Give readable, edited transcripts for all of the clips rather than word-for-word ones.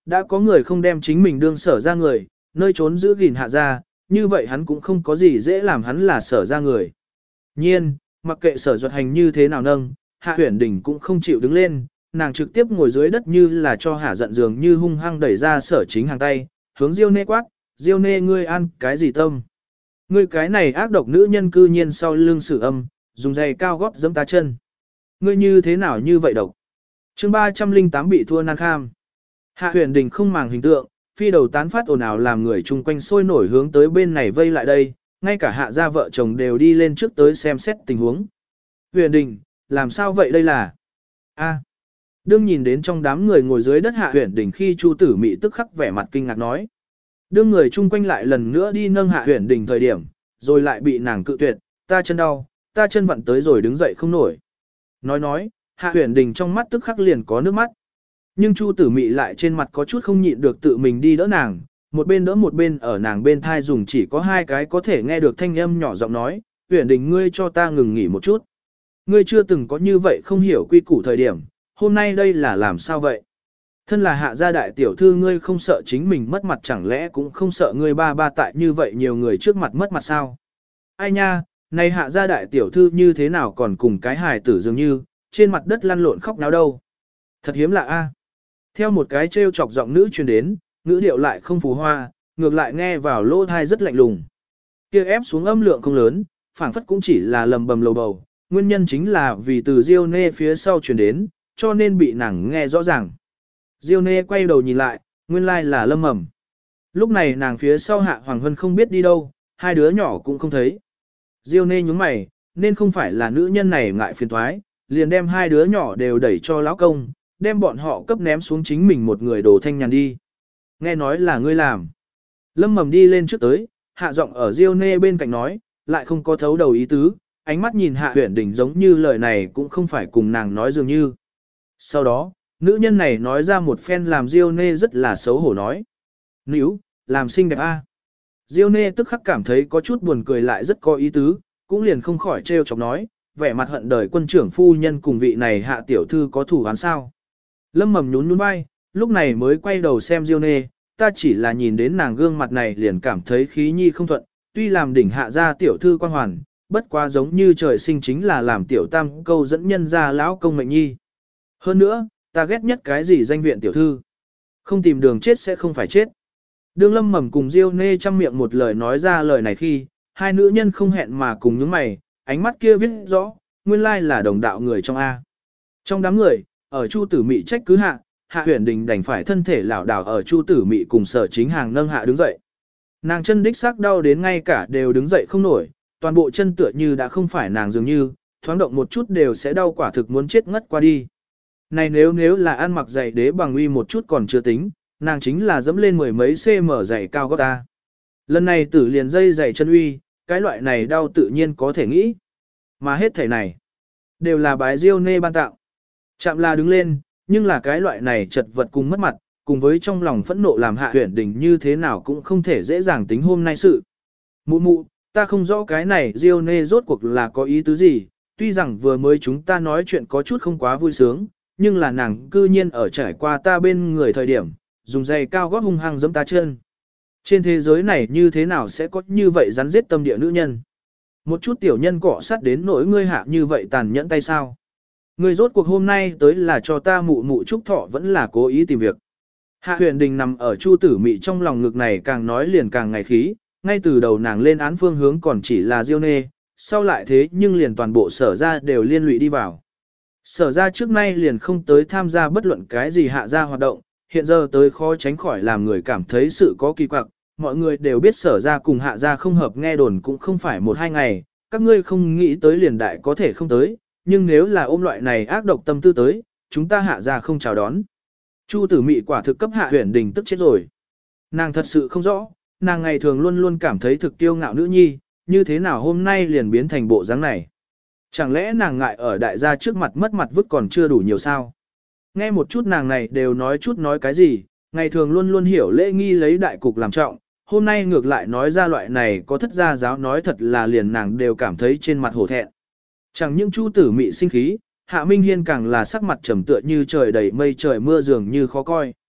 Đã có người không đem chính mình đương sở ra người, nơi trốn giữ gìn hạ ra, như vậy hắn cũng không có gì dễ làm hắn là sở ra người. Nhiên, mặc kệ sở duật hành như thế nào nâng, Hạ Huyền Đình cũng không chịu đứng lên, nàng trực tiếp ngồi dưới đất như là cho Hạ giận dường như hung hăng đẩy ra sở chính hàng tay, hướng Diêu Nê quát, Diêu Nê ngươi ăn cái gì tâm? Ngươi cái này ác độc nữ nhân cư nhiên sau lưng sử âm, dùng giày cao gót giẫm ta chân. Ngươi như thế nào như vậy độc? Chương 308 bị thua nan kham. Hạ Huyền Đình không màng hình tượng, phi đầu tán phát ồn ào làm người chung quanh sôi nổi hướng tới bên này vây lại đây, ngay cả Hạ gia vợ chồng đều đi lên trước tới xem xét tình huống. Huyền Đình, làm sao vậy đây là? A. Đương nhìn đến trong đám người ngồi dưới đất Hạ Huyền Đình khi Chu Tử Mị tức khắc vẻ mặt kinh ngạc nói. Đương người chung quanh lại lần nữa đi nâng Hạ Huyền Đình thời điểm, rồi lại bị nàng cự tuyệt, ta chân đau, ta chân vặn tới rồi đứng dậy không nổi. Nói, Hạ Huyền Đình trong mắt tức khắc liền có nước mắt. Nhưng Chu Tử Mị lại trên mặt có chút không nhịn được tự mình đi đỡ nàng, một bên đỡ một bên ở nàng bên thai dùng chỉ có hai cái có thể nghe được thanh âm nhỏ giọng nói, Huyền Đình ngươi cho ta ngừng nghỉ một chút. Ngươi chưa từng có như vậy không hiểu quy củ thời điểm, hôm nay đây là làm sao vậy? Thân là Hạ gia đại tiểu thư ngươi không sợ chính mình mất mặt chẳng lẽ cũng không sợ ngươi ba tại như vậy nhiều người trước mặt mất mặt sao? Ai nha, này Hạ gia đại tiểu thư như thế nào còn cùng cái hài tử dường như, trên mặt đất lăn lộn khóc náo đâu? Thật hiếm lạ a. Theo một cái trêu chọc giọng nữ truyền đến, ngữ điệu lại không phù hoa, ngược lại nghe vào lỗ thai rất lạnh lùng. Kia ép xuống âm lượng không lớn, phảng phất cũng chỉ là lầm bầm lầu bầu, nguyên nhân chính là vì từ Diêu Nê phía sau truyền đến, cho nên bị nàng nghe rõ ràng. Diêu Nê quay đầu nhìn lại, nguyên lai là Lâm Mầm. Lúc này nàng phía sau Hạ Hoàng Hân không biết đi đâu, hai đứa nhỏ cũng không thấy. Diêu Nê nhướng mày, nên không phải là nữ nhân này ngại phiền toái, liền đem hai đứa nhỏ đều đẩy cho lão công, đem bọn họ cấp ném xuống chính mình một người đồ thanh nhàn đi. Nghe nói là ngươi làm. Lâm Mầm đi lên trước tới, hạ giọng ở Diêu Nê bên cạnh nói, lại không có thấu đầu ý tứ, ánh mắt nhìn Hạ Huyền Đình giống như lời này cũng không phải cùng nàng nói dường như. Sau đó, nữ nhân này nói ra một phen làm Diêu Nê rất là xấu hổ nói. Níu, làm xinh đẹp a. Diêu Nê tức khắc cảm thấy có chút buồn cười lại rất có ý tứ, cũng liền không khỏi trêu chọc nói, vẻ mặt hận đời quân trưởng phu nhân cùng vị này Hạ tiểu thư có thủ án sao. Lâm Mầm nhún nhún vai, lúc này mới quay đầu xem Diêu Nê, ta chỉ là nhìn đến nàng gương mặt này liền cảm thấy khí nhi không thuận, tuy làm đỉnh Hạ gia tiểu thư quan hoàn, bất quá giống như trời sinh chính là làm tiểu tam câu dẫn nhân ra lão công mệnh nhi. Hơn nữa, ta ghét nhất cái gì danh viện tiểu thư. Không tìm đường chết sẽ không phải chết. Đương Lâm Mầm cùng Diêu Nê chăm miệng một lời nói ra lời này khi, hai nữ nhân không hẹn mà cùng nhướng mày, ánh mắt kia viết rõ, nguyên lai là đồng đạo người trong A. Trong đám người, ở Chu Tử Mị trách cứ hạ, Hạ Huyền Đình đành phải thân thể lảo đảo ở Chu Tử Mị cùng Sở Chính Hàng nâng hạ đứng dậy. Nàng chân đích xác đau đến ngay cả đều đứng dậy không nổi, toàn bộ chân tựa như đã không phải nàng dường như, thoáng động một chút đều sẽ đau quả thực muốn chết ngất qua đi. Này nếu là ăn mặc giày đế bằng uy một chút còn chưa tính, nàng chính là dẫm lên mười mấy cm giày cao gót ta. Lần này tử liền dây giày chân uy, cái loại này đau tự nhiên có thể nghĩ. Mà hết thể này, đều là bái Diêu Nê ban tạo. Chạm là đứng lên, nhưng là cái loại này chật vật cùng mất mặt, cùng với trong lòng phẫn nộ làm Hạ Huyền Đình như thế nào cũng không thể dễ dàng tính hôm nay sự. Mụ, ta không rõ cái này Diêu Nê rốt cuộc là có ý tứ gì, tuy rằng vừa mới chúng ta nói chuyện có chút không quá vui sướng, nhưng là nàng cư nhiên ở trải qua ta bên người thời điểm, dùng giày cao gót hung hăng giẫm ta chân. Trên thế giới này như thế nào sẽ có như vậy rắn giết tâm địa nữ nhân? Một chút tiểu nhân cọ sát đến nỗi ngươi hạ như vậy tàn nhẫn tay sao? Ngươi rốt cuộc hôm nay tới là cho ta mụ chúc thọ vẫn là cố ý tìm việc. Hạ Huyền Đình nằm ở Chu Tử Mị trong lòng ngực này càng nói liền càng ngày khí, ngay từ đầu nàng lên án phương hướng còn chỉ là Diêu Nê, sau lại thế nhưng liền toàn bộ sở ra đều liên lụy đi vào. Sở ra trước nay liền không tới tham gia bất luận cái gì hạ ra hoạt động, hiện giờ tới khó tránh khỏi làm người cảm thấy sự có kỳ quặc, mọi người đều biết sở ra cùng hạ ra không hợp nghe đồn cũng không phải một hai ngày, các ngươi không nghĩ tới liền đại có thể không tới, nhưng nếu là ôm loại này ác độc tâm tư tới, chúng ta hạ ra không chào đón. Chu Tử Mị quả thực cấp Hạ Huyền Đình tức chết rồi. Nàng thật sự không rõ, nàng ngày thường luôn luôn cảm thấy thực tiêu ngạo nữ nhi, như thế nào hôm nay liền biến thành bộ dáng này. Chẳng lẽ nàng ngại ở đại gia trước mặt mất mặt vứt còn chưa đủ nhiều sao? Nghe một chút nàng này đều nói chút nói cái gì, ngày thường luôn luôn hiểu lễ nghi lấy đại cục làm trọng, hôm nay ngược lại nói ra loại này có thất gia giáo nói thật là liền nàng đều cảm thấy trên mặt hổ thẹn. Chẳng những Chu Tử Mị sinh khí, Hạ Minh Hiên càng là sắc mặt trầm tựa như trời đầy mây trời mưa dường như khó coi.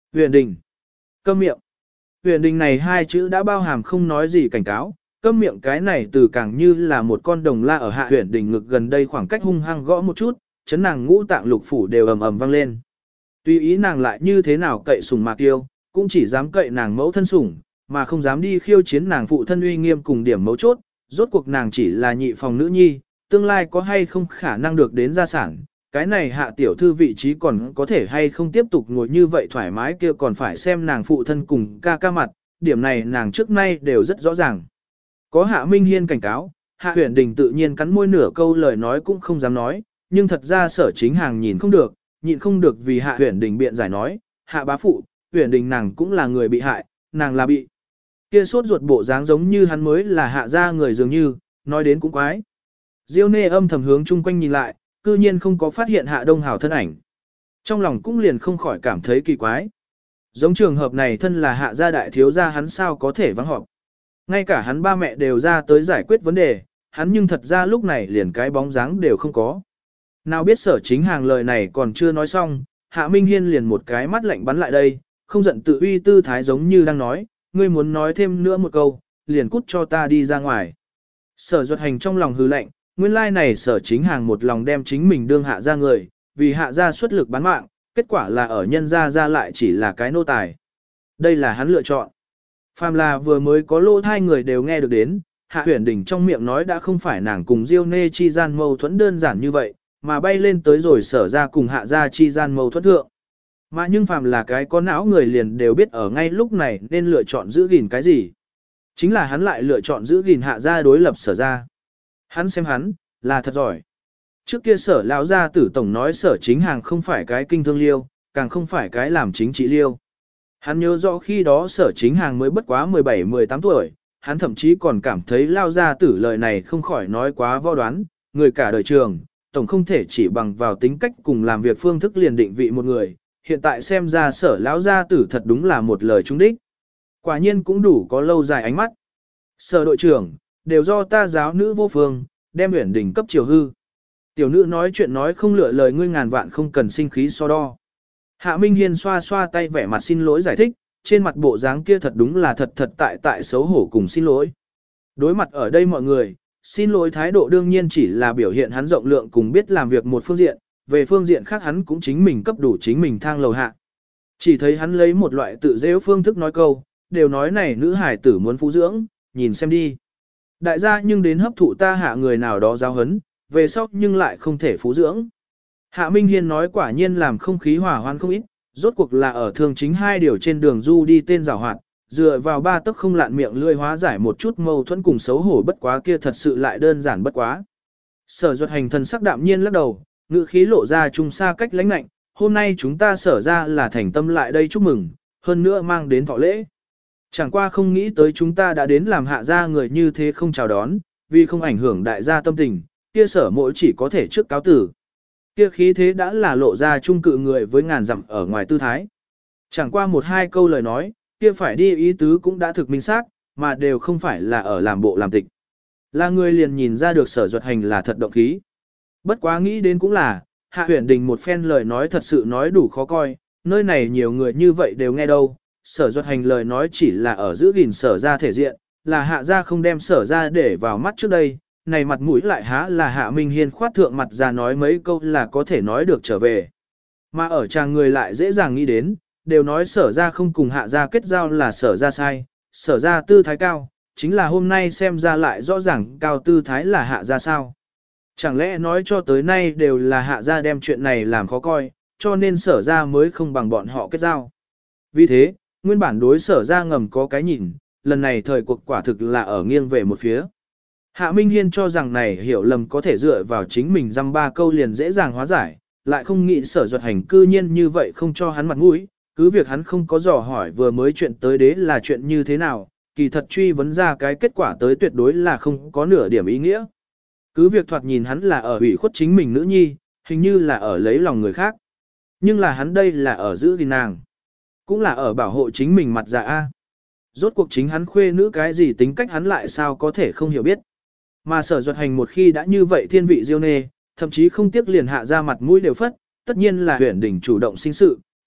Huyền Đình. Câm miệng. Huyền Đình này hai chữ đã bao hàm không nói gì cảnh cáo, câm miệng cái này từ càng như là một con đồng la ở Hạ Huyền Đình ngực gần đây khoảng cách hung hăng gõ một chút, chấn nàng ngũ tạng lục phủ đều ầm ầm vang lên. Tùy ý nàng lại như thế nào cậy sủng Mạc Tiêu, cũng chỉ dám cậy nàng mẫu thân sủng, mà không dám đi khiêu chiến nàng phụ thân uy nghiêm cùng điểm mấu chốt, rốt cuộc nàng chỉ là nhị phòng nữ nhi, tương lai có hay không khả năng được đến gia sản, cái này Hạ tiểu thư vị trí còn có thể hay không tiếp tục ngồi như vậy thoải mái kia còn phải xem nàng phụ thân cùng ca ca mặt, điểm này nàng trước nay đều rất rõ ràng. Có Hạ Minh Hiên cảnh cáo, Hạ Huyền Đình tự nhiên cắn môi nửa câu lời nói cũng không dám nói, nhưng thật ra Sở Chính Hàng nhịn không được vì Hạ Huyền Đình biện giải nói, Hạ bá phụ, Huyền Đình nàng cũng là người bị hại, nàng là bị. Kia sốt ruột bộ dáng giống như hắn mới là Hạ gia người dường như, nói đến cũng quái. Diêu Nê âm thầm hướng chung quanh nhìn lại, cư nhiên không có phát hiện Hạ Đông Hào thân ảnh. Trong lòng cũng liền không khỏi cảm thấy kỳ quái. Giống trường hợp này thân là Hạ gia đại thiếu gia hắn sao có thể vắng họp. Ngay cả hắn ba mẹ đều ra tới giải quyết vấn đề, hắn nhưng thật ra lúc này liền cái bóng dáng đều không có. Nào biết Sở Chính Hàng lời này còn chưa nói xong, Hạ Minh Hiên liền một cái mắt lạnh bắn lại đây, không giận tự uy tư thái giống như đang nói, ngươi muốn nói thêm nữa một câu, liền cút cho ta đi ra ngoài. Sở Duật Hành trong lòng hừ lạnh, nguyên lai này Sở Chính Hàng một lòng đem chính mình đương Hạ gia người, vì Hạ gia xuất lực bán mạng, kết quả là ở nhân gia ra lại chỉ là cái nô tài. Đây là hắn lựa chọn. Phàm là vừa mới có lỗ hai người đều nghe được đến, Hạ Huyền Đình trong miệng nói đã không phải nàng cùng Diêu Nê chi gian mâu thuẫn đơn giản như vậy, mà bay lên tới rồi Sở ra cùng Hạ gia chi gian mâu thuẫn thượng. Mà nhưng phàm là cái có não người liền đều biết ở ngay lúc này nên lựa chọn giữ gìn cái gì. Chính là hắn lại lựa chọn giữ gìn Hạ gia đối lập Sở ra. Hắn xem hắn, là thật giỏi. Trước kia Sở lão gia tử tổng nói Sở Chính Hàng không phải cái kinh thương liêu, càng không phải cái làm chính trị liêu. Hắn nhớ rõ khi đó Sở Chính Hàng mới bất quá 17-18 tuổi, hắn thậm chí còn cảm thấy lao gia tử lời này không khỏi nói quá vo đoán, người cả đời trường, tổng không thể chỉ bằng vào tính cách cùng làm việc phương thức liền định vị một người, hiện tại xem ra Sở lão gia tử thật đúng là một lời trúng đích. Quả nhiên cũng đủ có lâu dài ánh mắt. Sở đội trưởng, đều do ta giáo nữ vô phương, đem Uyển Đình cấp chiều hư. Tiểu nữ nói chuyện nói không lựa lời ngươi ngàn vạn không cần sinh khí so đo. Hạ Minh Hiên xoa xoa tay vẻ mặt xin lỗi giải thích, trên mặt bộ dáng kia thật đúng là thật tại xấu hổ cùng xin lỗi. Đối mặt ở đây mọi người, xin lỗi thái độ đương nhiên chỉ là biểu hiện hắn rộng lượng cùng biết làm việc một phương diện, về phương diện khác hắn cũng chính mình cấp đủ chính mình thang lầu hạ. Chỉ thấy hắn lấy một loại tự dễ phương thức nói câu, đều nói này nữ hải tử muốn phú dưỡng, nhìn xem đi. Đại gia nhưng đến hấp thụ ta hạ người nào đó giáo hấn, về sau nhưng lại không thể phú dưỡng. Hạ Minh Hiên nói quả nhiên làm không khí hòa hoan không ít, rốt cuộc là ở thường chính hai điều trên đường du đi tên giảo hoạt, dựa vào ba tấc không lạn miệng lươi hóa giải một chút mâu thuẫn cùng xấu hổ bất quá kia thật sự lại đơn giản bất quá. Sở Duật Hành thần sắc đạm nhiên lắc đầu, ngữ khí lộ ra trung xa cách lãnh lạnh, hôm nay chúng ta Sở ra là thành tâm lại đây chúc mừng, hơn nữa mang đến thọ lễ. Chẳng qua không nghĩ tới chúng ta đã đến làm Hạ gia người như thế không chào đón, vì không ảnh hưởng đại gia tâm tình, kia Sở mỗi chỉ có thể trước cáo tử. Kia khí thế đã là lộ ra trung cự người với ngàn dặm ở ngoài tư thái. Chẳng qua một hai câu lời nói, kia phải đi ý tứ cũng đã thực minh xác, mà đều không phải là ở làm bộ làm tịch. Là người liền nhìn ra được Sở Duật Hành là thật động khí. Bất quá nghĩ đến cũng là, Hạ Huyền Đình một phen lời nói thật sự nói đủ khó coi, nơi này nhiều người như vậy đều nghe đâu. Sở Duật Hành lời nói chỉ là ở giữ gìn Sở ra thể diện, là Hạ gia không đem Sở ra để vào mắt trước đây. Này mặt mũi lại há là Hạ Minh Hiên khoát thượng mặt ra nói mấy câu là có thể nói được trở về. Mà ở chàng người lại dễ dàng nghĩ đến, đều nói Sở ra không cùng Hạ gia kết giao là Sở ra sai, Sở ra tư thái cao, chính là hôm nay xem ra lại rõ ràng cao tư thái là Hạ gia sao. Chẳng lẽ nói cho tới nay đều là Hạ gia đem chuyện này làm khó coi, cho nên Sở ra mới không bằng bọn họ kết giao. Vì thế, nguyên bản đối Sở ra ngầm có cái nhìn, lần này thời cuộc quả thực là ở nghiêng về một phía. Hạ Minh Hiên cho rằng này hiểu lầm có thể dựa vào chính mình dăm ba câu liền dễ dàng hóa giải, lại không nghĩ Sở Duật Hành cư nhiên như vậy không cho hắn mặt mũi, cứ việc hắn không có dò hỏi vừa mới chuyện tới đế là chuyện như thế nào, kỳ thật truy vấn ra cái kết quả tới tuyệt đối là không có nửa điểm ý nghĩa. Cứ việc thoạt nhìn hắn là ở ủy khuất chính mình nữ nhi, hình như là ở lấy lòng người khác. Nhưng là hắn đây là ở giữ gìn nàng, cũng là ở bảo hộ chính mình mặt dạ A. Rốt cuộc chính hắn khuê nữ cái gì tính cách hắn lại sao có thể không hiểu biết. Mà Sở Duật Hành một khi đã như vậy thiên vị Diêu Nê, thậm chí không tiếc liền Hạ ra mặt mũi đều phất, tất nhiên là Uyển Đình chủ động sinh sự,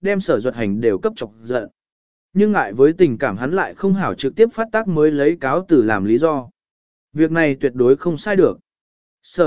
đem Sở Duật Hành đều cấp chọc giận. Nhưng ngại với tình cảm hắn lại không hảo trực tiếp phát tác mới lấy cáo từ làm lý do. Việc này tuyệt đối không sai được. Sở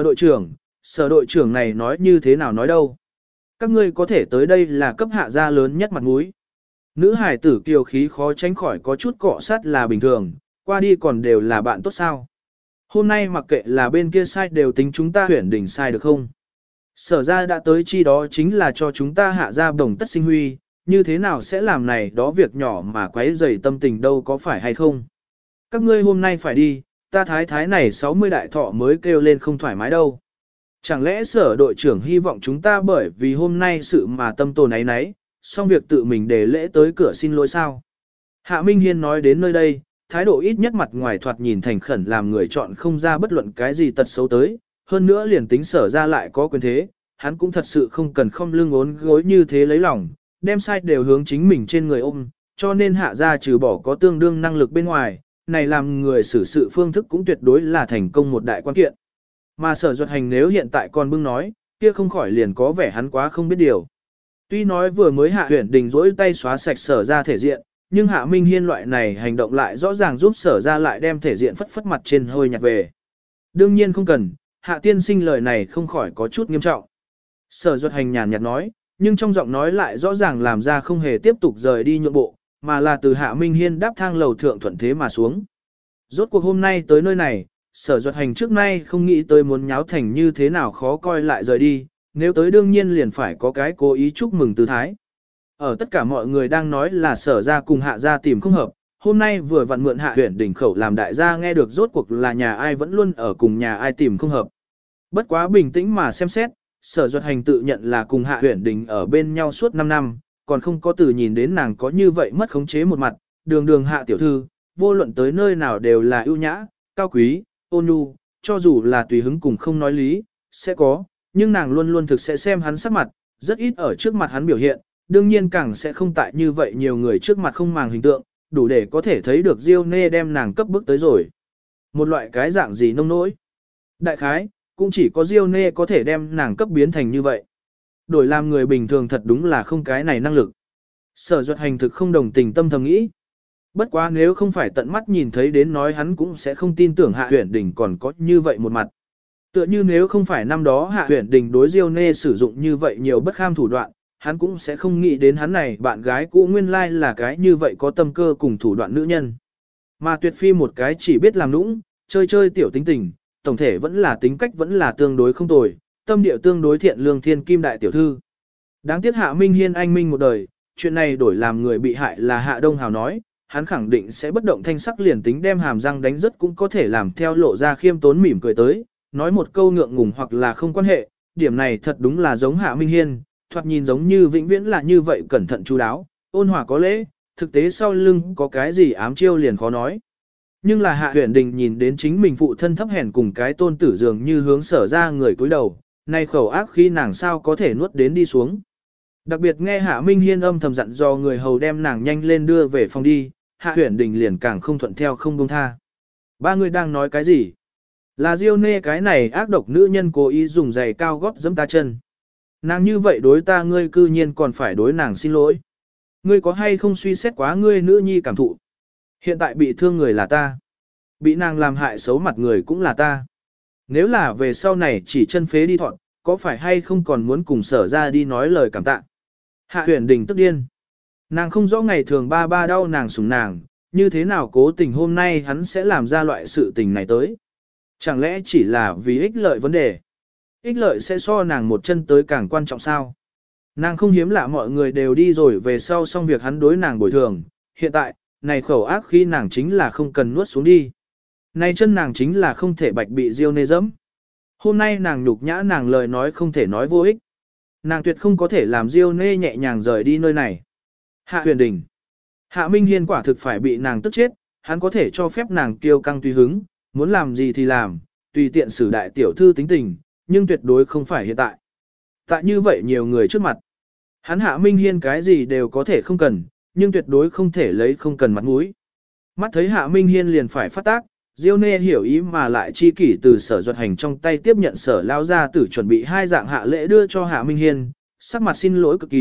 đội trưởng này nói như thế nào nói đâu. Các ngươi có thể tới đây là cấp hạ gia lớn nhất mặt mũi. Nữ hải tử kiều khí khó tránh khỏi có chút cọ sát là bình thường, qua đi còn đều là bạn tốt sao. Hôm nay mặc kệ là bên kia sai đều tính chúng ta huyển đỉnh sai được không? Sở ra đã tới chi đó chính là cho chúng ta hạ gia đồng tất sinh huy, như thế nào sẽ làm này đó việc nhỏ mà quấy rầy tâm tình đâu có phải hay không? Các ngươi hôm nay phải đi, ta thái này 60 đại thọ mới kêu lên không thoải mái đâu. Chẳng lẽ sở đội trưởng hy vọng chúng ta bởi vì hôm nay sự mà tâm tồn ấy nấy, xong việc tự mình để lễ tới cửa xin lỗi sao? Hạ Minh Hiên nói đến nơi đây, thái độ ít nhất mặt ngoài thoạt nhìn thành khẩn làm người chọn không ra bất luận cái gì tật xấu tới, hơn nữa liền tính sở ra lại có quyền thế, hắn cũng thật sự không cần không lưng ốn gối như thế lấy lòng, đem sai đều hướng chính mình trên người ôm, cho nên hạ ra trừ bỏ có tương đương năng lực bên ngoài, này làm người xử sự phương thức cũng tuyệt đối là thành công một đại quan kiện. Mà Sở Duật Hành nếu hiện tại còn bưng nói, kia không khỏi liền có vẻ hắn quá không biết điều. Tuy nói vừa mới Hạ Huyền Đình rỗi tay xóa sạch Sở ra thể diện, nhưng Hạ Minh Hiên loại này hành động lại rõ ràng giúp Sở ra lại đem thể diện phất phất mặt trên hơi nhặt về. Đương nhiên không cần, Hạ tiên sinh lời này không khỏi có chút nghiêm trọng. Sở Duật Hành nhàn nhạt nói, nhưng trong giọng nói lại rõ ràng làm ra không hề tiếp tục rời đi nhượng bộ, mà là từ Hạ Minh Hiên đáp thang lầu thượng thuận thế mà xuống. Rốt cuộc hôm nay tới nơi này, Sở Duật Hành trước nay không nghĩ tới muốn nháo thành như thế nào khó coi lại rời đi, nếu tới đương nhiên liền phải có cái cố ý chúc mừng tư thái. Ở tất cả mọi người đang nói là Sở ra cùng Hạ ra tìm không hợp, hôm nay vừa vặn mượn Hạ Huyền đỉnh khẩu làm đại gia nghe được rốt cuộc là nhà ai vẫn luôn ở cùng nhà ai tìm không hợp. Bất quá bình tĩnh mà xem xét, Sở Duật Hành tự nhận là cùng Hạ Huyền Đình ở bên nhau suốt 5 năm, còn không có từ nhìn đến nàng có như vậy mất khống chế một mặt, đường Hạ tiểu thư, vô luận tới nơi nào đều là ưu nhã, cao quý, ôn nhu, cho dù là tùy hứng cùng không nói lý, sẽ có, nhưng nàng luôn luôn thực sẽ xem hắn sắc mặt, rất ít ở trước mặt hắn biểu hiện, đương nhiên càng sẽ không tại như vậy nhiều người trước mặt không màng hình tượng, đủ để có thể thấy được Diêu Nê đem nàng cấp bước tới rồi. Một loại cái dạng gì nông nỗi. Đại khái, cũng chỉ có Diêu Nê có thể đem nàng cấp biến thành như vậy. Đổi làm người bình thường thật đúng là không cái này năng lực. Sở Duật Hành thực không đồng tình tâm thầm nghĩ. Bất quá nếu không phải tận mắt nhìn thấy đến nói hắn cũng sẽ không tin tưởng Hạ Huyền Đình còn có như vậy một mặt. Tựa như nếu không phải năm đó Hạ Huyền Đình đối Diêu Nê sử dụng như vậy nhiều bất kham thủ đoạn, hắn cũng sẽ không nghĩ đến hắn này bạn gái cũ nguyên lai là cái như vậy có tâm cơ cùng thủ đoạn nữ nhân. Mà Tuyệt Phi một cái chỉ biết làm nũng, chơi tiểu tính tình, tổng thể vẫn là tính cách vẫn là tương đối không tồi, tâm địa tương đối thiện lương thiên kim đại tiểu thư. Đáng tiếc Hạ Minh Hiên anh minh một đời, chuyện này đổi làm người bị hại là Hạ Đông Hào nói, hắn khẳng định sẽ bất động thanh sắc liền tính đem hàm răng đánh rất cũng có thể làm theo lộ ra khiêm tốn mỉm cười tới, nói một câu ngượng ngùng hoặc là không quan hệ, điểm này thật đúng là giống Hạ Minh Hiên, thoạt nhìn giống như vĩnh viễn là như vậy cẩn thận chu đáo, ôn hòa có lễ, thực tế sau lưng có cái gì ám chiêu liền khó nói. Nhưng là Hạ Huyền Đình nhìn đến chính mình phụ thân thấp hèn cùng cái tôn tử dường như hướng Sở ra người cúi đầu, nay khẩu ác khi nàng sao có thể nuốt đến đi xuống. Đặc biệt nghe Hạ Minh Hiên âm thầm dặn dò người hầu đem nàng nhanh lên đưa về phòng đi, Hạ Huyền Đình liền càng không thuận theo không buông tha. Ba người đang nói cái gì? Là Diêu Nê cái này ác độc nữ nhân cố ý dùng giày cao gót giẫm ta chân. Nàng như vậy đối ta ngươi cư nhiên còn phải đối nàng xin lỗi. Ngươi có hay không suy xét quá ngươi nữ nhi cảm thụ? Hiện tại bị thương người là ta. Bị nàng làm hại xấu mặt người cũng là ta. Nếu là về sau này chỉ chân phế đi thọn, có phải hay không còn muốn cùng Sở ra đi nói lời cảm tạ? Hạ Huyền Đình tức điên. Nàng không rõ ngày thường ba đau nàng sủng nàng, như thế nào cố tình hôm nay hắn sẽ làm ra loại sự tình này tới. Chẳng lẽ chỉ là vì ích lợi vấn đề? Ích lợi sẽ so nàng một chân tới càng quan trọng sao? Nàng không hiếm lạ mọi người đều đi rồi về sau xong việc hắn đối nàng bồi thường. Hiện tại, này khẩu ác khi nàng chính là không cần nuốt xuống đi. Này chân nàng chính là không thể bạch bị Diêu Nê dẫm. Hôm nay nàng nhục nhã nàng lời nói không thể nói vô ích. Nàng tuyệt không có thể làm Diêu Nê nhẹ nhàng rời đi nơi này. Hạ Huyền Đình. Hạ Minh Hiên quả thực phải bị nàng tức chết, hắn có thể cho phép nàng kiêu căng tùy hứng, muốn làm gì thì làm, tùy tiện xử đại tiểu thư tính tình, nhưng tuyệt đối không phải hiện tại. Tại như vậy nhiều người trước mặt, hắn Hạ Minh Hiên cái gì đều có thể không cần, nhưng tuyệt đối không thể lấy không cần mặt mũi. Mắt thấy Hạ Minh Hiên liền phải phát tác, Diêu Nê hiểu ý mà lại chi kỷ từ Sở Duật Hành trong tay tiếp nhận Sở lao ra tử chuẩn bị hai dạng hạ lễ đưa cho Hạ Minh Hiên, sắc mặt xin lỗi cực kỳ,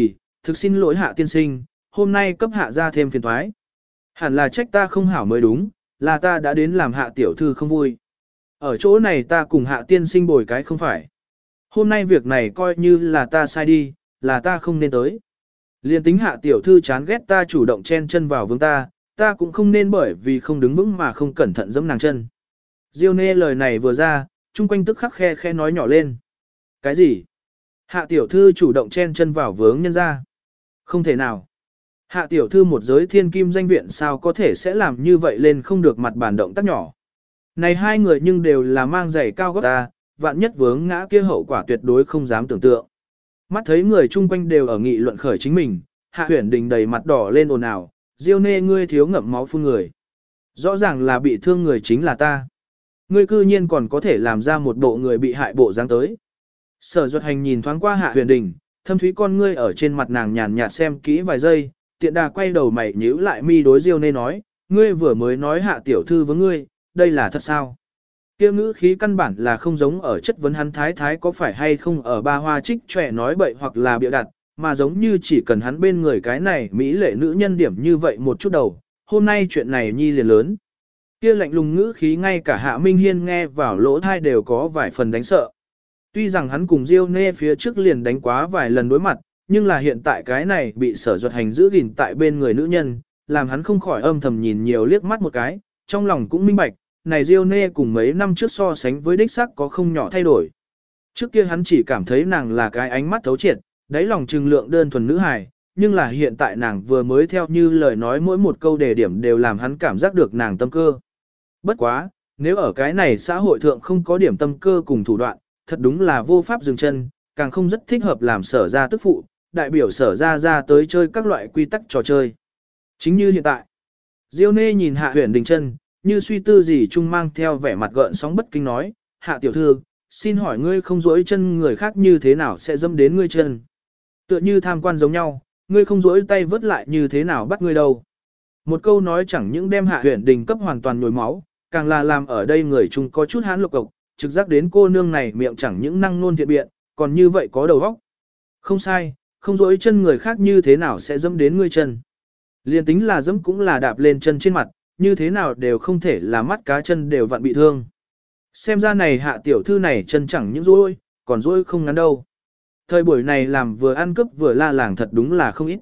thực xin lỗi Hạ tiên sinh, hôm nay cấp Hạ ra thêm phiền toái. Hẳn là trách ta không hảo mới đúng, là ta đã đến làm Hạ tiểu thư không vui. Ở chỗ này ta cùng Hạ tiên sinh bồi cái không phải. Hôm nay việc này coi như là ta sai đi, là ta không nên tới. Liên tính Hạ tiểu thư chán ghét ta chủ động chen chân vào vương ta cũng không nên bởi vì không đứng vững mà không cẩn thận giẫm nàng chân. Diêu Nê lời này vừa ra, chung quanh tức khắc khe nói nhỏ lên. Cái gì? Hạ tiểu thư chủ động chen chân vào vướng nhân ra. Không thể nào. Hạ tiểu thư một giới thiên kim danh viện sao có thể sẽ làm như vậy lên không được mặt bản động tác nhỏ. Này hai người nhưng đều là mang giày cao gót ta, vạn nhất vướng ngã kia hậu quả tuyệt đối không dám tưởng tượng. Mắt thấy người chung quanh đều ở nghị luận khởi chính mình, Hạ Huyền Đình đầy mặt đỏ lên ồn ào, Diêu Nê ngươi thiếu ngậm máu phun người. Rõ ràng là bị thương người chính là ta. Ngươi cư nhiên còn có thể làm ra một bộ người bị hại bộ dáng tới. Sở Duật Hành nhìn thoáng qua Hạ Huyền Đình, thâm thúy con ngươi ở trên mặt nàng nhàn nhạt xem kỹ vài giây, tiện đà quay đầu mày nhíu lại mi đối Diêu Nê nói, ngươi vừa mới nói Hạ tiểu thư với ngươi, đây là thật sao? Kia ngữ khí căn bản là không giống ở chất vấn hắn thái có phải hay không ở ba hoa trích trẻ nói bậy hoặc là bịa đặt, mà giống như chỉ cần hắn bên người cái này mỹ lệ nữ nhân điểm như vậy một chút đầu, hôm nay chuyện này nhi liền lớn. Kia lạnh lùng ngữ khí ngay cả Hạ Minh Hiên nghe vào lỗ thai đều có vài phần đánh sợ. Tuy rằng hắn cùng Diêu Nê phía trước liền đánh quá vài lần đối mặt, nhưng là hiện tại cái này bị Sở Duật Hành giữ gìn tại bên người nữ nhân, làm hắn không khỏi âm thầm nhìn nhiều liếc mắt một cái, trong lòng cũng minh bạch, này Diêu Nê cùng mấy năm trước so sánh với đích sắc có không nhỏ thay đổi. Trước kia hắn chỉ cảm thấy nàng là cái ánh mắt thấu triệt, đáy lòng trừng lượng đơn thuần nữ hài, nhưng là hiện tại nàng vừa mới theo như lời nói mỗi một câu đề điểm đều làm hắn cảm giác được nàng tâm cơ. Bất quá, nếu ở cái này xã hội thượng không có điểm tâm cơ cùng thủ đoạn, thật đúng là vô pháp dừng chân, càng không rất thích hợp làm Sở ra tức phụ, đại biểu Sở ra tới chơi các loại quy tắc trò chơi. Chính như hiện tại, Diêu Nê nhìn Hạ Huyền Đình chân, như suy tư gì chung mang theo vẻ mặt gợn sóng bất kinh nói, Hạ tiểu thư, xin hỏi ngươi không duỗi chân người khác như thế nào sẽ dâm đến ngươi chân. Tựa như tham quan giống nhau, ngươi không duỗi tay vớt lại như thế nào bắt ngươi đâu. Một câu nói chẳng những đem Hạ Huyền Đình cấp hoàn toàn nhồi máu, càng là làm ở đây người chung có chút hán lục cộc, trực giác đến cô nương này miệng chẳng những năng nôn thiện biện, còn như vậy có đầu óc. Không sai, không duỗi chân người khác như thế nào sẽ dâm đến ngươi chân. Liên tính là dẫm cũng là đạp lên chân trên mặt, như thế nào đều không thể là mắt cá chân đều vặn bị thương. Xem ra này Hạ tiểu thư này chân chẳng những rối, còn rối không ngắn đâu. Thời buổi này làm vừa ăn cướp vừa la làng thật đúng là không ít.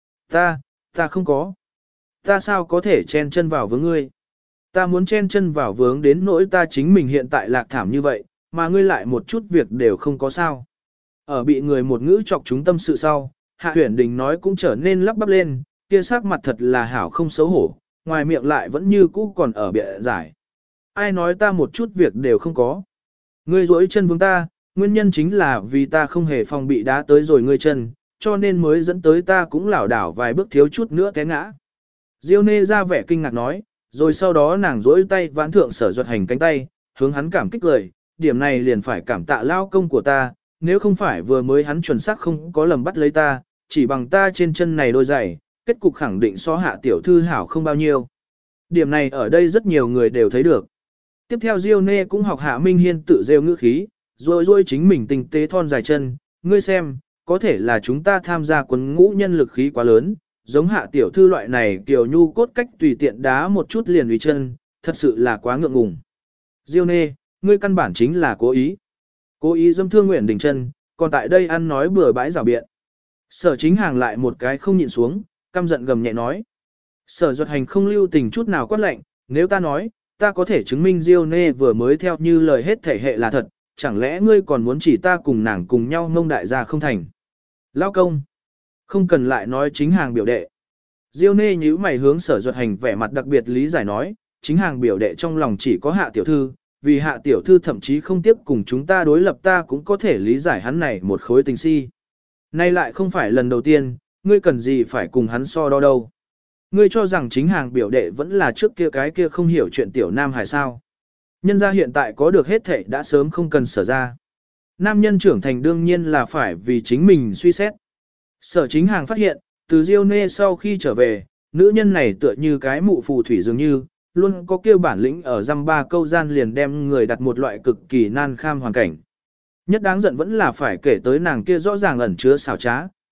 Ta không có. Ta sao có thể chen chân vào với ngươi? Ta muốn chen chân vào vướng đến nỗi ta chính mình hiện tại lạc thảm như vậy, mà ngươi lại một chút việc đều không có sao. Ở bị người một ngữ chọc chúng tâm sự sau, Hạ Huyền Đình nói cũng trở nên lắp bắp lên, kia sắc mặt thật là hảo không xấu hổ, ngoài miệng lại vẫn như cũ còn ở bịa giải. Ai nói ta một chút việc đều không có. Ngươi duỗi chân vướng ta, nguyên nhân chính là vì ta không hề phòng bị đá tới rồi ngươi chân, cho nên mới dẫn tới ta cũng lảo đảo vài bước thiếu chút nữa té ngã. Diêu Nê ra vẻ kinh ngạc nói, rồi sau đó nàng duỗi tay vãn thượng Sở Duật Hành cánh tay, hướng hắn cảm kích lời, điểm này liền phải cảm tạ lao công của ta, nếu không phải vừa mới hắn chuẩn xác không có lầm bắt lấy ta, chỉ bằng ta trên chân này đôi giày, kết cục khẳng định so Hạ tiểu thư hảo không bao nhiêu. Điểm này ở đây rất nhiều người đều thấy được. Tiếp theo Diêu Nê cũng học Hạ Minh Hiên tự rêu ngữ khí, rồi chính mình tinh tế thon dài chân, ngươi xem, có thể là chúng ta tham gia quân ngũ nhân lực khí quá lớn, giống Hạ tiểu thư loại này kiểu nhu cốt cách tùy tiện đá một chút liền uy chân, thật sự là quá ngượng ngùng. Diêu Nê, ngươi căn bản chính là cố ý. Cố ý dâm thương Nguyễn Đình chân, còn tại đây ăn nói bừa bãi rào biện. Sở Chính Hàng lại một cái không nhịn xuống, căm giận gầm nhẹ nói. Sở Duật Hành không lưu tình chút nào quát lệnh, nếu ta nói, ta có thể chứng minh Diêu Nê vừa mới theo như lời hết thể hệ là thật, chẳng lẽ ngươi còn muốn chỉ ta cùng nàng cùng nhau mông đại gia không thành. Lao công, không cần lại nói Chính Hàng biểu đệ. Diêu Nê nhíu mày hướng Sở Duật Hành vẻ mặt đặc biệt lý giải nói, Chính Hàng biểu đệ trong lòng chỉ có Hạ tiểu thư, vì Hạ tiểu thư thậm chí không tiếp cùng chúng ta đối lập ta cũng có thể lý giải hắn này một khối tình si. Nay lại không phải lần đầu tiên, ngươi cần gì phải cùng hắn so đo đâu. Ngươi cho rằng Chính Hàng biểu đệ vẫn là trước kia cái kia không hiểu chuyện tiểu nam hài sao. Nhân gia hiện tại có được hết thảy đã sớm không cần Sở ra. Nam nhân trưởng thành đương nhiên là phải vì chính mình suy xét. Sở Chính Hàng phát hiện, từ Diêu Nê sau khi trở về, nữ nhân này tựa như cái mụ phù thủy dường như, luôn có kêu bản lĩnh ở dăm ba câu gian liền đem người đặt một loại cực kỳ nan kham hoàn cảnh. Nhất đáng giận vẫn là phải kể tới nàng kia rõ ràng ẩn chứa xảo trá,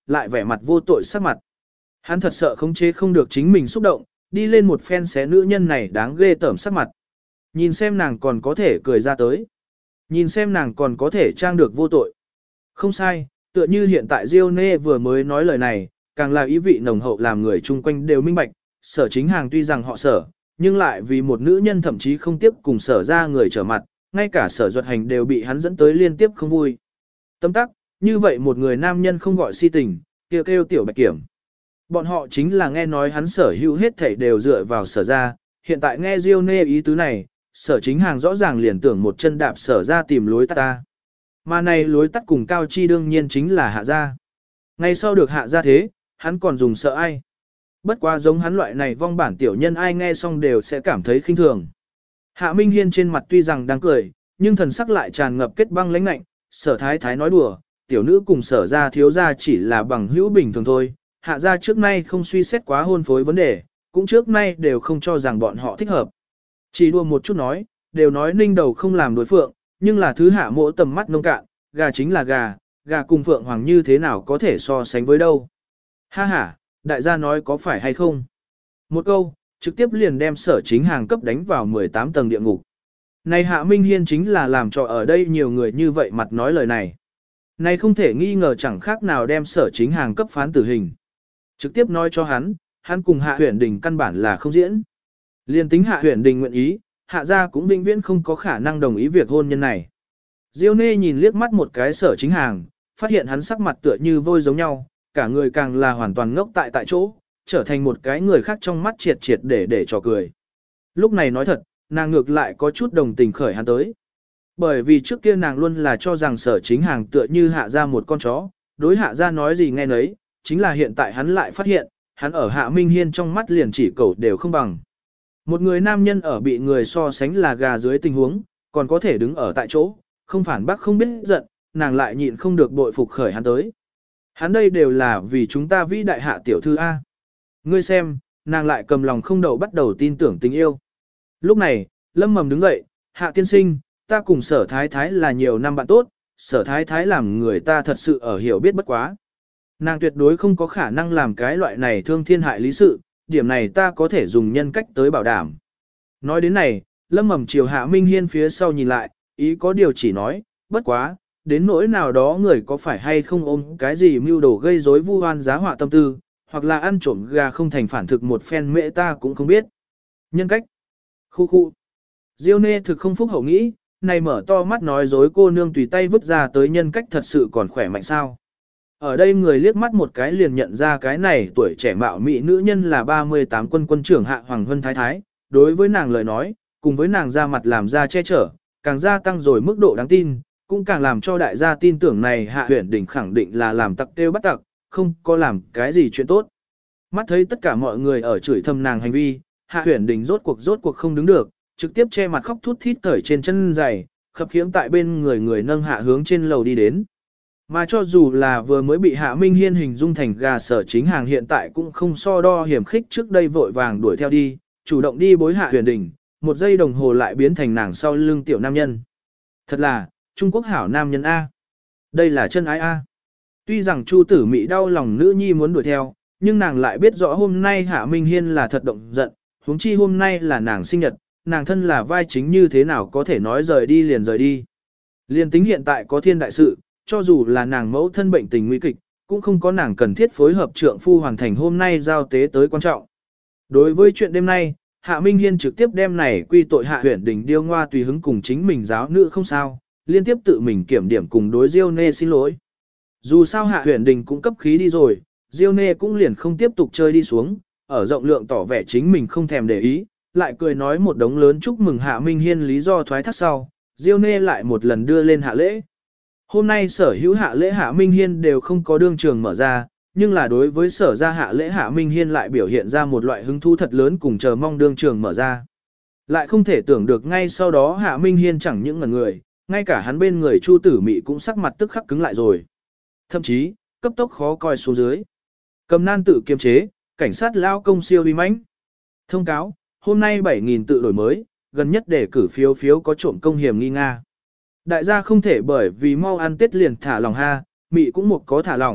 lại vẻ mặt vô tội sắc mặt. Hắn thật sợ khống chế không được chính mình xúc động, đi lên một phen xé nữ nhân này đáng ghê tởm sắc mặt. Nhìn xem nàng còn có thể cười ra tới. Nhìn xem nàng còn có thể trang được vô tội. Không sai, tựa như hiện tại Diêu Nê vừa mới nói lời này, càng là ý vị nồng hậu làm người chung quanh đều minh bạch, Sở Chính Hàng tuy rằng họ Sở, nhưng lại vì một nữ nhân thậm chí không tiếp cùng Sở ra người trở mặt, ngay cả Sở Duật Hành đều bị hắn dẫn tới liên tiếp không vui. Tâm tắc, như vậy một người nam nhân không gọi si tình, kêu tiểu bạch kiểm. Bọn họ chính là nghe nói hắn sở hữu hết thảy đều dựa vào Sở ra, hiện tại nghe Diêu Nê ý tứ này, Sở Chính Hàng rõ ràng liền tưởng một chân đạp Sở ra tìm lối tắt ta. Mà này lối tắt cùng Cao Chi đương nhiên chính là Hạ gia. Ngay sau được Hạ gia thế, hắn còn dùng sợ ai. Bất quá giống hắn loại này vong bản tiểu nhân ai nghe xong đều sẽ cảm thấy khinh thường. Hạ Minh Hiên trên mặt tuy rằng đang cười, nhưng thần sắc lại tràn ngập kết băng lãnh lạnh. Sở Thái Thái nói đùa, tiểu nữ cùng Sở gia thiếu gia chỉ là bằng hữu bình thường thôi. Hạ gia trước nay không suy xét quá hôn phối vấn đề, cũng trước nay đều không cho rằng bọn họ thích hợp. Chỉ đùa một chút nói, đều nói ninh đầu không làm đối phượng, nhưng là thứ Hạ mỗ tầm mắt nông cạn, gà chính là gà cùng phượng hoàng như thế nào có thể so sánh với đâu. Ha ha, đại gia nói có phải hay không? Một câu, trực tiếp liền đem Sở Chính Hàng cấp đánh vào 18 tầng địa ngục. Này Hạ Minh Hiên chính là làm cho ở đây nhiều người như vậy mặt nói lời này. Này không thể nghi ngờ chẳng khác nào đem Sở Chính Hàng cấp phán tử hình. Trực tiếp nói cho hắn cùng Hạ Huyền Đình căn bản là không diễn. Liên tính Hạ Huyền Đình nguyện ý, Hạ gia cũng vĩnh viễn không có khả năng đồng ý việc hôn nhân này. Diêu Nê nhìn liếc mắt một cái Sở Chính Hàng, phát hiện hắn sắc mặt tựa như vôi giống nhau, cả người càng là hoàn toàn ngốc tại chỗ, trở thành một cái người khác trong mắt triệt để trò cười. Lúc này nói thật, nàng ngược lại có chút đồng tình khởi hắn tới. Bởi vì trước kia nàng luôn là cho rằng Sở Chính Hàng tựa như Hạ gia một con chó, đối Hạ gia nói gì nghe nấy, chính là hiện tại hắn lại phát hiện, hắn ở Hạ Minh Hiên trong mắt liền chỉ cẩu đều không bằng. Một người nam nhân ở bị người so sánh là gà dưới tình huống, còn có thể đứng ở tại chỗ, không phản bác không biết giận, nàng lại nhịn không được bội phục khởi hắn tới. Hắn đây đều là vì chúng ta vĩ đại Hạ tiểu thư A. Ngươi xem, nàng lại cầm lòng không đậu bắt đầu tin tưởng tình yêu. Lúc này, Lâm Mầm đứng dậy, Hạ tiên sinh, ta cùng Sở Thái Thái là nhiều năm bạn tốt, Sở Thái Thái làm người ta thật sự ở hiểu biết bất quá. Nàng tuyệt đối không có khả năng làm cái loại này thương thiên hại lý sự, điểm này ta có thể dùng nhân cách tới bảo đảm. Nói đến này, Lâm Mầm chiều Hạ Minh Hiên phía sau nhìn lại, ý có điều chỉ nói, bất quá, đến nỗi nào đó người có phải hay không ôm cái gì mưu đồ gây rối vu oan giá họa tâm tư, hoặc là ăn trộm gà không thành phản thực một phen mẹ ta cũng không biết. Nhân cách. Khu. Diêu Nê thực không phúc hậu nghĩ, này mở to mắt nói dối cô nương tùy tay vứt ra tới nhân cách thật sự còn khỏe mạnh sao. Ở đây người liếc mắt một cái liền nhận ra cái này tuổi trẻ mạo mỹ nữ nhân là 38 quân trưởng Hạ Hoàng Hân Thái Thái, đối với nàng lời nói, cùng với nàng ra mặt làm ra che chở, càng gia tăng rồi mức độ đáng tin, cũng càng làm cho đại gia tin tưởng này Hạ Huyền Đình khẳng định là làm tặc tiêu bắt tặc, không có làm cái gì chuyện tốt. Mắt thấy tất cả mọi người ở chửi thầm nàng hành vi, Hạ Huyền Đình rốt cuộc không đứng được, trực tiếp che mặt khóc thút thít cởi trên chân giày, khập khiễng tại bên người nâng Hạ hướng trên lầu đi đến. Mà cho dù là vừa mới bị Hạ Minh Hiên hình dung thành gà Sở Chính Hàng hiện tại cũng không so đo hiểm khích trước đây vội vàng đuổi theo đi, chủ động đi bối Hạ Huyền Đình, một giây đồng hồ lại biến thành nàng sau lưng tiểu nam nhân. Thật là, Trung Quốc hảo nam nhân A. Đây là chân ái A. Tuy rằng Chu Tử Mị đau lòng nữ nhi muốn đuổi theo, nhưng nàng lại biết rõ hôm nay Hạ Minh Hiên là thật động giận, huống chi hôm nay là nàng sinh nhật, nàng thân là vai chính như thế nào có thể nói rời đi liền rời đi. Liên tính hiện tại có thiên đại sự, cho dù là nàng mẫu thân bệnh tình nguy kịch, cũng không có nàng cần thiết phối hợp trượng phu hoàn thành hôm nay giao tế tới quan trọng. Đối với chuyện đêm nay, Hạ Minh Hiên trực tiếp đem này quy tội Hạ Huyền Đình điêu ngoa tùy hứng cùng chính mình giáo nữ không sao, liên tiếp tự mình kiểm điểm cùng đối Diêu Nê xin lỗi. Dù sao Hạ Huyền Đình cũng cấp khí đi rồi, Diêu Nê cũng liền không tiếp tục chơi đi xuống, ở rộng lượng tỏ vẻ chính mình không thèm để ý, lại cười nói một đống lớn chúc mừng Hạ Minh Hiên lý do thoái thác sau, Diêu Nê lại một lần đưa lên hạ lễ. Hôm nay sở hữu hạ lễ Hạ Minh Hiên đều không có đương trường mở ra, nhưng là đối với sở ra hạ lễ Hạ Minh Hiên lại biểu hiện ra một loại hứng thú thật lớn cùng chờ mong đương trường mở ra. Lại không thể tưởng được ngay sau đó Hạ Minh Hiên chẳng những ngần người, ngay cả hắn bên người Chu Tử Mị cũng sắc mặt tức khắc cứng lại rồi. Thậm chí, cấp tốc khó coi xuống dưới. Cầm nan tự kiềm chế, cảnh sát lao công siêu uy mãnh. Thông cáo, hôm nay 7.000 tự đổi mới, gần nhất để cử phiếu có trộm công hiểm nghi Nga. Đại gia không thể bởi vì mau ăn Tết liền thả lòng ha, Mị cũng một có thả lỏng,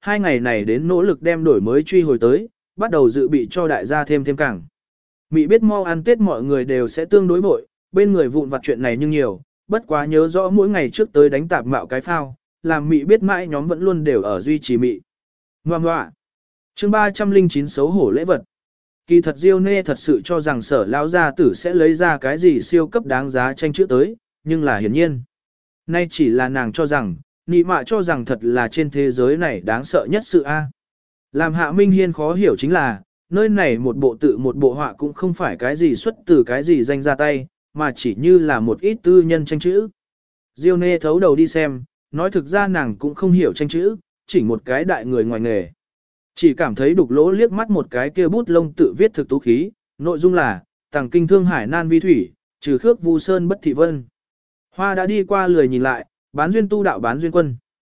2 ngày này đến nỗ lực đem đổi mới truy hồi tới, bắt đầu dự bị cho đại gia thêm càng. Mị biết mau ăn Tết mọi người đều sẽ tương đối vội, bên người vụn vặt chuyện này nhưng nhiều, bất quá nhớ rõ mỗi ngày trước tới đánh tạp mạo cái phao, làm Mị biết mãi nhóm vẫn luôn đều ở duy trì Mị. Ngoà ngoạ. Chương 309 xấu hổ lễ vật. Kỳ thật Diêu Nê thật sự cho rằng Sở lão gia tử sẽ lấy ra cái gì siêu cấp đáng giá tranh chữ tới, nhưng là hiển nhiên. Nay chỉ là nàng cho rằng, Nị mạ cho rằng thật là trên thế giới này đáng sợ nhất sự A. Làm Hạ Minh Hiên khó hiểu chính là, nơi này một bộ tự một bộ họa cũng không phải cái gì xuất từ cái gì danh ra tay, mà chỉ như là một ít tư nhân tranh chữ. Diêu Nê thấu đầu đi xem, nói thực ra nàng cũng không hiểu tranh chữ, chỉ một cái đại người ngoài nghề. Chỉ cảm thấy đục lỗ liếc mắt một cái kia bút lông tự viết thực tú khí, nội dung là, tàng kinh thương hải nan vi thủy, trừ khước vu sơn bất thị vân. Hoa đã đi qua lười nhìn lại, bán duyên tu đạo bán duyên quân.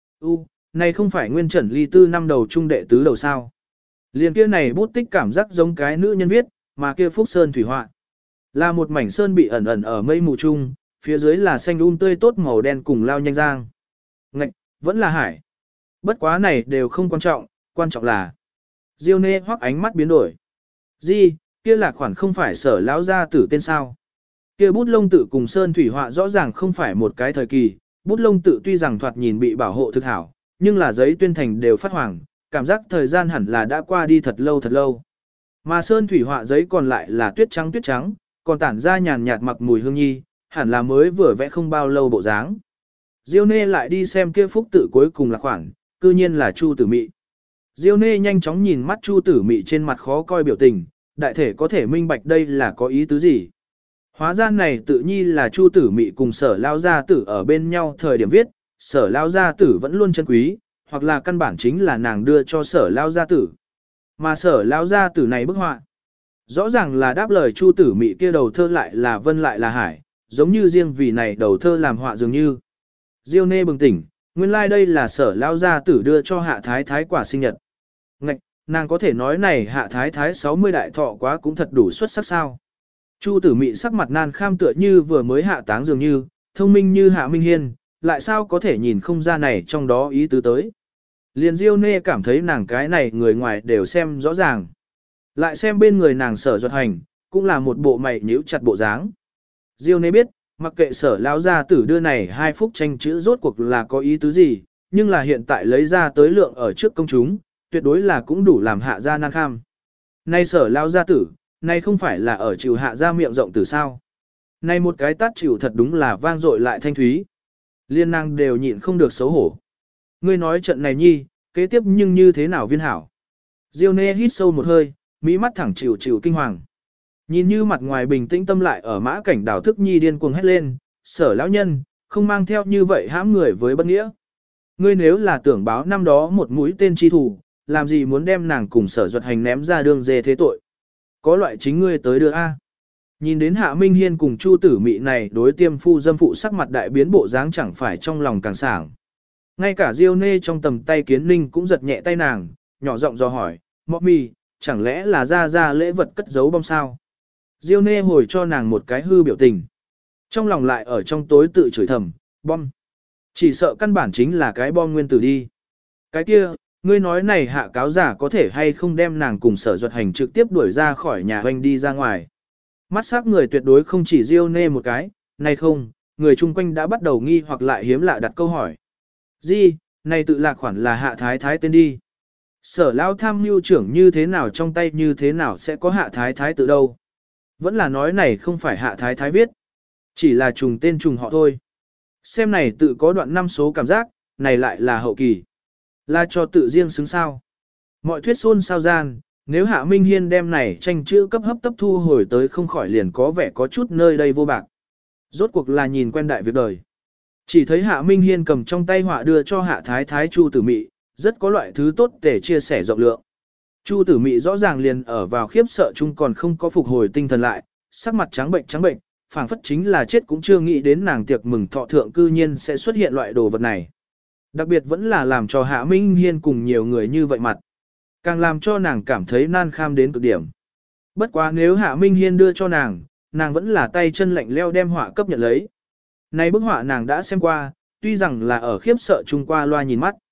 Này không phải nguyên trần ly tư năm đầu trung đệ tứ đầu sao. Liền kia này bút tích cảm giác giống cái nữ nhân viết, mà kia phúc sơn thủy họa. Là một mảnh sơn bị ẩn ẩn ở mây mù trung, phía dưới là xanh tươi tốt màu đen cùng lao nhanh giang. Ngạch, vẫn là hải. Bất quá này đều không quan trọng là. Diêu Nê hoắc ánh mắt biến đổi. Gì, kia là khoản không phải Sở lão gia tử tên sao. Kia bút lông tự cùng sơn thủy họa rõ ràng không phải một cái thời kỳ, bút lông tự tuy rằng thoạt nhìn bị bảo hộ thực hảo, nhưng là giấy tuyên thành đều phát hoàng, cảm giác thời gian hẳn là đã qua đi thật lâu. Mà sơn thủy họa giấy còn lại là tuyết trắng, còn tản ra nhàn nhạt mặc mùi hương nhi, hẳn là mới vừa vẽ không bao lâu bộ dáng. Diêu Nê lại đi xem kia phúc tự cuối cùng là khoản, cư nhiên là Chu Tử Mị. Diêu Nê nhanh chóng nhìn mắt Chu Tử Mị trên mặt khó coi biểu tình, đại thể có thể minh bạch đây là có ý tứ gì. Hóa ra này tự nhi là Chu Tử Mị cùng Sở lão gia tử ở bên nhau thời điểm viết, Sở lão gia tử vẫn luôn chân quý, hoặc là căn bản chính là nàng đưa cho Sở lão gia tử. Mà Sở lão gia tử này bức họa, rõ ràng là đáp lời Chu Tử Mị kia đầu thơ lại là vân lại là hải, giống như riêng vì này đầu thơ làm họa dường như. Diêu Nê bừng tỉnh, nguyên lai đây là Sở lão gia tử đưa cho Hạ Thái Thái quả sinh nhật. Ngạch, nàng có thể nói này Hạ Thái Thái 60 đại thọ quá cũng thật đủ xuất sắc sao. Chu Tử Mị sắc mặt nan kham tựa như vừa mới hạ táng dường như, thông minh như Hạ Minh Hiên, lại sao có thể nhìn không ra này trong đó ý tứ tới. Liền Diêu Nê cảm thấy nàng cái này người ngoài đều xem rõ ràng. Lại xem bên người nàng Sở Duật Hành, cũng là một bộ mày nhíu chặt bộ dáng. Diêu Nê biết, mặc kệ Sở lão gia tử đưa này 2 phúc tranh chữ rốt cuộc là có ý tứ gì, nhưng là hiện tại lấy ra tới lượng ở trước công chúng, tuyệt đối là cũng đủ làm Hạ gia nan kham. Nay Sở lão gia tử, nay không phải là ở chịu Hạ gia miệng rộng từ sao. Nay một cái tát chịu thật đúng là vang dội lại thanh thúy. Liên năng đều nhịn không được xấu hổ. Ngươi nói trận này nhi, kế tiếp nhưng như thế nào viên hảo. Diêu Nê hít sâu một hơi, mỹ mắt thẳng chịu kinh hoàng. Nhìn như mặt ngoài bình tĩnh tâm lại ở mã cảnh đảo thức nhi điên cuồng hét lên, Sở lão nhân, không mang theo như vậy hãm người với bất nghĩa. Ngươi nếu là tưởng báo năm đó một mũi tên chi thủ, làm gì muốn đem nàng cùng Sở Duật Hành ném ra đường dê thế tội. Có loại chính ngươi tới đưa A. Nhìn đến Hạ Minh Hiên cùng Chu Tử Mị này đối tiêm phu dâm phụ sắc mặt đại biến bộ dáng chẳng phải trong lòng càng sảng. Ngay cả Diêu Nê trong tầm tay Kiến Ninh cũng giật nhẹ tay nàng, nhỏ giọng dò hỏi, Mọ Mì, chẳng lẽ là ra lễ vật cất giấu bom sao? Diêu Nê hồi cho nàng một cái hư biểu tình. Trong lòng lại ở trong tối tự chửi thầm, bom. Chỉ sợ căn bản chính là cái bom nguyên tử đi. Cái kia, ngươi nói này Hạ cáo giả có thể hay không đem nàng cùng Sở Duật Hành trực tiếp đuổi ra khỏi nhà hoanh đi ra ngoài. Mắt sắc người tuyệt đối không chỉ Diêu Nê một cái, này không, người chung quanh đã bắt đầu nghi hoặc lại hiếm lạ đặt câu hỏi. Gì, này tự lạc khoản là Hạ Thái Thái tên đi. Sở lão tham mưu trưởng như thế nào trong tay như thế nào sẽ có Hạ Thái Thái tự đâu. Vẫn là nói này không phải Hạ Thái Thái viết. Chỉ là trùng tên trùng họ thôi. Xem này tự có đoạn năm số cảm giác, này lại là hậu kỳ. Là cho tự riêng xứng sao. Mọi thuyết xôn sao gian, nếu Hạ Minh Hiên đem này tranh chữ cấp hấp tấp thu hồi tới không khỏi liền có vẻ có chút nơi đây vô bạc. Rốt cuộc là nhìn quen đại việc đời. Chỉ thấy Hạ Minh Hiên cầm trong tay họa đưa cho Hạ Thái Thái Chu Tử Mị, rất có loại thứ tốt để chia sẻ rộng lượng. Chu Tử Mị rõ ràng liền ở vào khiếp sợ chung còn không có phục hồi tinh thần lại, sắc mặt trắng bệnh, phảng phất chính là chết cũng chưa nghĩ đến nàng tiệc mừng thọ thượng cư nhiên sẽ xuất hiện loại đồ vật này. Đặc biệt vẫn là làm cho Hạ Minh Hiên cùng nhiều người như vậy mặt. Càng làm cho nàng cảm thấy nan kham đến cực điểm. Bất quá nếu Hạ Minh Hiên đưa cho nàng vẫn là tay chân lạnh leo đem họa cấp nhận lấy. Này bức họa nàng đã xem qua, tuy rằng là ở khiếp sợ chung qua loa nhìn mắt.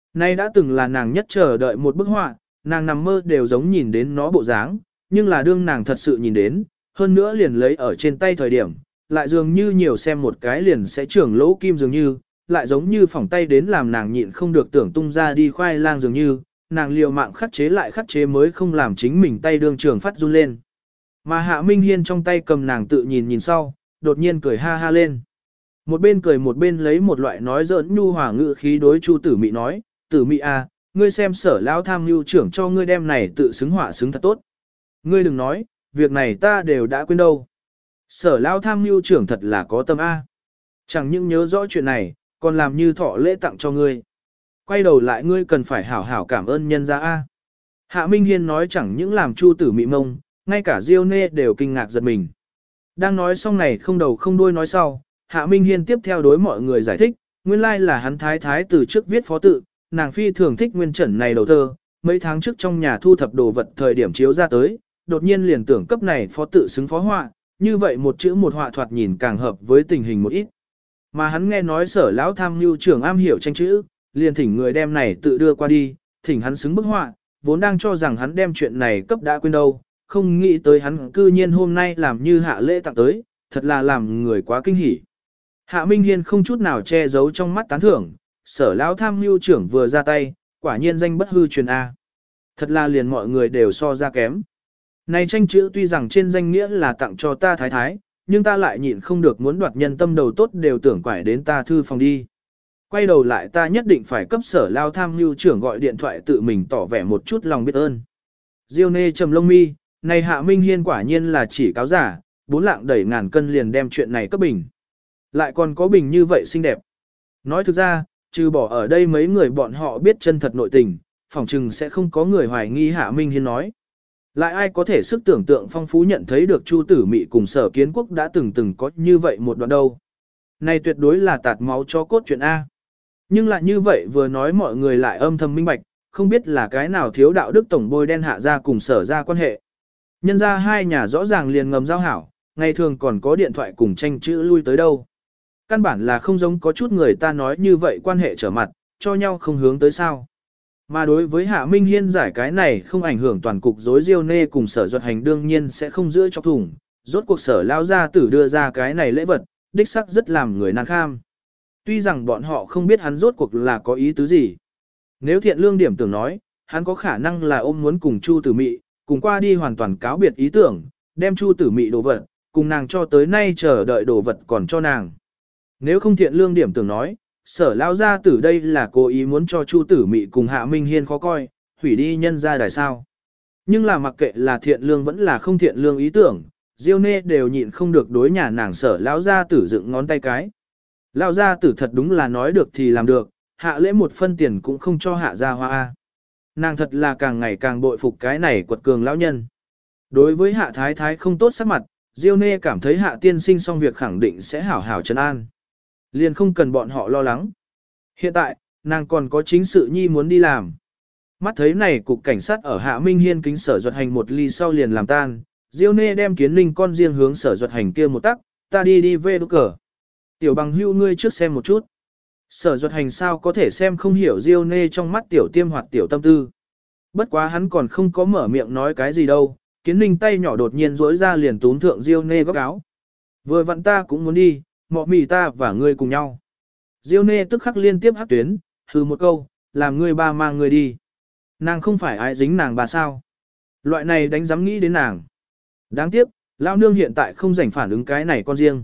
Nay đã từng là nàng nhất chờ đợi một bức họa, nàng nằm mơ đều giống nhìn đến nó bộ dáng, nhưng là đương nàng thật sự nhìn đến, hơn nữa liền lấy ở trên tay thời điểm, lại dường như nhiều xem một cái liền sẽ trưởng lỗ kim dường như, lại giống như phỏng tay đến làm nàng nhịn không được tưởng tung ra đi khoai lang dường như, nàng liều mạng khắc chế lại khắc chế mới không làm chính mình tay đương trường phát run lên. Mà Hạ Minh Hiên trong tay cầm nàng tự nhìn sau, đột nhiên cười ha ha lên. Một bên cười một bên lấy một loại nói giỡn nhu hòa ngữ khí đối Chu Tử Mị nói, Tử Mị à, ngươi xem Sở lão tham mưu trưởng cho ngươi đem này tự xứng họa xứng thật tốt. Ngươi đừng nói, việc này ta đều đã quên đâu. Sở lão tham mưu trưởng thật là có tâm A. Chẳng những nhớ rõ chuyện này, còn làm như thọ lễ tặng cho ngươi. Quay đầu lại ngươi cần phải hảo hảo cảm ơn nhân gia A. Hạ Minh Hiên nói chẳng những làm Chu Tử Mị mông, ngay cả Diêu Nê đều kinh ngạc giật mình. Đang nói xong này không đầu không đuôi nói sau, Hạ Minh Hiên tiếp theo đối mọi người giải thích, nguyên lai là hắn thái thái từ trước viết phó tự, nàng phi thường thích nguyên trần này đầu thơ, mấy tháng trước trong nhà thu thập đồ vật thời điểm chiếu ra tới, đột nhiên liền tưởng cấp này phó tự xứng phó họa, như vậy một chữ một họa thoạt nhìn càng hợp với tình hình một ít. Mà hắn nghe nói Sở lão tham mưu trưởng am hiểu tranh chữ, liền thỉnh người đem này tự đưa qua đi, thỉnh hắn xứng bức họa, vốn đang cho rằng hắn đem chuyện này cấp đã quên đâu, không nghĩ tới hắn cư nhiên hôm nay làm như hạ lễ tặng tới, thật là làm người quá kinh hỉ. Hạ Minh Hiên không chút nào che giấu trong mắt tán thưởng, Sở lão tham mưu trưởng vừa ra tay, quả nhiên danh bất hư truyền A. Thật là liền mọi người đều so ra kém. Này tranh chữ tuy rằng trên danh nghĩa là tặng cho ta thái thái, nhưng ta lại nhịn không được muốn đoạt nhân tâm đầu tốt đều tưởng quải đến ta thư phòng đi. Quay đầu lại ta nhất định phải cấp Sở lão tham mưu trưởng gọi điện thoại tự mình tỏ vẻ một chút lòng biết ơn. Diêu Nê trầm lông mi, này Hạ Minh Hiên quả nhiên là chỉ cáo giả, 4 lạng đẩy ngàn cân liền đem chuyện này cấp bình. Lại còn có bình như vậy xinh đẹp. Nói thực ra, trừ bỏ ở đây mấy người bọn họ biết chân thật nội tình, phỏng chừng sẽ không có người hoài nghi Hạ Minh Hiên nói. Lại ai có thể sức tưởng tượng phong phú nhận thấy được Chu Tử Mị cùng Sở Kiến Quốc đã từng có như vậy một đoạn đâu. Này tuyệt đối là tạt máu cho cốt chuyện A. Nhưng lại như vậy vừa nói mọi người lại âm thầm minh bạch, không biết là cái nào thiếu đạo đức tổng bôi đen Hạ ra cùng Sở ra quan hệ. Nhân ra hai nhà rõ ràng liền ngầm giao hảo, ngày thường còn có điện thoại cùng tranh chữ lui tới đâu. Căn bản là không giống có chút người ta nói như vậy quan hệ trở mặt, cho nhau không hướng tới sao. Mà đối với Hạ Minh Hiên giải cái này không ảnh hưởng toàn cục rối Diêu Nê cùng Sở Duật Hành đương nhiên sẽ không giữa chọc thủng, rốt cuộc Sở lao gia tử đưa ra cái này lễ vật, đích sắc rất làm người nan kham. Tuy rằng bọn họ không biết hắn rốt cuộc là có ý tứ gì. Nếu Thiện Lương điểm tưởng nói, hắn có khả năng là ôm muốn cùng Chu Tử Mị, cùng qua đi hoàn toàn cáo biệt ý tưởng, đem Chu Tử Mị đồ vật, cùng nàng cho tới nay chờ đợi đồ vật còn cho nàng. Nếu không Thiện Lương điểm tưởng nói, Sở lao gia tử đây là cố ý muốn cho Chu Tử Mị cùng Hạ Minh Hiên khó coi, hủy đi nhân gia đài sao. Nhưng là mặc kệ là Thiện Lương vẫn là không Thiện Lương ý tưởng, Diêu Nê đều nhịn không được đối nhà nàng Sở lao gia tử dựng ngón tay cái. Lao gia tử thật đúng là nói được thì làm được, hạ lễ một phân tiền cũng không cho hạ gia hoa a. Nàng thật là càng ngày càng bội phục cái này quật cường lão nhân. Đối với Hạ Thái Thái không tốt sắc mặt, Diêu Nê cảm thấy Hạ tiên sinh xong việc khẳng định sẽ hảo hảo trấn an. Liền không cần bọn họ lo lắng. Hiện tại, nàng còn có chính sự nhi muốn đi làm. Mắt thấy này cục cảnh sát ở Hạ Minh Hiên kính Sở Duật Hành một ly sau liền làm tan, Diêu Nê đem Kiến Linh con riêng hướng Sở Duật Hành kia một tắc, ta đi về đúc cờ. Tiểu bằng hưu ngươi trước xem một chút. Sở Duật Hành sao có thể xem không hiểu Diêu Nê trong mắt tiểu tiêm hoặc tiểu tâm tư. Bất quá hắn còn không có mở miệng nói cái gì đâu, Kiến Linh tay nhỏ đột nhiên rỗi ra liền túm thượng Diêu Nê góc áo. Vừa vặn ta cũng muốn đi, mọ mì ta và ngươi cùng nhau. Diêu Nê tức khắc liên tiếp hắc tuyến, hừ một câu, làm ngươi ba mang ngươi đi. Nàng không phải ai dính nàng bà sao. Loại này đánh giám nghĩ đến nàng. Đáng tiếc, lão nương hiện tại không rảnh phản ứng cái này con riêng.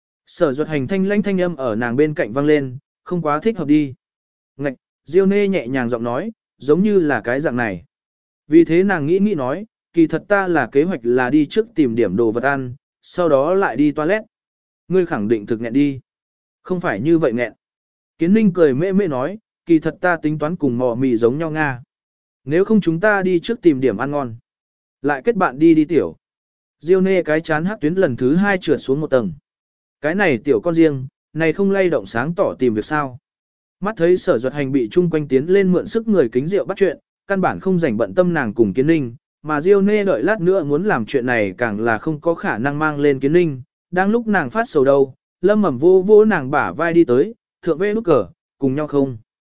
Sở Duật Hành thanh lãnh thanh âm ở nàng bên cạnh vang lên, không quá thích hợp đi. Ngạch, Diêu Nê nhẹ nhàng giọng nói, giống như là cái dạng này. Vì thế nàng nghĩ nói, kỳ thật ta là kế hoạch là đi trước tìm điểm đồ vật ăn, sau đó lại đi toilet. Ngươi khẳng định thực nghẹn đi. Không phải như vậy nghẹn. Kiến Ninh cười mê mê nói, kỳ thật ta tính toán cùng mò mì giống nhau Nga. Nếu không chúng ta đi trước tìm điểm ăn ngon. Lại kết bạn đi tiểu. Diêu Nê cái chán hắc tuyến lần thứ 2 trượt xuống một tầng. Cái này tiểu con riêng, này không lay động sáng tỏ tìm việc sao. Mắt thấy Sở Duật Hành bị chung quanh tiến lên mượn sức người kính rượu bắt chuyện, căn bản không rảnh bận tâm nàng cùng Kiến Ninh, mà Diêu Nê đợi lát nữa muốn làm chuyện này càng là không có khả năng mang lên Kiến Ninh, đang lúc nàng phát sầu đâu, Lâm Mầm vô vô nàng bả vai đi tới, thượng vê nút cờ, cùng nhau không.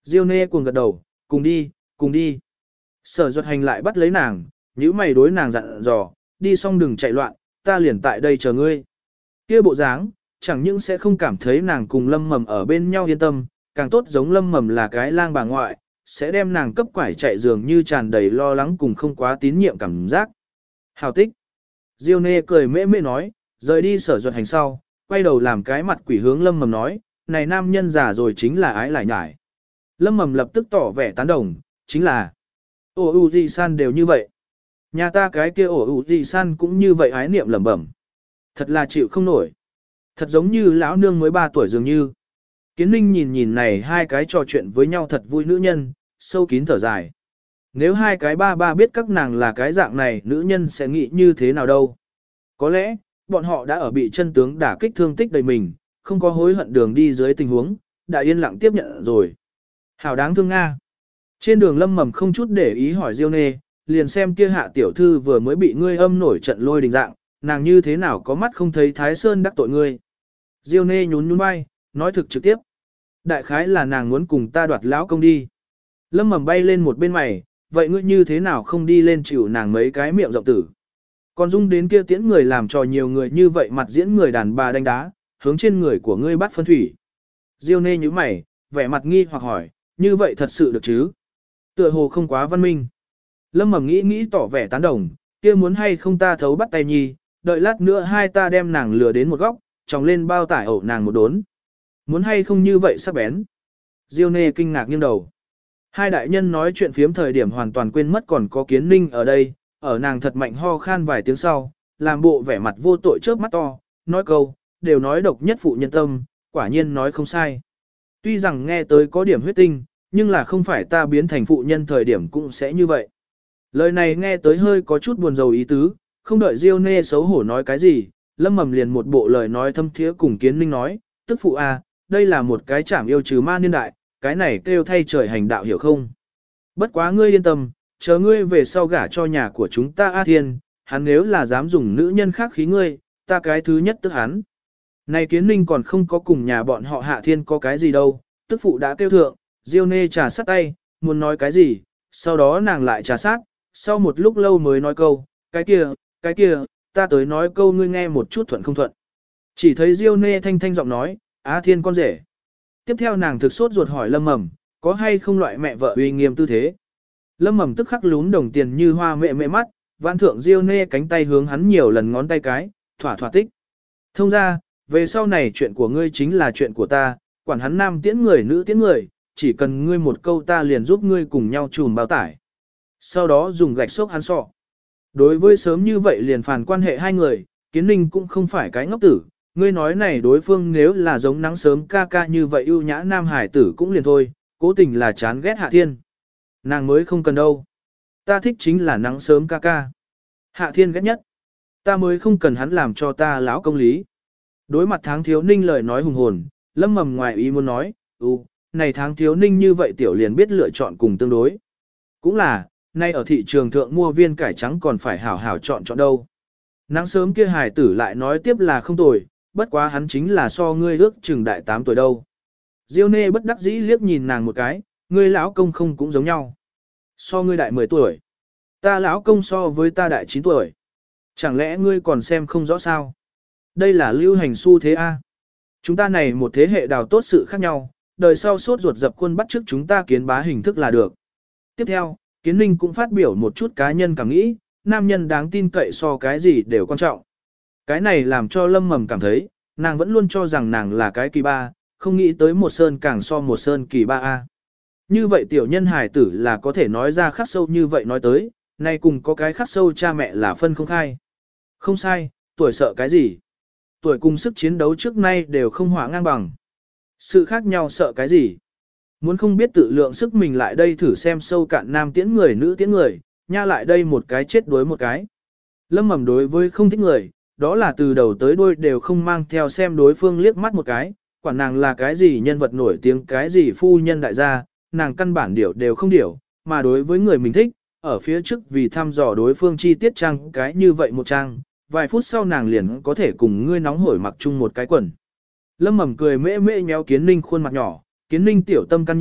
Diêu Nê cuồng gật đầu, cùng đi, cùng đi. Sở Duật Hành lại bắt lấy nàng, nhíu mày đối nàng dặn dò, đi xong đừng chạy loạn, ta liền tại đây chờ ngươi. Kia bộ dáng, chẳng những sẽ không cảm thấy nàng cùng Lâm Mầm ở bên nhau yên tâm, càng tốt giống Lâm Mầm là cái lang bà ngoại, sẽ đem nàng cấp quải chạy dường như tràn đầy lo lắng cùng không quá tín nhiệm cảm giác. Hào tích. Diêu Nê cười mễ mễ nói, rời đi Sở Duật Hành sau, quay đầu làm cái mặt quỷ hướng Lâm Mầm nói, này nam nhân già rồi chính là ái lại nhải. Lâm Mầm lập tức tỏ vẻ tán đồng, chính là ổ u di san đều như vậy. Nhà ta cái kia ổ u di san cũng như vậy ái niệm lẩm bẩm. Thật là chịu không nổi. Thật giống như lão nương mới 3 tuổi dường như. Kiến Ninh nhìn nhìn này hai cái trò chuyện với nhau thật vui nữ nhân, sâu kín thở dài. Nếu hai cái ba biết các nàng là cái dạng này, nữ nhân sẽ nghĩ như thế nào đâu. Có lẽ, bọn họ đã ở bị chân tướng đả kích thương tích đầy mình, không có hối hận đường đi dưới tình huống, đã yên lặng tiếp nhận rồi. Hảo đáng thương Nga. Trên đường Lâm Mầm không chút để ý hỏi Diêu Nê, liền xem kia Hạ tiểu thư vừa mới bị ngươi âm nổi trận lôi đình dạng, nàng như thế nào có mắt không thấy Thái Sơn đắc tội ngươi. Diêu Nê nhún nhún vai, nói thực trực tiếp. Đại khái là nàng muốn cùng ta đoạt lão công đi. Lâm Mầm bay lên một bên mày, vậy ngươi như thế nào không đi lên chịu nàng mấy cái miệng rộng tử. Còn dung đến kia tiễn người làm trò nhiều người như vậy mặt diễn người đàn bà đánh đá, hướng trên người của ngươi bắt phân thủy. Diêu Nê như mày, vẻ mặt nghi hoặc hỏi, như vậy thật sự được chứ? Tựa hồ không quá văn minh. Lâm Mầm nghĩ tỏ vẻ tán đồng, kia muốn hay không ta thấu bắt tay nhi, đợi lát nữa hai ta đem nàng lừa đến một góc, tròng lên bao tải ẩu nàng một đốn. Muốn hay không như vậy sắc bén. Diêu Nê kinh ngạc nghiêng đầu. Hai đại nhân nói chuyện phiếm thời điểm hoàn toàn quên mất còn có Kiến Ninh ở đây, ở nàng thật mạnh ho khan vài tiếng sau, làm bộ vẻ mặt vô tội chớp mắt to, nói câu, đều nói độc nhất phụ nhân tâm, quả nhiên nói không sai. Tuy rằng nghe tới có điểm huyết tinh, nhưng là không phải ta biến thành phụ nhân thời điểm cũng sẽ như vậy. Lời này nghe tới hơi có chút buồn rầu ý tứ, không đợi Diêu Nê xấu hổ nói cái gì, Lâm Mầm liền một bộ lời nói thâm thiế cùng Kiến Ninh nói, tức phụ a, đây là một cái chảm yêu trừ ma niên đại, cái này kêu thay trời hành đạo hiểu không? Bất quá ngươi yên tâm, chờ ngươi về sau gả cho nhà của chúng ta A Thiên, hắn nếu là dám dùng nữ nhân khác khí ngươi, ta cái thứ nhất tức hắn. Này Kiến Ninh còn không có cùng nhà bọn họ Hạ Thiên có cái gì đâu, tức phụ đã kêu thượng, Diêu Nê trà sát tay, muốn nói cái gì, sau đó nàng lại trà sát, sau một lúc lâu mới nói câu, cái kia, ta tới nói câu ngươi nghe một chút thuận không thuận. Chỉ thấy Diêu Nê thanh thanh giọng nói, Á Thiên con rể. Tiếp theo nàng thực sốt ruột hỏi Lâm Mầm, có hay không loại mẹ vợ uy nghiêm tư thế. Lâm Mầm tức khắc lún đồng tiền như hoa mẹ mẹ mắt, vãn thượng Diêu Nê cánh tay hướng hắn nhiều lần ngón tay cái, thỏa thỏa tích. Thông ra, về sau này chuyện của ngươi chính là chuyện của ta, quản hắn nam tiễn người nữ tiễn người, chỉ cần ngươi một câu ta liền giúp ngươi cùng nhau chùm bao tải. Sau đó dùng gạch xốc hắn sọ. Đối với sớm như vậy liền phản quan hệ hai người, Kiến Ninh cũng không phải cái ngốc tử, ngươi nói này đối phương nếu là giống nắng sớm ca ca như vậy ưu nhã nam hải tử cũng liền thôi, cố tình là chán ghét Hạ Thiên. Nàng mới không cần đâu. Ta thích chính là nắng sớm ca ca. Hạ Thiên ghét nhất. Ta mới không cần hắn làm cho ta lão công lý. Đối mặt Tháng Thiếu Ninh lời nói hùng hồn, Lâm Mầm ngoài ý muốn nói, này Tháng Thiếu Ninh như vậy tiểu liền biết lựa chọn cùng tương đối. Cũng là, nay ở thị trường thượng mua viên cải trắng còn phải hảo hảo chọn đâu. Nắng sớm kia hài tử lại nói tiếp là không tồi, bất quá hắn chính là so ngươi ước chừng đại 8 tuổi đâu. Diêu Nê bất đắc dĩ liếc nhìn nàng một cái, ngươi lão công không cũng giống nhau. So ngươi đại 10 tuổi. Ta lão công so với ta đại 9 tuổi. Chẳng lẽ ngươi còn xem không rõ sao? Đây là lưu hành xu thế A. Chúng ta này một thế hệ đào tốt sự khác nhau, đời sau sốt ruột dập khuôn bắt trước chúng ta kiến bá hình thức là được. Tiếp theo, Kiến Ninh cũng phát biểu một chút cá nhân cảm nghĩ, nam nhân đáng tin cậy so cái gì đều quan trọng. Cái này làm cho Lâm Mầm cảm thấy, nàng vẫn luôn cho rằng nàng là cái kỳ ba, không nghĩ tới một sơn càng so một sơn kỳ ba A. Như vậy tiểu nhân hài tử là có thể nói ra khắc sâu như vậy nói tới, nay cùng có cái khắc sâu cha mẹ là phân không khai. Không sai, tuổi sợ cái gì? Tuổi cùng sức chiến đấu trước nay đều không hỏa ngang bằng. Sự khác nhau sợ cái gì? Muốn không biết tự lượng sức mình lại đây thử xem sâu cạn nam tiễn người nữ tiễn người, nha lại đây một cái chết đuối một cái. Lâm Mầm đối với không thích người, đó là từ đầu tới đuôi đều không mang theo xem đối phương liếc mắt một cái, quản nàng là cái gì nhân vật nổi tiếng cái gì phu nhân đại gia, nàng căn bản điểu đều không điểu, mà đối với người mình thích, ở phía trước vì thăm dò đối phương chi tiết trang cái như vậy một trang, vài phút sau nàng liền có thể cùng ngươi nóng hổi mặc chung một cái quần. Lâm Mầm cười mễ mễ nhéo Kiến Ninh khuôn mặt nhỏ, Kiến Ninh tiểu tâm căn nhi,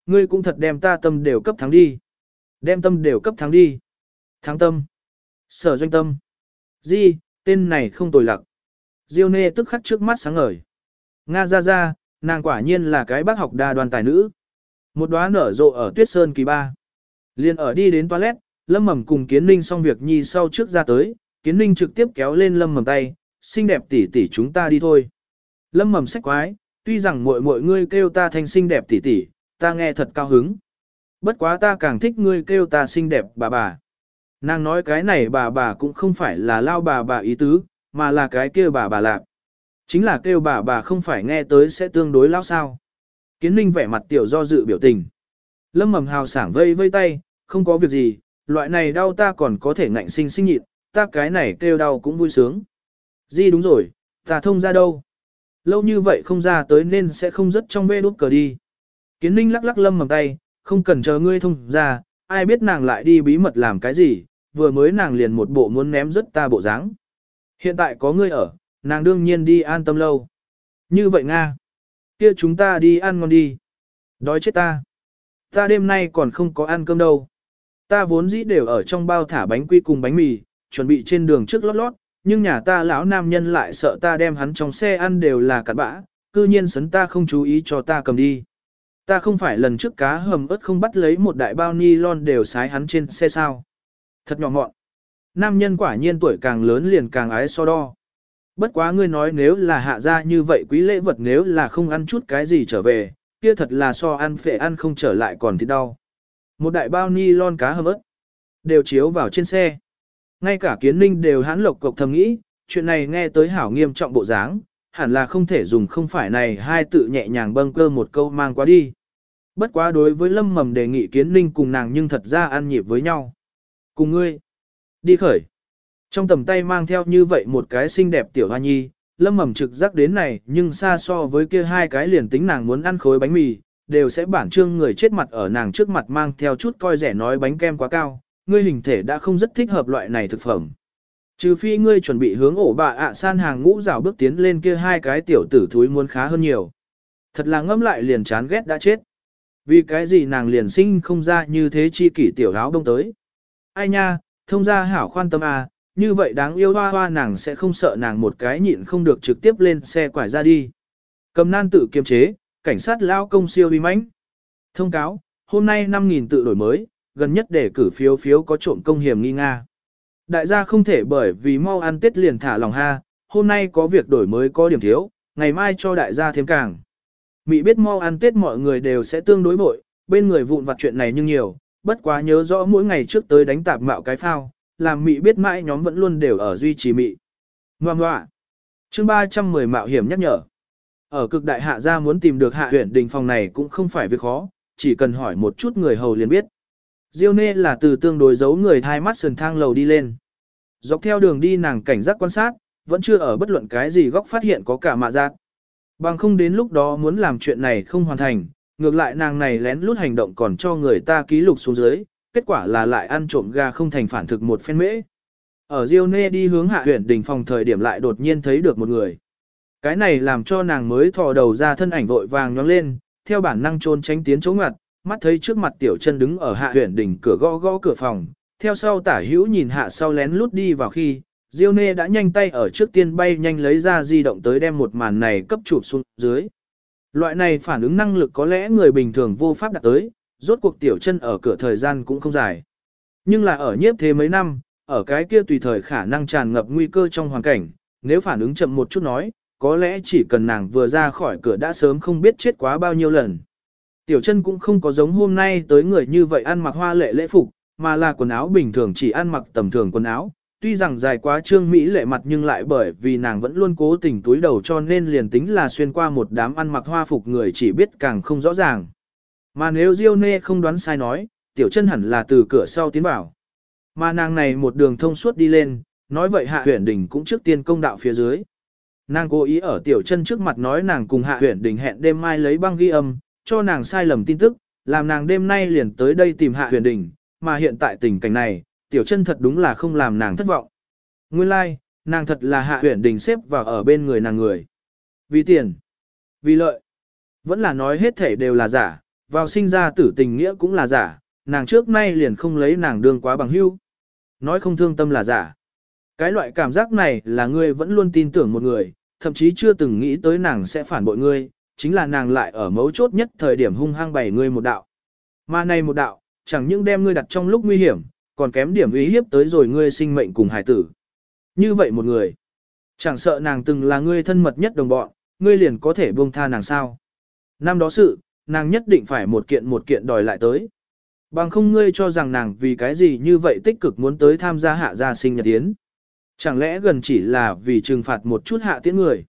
ngươi cũng thật đem ta tâm đều cấp thắng đi. Đem tâm đều cấp thắng đi. Thắng tâm. Sở Doanh Tâm. Di, tên này không tồi lặc. Diêu Nê tức khắc trước mắt sáng ngời. Nga ra, nàng quả nhiên là cái bác học đa đoan tài nữ. Một đóa nở rộ ở Tuyết Sơn kỳ ba. Liên ở đi đến toilet, Lâm Mầm cùng Kiến Ninh xong việc nhi sau trước ra tới, Kiến Ninh trực tiếp kéo lên Lâm Mầm tay, xinh đẹp tỷ tỷ chúng ta đi thôi. Lâm Mầm xách quái, tuy rằng mọi ngươi kêu ta thành xinh đẹp tỷ tỷ, ta nghe thật cao hứng. Bất quá ta càng thích ngươi kêu ta xinh đẹp bà. Nàng nói cái này bà cũng không phải là lao bà ý tứ, mà là cái kêu bà lạp. Chính là kêu bà không phải nghe tới sẽ tương đối lao sao. Kiến Ninh vẻ mặt tiểu do dự biểu tình. Lâm Mầm hào sảng vây tay, không có việc gì, loại này đau ta còn có thể ngạnh sinh nhịn, ta cái này kêu đau cũng vui sướng. Di đúng rồi, ta thông ra đâu? Lâu như vậy không ra tới nên sẽ không rất trong vê đút cờ đi. Kiến Ninh lắc Lâm Mầm tay, không cần chờ ngươi thông ra, ai biết nàng lại đi bí mật làm cái gì, vừa mới nàng liền một bộ muốn ném rất ta bộ dáng. Hiện tại có ngươi ở, nàng đương nhiên đi an tâm lâu. Như vậy Nga. Kia chúng ta đi ăn ngon đi. Đói chết ta. Ta đêm nay còn không có ăn cơm đâu. Ta vốn dĩ đều ở trong bao thả bánh quy cùng bánh mì, chuẩn bị trên đường trước lót, nhưng nhà ta lão nam nhân lại sợ ta đem hắn trong xe ăn đều là cặn bã, cư nhiên sấn ta không chú ý cho ta cầm đi. Ta không phải lần trước cá hầm ớt không bắt lấy một đại bao nylon đều sái hắn trên xe sao. Thật nhỏ mọn. Nam nhân quả nhiên tuổi càng lớn liền càng ái so đo. Bất quá ngươi nói nếu là hạ ra như vậy quý lễ vật nếu là không ăn chút cái gì trở về, kia thật là so ăn phệ ăn không trở lại còn thì đau. Một đại bao nylon cá hầm ớt đều chiếu vào trên xe. Ngay cả Kiến Ninh đều hãn lộc cộc thầm nghĩ, chuyện này nghe tới hảo nghiêm trọng bộ dáng, hẳn là không thể dùng không phải này hai tự nhẹ nhàng bâng cơ một câu mang qua đi. Bất quá đối với Lâm Mầm đề nghị Kiến Ninh cùng nàng nhưng thật ra ăn nhịp với nhau. Cùng ngươi, đi khởi. Trong tầm tay mang theo như vậy một cái xinh đẹp tiểu hoa nhi, Lâm Mầm trực giác đến này nhưng xa so với kia hai cái liền tính nàng muốn ăn khối bánh mì, đều sẽ bản trương người chết mặt ở nàng trước mặt mang theo chút coi rẻ nói bánh kem quá cao, ngươi hình thể đã không rất thích hợp loại này thực phẩm. Trừ phi ngươi chuẩn bị hướng ổ bà ạ san hàng ngũ rào bước tiến lên kia hai cái tiểu tử thúi muốn khá hơn nhiều. Thật là ngẫm lại liền chán ghét đã chết. Vì cái gì nàng liền sinh không ra như thế chi kỷ tiểu áo đông tới. Ai nha, thông ra hảo khoan tâm à, như vậy đáng yêu hoa nàng sẽ không sợ nàng một cái nhịn không được trực tiếp lên xe quải ra đi. Cầm nan tự kiềm chế, cảnh sát lao công siêu uy mãnh. Thông cáo, hôm nay 5.000 tự đổi mới, gần nhất để cử phiếu có trộm công hiểm nghi Nga. Đại gia không thể bởi vì mau ăn Tết liền thả lòng ha, hôm nay có việc đổi mới có điểm thiếu, ngày mai cho đại gia thêm càng. Mị biết mau ăn Tết mọi người đều sẽ tương đối vội, bên người vụn vặt chuyện này nhưng nhiều, bất quá nhớ rõ mỗi ngày trước tới đánh tạp mạo cái phao, làm Mị biết mãi nhóm vẫn luôn đều ở duy trì Mị. Ngoà ngoạ. Chương 310 mạo hiểm nhắc nhở. Ở cực đại hạ gia muốn tìm được hạ huyện đình phòng này cũng không phải việc khó, chỉ cần hỏi một chút người hầu liền biết. Diêu Nê là từ tương đối giấu người thai mắt sườn thang lầu đi lên. Dọc theo đường đi nàng cảnh giác quan sát, vẫn chưa ở bất luận cái gì góc phát hiện có cả mạ giác. Bằng không đến lúc đó muốn làm chuyện này không hoàn thành, ngược lại nàng này lén lút hành động còn cho người ta ký lục xuống dưới, kết quả là lại ăn trộm gà không thành phản thực một phen mễ. Ở Diêu Nê đi hướng hạ huyện đình phòng thời điểm lại đột nhiên thấy được một người. Cái này làm cho nàng mới thò đầu ra thân ảnh vội vàng nhóng lên, theo bản năng trốn tránh tiến chỗ ngặt, mắt thấy trước mặt tiểu chân đứng ở hạ huyện đỉnh cửa gõ gõ cửa phòng, theo sau tả hữu nhìn hạ sau lén lút đi vào khi, Diêu Nê đã nhanh tay ở trước tiên bay nhanh lấy ra di động tới đem một màn này cấp chụp xuống dưới. Loại này phản ứng năng lực có lẽ người bình thường vô pháp đạt tới, rốt cuộc tiểu chân ở cửa thời gian cũng không dài. Nhưng là ở nhiếp thế mấy năm, ở cái kia tùy thời khả năng tràn ngập nguy cơ trong hoàn cảnh, nếu phản ứng chậm một chút nói, có lẽ chỉ cần nàng vừa ra khỏi cửa đã sớm không biết chết quá bao nhiêu lần. Tiểu chân cũng không có giống hôm nay tới người như vậy ăn mặc hoa lệ lễ phục, mà là quần áo bình thường chỉ ăn mặc tầm thường quần áo. Tuy rằng dài quá trương Mỹ lệ mặt nhưng lại bởi vì nàng vẫn luôn cố tình túi đầu cho nên liền tính là xuyên qua một đám ăn mặc hoa phục người chỉ biết càng không rõ ràng. Mà nếu Diêu Nê không đoán sai nói, tiểu chân hẳn là từ cửa sau tiến vào. Mà nàng này một đường thông suốt đi lên, nói vậy Hạ Huyền Đình cũng trước tiên công đạo phía dưới. Nàng cố ý ở tiểu chân trước mặt nói nàng cùng Hạ Huyền Đình hẹn đêm mai lấy băng ghi âm, cho nàng sai lầm tin tức, làm nàng đêm nay liền tới đây tìm Hạ Huyền Đình, mà hiện tại tình cảnh này, tiểu chân thật đúng là không làm nàng thất vọng. Nguyên lai, like, nàng thật là Hạ Huyền Đình xếp vào ở bên người nàng người. Vì tiền, vì lợi, vẫn là nói hết thể đều là giả, vào sinh ra tử tình nghĩa cũng là giả, nàng trước nay liền không lấy nàng đương quá bằng hữu. Nói không thương tâm là giả. Cái loại cảm giác này là ngươi vẫn luôn tin tưởng một người, thậm chí chưa từng nghĩ tới nàng sẽ phản bội ngươi, chính là nàng lại ở mấu chốt nhất thời điểm hung hăng bày ngươi một đạo. Mà này một đạo, chẳng những đem ngươi đặt trong lúc nguy hiểm, còn kém điểm uy hiếp tới rồi ngươi sinh mệnh cùng hải tử. Như vậy một người, chẳng sợ nàng từng là ngươi thân mật nhất đồng bọn, ngươi liền có thể buông tha nàng sao. Năm đó sự, nàng nhất định phải một kiện đòi lại tới. Bằng không ngươi cho rằng nàng vì cái gì như vậy tích cực muốn tới tham gia hạ gia sinh nhật yến. Chẳng lẽ gần chỉ là vì trừng phạt một chút hạ tiễn người.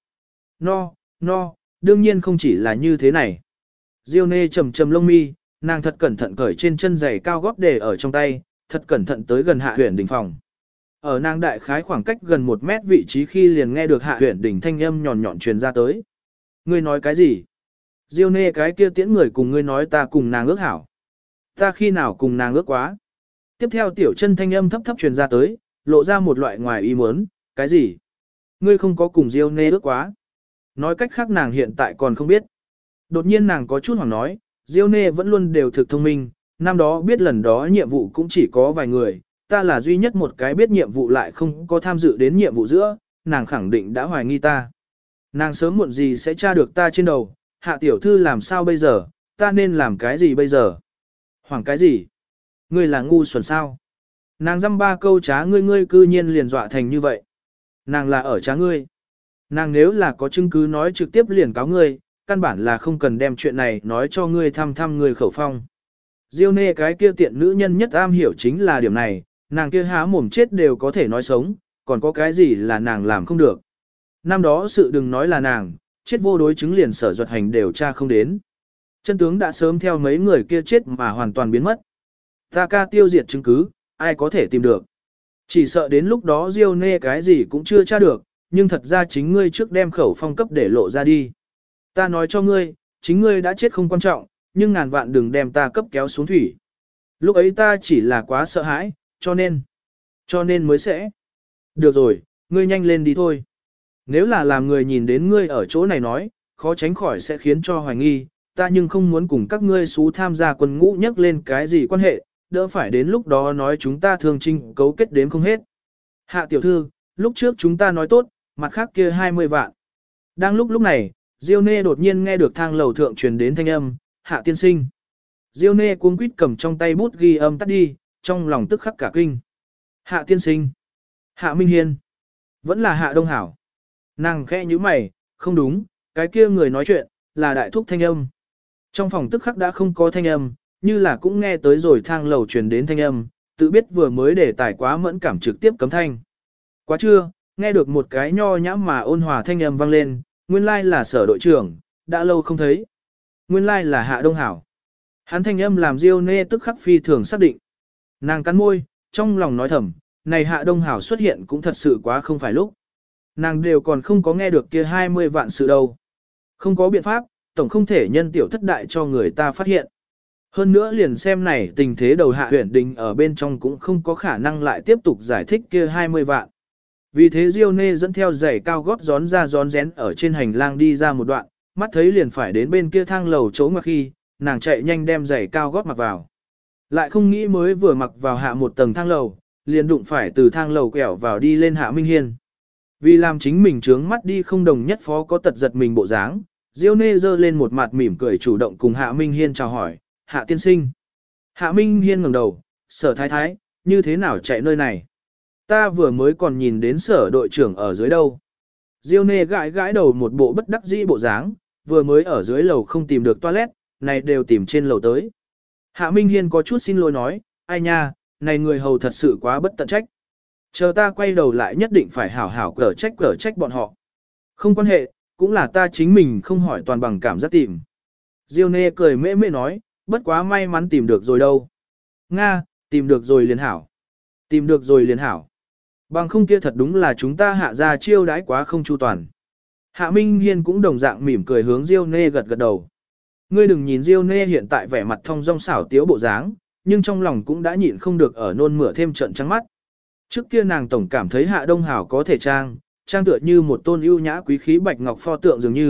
No, đương nhiên không chỉ là như thế này. Diêu nê trầm trầm lông mi, nàng thật cẩn thận cởi trên chân giày cao gót để ở trong tay, thật cẩn thận tới gần Hạ Huyền Đình phòng. Ở nàng đại khái khoảng cách gần 1 mét vị trí khi liền nghe được Hạ Huyền Đình thanh âm nhọn nhọn truyền ra tới. Ngươi nói cái gì? Diêu nê cái kia tiễn người cùng ngươi nói ta cùng nàng ước hảo. Ta khi nào cùng nàng ước quá? Tiếp theo tiểu chân thanh âm thấp thấp truyền ra tới, lộ ra một loại ngoài ý muốn, cái gì? Ngươi không có cùng Diêu nê ước quá. Nói cách khác nàng hiện tại còn không biết. Đột nhiên nàng có chút hoảng nói, Diêu nê vẫn luôn đều thực thông minh, năm đó biết lần đó nhiệm vụ cũng chỉ có vài người, ta là duy nhất một cái biết nhiệm vụ lại không có tham dự đến nhiệm vụ giữa, nàng khẳng định đã hoài nghi ta. Nàng sớm muộn gì sẽ tra được ta trên đầu, Hạ tiểu thư làm sao bây giờ, ta nên làm cái gì bây giờ? Hoảng cái gì? Ngươi là ngu xuẩn sao? Nàng dăm ba câu trá ngươi cư nhiên liền dọa thành như vậy. Nàng là ở trá ngươi. Nàng nếu là có chứng cứ nói trực tiếp liền cáo ngươi, căn bản là không cần đem chuyện này nói cho ngươi thăm ngươi khẩu phong. Diêu nê cái kia tiện nữ nhân nhất am hiểu chính là điểm này, nàng kia há mồm chết đều có thể nói sống, còn có cái gì là nàng làm không được. Năm đó sự đừng nói là nàng, chết vô đối chứng liền Sở Duật Hành đều tra không đến. Chân tướng đã sớm theo mấy người kia chết mà hoàn toàn biến mất. Ta ca tiêu diệt chứng cứ, ai có thể tìm được. Chỉ sợ đến lúc đó Diêu nê cái gì cũng chưa tra được, nhưng thật ra chính ngươi trước đem khẩu phong cấp để lộ ra đi. Ta nói cho ngươi, chính ngươi đã chết không quan trọng, nhưng ngàn vạn đừng đem ta cấp kéo xuống thủy. Lúc ấy ta chỉ là quá sợ hãi, cho nên mới sẽ. Được rồi, ngươi nhanh lên đi thôi. Nếu là làm người nhìn đến ngươi ở chỗ này nói, khó tránh khỏi sẽ khiến cho hoài nghi, ta nhưng không muốn cùng các ngươi xú tham gia quân ngũ nhắc lên cái gì quan hệ, đỡ phải đến lúc đó nói chúng ta thường trinh cấu kết đếm không hết. Hạ tiểu thư, lúc trước chúng ta nói tốt, mặt khác kia 20 vạn. Đang lúc này, Diêu nê đột nhiên nghe được thang lầu thượng truyền đến thanh âm, Hạ tiên sinh. Diêu nê cuống quýt cầm trong tay bút ghi âm tắt đi, trong lòng tức khắc cả kinh. Hạ tiên sinh. Hạ Minh Hiên. Vẫn là Hạ Đông Hảo. Nàng khẽ như mày, không đúng, cái kia người nói chuyện, là đại thúc thanh âm. Trong phòng tức khắc đã không có thanh âm, như là cũng nghe tới rồi thang lầu truyền đến thanh âm, tự biết vừa mới để tải quá mẫn cảm trực tiếp cấm thanh. Quá trưa, nghe được một cái nho nhãm mà ôn hòa thanh âm vang lên, nguyên lai là Sở đội trưởng, đã lâu không thấy. Nguyên lai là Hạ Đông Hảo. Hắn thanh âm làm Diêu nê tức khắc phi thường xác định. Nàng cắn môi, trong lòng nói thầm, này Hạ Đông Hảo xuất hiện cũng thật sự quá không phải lúc. Nàng đều còn không có nghe được kia 20 vạn sự đâu. Không có biện pháp, tổng không thể nhân tiểu thất đại cho người ta phát hiện. Hơn nữa liền xem này tình thế đầu Hạ Huyền Đình ở bên trong cũng không có khả năng lại tiếp tục giải thích kia 20 vạn. Vì thế Diêu nê dẫn theo giày cao gót gión ra gión rén ở trên hành lang đi ra một đoạn, mắt thấy liền phải đến bên kia thang lầu chỗ ngoặc khi, nàng chạy nhanh đem giày cao gót mặc vào. Lại không nghĩ mới vừa mặc vào hạ một tầng thang lầu, liền đụng phải từ thang lầu quẹo vào đi lên Hạ Minh Hiên. Vì làm chính mình trướng mắt đi không đồng nhất phó có tật giật mình bộ dáng, Diêu nê giơ lên một mặt mỉm cười chủ động cùng Hạ Minh Hiên chào hỏi, Hạ tiên sinh. Hạ Minh Hiên ngẩng đầu, Sở thái thái, như thế nào chạy nơi này? Ta vừa mới còn nhìn đến Sở đội trưởng ở dưới đâu. Diêu nê gãi gãi đầu một bộ bất đắc dĩ bộ dáng, vừa mới ở dưới lầu không tìm được toilet, này đều tìm trên lầu tới. Hạ Minh Hiên có chút xin lỗi nói, ai nha, này người hầu thật sự quá bất tận trách. Chờ ta quay đầu lại nhất định phải hảo hảo cở trách bọn họ. Không quan hệ, cũng là ta chính mình không hỏi toàn bằng cảm giác tìm. Diêu nê cười mễ mễ nói, bất quá may mắn tìm được rồi đâu. Nga, tìm được rồi liền hảo. Tìm được rồi liền hảo. Bằng không kia thật đúng là chúng ta Hạ ra chiêu đãi quá không chu toàn. Hạ Minh Hiên cũng đồng dạng mỉm cười hướng Diêu nê gật gật đầu. Ngươi đừng nhìn Diêu nê hiện tại vẻ mặt thông dong xảo tiếu bộ dáng, nhưng trong lòng cũng đã nhịn không được ở nôn mửa thêm trận trắng mắt. Trước kia nàng tổng cảm thấy Hạ Đông Hảo có thể trang tựa như một tôn ưu nhã quý khí bạch ngọc pho tượng dường như,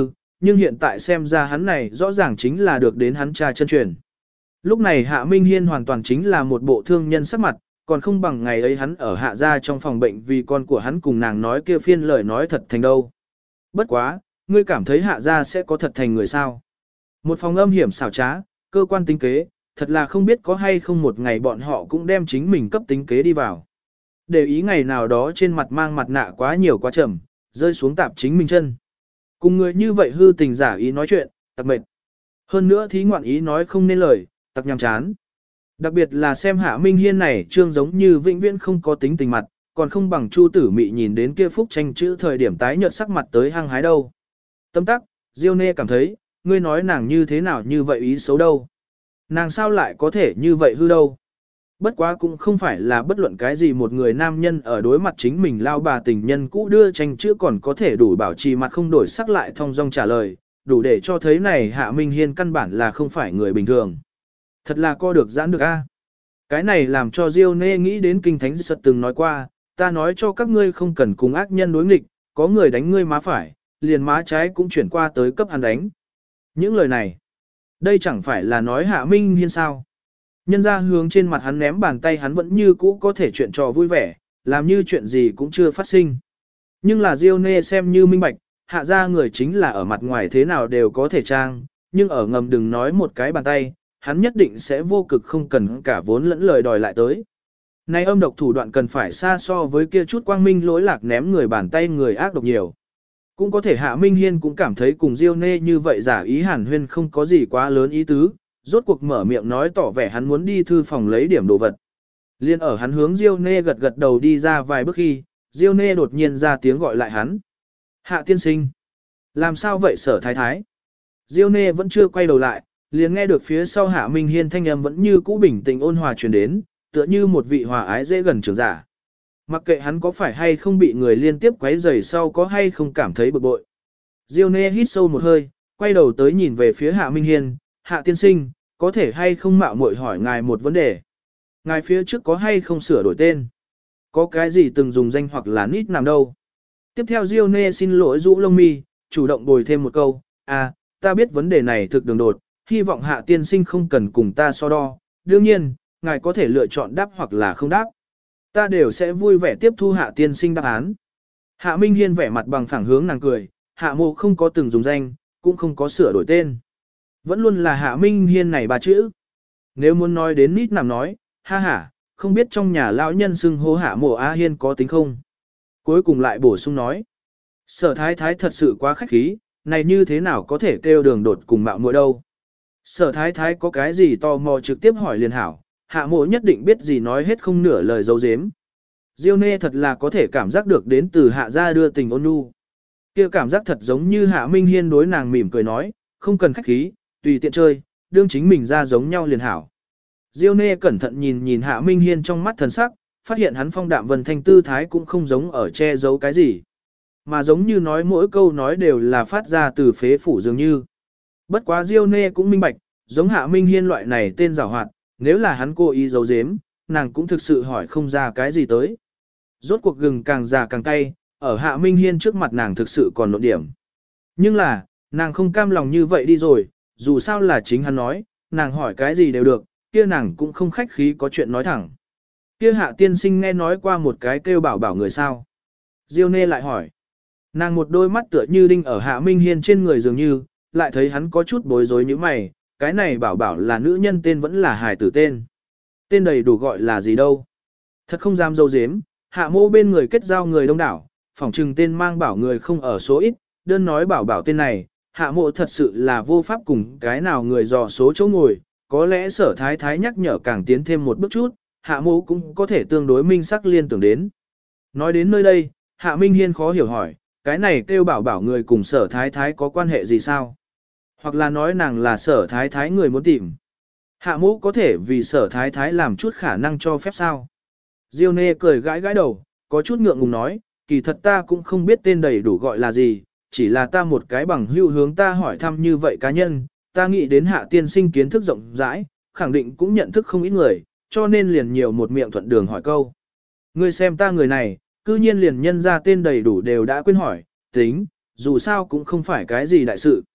nhưng hiện tại xem ra hắn này rõ ràng chính là được đến hắn cha chân truyền. Lúc này Hạ Minh Hiên hoàn toàn chính là một bộ thương nhân sắc mặt, còn không bằng ngày ấy hắn ở Hạ gia trong phòng bệnh vì con của hắn cùng nàng nói kia phiên lời nói thật thành đâu. Bất quá, ngươi cảm thấy Hạ gia sẽ có thật thành người sao? Một phòng âm hiểm xảo trá, cơ quan tính kế, thật là không biết có hay không một ngày bọn họ cũng đem chính mình cấp tính kế đi vào. Để ý ngày nào đó trên mặt mang mặt nạ quá nhiều quá chậm, rơi xuống tạp chính mình chân. Cùng người như vậy hư tình giả ý nói chuyện, tặc mệt. Hơn nữa thí ngoạn ý nói không nên lời, tặc nhằm chán. Đặc biệt là xem Hạ Minh Hiên này trương giống như vĩnh viễn không có tính tình mặt, còn không bằng Chu Tử Mị nhìn đến kia phúc tranh chữ thời điểm tái nhợt sắc mặt tới hăng hái đâu. Tâm tắc, Diêu Nê cảm thấy, ngươi nói nàng như thế nào như vậy ý xấu đâu. Nàng sao lại có thể như vậy hư đâu. Bất quá cũng không phải là bất luận cái gì một người nam nhân ở đối mặt chính mình lao bà tình nhân cũ đưa tranh chữ còn có thể đủ bảo trì mặt không đổi sắc lại thong dong trả lời, đủ để cho thấy này Hạ Minh Hiên căn bản là không phải người bình thường. Thật là co được giãn được a. Cái này làm cho Diêu Nê nghĩ đến Kinh Thánh Sật từng nói qua, ta nói cho các ngươi không cần cùng ác nhân đối nghịch, có người đánh ngươi má phải, liền má trái cũng chuyển qua tới cấp hắn đánh. Những lời này, đây chẳng phải là nói Hạ Minh Hiên sao. Nhân ra hướng trên mặt hắn ném bàn tay hắn vẫn như cũ có thể chuyện trò vui vẻ, làm như chuyện gì cũng chưa phát sinh. Nhưng là Diêu Nê xem như minh bạch, Hạ ra người chính là ở mặt ngoài thế nào đều có thể trang, nhưng ở ngầm đừng nói một cái bàn tay, hắn nhất định sẽ vô cực không cần cả vốn lẫn lời đòi lại tới. Này âm độc thủ đoạn cần phải xa so với kia chút quang minh lỗi lạc ném người bàn tay người ác độc nhiều. Cũng có thể Hạ Minh Hiên cũng cảm thấy cùng Diêu Nê như vậy giả ý hàn huyên không có gì quá lớn ý tứ, rốt cuộc mở miệng nói tỏ vẻ hắn muốn đi thư phòng lấy điểm đồ vật. Liên ở hắn hướng Diêu Nê gật gật đầu đi ra vài bước khi, Diêu Nê đột nhiên ra tiếng gọi lại hắn. Hạ tiên sinh. Làm sao vậy Sở thái thái? Diêu Nê vẫn chưa quay đầu lại, liền nghe được phía sau Hạ Minh Hiên thanh âm vẫn như cũ bình tĩnh ôn hòa truyền đến, tựa như một vị hòa ái dễ gần trưởng giả. Mặc kệ hắn có phải hay không bị người liên tiếp quấy rầy sau có hay không cảm thấy bực bội. Diêu Nê hít sâu một hơi, quay đầu tới nhìn về phía Hạ Minh Hiên, Hạ tiên sinh, có thể hay không mạo muội hỏi ngài một vấn đề. Ngài phía trước có hay không sửa đổi tên? Có cái gì từng dùng danh hoặc là nít nằm đâu? Tiếp theo Diêu Nê xin lỗi rũ lông mi, chủ động bồi thêm một câu, ta biết vấn đề này thực đường đột, hy vọng Hạ tiên sinh không cần cùng ta so đo, đương nhiên, ngài có thể lựa chọn đáp hoặc là không đáp. Ta đều sẽ vui vẻ tiếp thu Hạ tiên sinh đáp án. Hạ Minh Hiên vẻ mặt bằng phẳng hướng nàng cười, Hạ mộ không có từng dùng danh, cũng không có sửa đổi tên. Vẫn luôn là Hạ Minh Hiên này ba chữ. Nếu muốn nói đến nít nằm nói, ha ha, không biết trong nhà lão nhân xưng hô Hạ mộ A Hiên có tính không. Cuối cùng lại bổ sung nói. Sở thái thái thật sự quá khách khí, này như thế nào có thể kêu đường đột cùng mạo muội đâu. Sở thái thái có cái gì tò mò trực tiếp hỏi liền hảo, Hạ mộ nhất định biết gì nói hết không nửa lời dấu dếm. Diêu Nê thật là có thể cảm giác được đến từ Hạ gia đưa tình ôn nhu. Kia cảm giác thật giống như Hạ Minh Hiên đối nàng mỉm cười nói, không cần khách khí, tùy tiện chơi, đương chính mình ra giống nhau liền hảo. Diêu Nê cẩn thận nhìn nhìn Hạ Minh Hiên trong mắt thần sắc, phát hiện hắn phong đạm vân thanh tư thái cũng không giống ở che giấu cái gì. Mà giống như nói mỗi câu nói đều là phát ra từ phế phủ dường như. Bất quá Diêu Nê cũng minh bạch, giống Hạ Minh Hiên loại này tên giàu hoạt, nếu là hắn cố ý giấu giếm, nàng cũng thực sự hỏi không ra cái gì tới. Rốt cuộc gừng càng già càng cay, ở Hạ Minh Hiên trước mặt nàng thực sự còn nộn điểm. Nhưng là, nàng không cam lòng như vậy đi rồi, dù sao là chính hắn nói, nàng hỏi cái gì đều được, kia nàng cũng không khách khí có chuyện nói thẳng. Kia Hạ tiên sinh nghe nói qua một cái kêu bảo bảo người sao. Diêu Nê lại hỏi. Nàng một đôi mắt tựa như đinh ở Hạ Minh Hiên trên người dường như, lại thấy hắn có chút bối rối như mày, cái này bảo bảo là nữ nhân tên vẫn là hài tử tên. Tên đầy đủ gọi là gì đâu. Thật không dám dâu dếm, Hạ mô bên người kết giao người đông đảo, phỏng trừng tên mang bảo người không ở số ít, đơn nói bảo bảo tên này, Hạ mộ thật sự là vô pháp cùng cái nào người dò số chỗ ngồi, có lẽ Sở thái thái nhắc nhở càng tiến thêm một bước chút, Hạ mộ cũng có thể tương đối minh sắc liên tưởng đến. Nói đến nơi đây, Hạ Minh Hiên khó hiểu hỏi, cái này kêu bảo bảo người cùng Sở thái thái có quan hệ gì sao? Hoặc là nói nàng là Sở thái thái người muốn tìm. Hạ mộ có thể vì Sở thái thái làm chút khả năng cho phép sao? Diêu Nê cười gãi gãi đầu, có chút ngượng ngùng nói, kỳ thật ta cũng không biết tên đầy đủ gọi là gì, chỉ là ta một cái bằng hữu hướng ta hỏi thăm như vậy cá nhân, ta nghĩ đến Hạ tiên sinh kiến thức rộng rãi, khẳng định cũng nhận thức không ít người, cho nên liền nhiều một miệng thuận đường hỏi câu. Ngươi xem ta người này, cư nhiên liền nhân ra tên đầy đủ đều đã quên hỏi, tính, dù sao cũng không phải cái gì đại sự.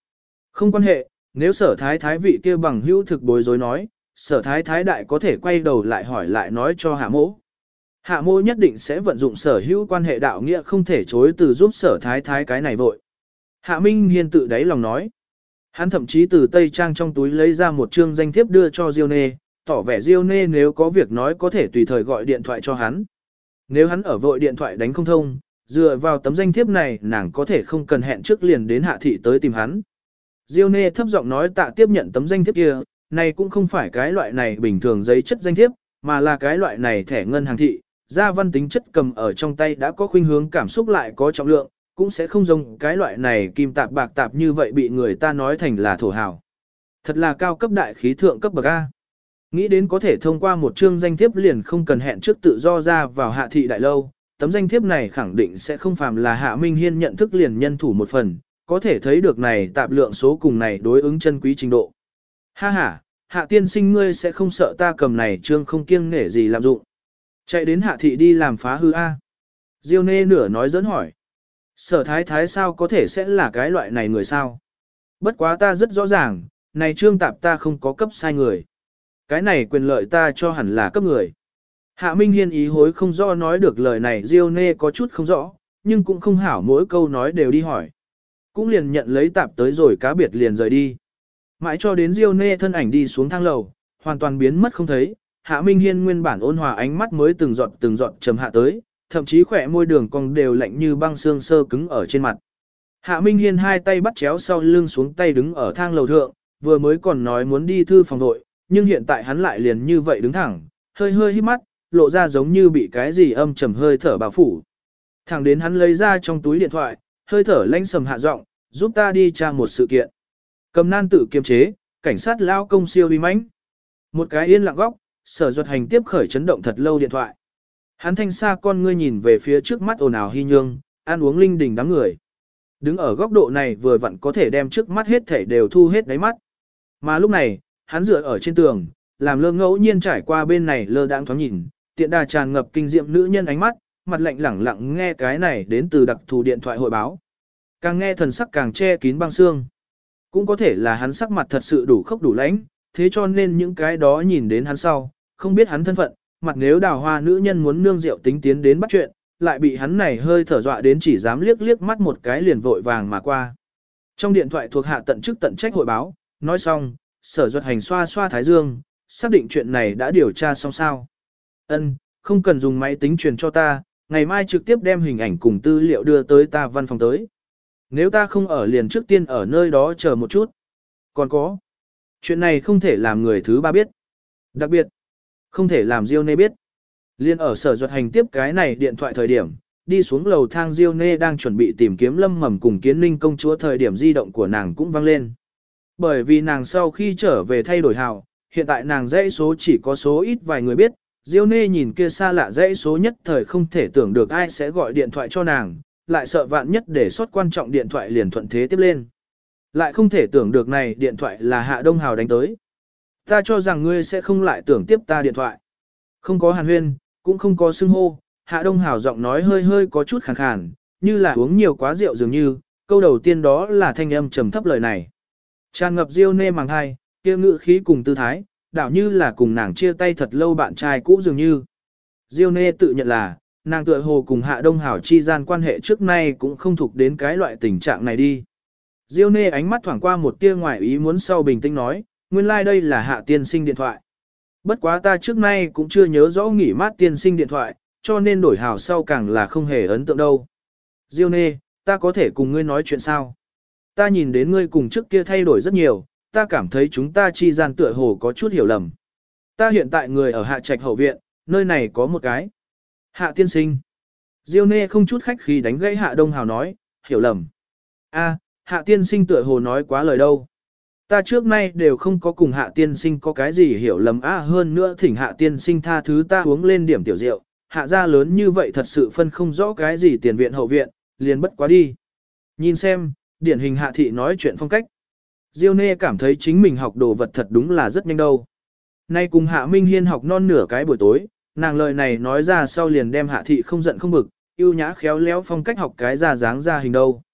Không quan hệ, nếu sở thái thái vị kia bằng hữu thực bối rối nói, sở thái thái đại có thể quay đầu lại hỏi lại nói cho hạ mỗ. Hạ mỗ nhất định sẽ vận dụng sở hữu quan hệ đạo nghĩa không thể chối từ giúp sở thái thái cái này vội. Hạ Minh Hiên tự đáy lòng nói. Hắn thậm chí từ tây trang trong túi lấy ra một chương danh thiếp đưa cho Diêu Nê, tỏ vẻ Diêu Nê nếu có việc nói có thể tùy thời gọi điện thoại cho hắn. Nếu hắn ở vội điện thoại đánh không thông, dựa vào tấm danh thiếp này nàng có thể không cần hẹn trước liền đến hạ thị tới tìm hắn. Diêu Nê thấp giọng nói tạ tiếp nhận tấm danh thiếp kia, này cũng không phải cái loại này bình thường giấy chất danh thiếp, mà là cái loại này thẻ ngân hàng thị, gia văn tính chất cầm ở trong tay đã có khuynh hướng cảm xúc lại có trọng lượng, cũng sẽ không giống cái loại này kim tạp bạc tạp như vậy bị người ta nói thành là thổ hào. Thật là cao cấp đại khí thượng cấp bậc A. Nghĩ đến có thể thông qua một chương danh thiếp liền không cần hẹn trước tự do ra vào hạ thị đại lâu, tấm danh thiếp này khẳng định sẽ không phàm là Hạ Minh Hiên nhận thức liền nhân thủ một phần, có thể thấy được này tạp lượng số cùng này đối ứng chân quý trình độ. Ha ha, Hạ tiên sinh ngươi sẽ không sợ ta cầm này chương không kiêng nể gì làm dụng. Chạy đến hạ thị đi làm phá hư A. Diêu Nê nửa nói dẫn hỏi. Sở thái thái sao có thể sẽ là cái loại này người sao? Bất quá ta rất rõ ràng, này trương tạp ta không có cấp sai người. Cái này quyền lợi ta cho hẳn là cấp người. Hạ Minh Hiên ý hối không rõ nói được lời này Diêu Nê có chút không rõ, nhưng cũng không hảo mỗi câu nói đều đi hỏi. Cũng liền nhận lấy tạp tới rồi cá biệt liền rời đi. Mãi cho đến Diêu Nê thân ảnh đi xuống thang lầu, hoàn toàn biến mất không thấy, Hạ Minh Hiên nguyên bản ôn hòa ánh mắt mới từng giọt trầm hạ tới, thậm chí khỏe môi đường cong đều lạnh như băng xương sơ cứng ở trên mặt. Hạ Minh Hiên hai tay bắt chéo sau lưng xuống tay đứng ở thang lầu thượng, vừa mới còn nói muốn đi thư phòng đội, nhưng hiện tại hắn lại liền như vậy đứng thẳng, hơi hơi hít mắt, lộ ra giống như bị cái gì âm trầm hơi thở bao phủ. Thẳng đến hắn lấy ra trong túi điện thoại, hơi thở lanh sầm hạ giọng, giúp ta đi tra một sự kiện. Cầm nan tự kiềm chế, cảnh sát lao công siêu uy mãnh. Một cái yên lặng góc, Sở Duật Hành tiếp khởi chấn động thật lâu điện thoại. Hắn thanh xa con ngươi nhìn về phía trước mắt ồn ào hy nhương, ăn uống linh đình đám người. Đứng ở góc độ này vừa vặn có thể đem trước mắt hết thể đều thu hết đáy mắt. Mà lúc này, hắn dựa ở trên tường, làm lơ ngẫu nhiên trải qua bên này lơ đãng thoáng nhìn, tiện đà tràn ngập kinh diệm nữ nhân ánh mắt, mặt lạnh lẳng lặng nghe cái này đến từ đặc thù điện thoại hội báo. Càng nghe thần sắc càng che kín băng xương. Cũng có thể là hắn sắc mặt thật sự đủ khốc đủ lãnh, thế cho nên những cái đó nhìn đến hắn sau, không biết hắn thân phận, mặt nếu đào hoa nữ nhân muốn nương rượu tính tiến đến bắt chuyện, lại bị hắn này hơi thở dọa đến chỉ dám liếc liếc mắt một cái liền vội vàng mà qua. Trong điện thoại thuộc hạ tận chức tận trách hội báo, nói xong, Sở Duật Hành xoa xoa thái dương, xác định chuyện này đã điều tra xong sao. Ân, không cần dùng máy tính truyền cho ta, ngày mai trực tiếp đem hình ảnh cùng tư liệu đưa tới ta văn phòng tới. Nếu ta không ở liền trước tiên ở nơi đó chờ một chút. Còn có, chuyện này không thể làm người thứ ba biết. Đặc biệt, không thể làm Diêu Nê biết. Liên ở Sở Duật Hành tiếp cái này điện thoại thời điểm, đi xuống lầu thang Diêu Nê đang chuẩn bị tìm kiếm Lâm Mầm cùng Kiến Ninh công chúa thời điểm di động của nàng cũng vang lên. Bởi vì nàng sau khi trở về thay đổi hào, hiện tại nàng dãy số chỉ có số ít vài người biết, Diêu Nê nhìn kia xa lạ dãy số nhất thời không thể tưởng được ai sẽ gọi điện thoại cho nàng, lại sợ vạn nhất để sót quan trọng điện thoại liền thuận thế tiếp lên. Lại không thể tưởng được này điện thoại là Hạ Đông Hào đánh tới. Ta cho rằng ngươi sẽ không lại tưởng tiếp ta điện thoại. Không có hàn huyên, cũng không có xưng hô, Hạ Đông Hào giọng nói hơi hơi có chút khàn khàn, như là uống nhiều quá rượu dường như, câu đầu tiên đó là thanh âm trầm thấp lời này. Tràn ngập Diêu Nê màng hai, kia ngữ khí cùng tư thái, đảo như là cùng nàng chia tay thật lâu bạn trai cũ dường như. Diêu Nê tự nhận là, nàng tựa hồ cùng Hạ Đông Hảo chi gian quan hệ trước nay cũng không thuộc đến cái loại tình trạng này đi. Diêu Nê ánh mắt thoảng qua một tia ngoài ý muốn sau bình tĩnh nói, nguyên lai like đây là Hạ tiên sinh điện thoại. Bất quá ta trước nay cũng chưa nhớ rõ nghỉ mát tiên sinh điện thoại, cho nên đổi hào sau càng là không hề ấn tượng đâu. Diêu Nê, ta có thể cùng ngươi nói chuyện sao? Ta nhìn đến ngươi cùng trước kia thay đổi rất nhiều, ta cảm thấy chúng ta chi gian tựa hồ có chút hiểu lầm. Ta hiện tại người ở Hạ Trạch hậu viện, nơi này có một cái. Hạ tiên sinh. Diêu Nê không chút khách khí đánh gãy Hạ Đông Hào nói, hiểu lầm. A, Hạ tiên sinh tựa hồ nói quá lời đâu. Ta trước nay đều không có cùng Hạ tiên sinh có cái gì hiểu lầm hơn nữa thỉnh Hạ tiên sinh tha thứ ta uống lên điểm tiểu rượu. Hạ gia lớn như vậy thật sự phân không rõ cái gì tiền viện hậu viện, liền bất quá đi. Nhìn xem, điển hình Hạ thị nói chuyện phong cách. Diêu Nê cảm thấy chính mình học đồ vật thật đúng là rất nhanh đâu. Nay cùng Hạ Minh Hiên học non nửa cái buổi tối, nàng lời này nói ra sau liền đem Hạ thị không giận không bực, yêu nhã khéo léo phong cách học cái ra dáng ra hình đâu.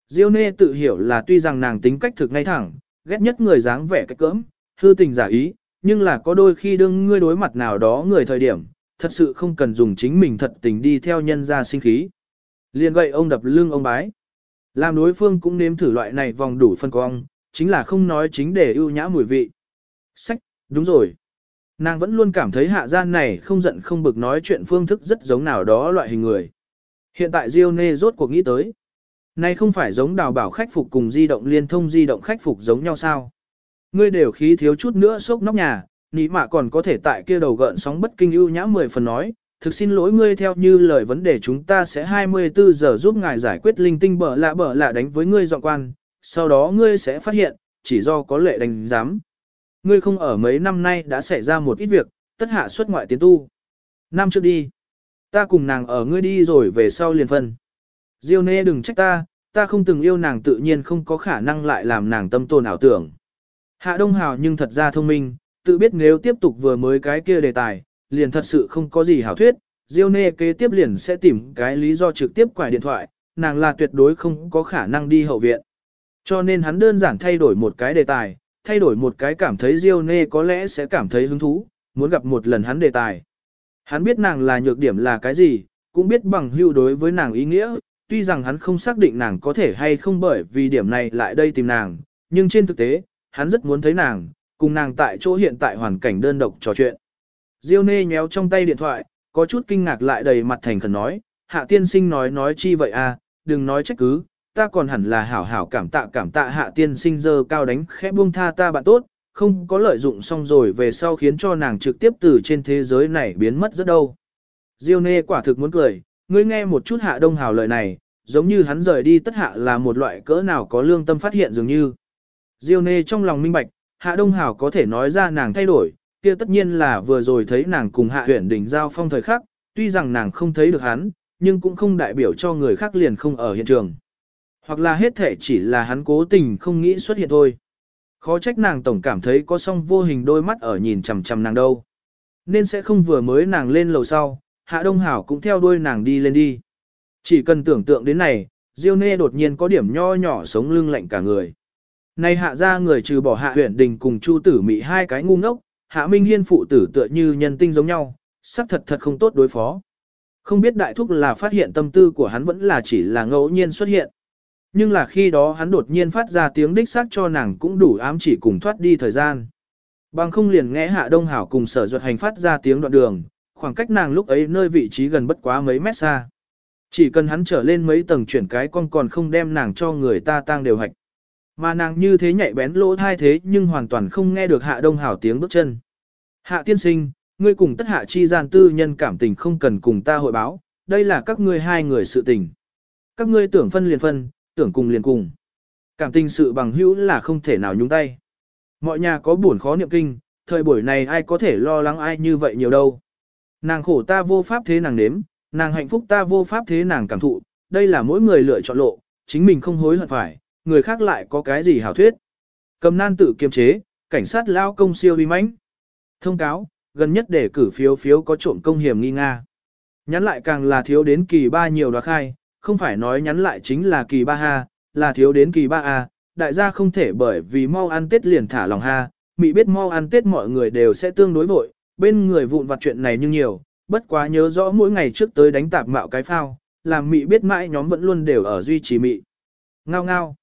Diêu Nê tự hiểu là tuy rằng nàng tính cách thực ngay thẳng, ghét nhất người dáng vẻ cách cỡm, hư tình giả ý, nhưng là có đôi khi đương ngươi đối mặt nào đó người thời điểm, thật sự không cần dùng chính mình thật tình đi theo nhân ra sinh khí. Liền gậy ông đập lưng ông bái. Làm đối phương cũng nếm thử loại này vòng đủ phân cong, chính là không nói chính để ưu nhã mùi vị. Sách, đúng rồi. Nàng vẫn luôn cảm thấy hạ gian này không giận không bực nói chuyện phương thức rất giống nào đó loại hình người. Hiện tại Diêu Nê rốt cuộc nghĩ tới. Này không phải giống đào bảo khách phục cùng di động liên thông di động khách phục giống nhau sao? Ngươi đều khí thiếu chút nữa sốc nóc nhà, nị mạ còn có thể tại kia đầu gợn sóng bất kinh ưu nhã 10 phần nói. Thực xin lỗi ngươi theo như lời vấn đề chúng ta sẽ 24 giờ giúp ngài giải quyết linh tinh bở lạ đánh với ngươi dọn quan. Sau đó ngươi sẽ phát hiện, chỉ do có lệ đánh giám. Ngươi không ở mấy năm nay đã xảy ra một ít việc, tất hạ xuất ngoại tiến tu. Năm trước đi. Ta cùng nàng ở ngươi đi rồi về sau liền phân. Diêu Nê đừng trách ta không từng yêu nàng tự nhiên không có khả năng lại làm nàng tâm tồn ảo tưởng. Hạ Đông Hào nhưng thật ra thông minh, tự biết nếu tiếp tục vừa mới cái kia đề tài, liền thật sự không có gì hảo thuyết, Diêu Nê kế tiếp liền sẽ tìm cái lý do trực tiếp quải điện thoại, nàng là tuyệt đối không có khả năng đi hậu viện. Cho nên hắn đơn giản thay đổi một cái đề tài, thay đổi một cái cảm thấy Diêu Nê có lẽ sẽ cảm thấy hứng thú, muốn gặp một lần hắn đề tài. Hắn biết nàng là nhược điểm là cái gì, cũng biết bằng hữu đối với nàng ý nghĩa, tuy rằng hắn không xác định nàng có thể hay không bởi vì điểm này lại đây tìm nàng, nhưng trên thực tế, hắn rất muốn thấy nàng, cùng nàng tại chỗ hiện tại hoàn cảnh đơn độc trò chuyện. Diêu Nê nhéo trong tay điện thoại, có chút kinh ngạc lại đầy mặt thành khẩn nói, Hạ tiên sinh nói chi vậy à, đừng nói trách cứ, ta còn hẳn là hảo hảo cảm tạ Hạ tiên sinh dơ cao đánh khẽ buông tha ta bạn tốt, không có lợi dụng xong rồi về sau khiến cho nàng trực tiếp từ trên thế giới này biến mất rất đâu. Diêu Nê quả thực muốn cười, ngươi nghe một chút Hạ Đông Hào lời này, giống như hắn rời đi tất hạ là một loại cỡ nào có lương tâm phát hiện dường như. Diêu Nê trong lòng minh bạch, Hạ Đông Hào có thể nói ra nàng thay đổi, kia tất nhiên là vừa rồi thấy nàng cùng Hạ Huyển Đình giao phong thời khắc, tuy rằng nàng không thấy được hắn, nhưng cũng không đại biểu cho người khác liền không ở hiện trường. Hoặc là hết thể chỉ là hắn cố tình không nghĩ xuất hiện thôi. Khó trách nàng tổng cảm thấy có song vô hình đôi mắt ở nhìn chằm chằm nàng đâu. Nên sẽ không vừa mới nàng lên lầu sau, Hạ Đông Hảo cũng theo đuôi nàng đi lên đi. Chỉ cần tưởng tượng đến này, Diêu Nê đột nhiên có điểm nho nhỏ sống lưng lạnh cả người. Này Hạ ra người trừ bỏ Hạ Huyển Đình cùng Chu Tử Mị hai cái ngu ngốc, Hạ Minh Hiên phụ tử tựa như nhân tinh giống nhau, sắc thật không tốt đối phó. Không biết đại thúc là phát hiện tâm tư của hắn vẫn là chỉ là ngẫu nhiên xuất hiện. Nhưng là khi đó hắn đột nhiên phát ra tiếng đích xác cho nàng cũng đủ ám chỉ cùng thoát đi thời gian. Bằng không liền nghe Hạ Đông Hảo cùng Sở Duật Hành phát ra tiếng đoạn đường, khoảng cách nàng lúc ấy nơi vị trí gần bất quá mấy mét xa. Chỉ cần hắn trở lên mấy tầng chuyển cái con còn không đem nàng cho người ta tang đều hạch. Mà nàng như thế nhạy bén lỗ thai thế nhưng hoàn toàn không nghe được Hạ Đông Hảo tiếng bước chân. Hạ tiên sinh, ngươi cùng tất hạ chi gian tư nhân cảm tình không cần cùng ta hội báo, đây là các ngươi hai người sự tình. Các ngươi tưởng phân liền phân, tưởng cùng liền cùng. Cảm tình sự bằng hữu là không thể nào nhúng tay. Mọi nhà có buồn khó niệm kinh, thời buổi này ai có thể lo lắng ai như vậy nhiều đâu. Nàng khổ ta vô pháp thế nàng nếm, nàng hạnh phúc ta vô pháp thế nàng cảm thụ, đây là mỗi người lựa chọn lộ, chính mình không hối hận phải, người khác lại có cái gì hảo thuyết. Cầm nan tự kiềm chế, cảnh sát lao công siêu uy mãnh. Thông cáo, gần nhất để cử phiếu có trộm công hiểm nghi nga. Nhắn lại càng là thiếu đến kỳ 3 nhiều đoá khai, không phải nói nhắn lại chính là kỳ 3 ha, là thiếu đến kỳ 3A, đại gia không thể bởi vì mau ăn Tết liền thả lòng ha, mị biết mau ăn Tết mọi người đều sẽ tương đối vội, bên người vụn vặt chuyện này nhưng nhiều, bất quá nhớ rõ mỗi ngày trước tới đánh tạp mạo cái phao, làm mị biết mãi nhóm vẫn luôn đều ở duy trì mị. Ngao ngao.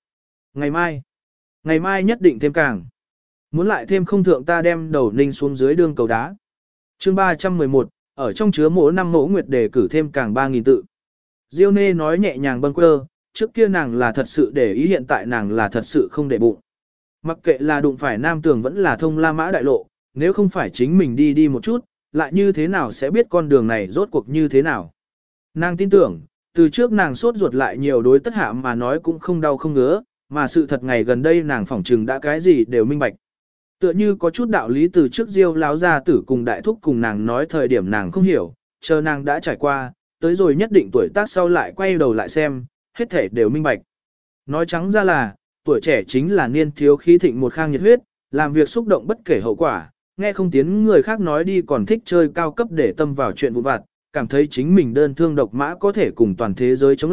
Ngày mai nhất định thêm càng. Muốn lại thêm không thượng ta đem đầu ninh xuống dưới đường cầu đá. Chương 311, ở trong chứa mỗi năm mẫu nguyệt đề cử thêm càng 3.000 tự. Diêu Nê nói nhẹ nhàng bâng quơ, trước kia nàng là thật sự để ý hiện tại nàng là thật sự không để bụng. Mặc kệ là đụng phải nam tường vẫn là thông La Mã đại lộ, nếu không phải chính mình đi một chút, lại như thế nào sẽ biết con đường này rốt cuộc như thế nào. Nàng tin tưởng, từ trước nàng sốt ruột lại nhiều đối tất hạ mà nói cũng không đau không ngứa, mà sự thật ngày gần đây nàng phỏng trừng đã cái gì đều minh bạch. Tựa như có chút đạo lý từ trước Diêu láo gia tử cùng đại thúc cùng nàng nói thời điểm nàng không hiểu, chờ nàng đã trải qua, tới rồi nhất định tuổi tác sau lại quay đầu lại xem, hết thể đều minh bạch. Nói trắng ra là, tuổi trẻ chính là niên thiếu khí thịnh một khang nhiệt huyết, làm việc xúc động bất kể hậu quả, nghe không tiếng người khác nói đi còn thích chơi cao cấp để tâm vào chuyện vụn vặt, cảm thấy chính mình đơn thương độc mã có thể cùng toàn thế giới chống lại,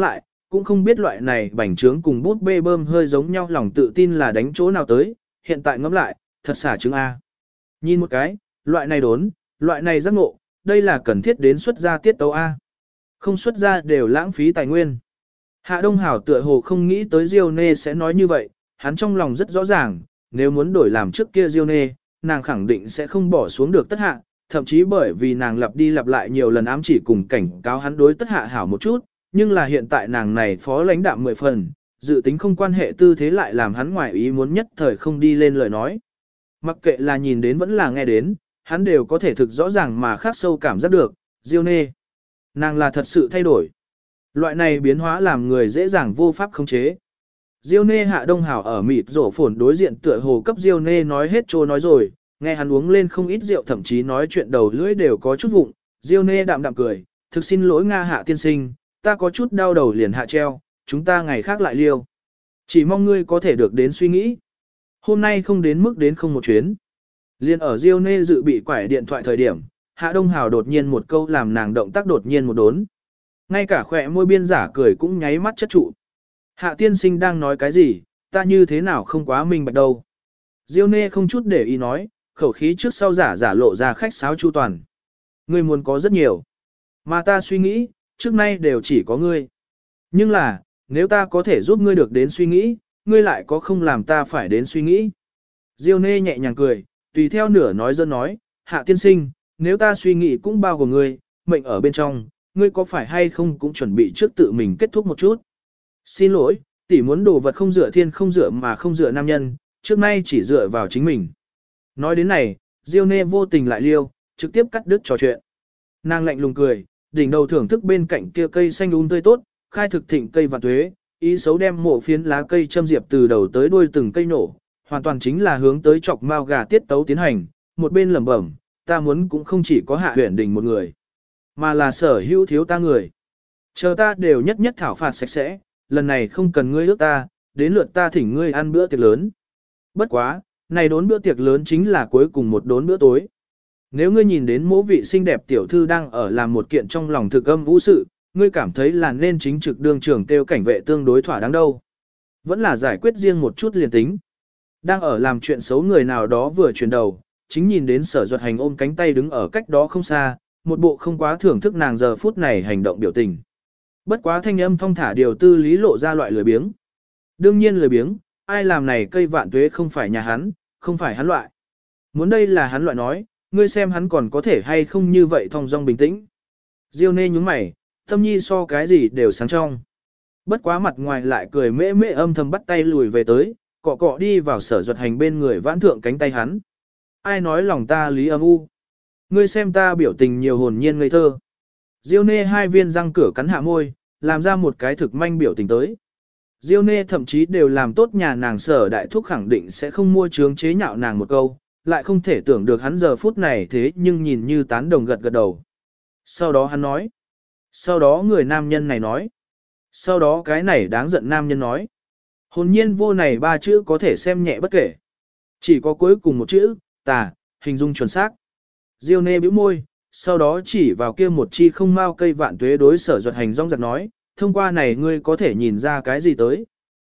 cũng không biết loại này bành trướng cùng bút bê bơm hơi giống nhau lòng tự tin là đánh chỗ nào tới, hiện tại ngẫm lại, thật xả trứng A. Nhìn một cái, loại này đốn, loại này giác ngộ, đây là cần thiết đến xuất ra tiết tấu A. Không xuất ra đều lãng phí tài nguyên. Hạ Đông Hảo tựa hồ không nghĩ tới Diêu Nê sẽ nói như vậy, hắn trong lòng rất rõ ràng, nếu muốn đổi làm trước kia Diêu Nê, nàng khẳng định sẽ không bỏ xuống được tất hạ, thậm chí bởi vì nàng lặp đi lặp lại nhiều lần ám chỉ cùng cảnh cáo hắn đối tất hạ hảo một chút, nhưng là hiện tại nàng này phó lãnh đạm 10 phần, dự tính không quan hệ tư thế lại làm hắn ngoài ý muốn nhất thời không đi lên lời nói. Mặc kệ là nhìn đến vẫn là nghe đến, hắn đều có thể thực rõ ràng mà khắc sâu cảm giác được, Diêu Nê. Nàng là thật sự thay đổi. Loại này biến hóa làm người dễ dàng vô pháp khống chế. Diêu Nê Hạ Đông Hảo ở mịt rổ phồn đối diện tựa hồ cấp Diêu Nê nói hết trô nói rồi, nghe hắn uống lên không ít rượu thậm chí nói chuyện đầu lưỡi đều có chút vụng. Diêu Nê đạm đạm cười, thực xin lỗi Nga Hạ tiên sinh, ta có chút đau đầu liền hạ treo, chúng ta ngày khác lại liêu. Chỉ mong ngươi có thể được đến suy nghĩ. Hôm nay không đến mức đến không một chuyến. Liên ở Diêu Nê dự bị quải điện thoại thời điểm, Hạ Đông Hảo đột nhiên một câu làm nàng động tác đột nhiên một đốn. Ngay cả khỏe môi biên giả cười cũng nháy mắt chất trụ. Hạ tiên sinh đang nói cái gì, ta như thế nào không quá minh bạch đâu. Diêu Nê không chút để ý nói, khẩu khí trước sau giả lộ ra khách sáo chu toàn. Ngươi muốn có rất nhiều. Mà ta suy nghĩ, trước nay đều chỉ có ngươi. Nhưng là, nếu ta có thể giúp ngươi được đến suy nghĩ, ngươi lại có không làm ta phải đến suy nghĩ. Diêu Nê nhẹ nhàng cười, tùy theo nửa nói dân nói, Hạ tiên sinh, nếu ta suy nghĩ cũng bao gồm ngươi, mệnh ở bên trong, ngươi có phải hay không cũng chuẩn bị trước tự mình kết thúc một chút. Xin lỗi, tỷ muốn đồ vật không dựa thiên không dựa mà không dựa nam nhân, trước nay chỉ dựa vào chính mình. Nói đến này, Diêu Nê vô tình lại liêu, trực tiếp cắt đứt trò chuyện. Nàng lạnh lùng cười, đỉnh đầu thưởng thức bên cạnh kia cây xanh tươi tốt, khai thực thịnh cây vạn tuế, ý xấu đem mộ phiến lá cây châm diệp từ đầu tới đuôi từng cây nổ, hoàn toàn chính là hướng tới chọc mao gà tiết tấu tiến hành, một bên lẩm bẩm, ta muốn cũng không chỉ có Hạ Huyền Đình một người, mà là sở hữu thiếu ta người. Chờ ta đều nhất nhất thảo phạt sạch sẽ, lần này không cần ngươi ước ta, đến lượt ta thỉnh ngươi ăn bữa tiệc lớn. Bất quá, này đốn bữa tiệc lớn chính là cuối cùng một đốn bữa tối. Nếu ngươi nhìn đến mỗi vị xinh đẹp tiểu thư đang ở làm một kiện trong lòng thực âm vũ sự, ngươi cảm thấy là nên chính trực đương trưởng kêu cảnh vệ tương đối thỏa đáng đâu. Vẫn là giải quyết riêng một chút liền tính. Đang ở làm chuyện xấu người nào đó vừa chuyển đầu, chính nhìn đến Sở Duật Hành ôm cánh tay đứng ở cách đó không xa, một bộ không quá thưởng thức nàng giờ phút này hành động biểu tình. Bất quá thanh âm thong thả điều tư lý lộ ra loại lười biếng. Đương nhiên lười biếng, ai làm này cây vạn tuế không phải nhà hắn, không phải hắn loại. Muốn đây là hắn loại nói, ngươi xem hắn còn có thể hay không như vậy thong dong bình tĩnh. Diêu Nê nhúng mày, tâm nhi so cái gì đều sáng trong. Bất quá mặt ngoài lại cười mễ mễ âm thầm bắt tay lùi về tới, cọ cọ đi vào Sở Duật Hành bên người vãn thượng cánh tay hắn. Ai nói lòng ta lý âm u. Ngươi xem ta biểu tình nhiều hồn nhiên ngây thơ. Diêu Nê hai viên răng cửa cắn hạ môi, làm ra một cái thực manh biểu tình tới. Diêu Nê thậm chí đều làm tốt nhà nàng Sở đại thúc khẳng định sẽ không mua chướng chế nhạo nàng một câu, lại không thể tưởng được hắn giờ phút này thế nhưng nhìn như tán đồng gật gật đầu. Sau đó hắn nói. Sau đó người nam nhân này nói. Sau đó cái này đáng giận nam nhân nói. Hồn nhiên vô này ba chữ có thể xem nhẹ bất kể. Chỉ có cuối cùng một chữ, tà, hình dung chuẩn xác. Diêu Nê bĩu môi, sau đó chỉ vào kia một chi không mau cây vạn tuế đối Sở Duật Hành rong giặc nói, thông qua này ngươi có thể nhìn ra cái gì tới.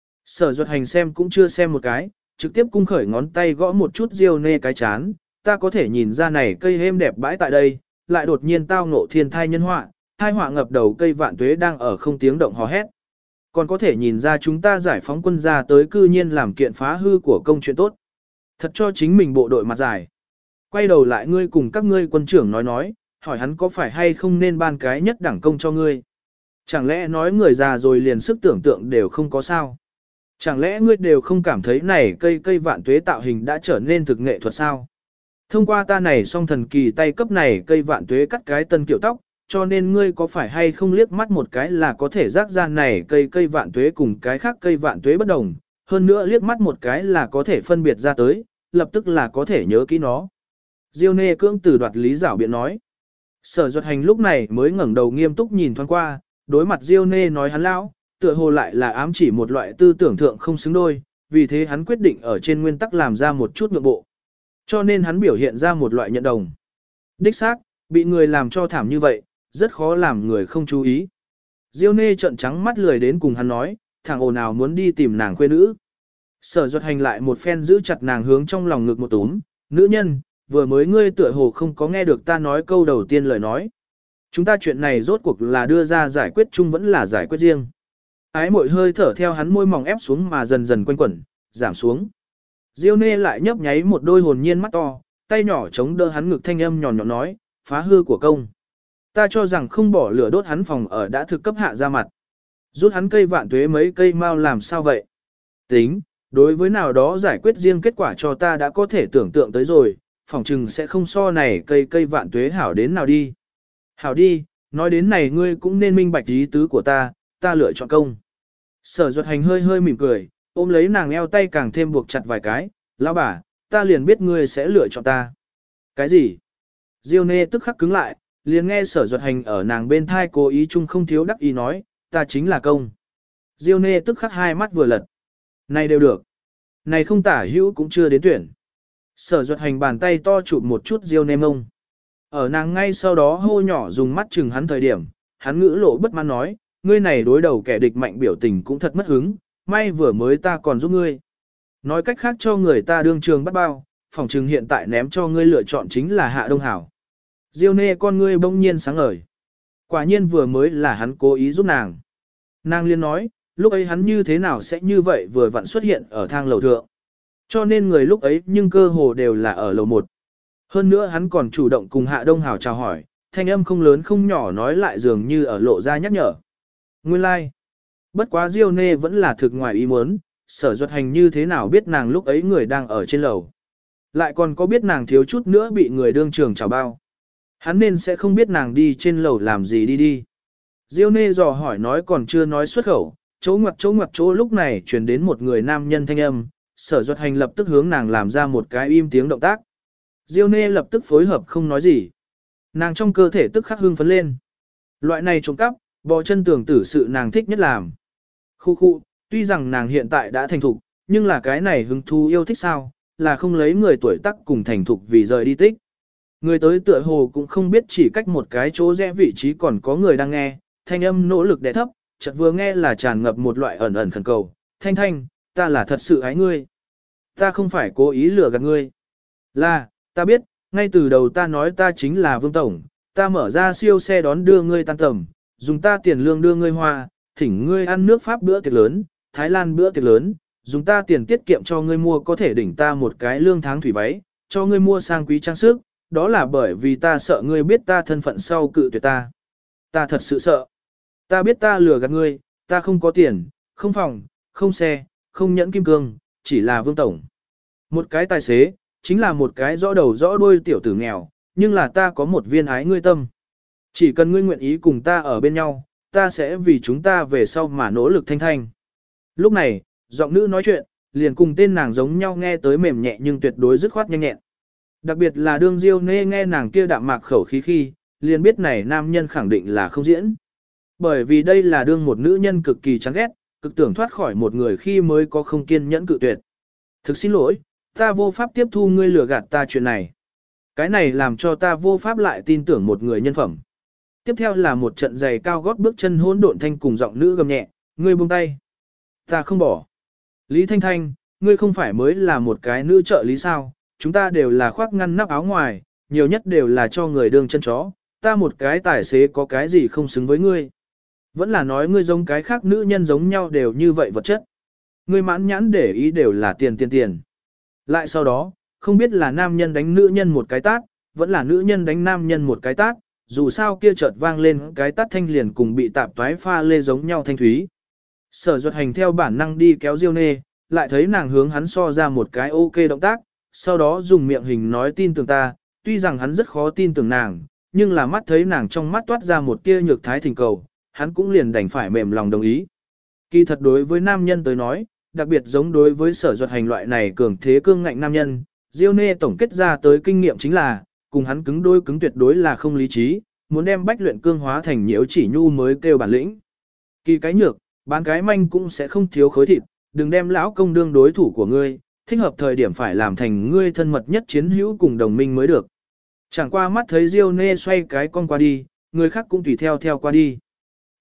Sở Duật Hành xem cũng chưa xem một cái, trực tiếp cung khởi ngón tay gõ một chút Diêu Nê cái chán, ta có thể nhìn ra này cây êm đẹp bãi tại đây, lại đột nhiên tao ngộ thiên thai nhân họa, thai họa ngập đầu cây vạn tuế đang ở không tiếng động hò hét. Còn có thể nhìn ra chúng ta giải phóng quân ra tới cư nhiên làm kiện phá hư của công chuyện tốt. Thật cho chính mình bộ đội mặt giải. Quay đầu lại ngươi cùng các ngươi quân trưởng nói, hỏi hắn có phải hay không nên ban cái nhất đẳng công cho ngươi. Chẳng lẽ nói người già rồi liền sức tưởng tượng đều không có sao? Chẳng lẽ ngươi đều không cảm thấy này cây vạn tuế tạo hình đã trở nên thực nghệ thuật sao? Thông qua ta này song thần kỳ tay cấp này cây vạn tuế cắt cái tân kiểu tóc, cho nên ngươi có phải hay không liếc mắt một cái là có thể rác ra này cây vạn tuế cùng cái khác cây vạn tuế bất đồng, hơn nữa liếc mắt một cái là có thể phân biệt ra tới, lập tức là có thể nhớ kỹ nó. Diêu Nê cưỡng từ đoạt lý giảo biện nói. Sở Duật Hành lúc này mới ngẩng đầu nghiêm túc nhìn thoáng qua, đối mặt Diêu Nê nói hắn lão, tựa hồ lại là ám chỉ một loại tư tưởng thượng không xứng đôi, vì thế hắn quyết định ở trên nguyên tắc làm ra một chút nhượng bộ. Cho nên hắn biểu hiện ra một loại nhận đồng. Đích xác, bị người làm cho thảm như vậy, rất khó làm người không chú ý. Diêu Nê trợn trắng mắt lười đến cùng hắn nói, thằng ồn nào muốn đi tìm nàng khuê nữ. Sở Duật Hành lại một phen giữ chặt nàng hướng trong lòng ngực một túm, nữ nhân, vừa mới ngươi tựa hồ không có nghe được ta nói câu đầu tiên lời nói. Chúng ta chuyện này rốt cuộc là đưa ra giải quyết chung vẫn là giải quyết riêng. Ái mội hơi thở theo hắn môi mỏng ép xuống mà dần dần quanh quẩn, giảm xuống. Diêu Nê lại nhấp nháy một đôi hồn nhiên mắt to, tay nhỏ chống đỡ hắn ngực thanh âm nhọn nhọn nói, phá hư của công. Ta cho rằng không bỏ lửa đốt hắn phòng ở đã thực cấp hạ ra mặt. Rút hắn cây vạn tuế mấy cây mau làm sao vậy? Tính, đối với nào đó giải quyết riêng kết quả cho ta đã có thể tưởng tượng tới rồi, phòng trừng sẽ không so này cây vạn tuế hảo đến nào đi. Hảo đi, nói đến này ngươi cũng nên minh bạch ý tứ của ta lựa chọn công. Sở Duật Hành hơi hơi mỉm cười, ôm lấy nàng eo tay càng thêm buộc chặt vài cái, lão bà, ta liền biết ngươi sẽ lựa chọn ta. Cái gì? Diêu Nê tức khắc cứng lại, liền nghe Sở Duật Hành ở nàng bên thai cố ý chung không thiếu đắc ý nói, ta chính là công. Diêu Nê tức khắc hai mắt vừa lật. Này đều được. Này không tả hữu cũng chưa đến tuyển. Sở Duật Hành bàn tay to chụp một chút Diêu Nê mông. Ở nàng ngay sau đó hô nhỏ dùng mắt chừng hắn thời điểm, hắn ngữ lộ bất mãn nói, ngươi này đối đầu kẻ địch mạnh biểu tình cũng thật mất hứng, may vừa mới ta còn giúp ngươi. Nói cách khác cho người ta đương trường bắt bao, phòng trừng hiện tại ném cho ngươi lựa chọn chính là Hạ Đông Hảo. Diêu Nê con ngươi bỗng nhiên sáng ngời. Quả nhiên vừa mới là hắn cố ý giúp nàng. Nàng liên nói, lúc ấy hắn như thế nào sẽ như vậy vừa vặn xuất hiện ở thang lầu thượng. Cho nên người lúc ấy nhưng cơ hồ đều là ở lầu 1. Hơn nữa hắn còn chủ động cùng Hạ Đông Hảo chào hỏi, thanh âm không lớn không nhỏ nói lại dường như ở lộ ra nhắc nhở. Nguyên lai, like. Bất quá Diêu Nê vẫn là thực ngoài ý muốn, Sở Duật Hành như thế nào biết nàng lúc ấy người đang ở trên lầu. Lại còn có biết nàng thiếu chút nữa bị người đương trường chào bao. Hắn nên sẽ không biết nàng đi trên lầu làm gì đi. Diêu Nê dò hỏi nói còn chưa nói xuất khẩu, chỗ ngoặt chỗ lúc này truyền đến một người nam nhân thanh âm, Sở Duật Hành lập tức hướng nàng làm ra một cái im tiếng động tác. Diêu Nê lập tức phối hợp không nói gì. Nàng trong cơ thể tức khắc hưng phấn lên. Loại này trộm cắp, bò chân tường tử sự nàng thích nhất làm. Khu, tuy rằng nàng hiện tại đã thành thục, nhưng là cái này hứng thú yêu thích sao, là không lấy người tuổi tác cùng thành thục vì rời đi tích. Người tới tựa hồ cũng không biết chỉ cách một cái chỗ rẽ vị trí còn có người đang nghe, thanh âm nỗ lực đè thấp, chợt vừa nghe là tràn ngập một loại ẩn ẩn khẩn cầu, thanh, ta là thật sự ái ngươi. Ta không phải cố ý lừa gạt ngươi. Là, ta biết, ngay từ đầu ta nói ta chính là Vương Tổng, ta mở ra siêu xe đón đưa ngươi tan tầm, dùng ta tiền lương đưa ngươi hoa, thỉnh ngươi ăn nước Pháp bữa tiệc lớn, Thái Lan bữa tiệc lớn, dùng ta tiền tiết kiệm cho ngươi mua có thể đỉnh ta một cái lương tháng thủy váy, cho ngươi mua sang quý trang sức, đó là bởi vì ta sợ ngươi biết ta thân phận sau cự tuyệt ta. Ta thật sự sợ. Ta biết ta lừa gạt ngươi, ta không có tiền, không phòng, không xe, không nhẫn kim cương, chỉ là Vương Tổng. Một cái tài xế, chính là một cái rõ đầu rõ đuôi tiểu tử nghèo, nhưng là ta có một viên ái ngươi tâm. Chỉ cần ngươi nguyện ý cùng ta ở bên nhau, ta sẽ vì chúng ta về sau mà nỗ lực thanh. Lúc này, giọng nữ nói chuyện, liền cùng tên nàng giống nhau nghe tới mềm nhẹ nhưng tuyệt đối dứt khoát nhanh nhẹn. Đặc biệt là đương Diêu Nê nghe nàng kia đạm mạc khẩu khí khi, liền biết này nam nhân khẳng định là không diễn. Bởi vì đây là đương một nữ nhân cực kỳ chán ghét, cực tưởng thoát khỏi một người khi mới có không kiên nhẫn cự tuyệt. Thực xin lỗi, ta vô pháp tiếp thu ngươi lừa gạt ta chuyện này. Cái này làm cho ta vô pháp lại tin tưởng một người nhân phẩm. Tiếp theo là một trận giày cao gót bước chân hỗn độn thanh cùng giọng nữ gầm nhẹ, ngươi buông tay. Ta không bỏ. Lý Thanh, ngươi không phải mới là một cái nữ trợ lý sao, chúng ta đều là khoác ngăn nắp áo ngoài, nhiều nhất đều là cho người đương chân chó, ta một cái tài xế có cái gì không xứng với ngươi. Vẫn là nói ngươi giống cái khác nữ nhân giống nhau đều như vậy vật chất. Ngươi mãn nhãn để ý đều là tiền. Lại sau đó, không biết là nam nhân đánh nữ nhân một cái tát, vẫn là nữ nhân đánh nam nhân một cái tát, dù sao kia chợt vang lên cái tát thanh liền cùng bị tạp toái pha lê giống nhau thanh thúy. Sở Duật Hành theo bản năng đi kéo Diêu Nê, lại thấy nàng hướng hắn so ra một cái ok động tác, sau đó dùng miệng hình nói tin tưởng ta, tuy rằng hắn rất khó tin tưởng nàng, nhưng là mắt thấy nàng trong mắt toát ra một tia nhược thái thỉnh cầu, hắn cũng liền đành phải mềm lòng đồng ý. Kỳ thật đối với nam nhân tới nói, đặc biệt giống đối với Sở Duật Hành loại này cường thế cương ngạnh nam nhân, Diêu Nê tổng kết ra tới kinh nghiệm chính là, cùng hắn cứng đôi cứng tuyệt đối là không lý trí, muốn đem bách luyện cương hóa thành nhiễu chỉ nhu mới kêu bản lĩnh. Kỳ cái nhược, bán cái manh cũng sẽ không thiếu khối thịt, đừng đem lão công đương đối thủ của ngươi, thích hợp thời điểm phải làm thành ngươi thân mật nhất chiến hữu cùng đồng minh mới được. Chẳng qua mắt thấy Diêu Nê xoay cái con qua đi, người khác cũng tùy theo qua đi.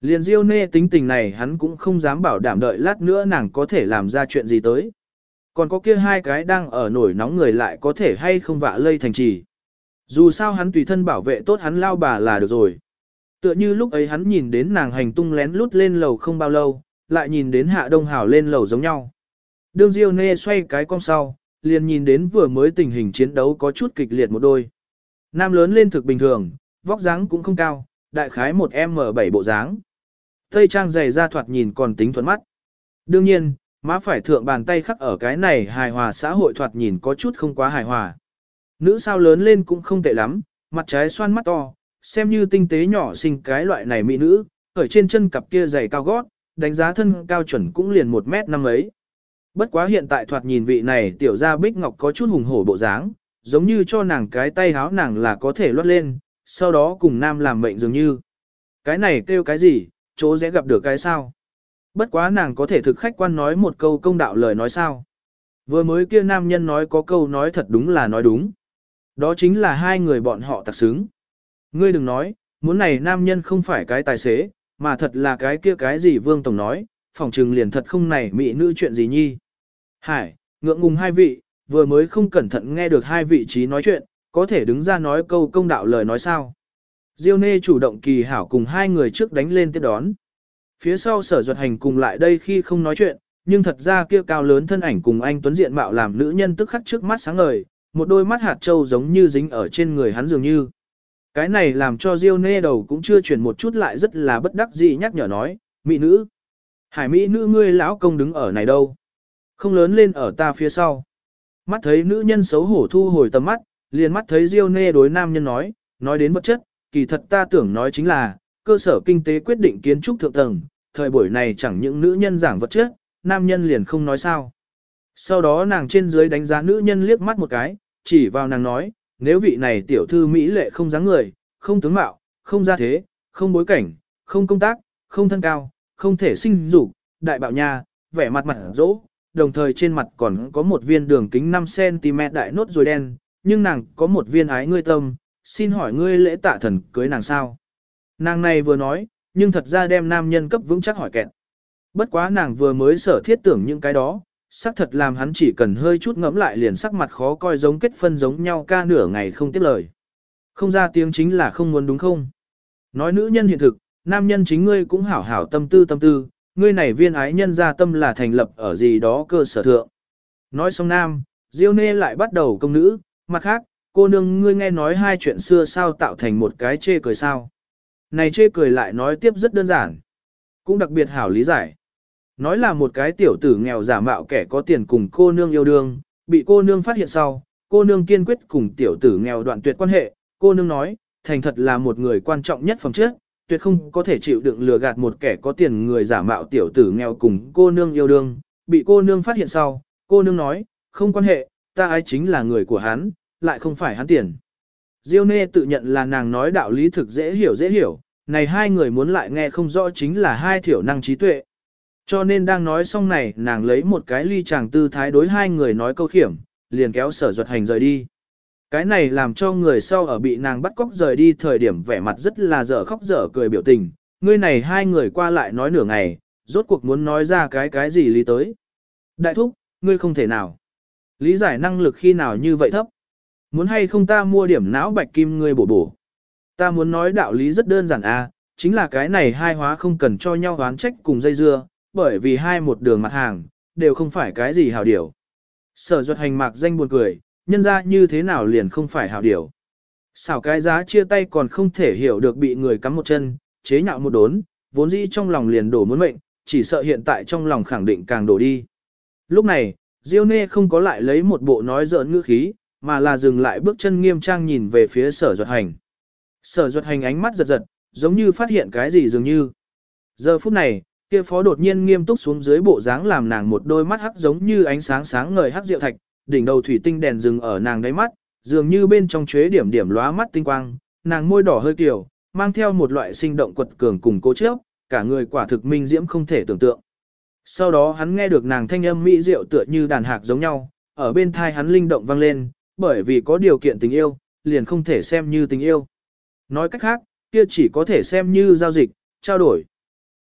Liền Diêu Nê tính tình này hắn cũng không dám bảo đảm đợi lát nữa nàng có thể làm ra chuyện gì tới. Còn có kia hai cái đang ở nổi nóng người lại có thể hay không vạ lây thành trì. Dù sao hắn tùy thân bảo vệ tốt hắn lao bà là được rồi. Tựa như lúc ấy hắn nhìn đến nàng hành tung lén lút lên lầu không bao lâu, lại nhìn đến Hạ Đông Hảo lên lầu giống nhau. Đương Diêu Nê xoay cái cong sau, liền nhìn đến vừa mới tình hình chiến đấu có chút kịch liệt một đôi. Nam lớn lên thực bình thường, vóc dáng cũng không cao, đại khái một M7 bộ dáng. Tây trang dày ra thoạt nhìn còn tính thuận mắt. Đương nhiên, má phải thượng bàn tay khắc ở cái này hài hòa xã hội thoạt nhìn có chút không quá hài hòa. Nữ sao lớn lên cũng không tệ lắm, mặt trái xoan mắt to, xem như tinh tế nhỏ xinh cái loại này mỹ nữ, ở trên chân cặp kia giày cao gót, đánh giá thân cao chuẩn cũng liền 1m5 ấy. Bất quá hiện tại thoạt nhìn vị này tiểu gia Bích Ngọc có chút hùng hổ bộ dáng, giống như cho nàng cái tay háo nàng là có thể lót lên, sau đó cùng nam làm mệnh dường như. Cái này kêu cái gì, chỗ sẽ gặp được cái sao? Bất quá nàng có thể thực khách quan nói một câu công đạo lời nói sao? Vừa mới kia nam nhân nói có câu nói thật đúng là nói đúng. Đó chính là hai người bọn họ tặc xứng. Ngươi đừng nói, muốn này nam nhân không phải cái tài xế, mà thật là cái kia cái gì Vương Tổng nói, phỏng trừng liền thật không này mỹ nữ chuyện gì nhi. Hải, ngượng ngùng hai vị, vừa mới không cẩn thận nghe được hai vị trí nói chuyện, có thể đứng ra nói câu công đạo lời nói sao. Diêu Nê chủ động kỳ hảo cùng hai người trước đánh lên tiếp đón. Phía sau Sở Duật Hành cùng lại đây khi không nói chuyện, nhưng thật ra kia cao lớn thân ảnh cùng anh tuấn diện mạo làm nữ nhân tức khắc trước mắt sáng ngời, một đôi mắt hạt trâu giống như dính ở trên người hắn dường như. Cái này làm cho Diêu Nê đầu cũng chưa chuyển một chút lại rất là bất đắc dĩ nhắc nhở nói, mỹ nữ. Hải mỹ nữ ngươi lão công đứng ở này đâu? Không lớn lên ở ta phía sau. Mắt thấy nữ nhân xấu hổ thu hồi tầm mắt, liền mắt thấy Diêu Nê đối nam nhân nói đến vật chất, kỳ thật ta tưởng nói chính là, cơ sở kinh tế quyết định kiến trúc thượng tầng, thời buổi này chẳng những nữ nhân giảng vật chất, nam nhân liền không nói sao. Sau đó nàng trên dưới đánh giá nữ nhân liếc mắt một cái, chỉ vào nàng nói, nếu vị này tiểu thư mỹ lệ không dáng người, không tướng mạo, không gia thế, không bối cảnh, không công tác, không thân cao, không thể sinh dục, đại bạo nha, vẻ mặt mặt dỗ, đồng thời trên mặt còn có một viên đường kính 5cm đại nốt ruồi đen, nhưng nàng có một viên ái ngươi tâm, xin hỏi ngươi lễ tạ thần cưới nàng sao? Nàng này vừa nói, nhưng thật ra đem nam nhân cấp vững chắc hỏi kẹt. Bất quá nàng vừa mới sở thiết tưởng những cái đó, xác thật làm hắn chỉ cần hơi chút ngẫm lại liền sắc mặt khó coi giống kết phân giống nhau ca nửa ngày không tiếp lời. Không ra tiếng chính là không muốn đúng không? Nói nữ nhân hiện thực, nam nhân chính ngươi cũng hảo hảo tâm tư, ngươi này viên ái nhân ra tâm là thành lập ở gì đó cơ sở thượng. Nói xong nam, Diêu Nê lại bắt đầu công nữ, mặt khác, cô nương ngươi nghe nói hai chuyện xưa sao tạo thành một cái chê cười sao. Này chê cười lại nói tiếp rất đơn giản, cũng đặc biệt hảo lý giải. Nói là một cái tiểu tử nghèo giả mạo kẻ có tiền cùng cô nương yêu đương, bị cô nương phát hiện sau, cô nương kiên quyết cùng tiểu tử nghèo đoạn tuyệt quan hệ, cô nương nói, thành thật là một người quan trọng nhất phẩm chất, tuyệt không có thể chịu đựng lừa gạt một kẻ có tiền người giả mạo tiểu tử nghèo cùng cô nương yêu đương, bị cô nương phát hiện sau, cô nương nói, không quan hệ, ta ái chính là người của hắn, lại không phải hắn tiền. Diêu Nê tự nhận là nàng nói đạo lý thực dễ hiểu, này hai người muốn lại nghe không rõ chính là hai thiểu năng trí tuệ. Cho nên đang nói xong này nàng lấy một cái ly chàng tư thái đối hai người nói câu khiểm, liền kéo Sở Duật Hành rời đi. Cái này làm cho người sau ở bị nàng bắt cóc rời đi thời điểm vẻ mặt rất là dở khóc dở cười biểu tình, ngươi này hai người qua lại nói nửa ngày, rốt cuộc muốn nói ra cái gì lý tới. Đại thúc, ngươi không thể nào. Lý giải năng lực khi nào như vậy thấp. Muốn hay không ta mua điểm não bạch kim ngươi bổ. Ta muốn nói đạo lý rất đơn giản chính là cái này hai hóa không cần cho nhau oán trách cùng dây dưa, bởi vì hai một đường mặt hàng, đều không phải cái gì hảo điểu. Sở Duật Hành mạc danh buồn cười, nhân ra như thế nào liền không phải hảo điểu. Xảo cái giá chia tay còn không thể hiểu được bị người cắm một chân, chế nhạo một đốn, vốn dĩ trong lòng liền đổ muốn mệnh, chỉ sợ hiện tại trong lòng khẳng định càng đổ đi. Lúc này, Diêu Nê không có lại lấy một bộ nói giỡn ngữ khí, mà là dừng lại bước chân nghiêm trang nhìn về phía Sở Duật Hành. Sở Duật Hành ánh mắt giật, giống như phát hiện cái gì dường như. Giờ phút này, kia phó đột nhiên nghiêm túc xuống dưới bộ dáng làm nàng một đôi mắt hắc giống như ánh sáng sáng ngời hắc diệu thạch, đỉnh đầu thủy tinh đèn dừng ở nàng đáy mắt, dường như bên trong chuế điểm điểm lóa mắt tinh quang, nàng môi đỏ hơi kiều, mang theo một loại sinh động quật cường cùng cố chấp, cả người quả thực minh diễm không thể tưởng tượng. Sau đó hắn nghe được nàng thanh âm mỹ diệu tựa như đàn hạc giống nhau, ở bên thai hắn linh động vang lên, bởi vì có điều kiện tình yêu, liền không thể xem như tình yêu. Nói cách khác, kia chỉ có thể xem như giao dịch, trao đổi.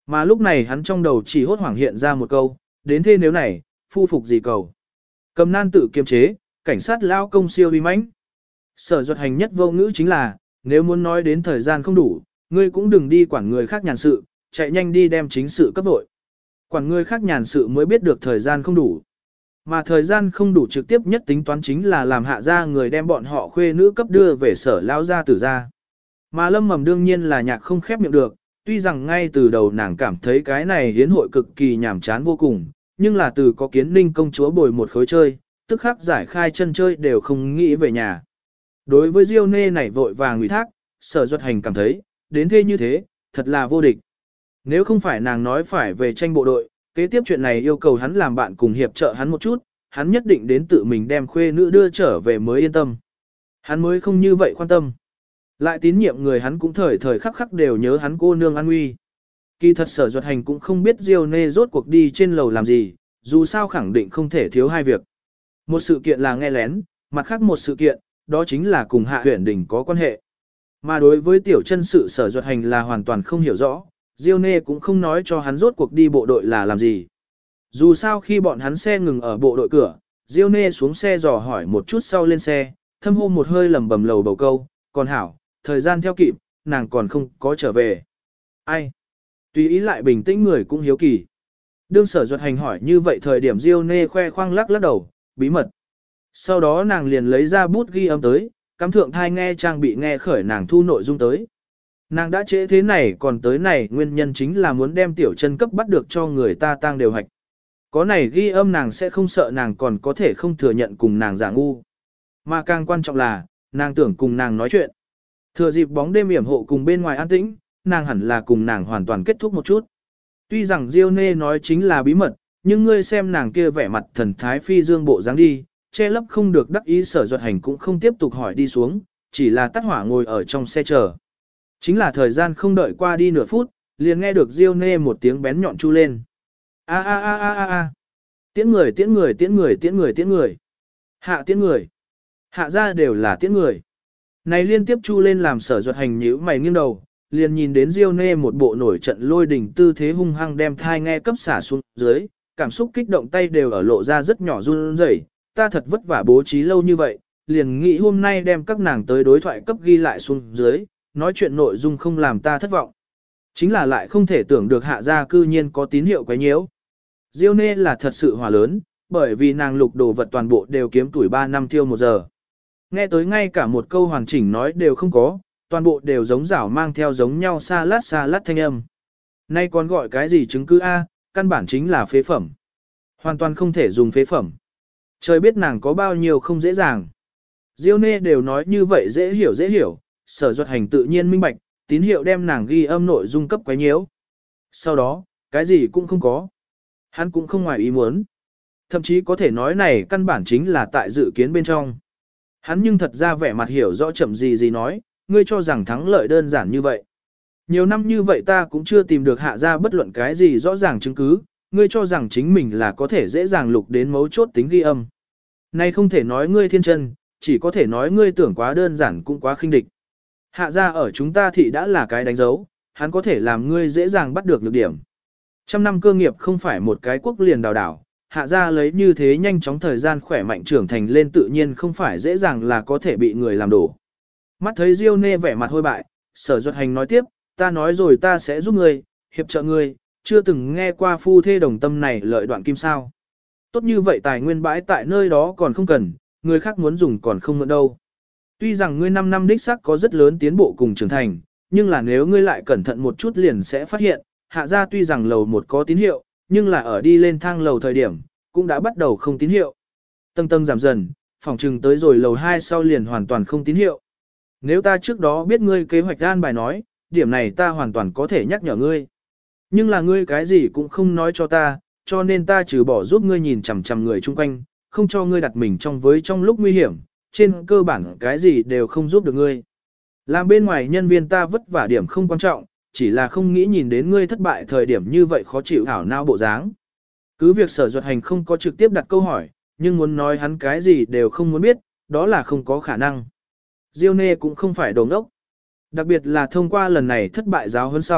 Mà lúc này hắn trong đầu chỉ hốt hoảng hiện ra một câu, đến thế nếu này, phu phục gì cầu. Cầm nan tự kiềm chế, cảnh sát lao công siêu uy mãnh. Sở Duật Hành nhất vô ngữ chính là, nếu muốn nói đến thời gian không đủ, ngươi cũng đừng đi quản người khác nhàn sự, chạy nhanh đi đem chính sự cấp vội. Quản người khác nhàn sự mới biết được thời gian không đủ. Mà thời gian không đủ trực tiếp nhất tính toán chính là làm hạ gia người đem bọn họ khuê nữ cấp đưa về sở lao gia tử gia. Mà Lâm Mầm đương nhiên là nhạc không khép miệng được, tuy rằng ngay từ đầu nàng cảm thấy cái này hiến hội cực kỳ nhàm chán vô cùng, nhưng là từ có Kiến Ninh công chúa bồi một khối chơi, tức khắc giải khai chân chơi đều không nghĩ về nhà. Đối với Diêu Nê này vội vàng ủy thác, Sở Duật Hành cảm thấy, đến thế như thế, thật là vô địch. Nếu không phải nàng nói phải về tranh bộ đội, kế tiếp chuyện này yêu cầu hắn làm bạn cùng hiệp trợ hắn một chút, hắn nhất định đến tự mình đem khuê nữ đưa trở về mới yên tâm. Hắn mới không như vậy quan tâm. Lại tín nhiệm người hắn cũng thời thời khắc khắc đều nhớ hắn cô nương an nguy. Kỳ thật Sở Duật Hành cũng không biết Diêu Nê rốt cuộc đi trên lầu làm gì, dù sao khẳng định không thể thiếu hai việc. Một sự kiện là nghe lén, mặt khác một sự kiện, đó chính là cùng Hạ Huyền Đình có quan hệ. Mà đối với tiểu chân sự Sở Duật Hành là hoàn toàn không hiểu rõ, Diêu Nê cũng không nói cho hắn rốt cuộc đi bộ đội là làm gì. Dù sao khi bọn hắn xe ngừng ở bộ đội cửa, Diêu Nê xuống xe dò hỏi một chút sau lên xe, thâm hô một hơi lầm bầm lầu bầu câu, còn hảo, thời gian theo kịp, nàng còn không có trở về. Ai? Tùy ý lại bình tĩnh người cũng hiếu kỳ. Đương Sở Duật Hành hỏi như vậy thời điểm Diêu Nê khoe khoang lắc lắc đầu, bí mật. Sau đó nàng liền lấy ra bút ghi âm tới, cắm thượng thai nghe trang bị nghe khởi nàng thu nội dung tới. Nàng đã trễ thế này còn tới này nguyên nhân chính là muốn đem tiểu chân cấp bắt được cho người ta tang đều hạch. Có này ghi âm nàng sẽ không sợ nàng còn có thể không thừa nhận cùng nàng giả ngu. Mà càng quan trọng là, nàng tưởng cùng nàng nói chuyện. Thừa dịp bóng đêm yểm hộ cùng bên ngoài an tĩnh, nàng hẳn là cùng nàng hoàn toàn kết thúc một chút. Tuy rằng Diêu Nê nói chính là bí mật, nhưng ngươi xem nàng kia vẻ mặt thần thái phi dương bộ dáng đi, che lấp không được đắc ý. Sở Duật Hành cũng không tiếp tục hỏi đi xuống, chỉ là tắt hỏa ngồi ở trong xe chờ. Chính là thời gian không đợi qua đi nửa phút, liền nghe được Diêu Nê một tiếng bén nhọn chu lên. A a a a a a. Tiễn người tiễn người tiễn người tiễn người tiễn người. Hạ tiễn người. Hạ ra đều là tiễn người. Này liên tiếp chu lên làm Sở Duật Hành nhíu mày nghiêng đầu, liền nhìn đến Diêu Nê một bộ nổi trận lôi đình tư thế hung hăng đem thai nghe cấp xả xuống dưới, cảm xúc kích động tay đều ở lộ ra rất nhỏ run rẩy. Ta thật vất vả bố trí lâu như vậy, liền nghĩ hôm nay đem các nàng tới đối thoại cấp ghi lại xuống dưới, nói chuyện nội dung không làm ta thất vọng. Chính là lại không thể tưởng được hạ gia cư nhiên có tín hiệu quấy nhiễu. Diêu Nê là thật sự hỏa lớn, bởi vì nàng lục đồ vật toàn bộ đều kiếm tuổi 3 năm tiêu 1 giờ. Nghe tới ngay cả một câu hoàn chỉnh nói đều không có, toàn bộ đều giống rảo mang theo giống nhau xa lát thanh âm. Nay còn gọi cái gì chứng cứ A, căn bản chính là phế phẩm. Hoàn toàn không thể dùng phế phẩm. Trời biết nàng có bao nhiêu không dễ dàng. Diêu Nê đều nói như vậy dễ hiểu, Sở Duật Hành tự nhiên minh bạch, tín hiệu đem nàng ghi âm nội dung cấp quấy nhiễu. Sau đó, cái gì cũng không có. Hắn cũng không ngoài ý muốn. Thậm chí có thể nói này căn bản chính là tại dự kiến bên trong. Hắn nhưng thật ra vẻ mặt hiểu rõ chậm gì nói, ngươi cho rằng thắng lợi đơn giản như vậy. Nhiều năm như vậy ta cũng chưa tìm được hạ ra bất luận cái gì rõ ràng chứng cứ, ngươi cho rằng chính mình là có thể dễ dàng lục đến mấu chốt tính ghi âm. Này không thể nói ngươi thiên chân, chỉ có thể nói ngươi tưởng quá đơn giản cũng quá khinh địch. Hạ ra ở chúng ta thì đã là cái đánh dấu, hắn có thể làm ngươi dễ dàng bắt được nhược điểm. Trăm năm cơ nghiệp không phải một cái quốc liền đào đảo, hạ ra lấy như thế nhanh chóng thời gian khỏe mạnh trưởng thành lên tự nhiên không phải dễ dàng là có thể bị người làm đổ. Mắt thấy Diêu Nê vẻ mặt hôi bại, Sở Duật Hành nói tiếp, ta nói rồi ta sẽ giúp ngươi, hiệp trợ ngươi, chưa từng nghe qua phu thê đồng tâm này lợi đoạn kim sao. Tốt như vậy tài nguyên bãi tại nơi đó còn không cần, người khác muốn dùng còn không mượn đâu. Tuy rằng ngươi 5 năm đích xác có rất lớn tiến bộ cùng trưởng thành, nhưng là nếu ngươi lại cẩn thận một chút liền sẽ phát hiện, hạ ra tuy rằng lầu 1 có tín hiệu, nhưng là ở đi lên thang lầu thời điểm, cũng đã bắt đầu không tín hiệu. Tầng tầng giảm dần, phòng trừng tới rồi lầu 2 sau liền hoàn toàn không tín hiệu. Nếu ta trước đó biết ngươi kế hoạch an bài nói, điểm này ta hoàn toàn có thể nhắc nhở ngươi. Nhưng là ngươi cái gì cũng không nói cho ta, cho nên ta trừ bỏ giúp ngươi nhìn chằm chằm người chung quanh, không cho ngươi đặt mình trong lúc nguy hiểm, trên cơ bản cái gì đều không giúp được ngươi. Làm bên ngoài nhân viên ta vất vả điểm không quan trọng, chỉ là không nghĩ nhìn đến ngươi thất bại thời điểm như vậy khó chịu hảo não bộ dáng. Cứ việc Sở Duật Hành không có trực tiếp đặt câu hỏi, nhưng muốn nói hắn cái gì đều không muốn biết, đó là không có khả năng. Diêu Nê cũng không phải đồ ngốc. Đặc biệt là thông qua lần này thất bại giáo hơn sau,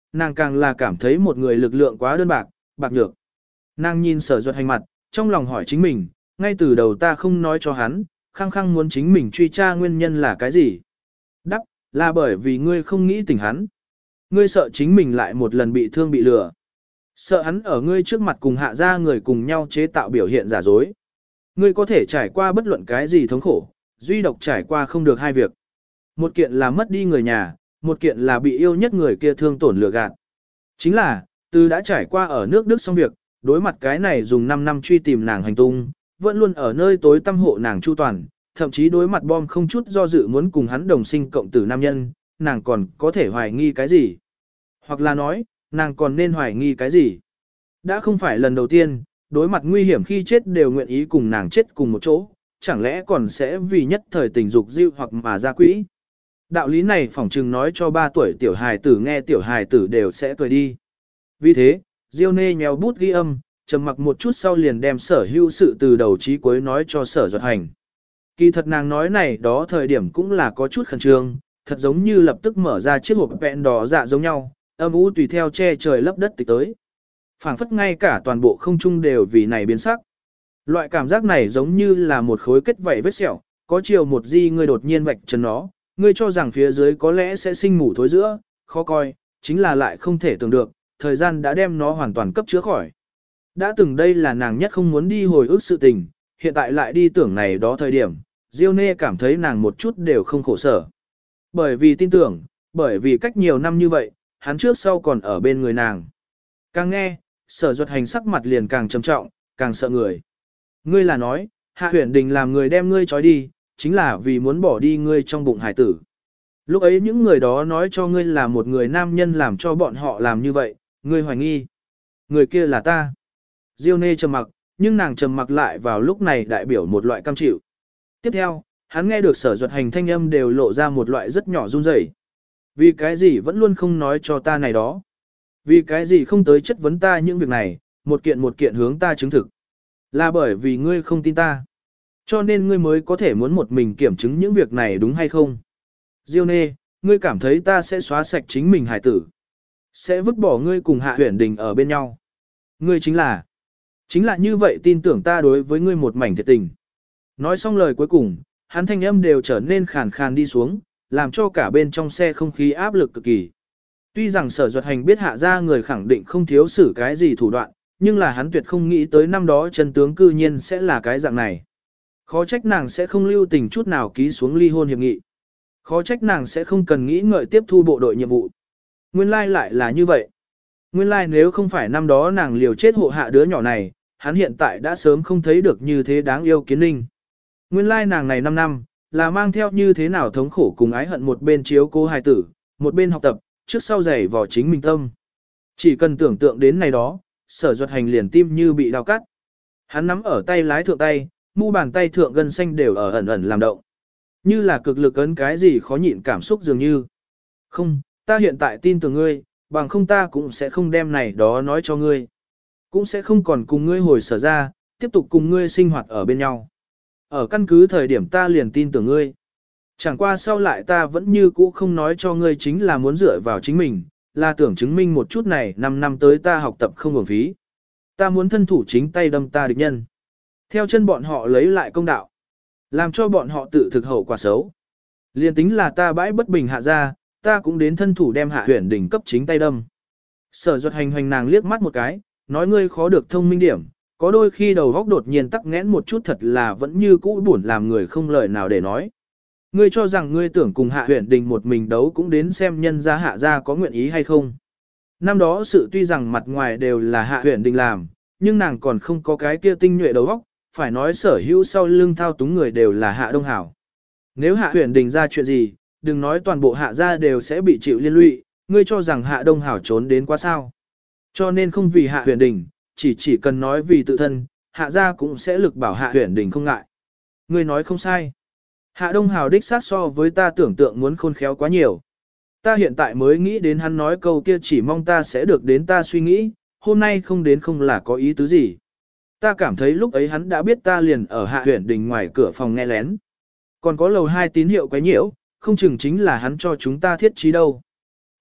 nàng càng là cảm thấy một người lực lượng quá đơn bạc, bạc nhược. Nàng nhìn Sở Duật Hành mặt, trong lòng hỏi chính mình, ngay từ đầu ta không nói cho hắn, khăng khăng muốn chính mình truy tra nguyên nhân là cái gì. Đáp, là bởi vì ngươi không nghĩ tỉnh hắn. Ngươi sợ chính mình lại một lần bị thương bị lừa. Sợ hắn ở ngươi trước mặt cùng hạ ra người cùng nhau chế tạo biểu hiện giả dối. Ngươi có thể trải qua bất luận cái gì thống khổ, duy độc trải qua không được hai việc. Một kiện là mất đi người nhà, một kiện là bị yêu nhất người kia thương tổn lừa gạt. Chính là, từ đã trải qua ở nước Đức xong việc, đối mặt cái này dùng 5 năm truy tìm nàng hành tung, vẫn luôn ở nơi tối tăm hộ nàng chu toàn, thậm chí đối mặt bom không chút do dự muốn cùng hắn đồng sinh cộng tử nam nhân, nàng còn có thể hoài nghi cái gì? Hoặc là nói, nàng còn nên hoài nghi cái gì? Đã không phải lần đầu tiên, đối mặt nguy hiểm khi chết đều nguyện ý cùng nàng chết cùng một chỗ, chẳng lẽ còn sẽ vì nhất thời tình dục diêu hoặc mà ra quỹ? Đạo lý này phỏng chừng nói cho 3 tuổi tiểu hài tử nghe tiểu hài tử đều sẽ cười đi. Vì thế, Diêu Nê nhéo bút ghi âm, trầm mặc một chút sau liền đem sở hữu sự từ đầu chí cuối nói cho Sở Duật Hành. Kỳ thật nàng nói này đó thời điểm cũng là có chút khẩn trương, thật giống như lập tức mở ra chiếc hộp vẹn đỏ dạ giống nhau, âm u tùy theo che trời lấp đất tịch tới. Phảng phất ngay cả toàn bộ không trung đều vì này biến sắc. Loại cảm giác này giống như là một khối kết vảy vết sẹo, có chiều một di ngươi đột nhiên vạch trần nó, ngươi cho rằng phía dưới có lẽ sẽ sinh mủ thối giữa, khó coi, chính là lại không thể tưởng được, thời gian đã đem nó hoàn toàn cấp chữa khỏi. Đã từng đây là nàng nhất không muốn đi hồi ức sự tình, hiện tại lại đi tưởng này đó thời điểm, Diêu Nê cảm thấy nàng một chút đều không khổ sở. Bởi vì tin tưởng, bởi vì cách nhiều năm như vậy, hắn trước sau còn ở bên người nàng. Càng nghe, Sở Duật Hành sắc mặt liền càng trầm trọng, càng sợ người. Ngươi là nói, Hạ Huyền Đình làm người đem ngươi trói đi, chính là vì muốn bỏ đi ngươi trong bụng hải tử. Lúc ấy những người đó nói cho ngươi là một người nam nhân làm cho bọn họ làm như vậy, ngươi hoài nghi. Người kia là ta. Diêu Nê trầm mặc, nhưng nàng trầm mặc lại vào lúc này đại biểu một loại cam chịu. Tiếp theo, hắn nghe được Sở Duật Hành thanh âm đều lộ ra một loại rất nhỏ run rẩy. Vì cái gì vẫn luôn không nói cho ta này đó? Vì cái gì không tới chất vấn ta những việc này, một kiện hướng ta chứng thực? Là bởi vì ngươi không tin ta. Cho nên ngươi mới có thể muốn một mình kiểm chứng những việc này đúng hay không? Diêu Nê, ngươi cảm thấy ta sẽ xóa sạch chính mình hải tử. Sẽ vứt bỏ ngươi cùng Hạ Huyền Đình ở bên nhau. Ngươi chính là như vậy tin tưởng ta đối với ngươi một mảnh thiệt tình. Nói xong lời cuối cùng, hắn thanh âm đều trở nên khàn khàn đi xuống, làm cho cả bên trong xe không khí áp lực cực kỳ. Tuy rằng Sở Duật Hành biết Hạ ra người khẳng định không thiếu xử cái gì thủ đoạn, nhưng là hắn tuyệt không nghĩ tới năm đó chân tướng cư nhiên sẽ là cái dạng này. Khó trách nàng sẽ không lưu tình chút nào ký xuống ly hôn hiệp nghị. Khó trách nàng sẽ không cần nghĩ ngợi tiếp thu bộ đội nhiệm vụ. Nguyên lai lại là như vậy. Nguyên lai nếu không phải năm đó nàng liều chết hộ hạ đứa nhỏ này, hắn hiện tại đã sớm không thấy được như thế đáng yêu Kiến Ninh. Nguyên lai nàng này 5 năm, là mang theo như thế nào thống khổ cùng ái hận một bên chiếu cố hài tử, một bên học tập, trước sau giày vò chính mình tâm. Chỉ cần tưởng tượng đến này đó, Sở Duật Hành liền tim như bị đau cắt. Hắn nắm ở tay lái thượng tay, mu bàn tay thượng gân xanh đều ở ẩn ẩn làm động. Như là cực lực ấn cái gì khó nhịn cảm xúc dường như. Không, ta hiện tại tin tưởng ngươi, bằng không ta cũng sẽ không đem này đó nói cho ngươi. Cũng sẽ không còn cùng ngươi hồi Sở ra, tiếp tục cùng ngươi sinh hoạt ở bên nhau. Ở căn cứ thời điểm ta liền tin tưởng ngươi. Chẳng qua sau lại ta vẫn như cũ không nói cho ngươi chính là muốn dựa vào chính mình, là tưởng chứng minh một chút này 5 năm tới ta học tập không uổng phí. Ta muốn thân thủ chính tay đâm ta địch nhân. Theo chân bọn họ lấy lại công đạo. Làm cho bọn họ tự thực hậu quả xấu. Liên tính là ta bãi bất bình hạ ra, ta cũng đến thân thủ đem Hạ Huyền Đình cấp chính tay đâm. Sở Duật Hành hoành nàng liếc mắt một cái, nói ngươi khó được thông minh điểm, có đôi khi đầu góc đột nhiên tắc nghẽn một chút thật là vẫn như cũ buồn làm người không lời nào để nói. Ngươi cho rằng ngươi tưởng cùng Hạ Huyền Đình một mình đấu cũng đến xem nhân gia Hạ gia có nguyện ý hay không. Năm đó sự tuy rằng mặt ngoài đều là Hạ Huyền Đình làm, nhưng nàng còn không có cái kia tinh nhuệ đầu óc, phải nói sở hữu sau lưng thao túng người đều là Hạ Đông Hảo. Nếu Hạ Huyền Đình ra chuyện gì, đừng nói toàn bộ Hạ gia đều sẽ bị chịu liên lụy, ngươi cho rằng Hạ Đông Hảo trốn đến quá sao. Cho nên không vì Hạ Huyền Đình, chỉ cần nói vì tự thân, Hạ gia cũng sẽ lực bảo Hạ Huyền Đình không ngại. Ngươi nói không sai. Hạ Đông Hảo đích xác so với ta tưởng tượng muốn khôn khéo quá nhiều. Ta hiện tại mới nghĩ đến hắn nói câu kia chỉ mong ta sẽ được đến ta suy nghĩ, hôm nay không đến không là có ý tứ gì. Ta cảm thấy lúc ấy hắn đã biết ta liền ở Hạ Huyền Đình ngoài cửa phòng nghe lén. Còn có lầu 2 tín hiệu quấy nhiễu, không chừng chính là hắn cho chúng ta thiết trí đâu.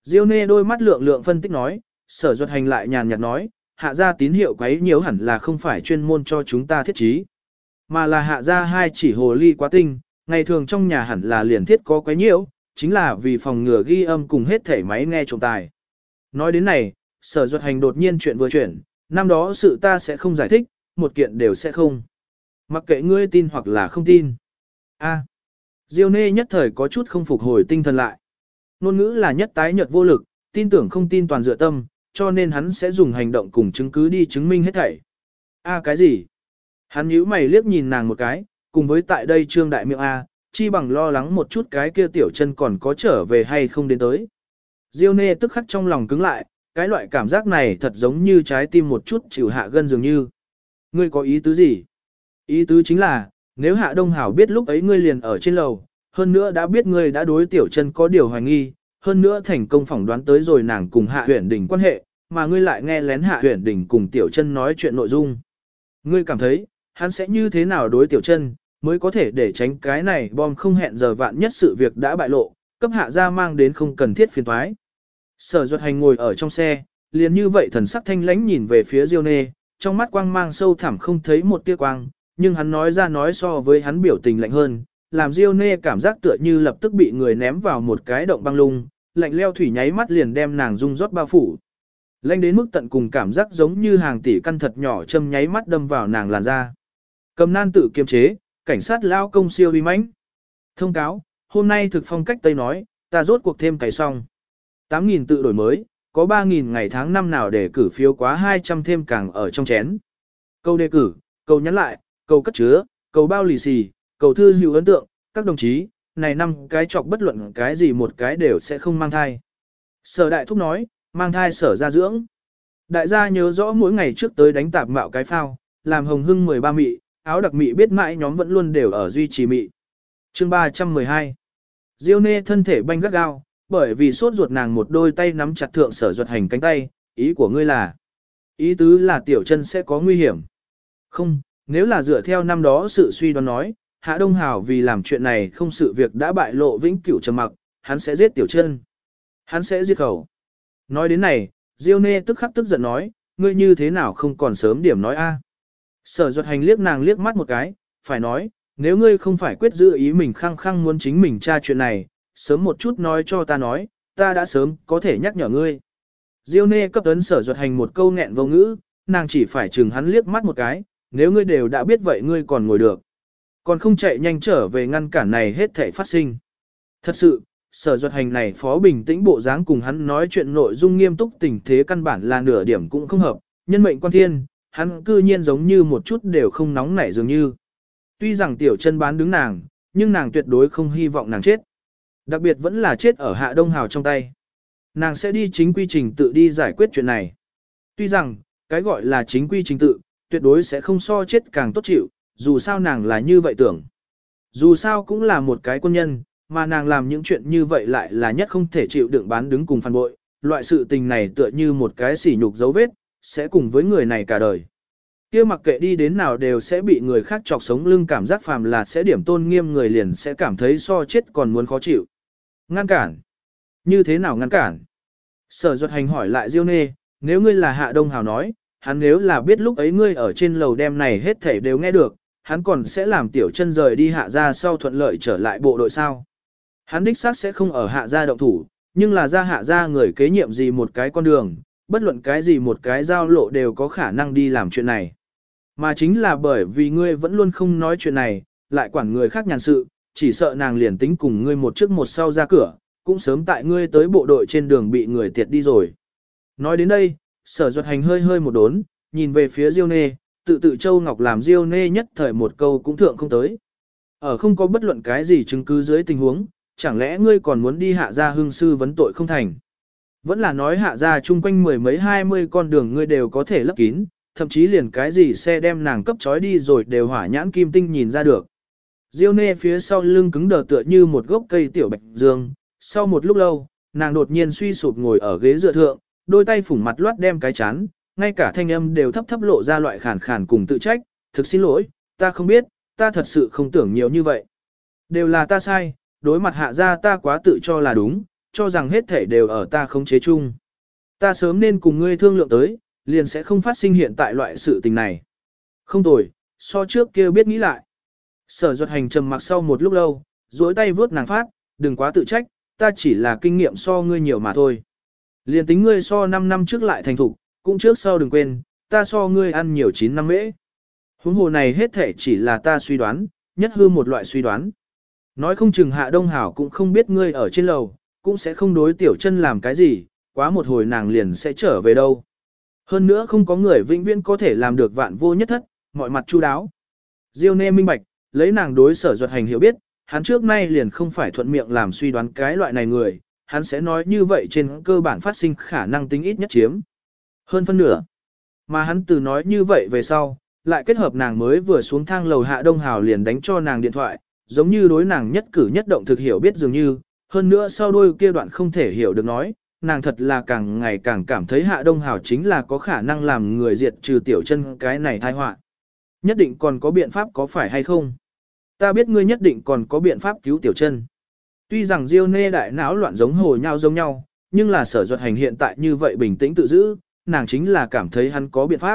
Diêu Nê đôi mắt lượng lượng phân tích nói, Sở Duật Hành lại nhàn nhạt nói, hạ gia tín hiệu quấy nhiễu hẳn là không phải chuyên môn cho chúng ta thiết trí, mà là hạ gia hai chỉ hồ ly quá tinh, ngày thường trong nhà hẳn là liền thiết có quấy nhiễu, chính là vì phòng ngừa ghi âm cùng hết thể máy nghe trộm tài. Nói đến này, Sở Duật Hành đột nhiên chuyện vừa chuyển, năm đó sự ta sẽ không giải thích, một kiện đều sẽ không. Mặc kệ ngươi tin hoặc là không tin. A. Diêu Nê nhất thời có chút không phục hồi tinh thần lại. Ngôn ngữ là nhất tái nhợt vô lực, tin tưởng không tin toàn dựa tâm, cho nên hắn sẽ dùng hành động cùng chứng cứ đi chứng minh hết thảy. A cái gì? Hắn nhíu mày liếc nhìn nàng một cái, cùng với tại đây trương đại miệng A, chi bằng lo lắng một chút cái kia tiểu chân còn có trở về hay không đến tới. Diêu Nê tức khắc trong lòng cứng lại, cái loại cảm giác này thật giống như trái tim một chút chịu hạ gân dường như. Ngươi có ý tứ gì? Ý tứ chính là, nếu Hạ Đông Hảo biết lúc ấy ngươi liền ở trên lầu, hơn nữa đã biết ngươi đã đối tiểu chân có điều hoài nghi, hơn nữa thành công phỏng đoán tới rồi nàng cùng Hạ Huyền Đình quan hệ, mà ngươi lại nghe lén Hạ Huyền Đình cùng tiểu chân nói chuyện nội dung. Ngươi cảm thấy, hắn sẽ như thế nào đối tiểu chân, mới có thể để tránh cái này bom không hẹn giờ vạn nhất sự việc đã bại lộ, cấp Hạ gia mang đến không cần thiết phiền toái. Sở Duật Hành ngồi ở trong xe, liền như vậy thần sắc thanh lãnh nhìn về phía Diêu Nê, trong mắt quang mang sâu thẳm không thấy một tia quang, nhưng hắn nói ra nói so với hắn biểu tình lạnh hơn, làm Diêu Nê cảm giác tựa như lập tức bị người ném vào một cái động băng lung, lạnh leo thủy nháy mắt liền đem nàng rung rót bao phủ. Lạnh đến mức tận cùng cảm giác giống như hàng tỷ căn thật nhỏ châm nháy mắt đâm vào nàng làn da. Cầm nan tự kiềm chế, cảnh sát lao công siêu uy mãnh. Thông cáo, hôm nay thực phong cách Tây nói, ta rốt cuộc thêm cày xong. 8.000 tự đổi mới, có 3.000 ngày tháng năm nào để cử phiếu quá 200 thêm càng ở trong chén. Câu đề cử, câu nhắn lại, câu cất chứa, câu bao lì xì, câu thư hữu ấn tượng, các đồng chí, này 5 cái chọc bất luận cái gì một cái đều sẽ không mang thai. Sở đại thúc nói, mang thai sở ra dưỡng. Đại gia nhớ rõ mỗi ngày trước tới đánh tạp mạo cái phao, làm hồng hưng 13 mị, áo đặc mị biết mãi nhóm vẫn luôn đều ở duy trì mị. Chương 312 Diêu Nê thân thể banh gắt gao, bởi vì sốt ruột nàng một đôi tay nắm chặt thượng Sở Duật Hành cánh tay, ý của ngươi là, ý tứ là tiểu chân sẽ có nguy hiểm. Không, nếu là dựa theo năm đó sự suy đoán nói, Hạ Đông Hảo vì làm chuyện này không sự việc đã bại lộ vĩnh cửu trầm mặc, hắn sẽ giết tiểu chân. Hắn sẽ giết khẩu. Nói đến này, Diêu Nê tức khắc tức giận nói, ngươi như thế nào không còn sớm điểm nói a? Sở Duật Hành liếc nàng liếc mắt một cái, phải nói, nếu ngươi không phải quyết giữ ý mình khăng khăng muốn chính mình tra chuyện này, sớm một chút nói cho ta nói, ta đã sớm có thể nhắc nhở ngươi. Diêu Nê cấp tấn Sở Duật Hành một câu nghẹn vô ngữ, nàng chỉ phải chừng hắn liếc mắt một cái, nếu ngươi đều đã biết vậy ngươi còn ngồi được. Còn không chạy nhanh trở về ngăn cản này hết thảy phát sinh. Thật sự, Sở Duật Hành này phó bình tĩnh bộ dáng cùng hắn nói chuyện nội dung nghiêm túc tình thế căn bản là nửa điểm cũng không hợp, nhân mệnh quan thiên, hắn cư nhiên giống như một chút đều không nóng nảy dường như. Tuy rằng tiểu chân bán đứng nàng, nhưng nàng tuyệt đối không hy vọng nàng chết. Đặc biệt vẫn là chết ở Hạ Đông Hào trong tay. Nàng sẽ đi chính quy trình tự đi giải quyết chuyện này. Tuy rằng, cái gọi là chính quy trình tự, tuyệt đối sẽ không so chết càng tốt chịu, dù sao nàng là như vậy tưởng. Dù sao cũng là một cái quân nhân, mà nàng làm những chuyện như vậy lại là nhất không thể chịu đựng bán đứng cùng phản bội. Loại sự tình này tựa như một cái sỉ nhục dấu vết, sẽ cùng với người này cả đời. Kia mặc kệ đi đến nào đều sẽ bị người khác chọc sống lưng, cảm giác phàm là sẽ điểm tôn nghiêm người liền sẽ cảm thấy so chết còn muốn khó chịu. Ngăn cản. Như thế nào ngăn cản? Sở Duật Hành hỏi lại Diêu Nê, nếu ngươi là Hạ Đông Hào nói, hắn nếu là biết lúc ấy ngươi ở trên lầu đem này hết thảy đều nghe được, hắn còn sẽ làm tiểu chân rời đi Hạ gia sau thuận lợi trở lại bộ đội sao? Hắn đích xác sẽ không ở Hạ gia động thủ, nhưng là ra Hạ gia người kế nhiệm gì một cái con đường, bất luận cái gì một cái giao lộ đều có khả năng đi làm chuyện này. Mà chính là bởi vì ngươi vẫn luôn không nói chuyện này, lại quản người khác nhàn sự, chỉ sợ nàng liền tính cùng ngươi một trước một sau ra cửa, cũng sớm tại ngươi tới bộ đội trên đường bị người tiệt đi rồi. Nói đến đây, Sở Duật Hành hơi hơi một đốn, nhìn về phía Diêu Nê, tự Châu Ngọc làm Diêu Nê nhất thời một câu cũng thượng không tới. Ở không có bất luận cái gì chứng cứ dưới tình huống, chẳng lẽ ngươi còn muốn đi Hạ gia hương sư vấn tội không thành? Vẫn là nói Hạ gia chung quanh mười mấy 20 con đường ngươi đều có thể lấp kín, thậm chí liền cái gì xe đem nàng cấp trói đi rồi đều hỏa nhãn kim tinh nhìn ra được. Diêu Nê phía sau lưng cứng đờ tựa như một gốc cây tiểu bạch dương, sau một lúc lâu, nàng đột nhiên suy sụp ngồi ở ghế dựa thượng, đôi tay phủng mặt loát đem cái chán, ngay cả thanh âm đều thấp thấp lộ ra loại khàn khàn cùng tự trách, thực xin lỗi, ta không biết, ta thật sự không tưởng nhiều như vậy. Đều là ta sai, đối mặt Hạ gia ta quá tự cho là đúng, cho rằng hết thể đều ở ta khống chế chung. Ta sớm nên cùng ngươi thương lượng tới, liền sẽ không phát sinh hiện tại loại sự tình này. Không tồi, so trước kia biết nghĩ lại. Sở Duật Hành trầm mặc sau một lúc lâu, duỗi tay vuốt nàng phát, đừng quá tự trách, ta chỉ là kinh nghiệm so ngươi nhiều mà thôi. Liền tính ngươi so 5 năm trước lại thành thục, cũng trước sau đừng quên, ta so ngươi ăn nhiều 9 năm mễ. Huống hồ này hết thể chỉ là ta suy đoán, nhất hư một loại suy đoán. Nói không chừng Hạ Đông Hảo cũng không biết ngươi ở trên lầu, cũng sẽ không đối Tiểu Chân làm cái gì, quá một hồi nàng liền sẽ trở về đâu. Hơn nữa không có người vĩnh viễn có thể làm được vạn vô nhất thất, mọi mặt chu đáo. Diêu Nê minh bạch, lấy nàng đối Sở Duật Hành hiểu biết, hắn trước nay liền không phải thuận miệng làm suy đoán cái loại này người, hắn sẽ nói như vậy trên cơ bản phát sinh khả năng tính ít nhất chiếm. Hơn phân nửa. Mà hắn từ nói như vậy về sau, lại kết hợp nàng mới vừa xuống thang lầu Hạ Đông Hào liền đánh cho nàng điện thoại, giống như đối nàng nhất cử nhất động thực hiểu biết dường như, hơn nữa sau đôi kia đoạn không thể hiểu được nói, nàng thật là càng ngày càng cảm thấy Hạ Đông Hào chính là có khả năng làm người diệt trừ Tiểu Chân cái này tai họa. Nhất định còn có biện pháp có phải hay không? Ta biết ngươi nhất định còn có biện pháp cứu Tiểu Chân. Tuy rằng Diêu Nê đại não loạn giống hồ nhau giống nhau, nhưng là Sở Duật Hành hiện tại như vậy bình tĩnh tự giữ, nàng chính là cảm thấy hắn có biện pháp.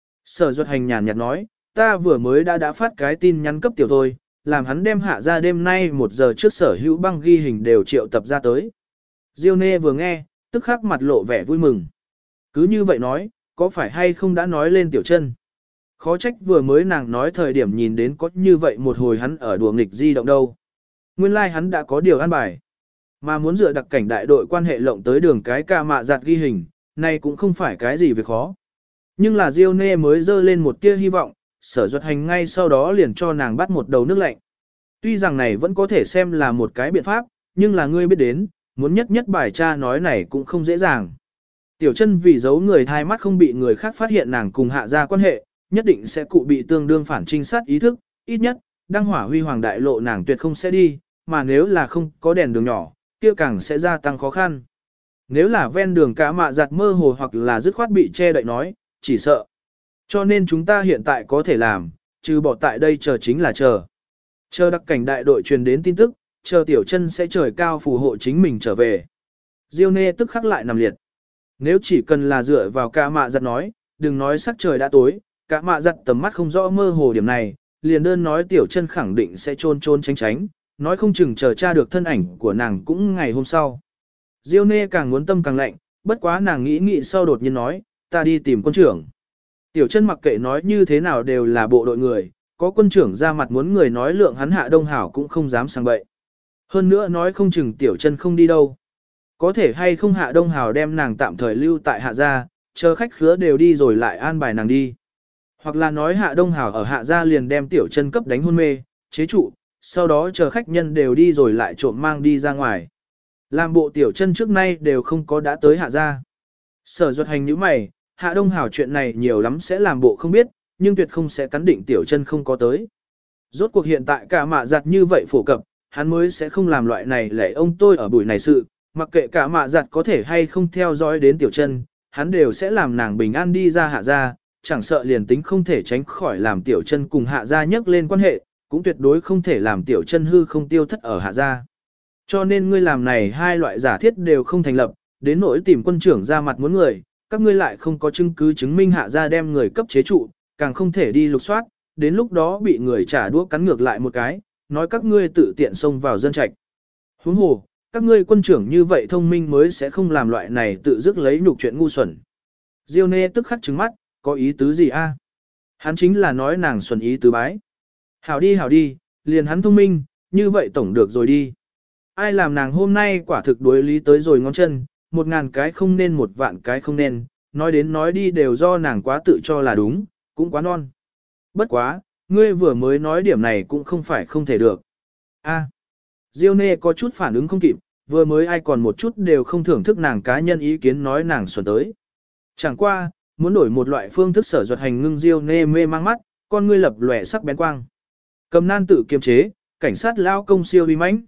Sở Duật Hành nhàn nhạt nói, ta vừa mới đã phát cái tin nhắn cấp Tiểu thôi, làm hắn đem Hạ ra đêm nay 1 giờ trước sở hữu băng ghi hình đều triệu tập ra tới. Diêu Nê vừa nghe, tức khắc mặt lộ vẻ vui mừng. Cứ như vậy nói, có phải hay không đã nói lên Tiểu Chân? Khó trách vừa mới nàng nói thời điểm nhìn đến có như vậy một hồi hắn ở đùa nghịch di động đâu. Nguyên lai like hắn đã có điều an bài. Mà muốn dựa đặc cảnh đại đội quan hệ lộng tới đường cái ca mạ giặt ghi hình, này cũng không phải cái gì việc khó. Nhưng là Diêu Nê mới dơ lên một tia hy vọng, Sở Duật Hành ngay sau đó liền cho nàng bắt một đầu nước lạnh. Tuy rằng này vẫn có thể xem là một cái biện pháp, nhưng là ngươi biết đến, muốn nhất nhất bài tra nói này cũng không dễ dàng. Tiểu Chân vì giấu người thai mắt không bị người khác phát hiện nàng cùng Hạ ra quan hệ, nhất định sẽ cụ bị tương đương phản trinh sát ý thức, ít nhất, đăng hỏa huy hoàng đại lộ nàng tuyệt không sẽ đi, mà nếu là không có đèn đường nhỏ, kia càng sẽ gia tăng khó khăn. Nếu là ven đường cả mạ giặt mơ hồ hoặc là dứt khoát bị che đậy nói, chỉ sợ. Cho nên chúng ta hiện tại có thể làm, trừ bỏ tại đây chờ chính là chờ. Chờ đặc cảnh đại đội truyền đến tin tức, chờ Tiểu Chân sẽ trời cao phù hộ chính mình trở về. Diêu Nê tức khắc lại nằm liệt. Nếu chỉ cần là dựa vào cả mạ giặt nói, đừng nói sắc trời đã tối, cả mạ giặt tầm mắt không rõ mơ hồ điểm này, liền đơn nói Tiểu Chân khẳng định sẽ trôn tránh tránh, nói không chừng chờ tra được thân ảnh của nàng cũng ngày hôm sau. Diêu Nê càng muốn tâm càng lạnh, bất quá nàng nghĩ sau đột nhiên nói, ta đi tìm quân trưởng. Tiểu Chân mặc kệ nói như thế nào đều là bộ đội người, có quân trưởng ra mặt muốn người nói lượng hắn Hạ Đông Hảo cũng không dám sang bậy. Hơn nữa nói không chừng Tiểu Chân không đi đâu. Có thể hay không Hạ Đông Hảo đem nàng tạm thời lưu tại Hạ gia, chờ khách khứa đều đi rồi lại an bài nàng đi. Hoặc là nói Hạ Đông Hảo ở Hạ gia liền đem Tiểu Chân cấp đánh hôn mê, chế trụ, sau đó chờ khách nhân đều đi rồi lại trộm mang đi ra ngoài. Làm bộ Tiểu Chân trước nay đều không có đã tới Hạ gia. Sở Duật Hành nhíu mày, Hạ Đông Hảo chuyện này nhiều lắm sẽ làm bộ không biết, nhưng tuyệt không sẽ cắn định Tiểu Chân không có tới. Rốt cuộc hiện tại cả mạ giặt như vậy phổ cập, hắn mới sẽ không làm loại này lẽ ông tôi ở buổi này sự, mặc kệ cả mạ giặt có thể hay không theo dõi đến Tiểu Chân, hắn đều sẽ làm nàng bình an đi ra Hạ gia, chẳng sợ liền tính không thể tránh khỏi làm Tiểu Chân cùng Hạ gia nhắc lên quan hệ, cũng tuyệt đối không thể làm Tiểu Chân hư không tiêu thất ở Hạ gia. Cho nên ngươi làm này hai loại giả thiết đều không thành lập, đến nỗi tìm quân trưởng ra mặt muốn người, các ngươi lại không có chứng cứ chứng minh Hạ gia đem người cấp chế trụ, càng không thể đi lục soát, đến lúc đó bị người trả đũa cắn ngược lại một cái, nói các ngươi tự tiện xông vào dân trạch. Huống hồ, các ngươi quân trưởng như vậy thông minh mới sẽ không làm loại này tự dứt lấy nhục chuyện ngu xuẩn. Diêu Nê tức khắc trừng mắt, có ý tứ gì a? Hắn chính là nói nàng xuẩn ý tứ bái. Hảo đi, liền hắn thông minh, như vậy tổng được rồi đi. Ai làm nàng hôm nay quả thực đối lý tới rồi ngón chân, 1000 cái không nên 1.000 cái không nên, nói đến nói đi đều do nàng quá tự cho là đúng, cũng quá non. Bất quá, ngươi vừa mới nói điểm này cũng không phải không thể được. A, Diêu Nê có chút phản ứng không kịp, vừa mới ai còn một chút đều không thưởng thức nàng cá nhân ý kiến nói nàng xuẩn tới. Chẳng qua, muốn đổi một loại phương thức Sở Duật Hành ngưng Diêu Nê mê mang mắt, con ngươi lập lòe sắc bén quang. Cầm nan tự kiềm chế, cảnh sát lao công siêu uy mãnh.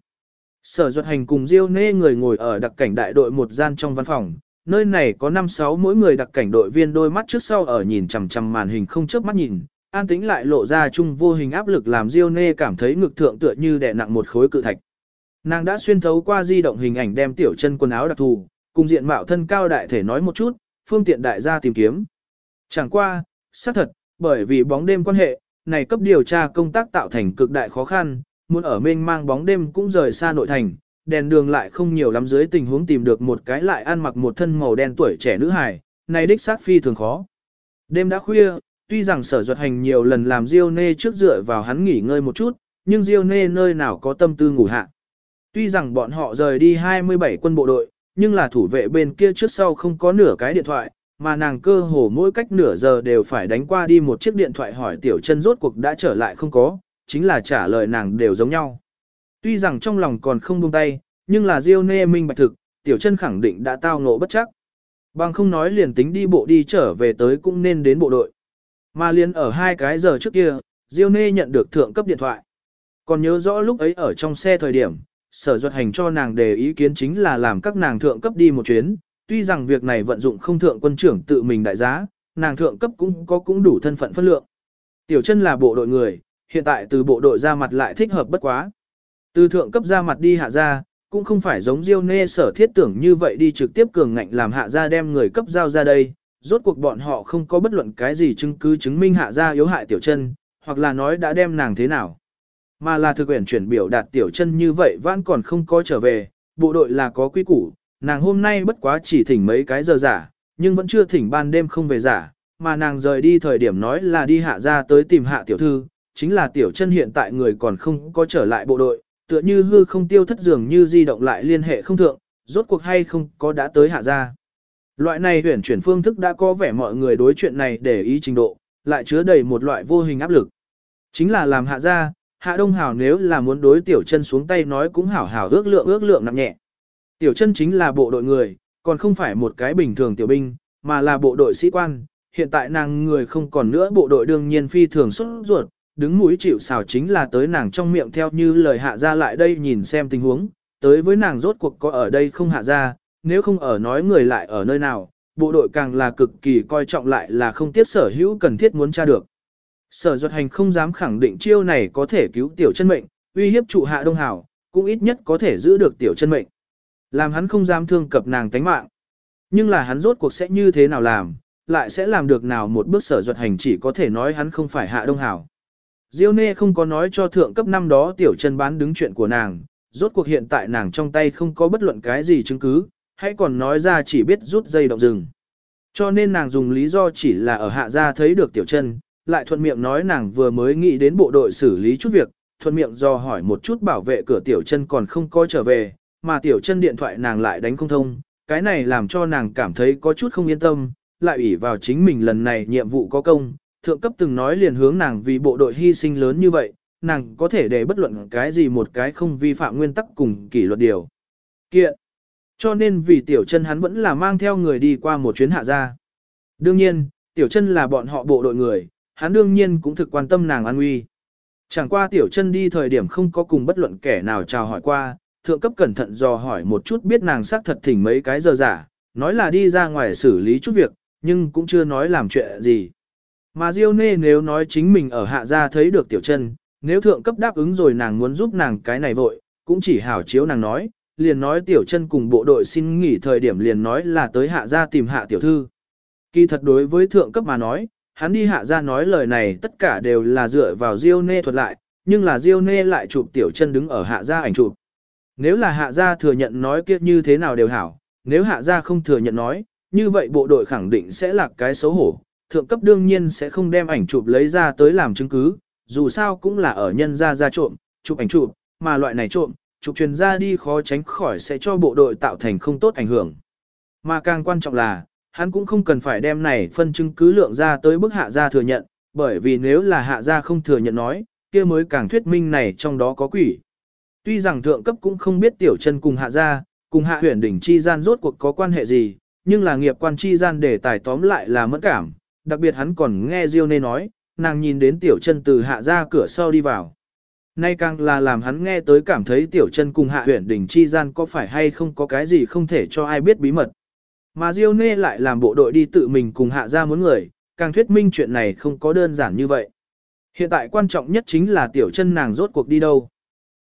Sở Duật Hành cùng Diêu Nê người ngồi ở đặc cảnh đại đội một gian trong văn phòng, nơi này có 5-6 mỗi người đặc cảnh đội viên đôi mắt trước sau ở nhìn chằm chằm màn hình không chớp mắt nhìn, an tĩnh lại lộ ra chung vô hình áp lực làm Diêu Nê cảm thấy ngực thượng tựa như đè nặng một khối cự thạch. Nàng đã xuyên thấu qua di động hình ảnh đem tiểu chân quần áo đặc thù, cùng diện mạo thân cao đại thể nói một chút, phương tiện đại gia tìm kiếm. Chẳng qua, xác thật, bởi vì bóng đêm quan hệ, này cấp điều tra công tác tạo thành cực đại khó khăn, muốn ở mênh mang bóng đêm cũng rời xa nội thành, đèn đường lại không nhiều lắm dưới tình huống tìm được một cái lại ăn mặc một thân màu đen tuổi trẻ nữ hài, này đích xác phi thường khó. Đêm đã khuya, tuy rằng Sở Duật Hành nhiều lần làm Diêu Nê trước dựa vào hắn nghỉ ngơi một chút, nhưng Diêu Nê nơi nào có tâm tư ngủ hạ. Tuy rằng bọn họ rời đi 27 quân bộ đội, nhưng là thủ vệ bên kia trước sau không có nửa cái điện thoại, mà nàng cơ hồ mỗi cách nửa giờ đều phải đánh qua đi một chiếc điện thoại hỏi tiểu chân rốt cuộc đã trở lại không có, chính là trả lời nàng đều giống nhau. Tuy rằng trong lòng còn không buông tay, nhưng là Diêu Nê minh bạch thực, tiểu chân khẳng định đã tao ngộ bất chắc. Bằng không nói liền tính đi bộ đi trở về tới cũng nên đến bộ đội. Mà liền ở 2 cái giờ trước kia, Diêu Nê nhận được thượng cấp điện thoại. Còn nhớ rõ lúc ấy ở trong xe thời điểm, Sở Duật Hành cho nàng đề ý kiến chính là làm các nàng thượng cấp đi một chuyến, tuy rằng việc này vận dụng không thượng quân trưởng tự mình đại giá, nàng thượng cấp cũng đủ thân phận phân lượng. Tiểu chân là bộ đội người, hiện tại từ bộ đội ra mặt lại thích hợp bất quá. Từ thượng cấp ra mặt đi hạ ra, cũng không phải giống Diêu Nê Sở thiết tưởng như vậy đi trực tiếp cường ngạnh làm hạ ra đem người cấp giao ra đây, rốt cuộc bọn họ không có bất luận cái gì chứng cứ chứng minh hạ ra yếu hại tiểu chân, hoặc là nói đã đem nàng thế nào. Mà là thực quyển chuyển biểu đạt tiểu chân như vậy vẫn còn không có trở về, bộ đội là có quy củ, nàng hôm nay bất quá chỉ thỉnh mấy cái giờ giả, nhưng vẫn chưa thỉnh ban đêm không về giả, mà nàng rời đi thời điểm nói là đi hạ ra tới tìm hạ tiểu thư, chính là tiểu chân hiện tại người còn không có trở lại bộ đội, tựa như hư không tiêu thất dường như di động lại liên hệ không thượng, rốt cuộc hay không có đã tới hạ ra. Loại này huyển chuyển phương thức đã có vẻ mọi người đối chuyện này để ý trình độ, lại chứa đầy một loại vô hình áp lực. Chính là làm hạ ra, Hạ Đông Hảo nếu là muốn đối tiểu chân xuống tay nói cũng hảo hảo ước lượng nặng nhẹ. Tiểu chân chính là bộ đội người, còn không phải một cái bình thường tiểu binh, mà là bộ đội sĩ quan. Hiện tại nàng người không còn nữa, bộ đội đương nhiên phi thường xuất ruột, đứng mũi chịu sào chính là tới nàng trong miệng theo như lời hạ ra lại đây nhìn xem tình huống, tới với nàng rốt cuộc có ở đây không hạ ra, nếu không ở nói người lại ở nơi nào, bộ đội càng là cực kỳ coi trọng lại là không tiếc sở hữu cần thiết muốn tra được. Sở Duật Hành không dám khẳng định chiêu này có thể cứu tiểu chân mệnh, uy hiếp trụ Hạ Đông Hảo, cũng ít nhất có thể giữ được tiểu chân mệnh. Làm hắn không dám thương cập nàng tánh mạng. Nhưng là hắn rốt cuộc sẽ như thế nào làm, lại sẽ làm được nào một bước. Sở Duật Hành chỉ có thể nói hắn không phải Hạ Đông Hảo. Diêu Nê không có nói cho thượng cấp năm đó tiểu chân bán đứng chuyện của nàng, rốt cuộc hiện tại nàng trong tay không có bất luận cái gì chứng cứ, hãy còn nói ra chỉ biết rút dây động rừng. Cho nên nàng dùng lý do chỉ là ở hạ gia thấy được tiểu chân, lại thuận miệng nói nàng vừa mới nghĩ đến bộ đội xử lý chút việc, thuận miệng do hỏi một chút bảo vệ cửa tiểu chân còn không có trở về, mà tiểu chân điện thoại nàng lại đánh không thông, cái này làm cho nàng cảm thấy có chút không yên tâm, lại ủy vào chính mình lần này nhiệm vụ có công, thượng cấp từng nói liền hướng nàng vì bộ đội hy sinh lớn như vậy, nàng có thể để bất luận cái gì một cái không vi phạm nguyên tắc cùng kỷ luật điều kiện. Cho nên vì tiểu chân hắn vẫn là mang theo người đi qua một chuyến hạ gia. Đương nhiên, tiểu chân là bọn họ bộ đội người, hắn đương nhiên cũng thực quan tâm nàng an nguy. Chẳng qua tiểu chân đi thời điểm không có cùng bất luận kẻ nào chào hỏi qua, thượng cấp cẩn thận dò hỏi một chút biết nàng xác thật thỉnh mấy cái giờ giả, nói là đi ra ngoài xử lý chút việc, nhưng cũng chưa nói làm chuyện gì. Mà Diêu Nê nếu nói chính mình ở hạ gia thấy được tiểu chân, nếu thượng cấp đáp ứng rồi nàng muốn giúp nàng cái này vội, cũng chỉ hảo chiếu nàng nói, liền nói tiểu chân cùng bộ đội xin nghỉ thời điểm liền nói là tới hạ gia tìm hạ tiểu thư. Kỳ thật đối với thượng cấp mà nói, hắn đi hạ gia nói lời này tất cả đều là dựa vào Diêu Nê thuật lại, nhưng là Diêu Nê lại chụp tiểu chân đứng ở hạ gia ảnh chụp. Nếu là hạ gia thừa nhận nói kia như thế nào đều hảo, nếu hạ gia không thừa nhận nói, như vậy bộ đội khẳng định sẽ là cái xấu hổ, thượng cấp đương nhiên sẽ không đem ảnh chụp lấy ra tới làm chứng cứ, dù sao cũng là ở nhân gia trộm, chụp ảnh chụp, mà loại này trộm, chụp truyền ra đi khó tránh khỏi sẽ cho bộ đội tạo thành không tốt ảnh hưởng. Mà càng quan trọng là, hắn cũng không cần phải đem này phân chứng cứ lượng ra tới bức hạ gia thừa nhận, bởi vì nếu là hạ gia không thừa nhận nói, kia mới càng thuyết minh này trong đó có quỷ. Tuy rằng thượng cấp cũng không biết tiểu chân cùng hạ gia, cùng hạ huyền đỉnh chi gian rốt cuộc có quan hệ gì, nhưng là nghiệp quan chi gian để tài tóm lại là mẫn cảm, đặc biệt hắn còn nghe Diêu Nê nói, nàng nhìn đến tiểu chân từ hạ gia cửa sau đi vào. Nay càng là làm hắn nghe tới cảm thấy tiểu chân cùng hạ huyền đỉnh chi gian có phải hay không có cái gì không thể cho ai biết bí mật. Mà Diêu Nê lại làm bộ đội đi tự mình cùng hạ gia muốn người, càng thuyết minh chuyện này không có đơn giản như vậy. Hiện tại quan trọng nhất chính là tiểu chân nàng rốt cuộc đi đâu.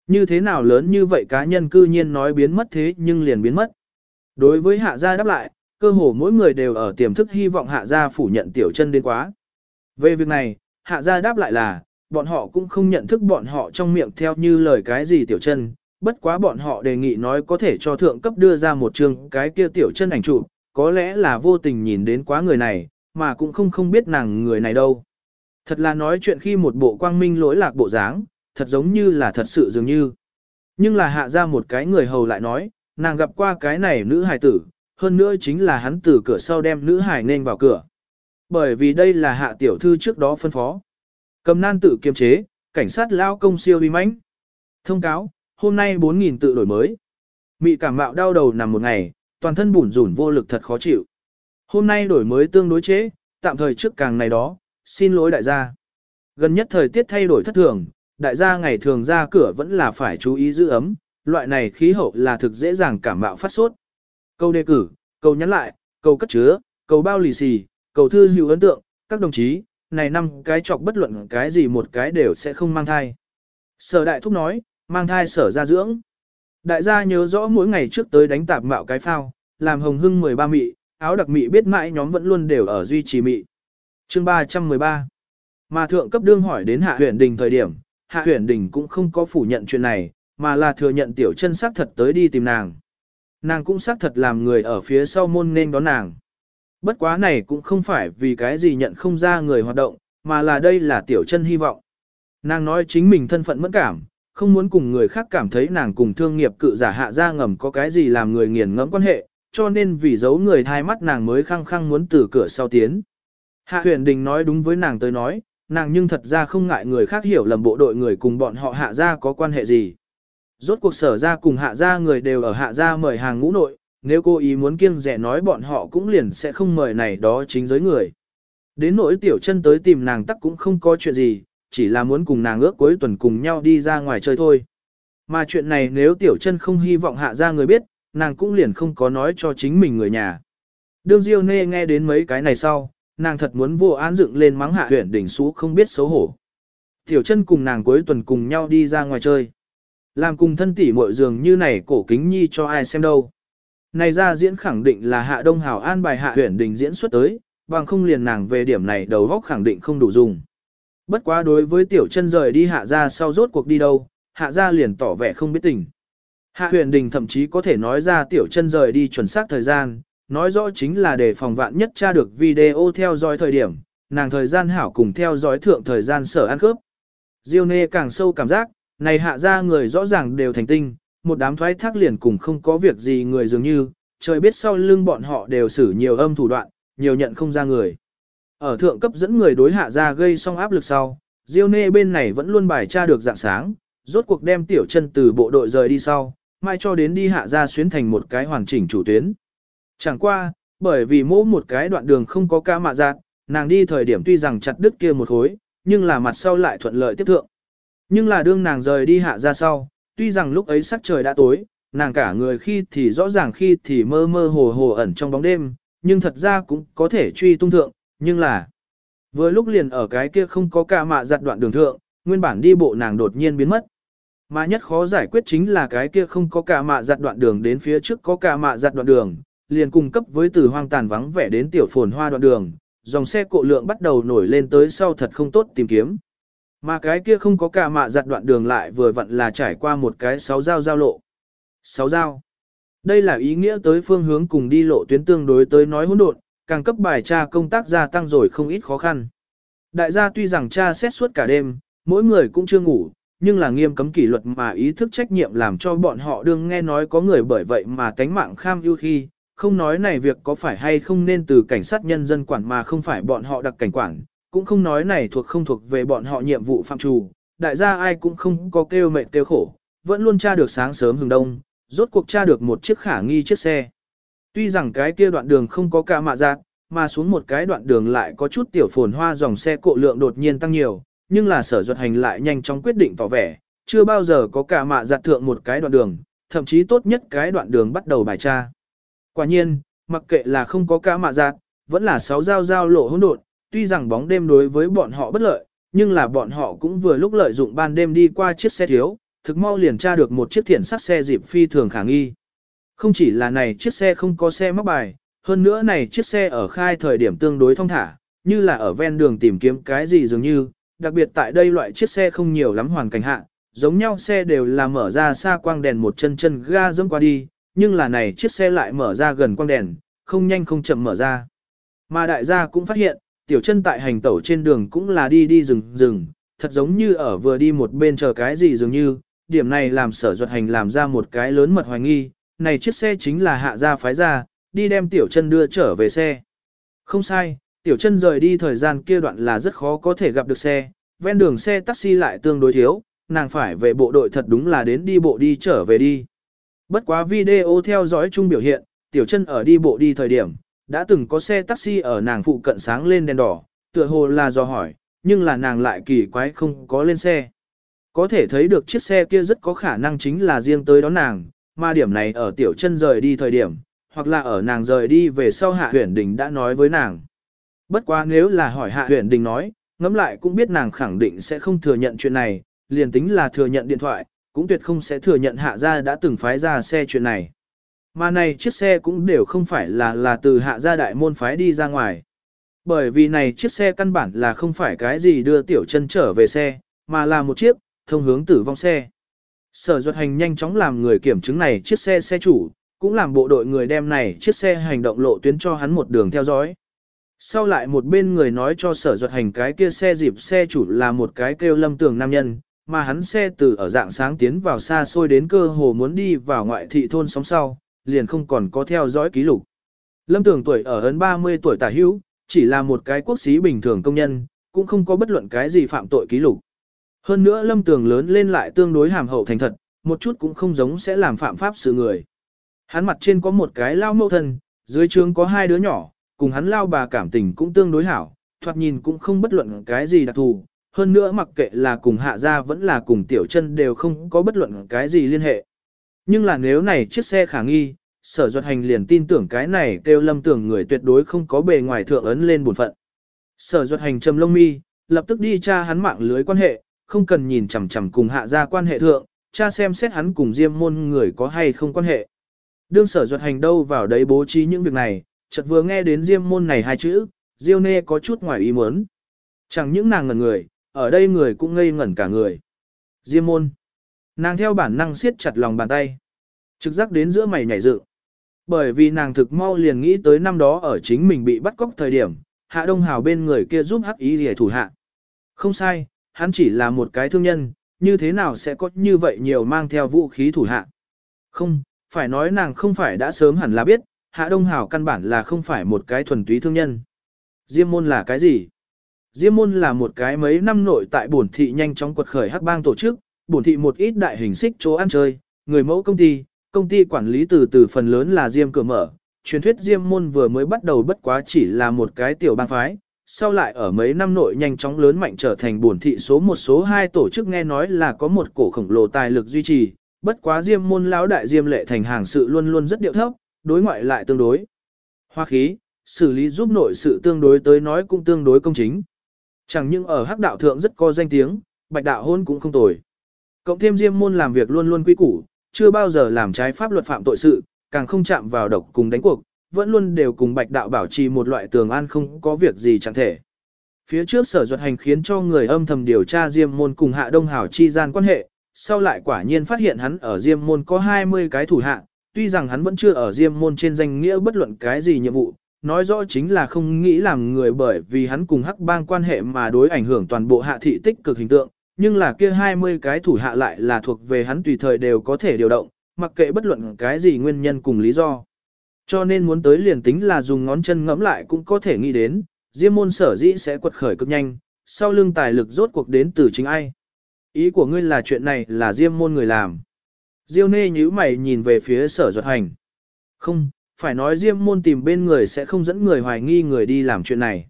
Như thế nào lớn như vậy cá nhân cư nhiên nói biến mất thế nhưng liền biến mất. Đối với hạ gia đáp lại, cơ hồ mỗi người đều ở tiềm thức hy vọng hạ gia phủ nhận tiểu chân đến quá. Về việc này, hạ gia đáp lại là, bọn họ cũng không nhận thức bọn họ trong miệng theo như lời cái gì tiểu chân, bất quá bọn họ đề nghị nói có thể cho thượng cấp đưa ra một chương cái kia tiểu chân ảnh chụp, có lẽ là vô tình nhìn đến quá người này, mà cũng không biết nàng người này đâu. Thật là nói chuyện khi một bộ quang minh lỗi lạc bộ dáng, thật giống như là thật sự dường như. Nhưng là hạ ra một cái người hầu lại nói, nàng gặp qua cái này nữ hài tử, hơn nữa chính là hắn từ cửa sau đem nữ hài nên vào cửa. Bởi vì đây là hạ tiểu thư trước đó phân phó. Cầm nan tự kiềm chế, cảnh sát lao công siêu uy mãnh. Thông cáo, hôm nay 4.000 tự đổi mới. Mị cảm mạo đau đầu nằm một ngày, toàn thân bủn rủn vô lực thật khó chịu. Hôm nay đổi mới tương đối chế, tạm thời trước càng này đó, xin lỗi đại gia. Gần nhất thời tiết thay đổi thất thường, đại gia ngày thường ra cửa vẫn là phải chú ý giữ ấm, loại này khí hậu là thực dễ dàng cảm mạo phát sốt. Câu đề cử, câu nhắn lại, câu cất chứa, câu bao lì xì, câu thư hữu ấn tượng, các đồng chí, này 5 cái chọc bất luận cái gì một cái đều sẽ không mang thai. Sở đại thúc nói, mang thai sở ra dưỡng. Đại gia nhớ rõ mỗi ngày trước tới đánh tạp mạo cái phao, làm hồng hưng 13 mị, áo đặc mị biết mãi nhóm vẫn luôn đều ở duy trì mị. Chương 313. Mà thượng cấp đương hỏi đến Hạ Huyền Đình thời điểm, Hạ Huyền Đình cũng không có phủ nhận chuyện này, mà là thừa nhận tiểu chân xác thật tới đi tìm nàng. Nàng cũng xác thật làm người ở phía sau môn nên đón nàng. Bất quá này cũng không phải vì cái gì nhận không ra người hoạt động, mà là đây là tiểu chân hy vọng. Nàng nói chính mình thân phận mẫn cảm, không muốn cùng người khác cảm thấy nàng cùng thương nghiệp cự giả Hạ gia ngầm có cái gì làm người nghiền ngẫm quan hệ, cho nên vì giấu người thai mắt nàng mới khăng khăng muốn từ cửa sau tiến. Hạ Huyền Đình nói đúng với nàng tới nói, nàng nhưng thật ra không ngại người khác hiểu lầm bộ đội người cùng bọn họ Hạ gia có quan hệ gì. Rốt cuộc sở ra cùng Hạ gia người đều ở Hạ gia mời hàng ngũ nội, nếu cô ý muốn kiêng rẻ nói bọn họ cũng liền sẽ không mời này đó chính giới người. Đến nỗi tiểu chân tới tìm nàng tắc cũng không có chuyện gì, chỉ là muốn cùng nàng ước cuối tuần cùng nhau đi ra ngoài chơi thôi. Mà chuyện này nếu tiểu chân không hy vọng Hạ gia người biết, nàng cũng liền không có nói cho chính mình người nhà. Đương Diêu Nê nghe đến mấy cái này sau, nàng thật muốn vô án dựng lên mắng Hạ Huyền Đình xú không biết xấu hổ. Tiểu chân cùng nàng cuối tuần cùng nhau đi ra ngoài chơi. Làm cùng thân tỷ muội dường như này cổ kính nhi cho ai xem đâu. Này ra diễn khẳng định là Hạ Đông Hào an bài Hạ Huyền Đình diễn xuất tới, bằng không liền nàng về điểm này đầu óc khẳng định không đủ dùng. Bất quá đối với tiểu chân rời đi Hạ gia sau rốt cuộc đi đâu, Hạ gia liền tỏ vẻ không biết tình. Hạ Huyền Đình thậm chí có thể nói ra tiểu chân rời đi chuẩn xác thời gian, nói rõ chính là để phòng vạn nhất tra được video theo dõi thời điểm, nàng thời gian hảo cùng theo dõi thượng thời gian sở ăn khớp. Diêu Nê càng sâu cảm giác, này Hạ gia người rõ ràng đều thành tinh, một đám thoái thác liền cùng không có việc gì người dường như, trời biết sau lưng bọn họ đều xử nhiều âm thủ đoạn, nhiều nhận không ra người. Ở thượng cấp dẫn người đối Hạ gia gây xong áp lực sau, Diêu Nê bên này vẫn luôn bài tra được dạng sáng, rốt cuộc đem tiểu chân từ bộ đội rời đi sau, mai cho đến đi Hạ gia xuyến thành một cái hoàn chỉnh chủ tuyến. Chẳng qua, bởi vì mỗi một cái đoạn đường không có ca mạ giác, nàng đi thời điểm tuy rằng chặt đứt kia một khối, nhưng là mặt sau lại thuận lợi tiếp thượng. Nhưng là đương nàng rời đi Hạ gia sau, tuy rằng lúc ấy sắc trời đã tối, nàng cả người khi thì rõ ràng khi thì mơ mơ hồ hồ ẩn trong bóng đêm, nhưng thật ra cũng có thể truy tung thượng, nhưng là vừa lúc liền ở cái kia không có ca mạ giặt đoạn đường thượng, nguyên bản đi bộ nàng đột nhiên biến mất. Mà nhất khó giải quyết chính là cái kia không có ca mạ giặt đoạn đường đến phía trước có ca mạ giặt đoạn đường, liền cung cấp với từ hoang tàn vắng vẻ đến tiểu phồn hoa đoạn đường, dòng xe cộ lượng bắt đầu nổi lên tới sau thật không tốt tìm kiếm. Mà cái kia không có ca mạ giặt đoạn đường lại vừa vặn là trải qua một cái 6 giao lộ. 6 giao. Đây là ý nghĩa tới phương hướng cùng đi lộ tuyến tương đối tới nói hỗn độn, càng cấp bài tra công tác gia tăng rồi không ít khó khăn. Đại gia tuy rằng tra xét suốt cả đêm, mỗi người cũng chưa ngủ, nhưng là nghiêm cấm kỷ luật mà ý thức trách nhiệm làm cho bọn họ đương nghe nói có người bởi vậy mà tánh mạng kham ưu khi, không nói này việc có phải hay không nên từ cảnh sát nhân dân quản mà không phải bọn họ đặc cảnh quản, cũng không nói này thuộc không thuộc về bọn họ nhiệm vụ phạm trù, đại gia ai cũng không có kêu mệt kêu khổ, vẫn luôn tra được sáng sớm hừng đông, rốt cuộc tra được một chiếc khả nghi chiếc xe. Tuy rằng cái kia đoạn đường không có ca mạ giác, mà xuống một cái đoạn đường lại có chút tiểu phồn hoa dòng xe cộ lượng đột nhiên tăng nhiều, nhưng là sở duật hành lại nhanh chóng quyết định tỏ vẻ, chưa bao giờ có ca mạ giặt thượng một cái đoạn đường, thậm chí tốt nhất cái đoạn đường bắt đầu bài tra. Quả nhiên, mặc kệ là không có ca mạ giặt, vẫn là 6 giao lộ hỗn độn, tuy rằng bóng đêm đối với bọn họ bất lợi, nhưng là bọn họ cũng vừa lúc lợi dụng ban đêm đi qua chiếc xe thiếu, thực mau liền tra được một chiếc thiện sắc xe dịp phi thường khả nghi. Không chỉ là này chiếc xe không có xe mắc bài, hơn nữa này chiếc xe ở khai thời điểm tương đối thong thả, như là ở ven đường tìm kiếm cái gì dường như, đặc biệt tại đây loại chiếc xe không nhiều lắm hoàn cảnh hạ, giống nhau xe đều là mở ra xa quang đèn một chân chân ga dẫm qua đi, nhưng là này chiếc xe lại mở ra gần quang đèn, không nhanh không chậm mở ra. Mà đại gia cũng phát hiện, tiểu chân tại hành tẩu trên đường cũng là đi đi rừng rừng, thật giống như ở vừa đi một bên chờ cái gì dường như, điểm này làm Sở Duật Hành làm ra một cái lớn mật hoài nghi, này chiếc xe chính là hạ gia phái ra, đi đem tiểu chân đưa trở về xe. Không sai, tiểu chân rời đi thời gian kia đoạn là rất khó có thể gặp được xe, ven đường xe taxi lại tương đối thiếu, nàng phải về bộ đội thật đúng là đến đi bộ đi trở về đi. Bất quá video theo dõi chung biểu hiện, tiểu chân ở đi bộ đi thời điểm, đã từng có xe taxi ở nàng phụ cận sáng lên đèn đỏ, tựa hồ là do hỏi, nhưng là nàng lại kỳ quái không có lên xe. Có thể thấy được chiếc xe kia rất có khả năng chính là riêng tới đón nàng, mà điểm này ở tiểu chân rời đi thời điểm, hoặc là ở nàng rời đi về sau Hạ Huyền Đình đã nói với nàng. Bất quá nếu là hỏi Hạ Huyền Đình nói, ngẫm lại cũng biết nàng khẳng định sẽ không thừa nhận chuyện này, liền tính là thừa nhận điện thoại, cũng tuyệt không sẽ thừa nhận Hạ gia đã từng phái ra xe chuyện này. Mà này chiếc xe cũng đều không phải là từ Hạ gia đại môn phái đi ra ngoài. Bởi vì này chiếc xe căn bản là không phải cái gì đưa tiểu chân trở về xe, mà là một chiếc thông hướng tử vong xe. Sở Duật Hành nhanh chóng làm người kiểm chứng này chiếc xe xe chủ, cũng làm bộ đội người đem này chiếc xe hành động lộ tuyến cho hắn một đường theo dõi. Sau lại một bên người nói cho Sở Duật Hành cái kia xe dịp xe chủ là một cái kêu Lâm Tường nam nhân, mà hắn xe từ ở dạng sáng tiến vào xa xôi đến cơ hồ muốn đi vào ngoại thị thôn sóng sau, liền không còn có theo dõi ký lục. Lâm Tường tuổi ở ấn 30 tuổi tả hữu, chỉ là một cái quốc sĩ bình thường công nhân, cũng không có bất luận cái gì phạm tội ký lục. Hơn nữa Lâm Tường lớn lên lại tương đối hàm hậu thành thật, một chút cũng không giống sẽ làm phạm pháp sự người. Hắn mặt trên có một cái lao mẫu thân, dưới trướng có hai đứa nhỏ, cùng hắn lao bà cảm tình cũng tương đối hảo, thoạt nhìn cũng không bất luận cái gì đặc thù. Hơn nữa mặc kệ là cùng Hạ gia vẫn là cùng tiểu chân đều không có bất luận cái gì liên hệ. Nhưng là nếu này chiếc xe khả nghi, Sở Duật Hành liền tin tưởng cái này kêu Lâm Tường người tuyệt đối không có bề ngoài thượng ấn lên bổn phận. Sở Duật Hành trầm lông mi, lập tức đi tra hắn mạng lưới quan hệ, không cần nhìn chằm chằm cùng Hạ gia quan hệ thượng, tra xem xét hắn cùng Diêm môn người có hay không quan hệ. Đương Sở Duật Hành đâu vào đấy bố trí những việc này, chợt vừa nghe đến Diêm môn này hai chữ, Diêu Nê có chút ngoài ý muốn. Chẳng những nàng ngẩn người, ở đây người cũng ngây ngẩn cả người. Diêm môn. Nàng theo bản năng siết chặt lòng bàn tay. Trực giác đến giữa mày nhảy dựng. Bởi vì nàng thực mau liền nghĩ tới năm đó ở chính mình bị bắt cóc thời điểm, Hạ Đông Hào bên người kia giúp hắc ý để thủ hạ. Không sai, hắn chỉ là một cái thương nhân, như thế nào sẽ có như vậy nhiều mang theo vũ khí thủ hạ. Không, phải nói nàng không phải đã sớm hẳn là biết, Hạ Đông Hào căn bản là không phải một cái thuần túy thương nhân. Diêm môn là cái gì? Diêm môn là một cái mấy năm nội tại bổn thị nhanh chóng quật khởi hắc bang tổ chức, bổn thị một ít đại hình xích chỗ ăn chơi, người mẫu công ty quản lý từ phần lớn là Diêm cửa mở. Truyền thuyết Diêm môn vừa mới bắt đầu bất quá chỉ là một cái tiểu bang phái, sau lại ở mấy năm nội nhanh chóng lớn mạnh trở thành bổn thị số 2 tổ chức, nghe nói là có một cổ khổng lồ tài lực duy trì, bất quá Diêm môn lão đại Diêm Lệ Thành hàng sự luôn luôn rất điệu thấp, đối ngoại lại tương đối hoa khí, xử lý giúp nội sự tương đối tới nói cũng tương đối công chính. Chẳng những ở hắc đạo thượng rất có danh tiếng, bạch đạo hôn cũng không tồi. Cộng thêm Diêm môn làm việc luôn luôn quy củ, chưa bao giờ làm trái pháp luật phạm tội sự, càng không chạm vào độc cùng đánh cuộc, vẫn luôn đều cùng bạch đạo bảo trì một loại tường an không có việc gì chẳng thể. Phía trước Sở Duật Hành khiến cho người âm thầm điều tra Diêm môn cùng Hạ Đông Hảo chi gian quan hệ, sau lại quả nhiên phát hiện hắn ở Diêm môn có 20 cái thủ hạ, tuy rằng hắn vẫn chưa ở Diêm môn trên danh nghĩa bất luận cái gì nhiệm vụ, nói rõ chính là không nghĩ làm người bởi vì hắn cùng hắc bang quan hệ mà đối ảnh hưởng toàn bộ hạ thị tích cực hình tượng, nhưng là kia 20 cái thủ hạ lại là thuộc về hắn tùy thời đều có thể điều động, mặc kệ bất luận cái gì nguyên nhân cùng lý do. Cho nên muốn tới liền tính là dùng ngón chân ngẫm lại cũng có thể nghĩ đến, Diêm môn sở dĩ sẽ quật khởi cực nhanh, sau lưng tài lực rốt cuộc đến từ chính ai. Ý của ngươi là chuyện này là Diêm môn người làm. Diêu Nê nhíu mày nhìn về phía Sở Duật Hành. Không, phải nói Diêm môn tìm bên người sẽ không dẫn người hoài nghi người đi làm chuyện này.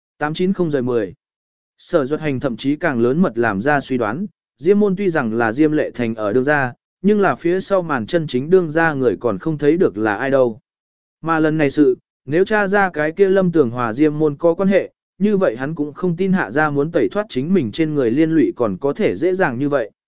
890-10. Sở Duật Hành thậm chí càng lớn mật làm ra suy đoán, Diêm môn tuy rằng là Diêm Lệ Thành ở đương gia, nhưng là phía sau màn chân chính đương gia người còn không thấy được là ai đâu. Mà lần này sự, nếu tra ra cái kia Lâm Tường hòa Diêm môn có quan hệ, như vậy hắn cũng không tin Hạ gia muốn tẩy thoát chính mình trên người liên lụy còn có thể dễ dàng như vậy.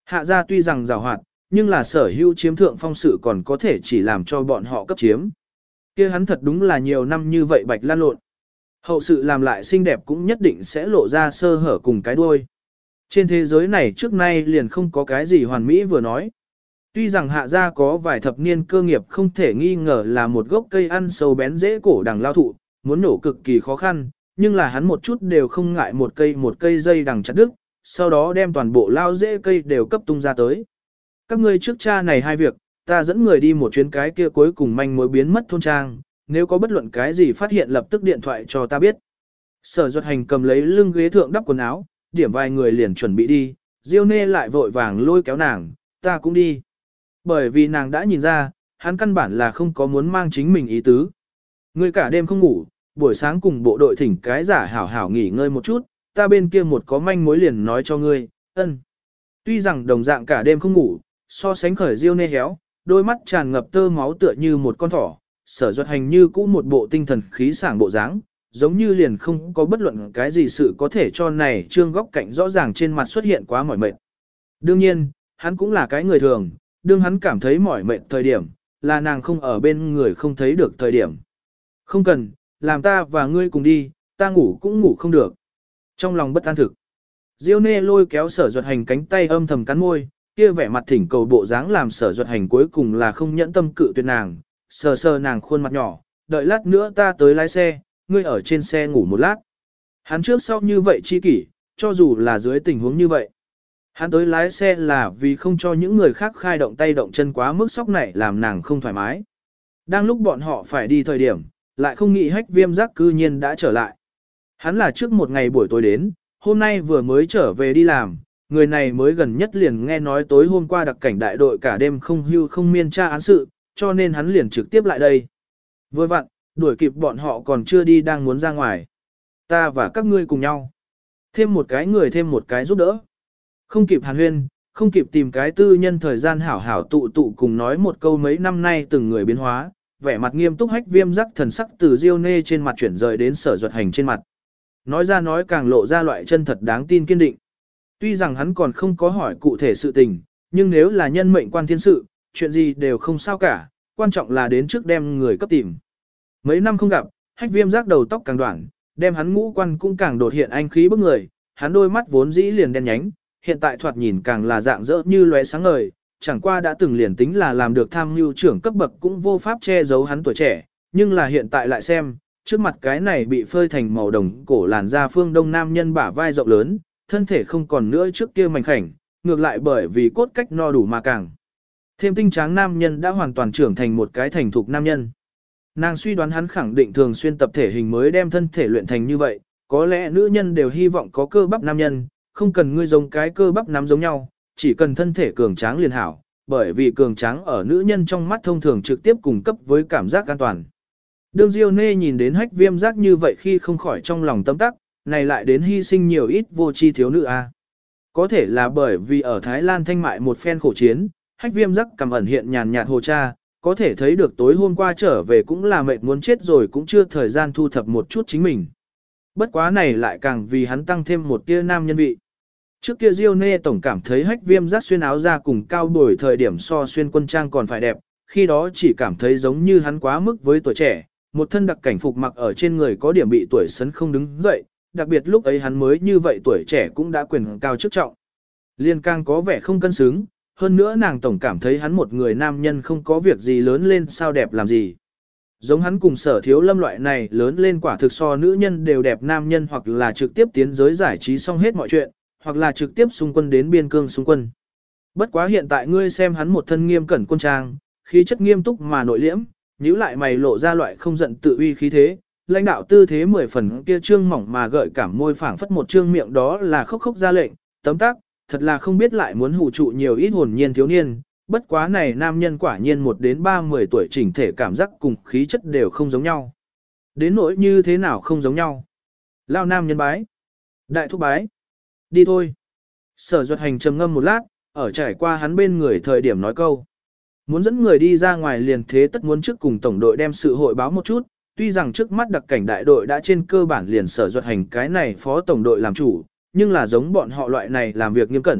Hạ gia tuy rằng giàu hoạt, nhưng là sở hữu chiếm thượng phong sự còn có thể chỉ làm cho bọn họ cấp chiếm. Kia hắn thật đúng là nhiều năm như vậy bạch lan lộn. Hậu sự làm lại xinh đẹp cũng nhất định sẽ lộ ra sơ hở cùng cái đuôi. Trên thế giới này trước nay liền không có cái gì hoàn mỹ vừa nói. Tuy rằng hạ gia có vài thập niên cơ nghiệp không thể nghi ngờ là một gốc cây ăn sâu bén dễ cổ đằng lao thụ, muốn nổ cực kỳ khó khăn, nhưng là hắn một chút đều không ngại một cây dây đằng chặt đứt, sau đó đem toàn bộ lao dễ cây đều cấp tung ra tới. Các ngươi trước cha này hai việc, ta dẫn người đi một chuyến cái kia cuối cùng manh mối biến mất thôn trang, nếu có bất luận cái gì phát hiện lập tức điện thoại cho ta biết. Sở Duật Hành cầm lấy lưng ghế thượng đắp quần áo, điểm vài người liền chuẩn bị đi, Diêu Nê lại vội vàng lôi kéo nàng, ta cũng đi. Bởi vì nàng đã nhìn ra, hắn căn bản là không có muốn mang chính mình ý tứ. Ngươi cả đêm không ngủ, buổi sáng cùng bộ đội thỉnh cái giả hảo hảo nghỉ ngơi một chút, ta bên kia một có manh mối liền nói cho ngươi, ân. Tuy rằng đồng dạng cả đêm không ngủ, so sánh khởi Diêu Nê héo, đôi mắt tràn ngập tơ máu tựa như một con thỏ, Sở Duật Hành như cũ một bộ tinh thần khí sảng bộ dáng, giống như liền không có bất luận cái gì sự có thể cho này trương góc cạnh rõ ràng trên mặt xuất hiện quá mỏi mệt. Đương nhiên, hắn cũng là cái người thường, đương hắn cảm thấy mỏi mệt thời điểm, là nàng không ở bên người không thấy được thời điểm. Không cần, làm ta và ngươi cùng đi, ta ngủ cũng ngủ không được. Trong lòng bất an thực, Diêu Nê lôi kéo Sở Duật Hành cánh tay âm thầm cắn môi, kia vẻ mặt thỉnh cầu bộ dáng làm Sở Duật Hành cuối cùng là không nhẫn tâm cự tuyệt nàng, sờ sờ nàng khuôn mặt nhỏ, đợi lát nữa ta tới lái xe, ngươi ở trên xe ngủ một lát. Hắn trước sau như vậy chi kỷ, cho dù là dưới tình huống như vậy. Hắn tới lái xe là vì không cho những người khác khai động tay động chân quá mức sốc này làm nàng không thoải mái. Đang lúc bọn họ phải đi thời điểm, lại không nghĩ Hách Viêm Giác cư nhiên đã trở lại. Hắn là trước một ngày buổi tối đến, hôm nay vừa mới trở về đi làm, người này mới gần nhất liền nghe nói tối hôm qua đặc cảnh đại đội cả đêm không hưu không miên tra án sự, cho nên hắn liền trực tiếp lại đây. Vừa vặn, đuổi kịp bọn họ còn chưa đi đang muốn ra ngoài. Ta và các ngươi cùng nhau. Thêm một cái người thêm một cái giúp đỡ. Không kịp hàn huyên, không kịp tìm cái tư nhân thời gian hảo hảo tụ tụ cùng nói một câu mấy năm nay từng người biến hóa, vẻ mặt nghiêm túc Hách Viêm Giác thần sắc từ Diêu Nê trên mặt chuyển rời đến Sở Duật Hành trên mặt. Nói ra nói càng lộ ra loại chân thật đáng tin kiên định. Tuy rằng hắn còn không có hỏi cụ thể sự tình, nhưng nếu là nhân mệnh quan thiên sự, chuyện gì đều không sao cả, quan trọng là đến trước đem người cấp tìm. Mấy năm không gặp, Hách Viêm Giác đầu tóc càng đoạn, đem hắn ngũ quan cũng càng đột hiện anh khí bức người, hắn đôi mắt vốn dĩ liền đen nhánh, hiện tại thoạt nhìn càng là dạng dỡ như lóe sáng ngời, chẳng qua đã từng liền tính là làm được tham mưu trưởng cấp bậc cũng vô pháp che giấu hắn tuổi trẻ, nhưng là hiện tại lại xem, trước mặt cái này bị phơi thành màu đồng cổ làn da phương đông nam nhân bả vai rộng lớn, thân thể không còn nữa trước kia mảnh khảnh, ngược lại bởi vì cốt cách no đủ mà càng thêm tinh tráng nam nhân đã hoàn toàn trưởng thành một cái thành thục nam nhân. Nàng suy đoán hắn khẳng định thường xuyên tập thể hình mới đem thân thể luyện thành như vậy, có lẽ nữ nhân đều hy vọng có cơ bắp nam nhân, không cần ngươi giống cái cơ bắp nắm giống nhau, chỉ cần thân thể cường tráng liền hảo, bởi vì cường tráng ở nữ nhân trong mắt thông thường trực tiếp cung cấp với cảm giác an toàn. Đương Diêu Nê nhìn đến Hách Viêm Giác như vậy khi không khỏi trong lòng tấm tắc, này lại đến hy sinh nhiều ít vô tri thiếu nữ a. Có thể là bởi vì ở Thái Lan thanh mại một phen khổ chiến, Hách Viêm Giác cầm ẩn hiện nhàn nhạt hồ cha, có thể thấy được tối hôm qua trở về cũng là mệt muốn chết rồi cũng chưa thời gian thu thập một chút chính mình. Bất quá này lại càng vì hắn tăng thêm một tia nam nhân vị. Trước kia Diêu Nê tổng cảm thấy Hách Viêm Giác xuyên áo ra cùng cao bồi thời điểm so xuyên quân trang còn phải đẹp, khi đó chỉ cảm thấy giống như hắn quá mức với tuổi trẻ, một thân đặc cảnh phục mặc ở trên người có điểm bị tuổi sấn không đứng dậy, đặc biệt lúc ấy hắn mới như vậy tuổi trẻ cũng đã quyền cao chức trọng. Liên càng có vẻ không cân xứng, hơn nữa nàng tổng cảm thấy hắn một người nam nhân không có việc gì lớn lên sao đẹp làm gì. Giống hắn cùng Sở Thiếu Lâm loại này lớn lên quả thực so nữ nhân đều đẹp nam nhân hoặc là trực tiếp tiến giới giải trí xong hết mọi chuyện, hoặc là trực tiếp xung quân đến biên cương xung quân. Bất quá hiện tại ngươi xem hắn một thân nghiêm cẩn quân trang, khí chất nghiêm túc mà nội liễm, nhíu lại mày lộ ra loại không giận tự uy khí thế, lãnh đạo tư thế 10 phần kia trương mỏng mà gợi cảm môi phảng phất một trương miệng đó là khóc khóc ra lệnh, tấm tắc, thật là không biết lại muốn hù trụ nhiều ít hồn nhiên thiếu niên, bất quá này nam nhân quả nhiên 1 đến 30 tuổi chỉnh thể cảm giác cùng khí chất đều không giống nhau. Đến nỗi như thế nào không giống nhau. Lao nam nhân bái. Đại thúc bái. Đi thôi. Sở Duật Hành trầm ngâm một lát, ở trải qua hắn bên người thời điểm nói câu. Muốn dẫn người đi ra ngoài liền thế tất muốn trước cùng tổng đội đem sự hội báo một chút, tuy rằng trước mắt đặc cảnh đại đội đã trên cơ bản liền Sở Duật Hành cái này phó tổng đội làm chủ, nhưng là giống bọn họ loại này làm việc nghiêm cẩn,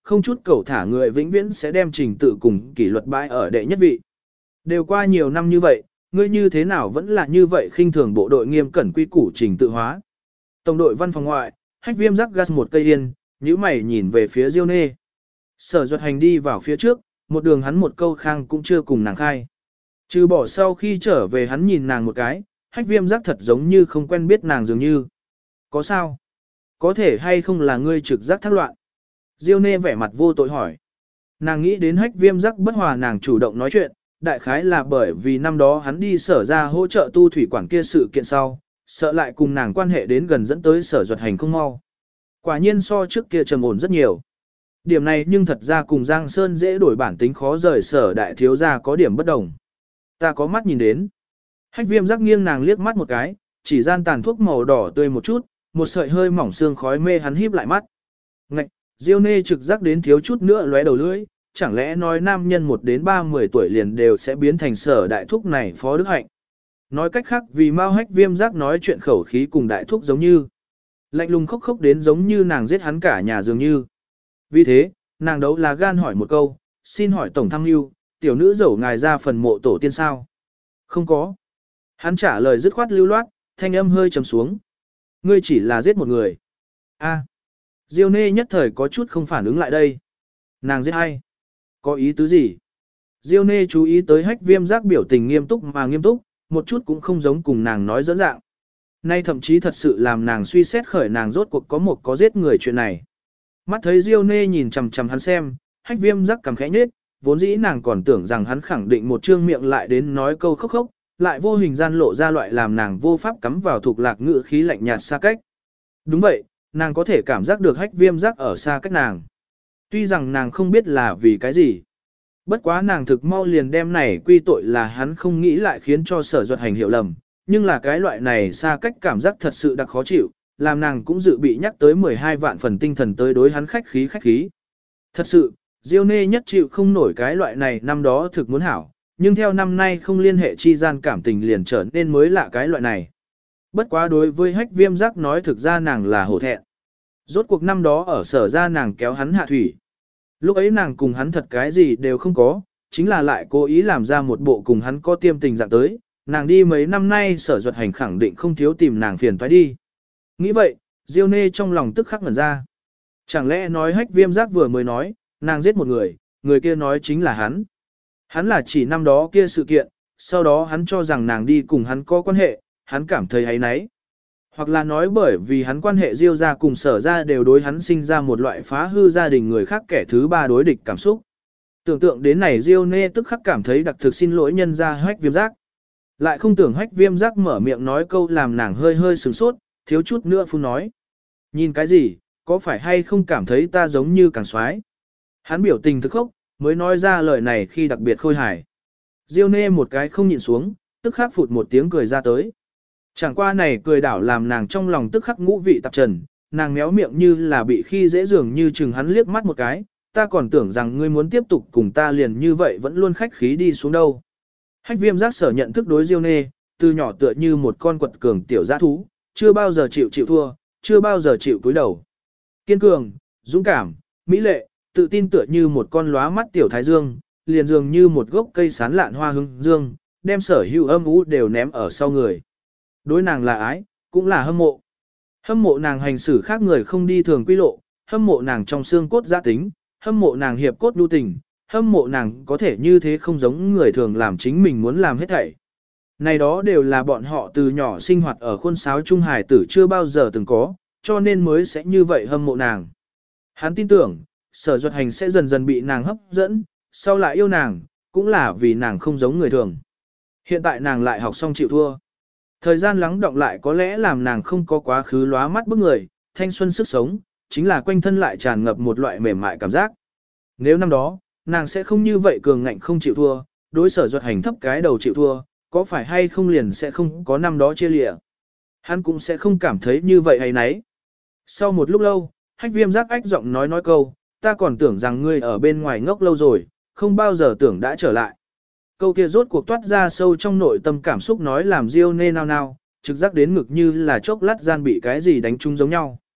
không chút cẩu thả người vĩnh viễn sẽ đem trình tự cùng kỷ luật bãi ở đệ nhất vị. Đều qua nhiều năm như vậy, ngươi như thế nào vẫn là như vậy khinh thường bộ đội nghiêm cẩn quy củ trình tự hóa. Tổng đội văn phòng ngoại, Hách Viêm rắc gas một cây yên, nhíu mày nhìn về phía Diêu Nê. Sở Duật Hành đi vào phía trước, một đường hắn một câu khang cũng chưa cùng nàng khai. Trừ bỏ sau khi trở về hắn nhìn nàng một cái, Hách Viêm rắc thật giống như không quen biết nàng dường như. Có sao? Có thể hay không là ngươi trực giác thác loạn? Diêu Nê vẻ mặt vô tội hỏi. Nàng nghĩ đến Hách Viêm rắc bất hòa nàng chủ động nói chuyện, đại khái là bởi vì năm đó hắn đi sở ra hỗ trợ tu thủy quản kia sự kiện sau, sợ lại cùng nàng quan hệ đến gần dẫn tới Sở Duật Hành không mau. Quả nhiên so trước kia trầm ổn rất nhiều. Điểm này nhưng thật ra cùng Giang Sơn dễ đổi bản tính khó rời Sở đại thiếu gia có điểm bất đồng. Ta có mắt nhìn đến. Hách Viêm rắc nghiêng nàng liếc mắt một cái, chỉ gian tàn thuốc màu đỏ tươi một chút, một sợi hơi mỏng xương khói mê hắn híp lại mắt. Ngạch, Diêu Nê trực giác đến thiếu chút nữa lóe đầu lưỡi, chẳng lẽ nói nam nhân 1 đến 30 tuổi liền đều sẽ biến thành Sở đại thúc này phó đức hạnh. Nói cách khác vì Mao Hách Viêm giác nói chuyện khẩu khí cùng đại thúc giống như. Lạnh lùng khốc khốc đến giống như nàng giết hắn cả nhà dường như. Vì thế, nàng đấu là gan hỏi một câu, xin hỏi Tổng Tham Mưu, tiểu nữ dẫu ngài ra phần mộ tổ tiên sao? Không có. Hắn trả lời dứt khoát lưu loát, thanh âm hơi trầm xuống. Ngươi chỉ là giết một người. A. Diêu Nê nhất thời có chút không phản ứng lại đây. Nàng giết ai? Có ý tứ gì? Diêu Nê chú ý tới Hách Viêm giác biểu tình nghiêm túc mà nghiêm túc, một chút cũng không giống cùng nàng nói dẫn dạng. Nay thậm chí thật sự làm nàng suy xét khởi nàng rốt cuộc có giết người chuyện này. Mắt thấy Diêu Nê nhìn chằm chằm hắn xem, Hách Viêm rắc cằm khẽ nhếch, vốn dĩ nàng còn tưởng rằng hắn khẳng định một trương miệng lại đến nói câu khốc khốc, lại vô hình gian lộ ra loại làm nàng vô pháp cắm vào thuộc lạc ngữ khí lạnh nhạt xa cách. Đúng vậy, nàng có thể cảm giác được Hách Viêm rắc ở xa cách nàng. Tuy rằng nàng không biết là vì cái gì. Bất quá nàng thực mau liền đem này quy tội là hắn không nghĩ lại khiến cho Sở Duật Hành hiểu lầm, nhưng là cái loại này xa cách cảm giác thật sự đặc khó chịu, làm nàng cũng dự bị nhắc tới 12 vạn phần tinh thần tới đối hắn khách khí. Thật sự, Diêu Nê nhất chịu không nổi cái loại này năm đó thực muốn hảo, nhưng theo năm nay không liên hệ chi gian cảm tình liền trở nên mới lạ cái loại này. Bất quá đối với Hách Viêm giác nói thực ra nàng là hổ thẹn. Rốt cuộc năm đó ở Sở ra nàng kéo hắn hạ thủy. Lúc ấy nàng cùng hắn thật cái gì đều không có, chính là lại cố ý làm ra một bộ cùng hắn có tiêm tình dạng tới, nàng đi mấy năm nay Sở Duật Hành khẳng định không thiếu tìm nàng phiền toái đi. Nghĩ vậy, Diêu Nê trong lòng tức khắc ngẩn ra. Chẳng lẽ nói Hách Viêm giác vừa mới nói, nàng giết một người, người kia nói chính là hắn. Hắn là chỉ năm đó kia sự kiện, sau đó hắn cho rằng nàng đi cùng hắn có quan hệ, hắn cảm thấy áy náy. Hoặc là nói bởi vì hắn quan hệ Diêu ra cùng Sở ra đều đối hắn sinh ra một loại phá hư gia đình người khác kẻ thứ ba đối địch cảm xúc. Tưởng tượng đến này Diêu Nê tức khắc cảm thấy đặc thực xin lỗi nhân ra Hách Viêm giác. Lại không tưởng Hách Viêm giác mở miệng nói câu làm nàng hơi sửng sốt, thiếu chút nữa phun nói. Nhìn cái gì, có phải hay không cảm thấy ta giống như càng xoái? Hắn biểu tình thực khốc, mới nói ra lời này khi đặc biệt khôi hài. Diêu Nê một cái không nhịn xuống, tức khắc phụt một tiếng cười ra tới. Chẳng qua này cười đảo làm nàng trong lòng tức khắc ngũ vị tạp trần, nàng méo miệng như là bị khi dễ dường như chừng hắn liếc mắt một cái, ta còn tưởng rằng ngươi muốn tiếp tục cùng ta liền như vậy vẫn luôn khách khí đi xuống đâu. Hách Viêm giác sở nhận thức đối Diêu Nê, từ nhỏ tựa như một con quật cường tiểu dã thú, chưa bao giờ chịu thua, chưa bao giờ chịu cúi đầu. Kiên cường, dũng cảm, mỹ lệ, tự tin tựa như một con lóa mắt tiểu thái dương, liền dường như một gốc cây sán lạn hoa hương dương, đem sở hữu âm u đều ném ở sau người. Đối nàng là ái, cũng là hâm mộ. Hâm mộ nàng hành xử khác người không đi thường quy lộ, hâm mộ nàng trong xương cốt giã tính, hâm mộ nàng hiệp cốt đu tình, hâm mộ nàng có thể như thế không giống người thường làm chính mình muốn làm hết thảy. Này đó đều là bọn họ từ nhỏ sinh hoạt ở khuôn sáo trung hải tử chưa bao giờ từng có, cho nên mới sẽ như vậy hâm mộ nàng. Hắn tin tưởng, Sở Duật Hành sẽ dần dần bị nàng hấp dẫn, sau lại yêu nàng, cũng là vì nàng không giống người thường. Hiện tại nàng lại học xong chịu thua. Thời gian lắng đọng lại có lẽ làm nàng không có quá khứ lóa mắt bức người, thanh xuân sức sống, chính là quanh thân lại tràn ngập một loại mềm mại cảm giác. Nếu năm đó, nàng sẽ không như vậy cường ngạnh không chịu thua, đối Sở Duật Hành thấp cái đầu chịu thua, có phải hay không liền sẽ không có năm đó chia lịa. Hắn cũng sẽ không cảm thấy như vậy hay nấy. Sau một lúc lâu, Hách Viêm giác ách giọng nói câu, ta còn tưởng rằng ngươi ở bên ngoài ngốc lâu rồi, không bao giờ tưởng đã trở lại. Câu kia rốt cuộc toát ra sâu trong nội tâm cảm xúc nói làm Diêu Nê nao nao, trực giác đến ngực như là chốc lát gian bị cái gì đánh trúng giống nhau.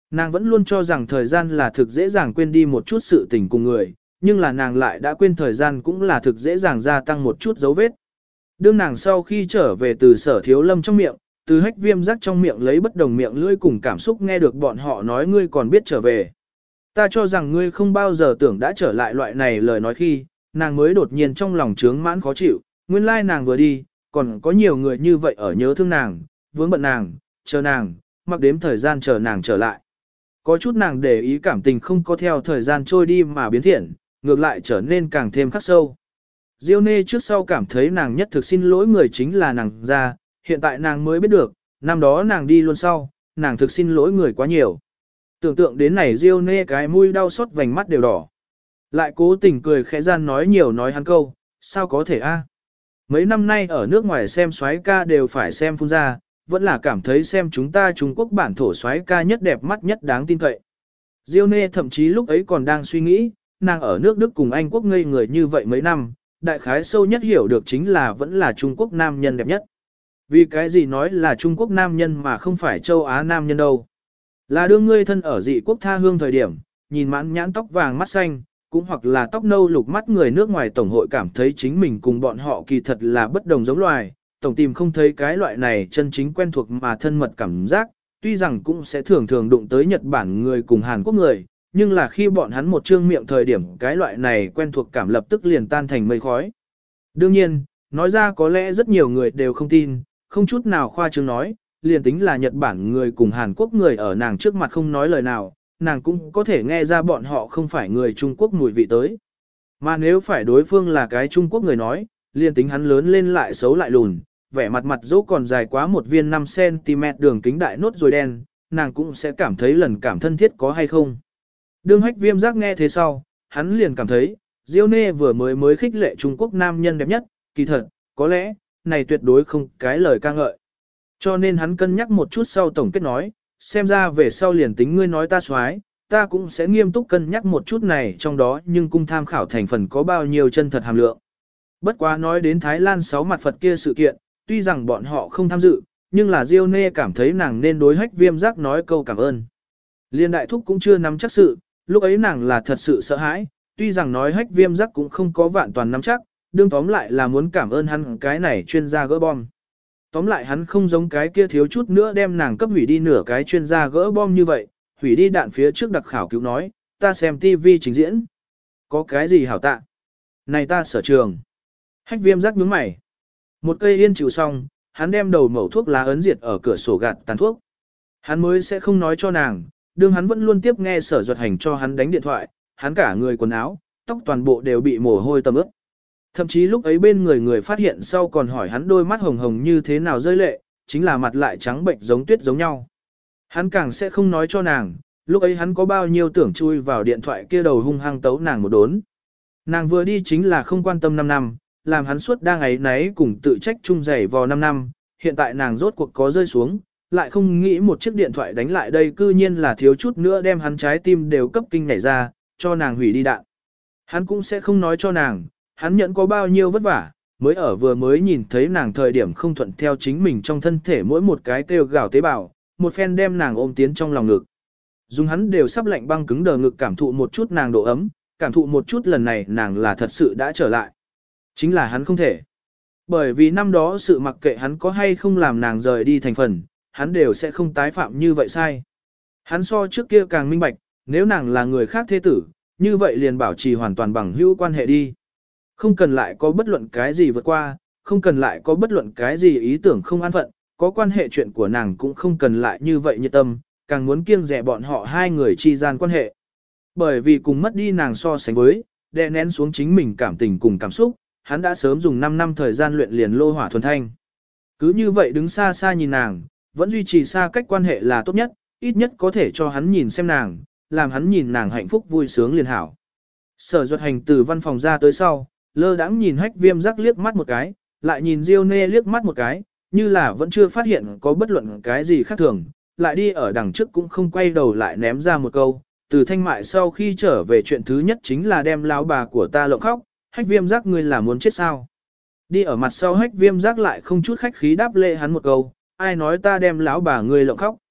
Nàng vẫn luôn cho rằng thời gian là thực dễ dàng quên đi một chút sự tình cùng người, nhưng là nàng lại đã quên thời gian cũng là thực dễ dàng gia tăng một chút dấu vết. Đương nàng sau khi trở về từ Sở Thiếu Lâm trong miệng, từ Hách Viêm Giác trong miệng lấy bất đồng miệng lưỡi cùng cảm xúc nghe được bọn họ nói ngươi còn biết trở về. Ta cho rằng ngươi không bao giờ tưởng đã trở lại loại này lời nói khi, nàng mới đột nhiên trong lòng trướng mãn khó chịu, nguyên lai nàng vừa đi, còn có nhiều người như vậy ở nhớ thương nàng, vướng bận nàng, chờ nàng, mặc đếm thời gian chờ nàng trở lại. Có chút nàng để ý cảm tình không có theo thời gian trôi đi mà biến thiện, ngược lại trở nên càng thêm khắc sâu. Diêu Nê trước sau cảm thấy nàng nhất thực xin lỗi người chính là nàng ra, hiện tại nàng mới biết được, năm đó nàng đi luôn sau, nàng thực xin lỗi người quá nhiều. Tưởng tượng đến này Diêu Nê cái mũi đau xót vành mắt đều đỏ. Lại cố tình cười khẽ gian nói nhiều nói hắn câu, sao có thể a? Mấy năm nay ở nước ngoài xem soái ca đều phải xem phun ra, vẫn là cảm thấy xem chúng ta Trung Quốc bản thổ soái ca nhất đẹp mắt nhất đáng tin cậy. Diêu Nê thậm chí lúc ấy còn đang suy nghĩ, nàng ở nước Đức cùng Anh Quốc ngây người như vậy mấy năm, đại khái sâu nhất hiểu được chính là vẫn là Trung Quốc nam nhân đẹp nhất. Vì cái gì nói là Trung Quốc nam nhân mà không phải châu Á nam nhân đâu. Là đương ngươi thân ở dị quốc tha hương thời điểm, nhìn mãn nhãn tóc vàng mắt xanh, cũng hoặc là tóc nâu lục mắt người nước ngoài tổng hội cảm thấy chính mình cùng bọn họ kỳ thật là bất đồng giống loài, tổng tìm không thấy cái loại này chân chính quen thuộc mà thân mật cảm giác, tuy rằng cũng sẽ thường thường đụng tới Nhật Bản người cùng Hàn Quốc người, nhưng là khi bọn hắn một trương miệng thời điểm cái loại này quen thuộc cảm lập tức liền tan thành mây khói. Đương nhiên, nói ra có lẽ rất nhiều người đều không tin, không chút nào khoa trương nói, liền tính là Nhật Bản người cùng Hàn Quốc người ở nàng trước mặt không nói lời nào, nàng cũng có thể nghe ra bọn họ không phải người Trung Quốc mùi vị tới. Mà nếu phải đối phương là cái Trung Quốc người nói, liền tính hắn lớn lên lại xấu lại lùn, vẻ mặt mặt dỗ còn dài quá một viên 5cm đường kính đại nốt rồi đen, nàng cũng sẽ cảm thấy lần cảm thân thiết có hay không. Đương Hách Viêm Giác nghe thế sau, hắn liền cảm thấy, Diêu Nê vừa mới khích lệ Trung Quốc nam nhân đẹp nhất, kỳ thật, có lẽ, này tuyệt đối không cái lời ca ngợi. Cho nên hắn cân nhắc một chút sau tổng kết nói, xem ra về sau liền tính ngươi nói ta xoái, ta cũng sẽ nghiêm túc cân nhắc một chút này trong đó nhưng cung tham khảo thành phần có bao nhiêu chân thật hàm lượng. Bất quá nói đến Thái Lan 6 mặt Phật kia sự kiện, tuy rằng bọn họ không tham dự, nhưng là Diêu Nê cảm thấy nàng nên đối Hách Viêm Giác nói câu cảm ơn. Liên đại thúc cũng chưa nắm chắc sự, lúc ấy nàng là thật sự sợ hãi, tuy rằng nói Hách Viêm Giác cũng không có vạn toàn nắm chắc, đương tóm lại là muốn cảm ơn hắn cái này chuyên gia gỡ bom. Tóm lại hắn không giống cái kia thiếu chút nữa đem nàng cấp hủy đi nửa cái chuyên gia gỡ bom như vậy, hủy đi đạn phía trước đặc khảo cứu nói, ta xem TV trình diễn. Có cái gì hảo tạ? Này ta sở trường. Hách Viêm Giác nhướng mày. Một cây yên chịu xong, hắn đem đầu mẩu thuốc lá ấn diệt ở cửa sổ gạt tàn thuốc. Hắn mới sẽ không nói cho nàng, đương hắn vẫn luôn tiếp nghe Sở Duật Hành cho hắn đánh điện thoại, hắn cả người quần áo, tóc toàn bộ đều bị mồ hôi tầm ướt. Thậm chí lúc ấy bên người phát hiện sau còn hỏi hắn đôi mắt hồng hồng như thế nào rơi lệ, chính là mặt lại trắng bệnh giống tuyết giống nhau. Hắn càng sẽ không nói cho nàng, lúc ấy hắn có bao nhiêu tưởng chui vào điện thoại kia đầu hung hăng tấu nàng một đốn. Nàng vừa đi chính là không quan tâm 5 năm, làm hắn suốt đang ấy náy cùng tự trách chung dày vò 5 năm, hiện tại nàng rốt cuộc có rơi xuống, lại không nghĩ một chiếc điện thoại đánh lại đây cư nhiên là thiếu chút nữa đem hắn trái tim đều cấp kinh nhảy ra, cho nàng hủy đi đạn. Hắn cũng sẽ không nói cho nàng, hắn nhận có bao nhiêu vất vả, vừa mới nhìn thấy nàng thời điểm không thuận theo chính mình trong thân thể mỗi một cái kêu gào tế bào, một phen đem nàng ôm tiến trong lòng ngực. Dùng hắn đều sắp lạnh băng cứng đờ ngực cảm thụ một chút nàng độ ấm, cảm thụ một chút lần này nàng là thật sự đã trở lại. Chính là hắn không thể. Bởi vì năm đó sự mặc kệ hắn có hay không làm nàng rời đi thành phần, hắn đều sẽ không tái phạm như vậy sai. Hắn so trước kia càng minh bạch, nếu nàng là người khác thế tử, như vậy liền bảo trì hoàn toàn bằng hữu quan hệ đi. Không cần lại có bất luận cái gì vượt qua, không cần lại có bất luận cái gì ý tưởng không an phận, có quan hệ chuyện của nàng cũng không cần lại như vậy nhiệt tâm, càng muốn kiêng dè bọn họ hai người chi gian quan hệ. Bởi vì cùng mất đi nàng so sánh với, đè nén xuống chính mình cảm tình cùng cảm xúc, hắn đã sớm dùng 5 năm thời gian luyện liền lô hỏa thuần thanh. Cứ như vậy đứng xa xa nhìn nàng, vẫn duy trì xa cách quan hệ là tốt nhất, ít nhất có thể cho hắn nhìn xem nàng, làm hắn nhìn nàng hạnh phúc vui sướng liền hảo. Sở Duật Hành từ văn phòng ra tới sau, lơ đãng nhìn Hách Viêm Giác liếc mắt một cái, lại nhìn Diêu Nê liếc mắt một cái, như là vẫn chưa phát hiện có bất luận cái gì khác thường, lại đi ở đằng trước cũng không quay đầu lại ném ra một câu, từ thanh mại sau khi trở về chuyện thứ nhất chính là đem lão bà của ta lộng khóc, Hách Viêm Giác ngươi là muốn chết sao? Đi ở mặt sau Hách Viêm Giác lại không chút khách khí đáp lễ hắn một câu, ai nói ta đem lão bà ngươi lộng khóc?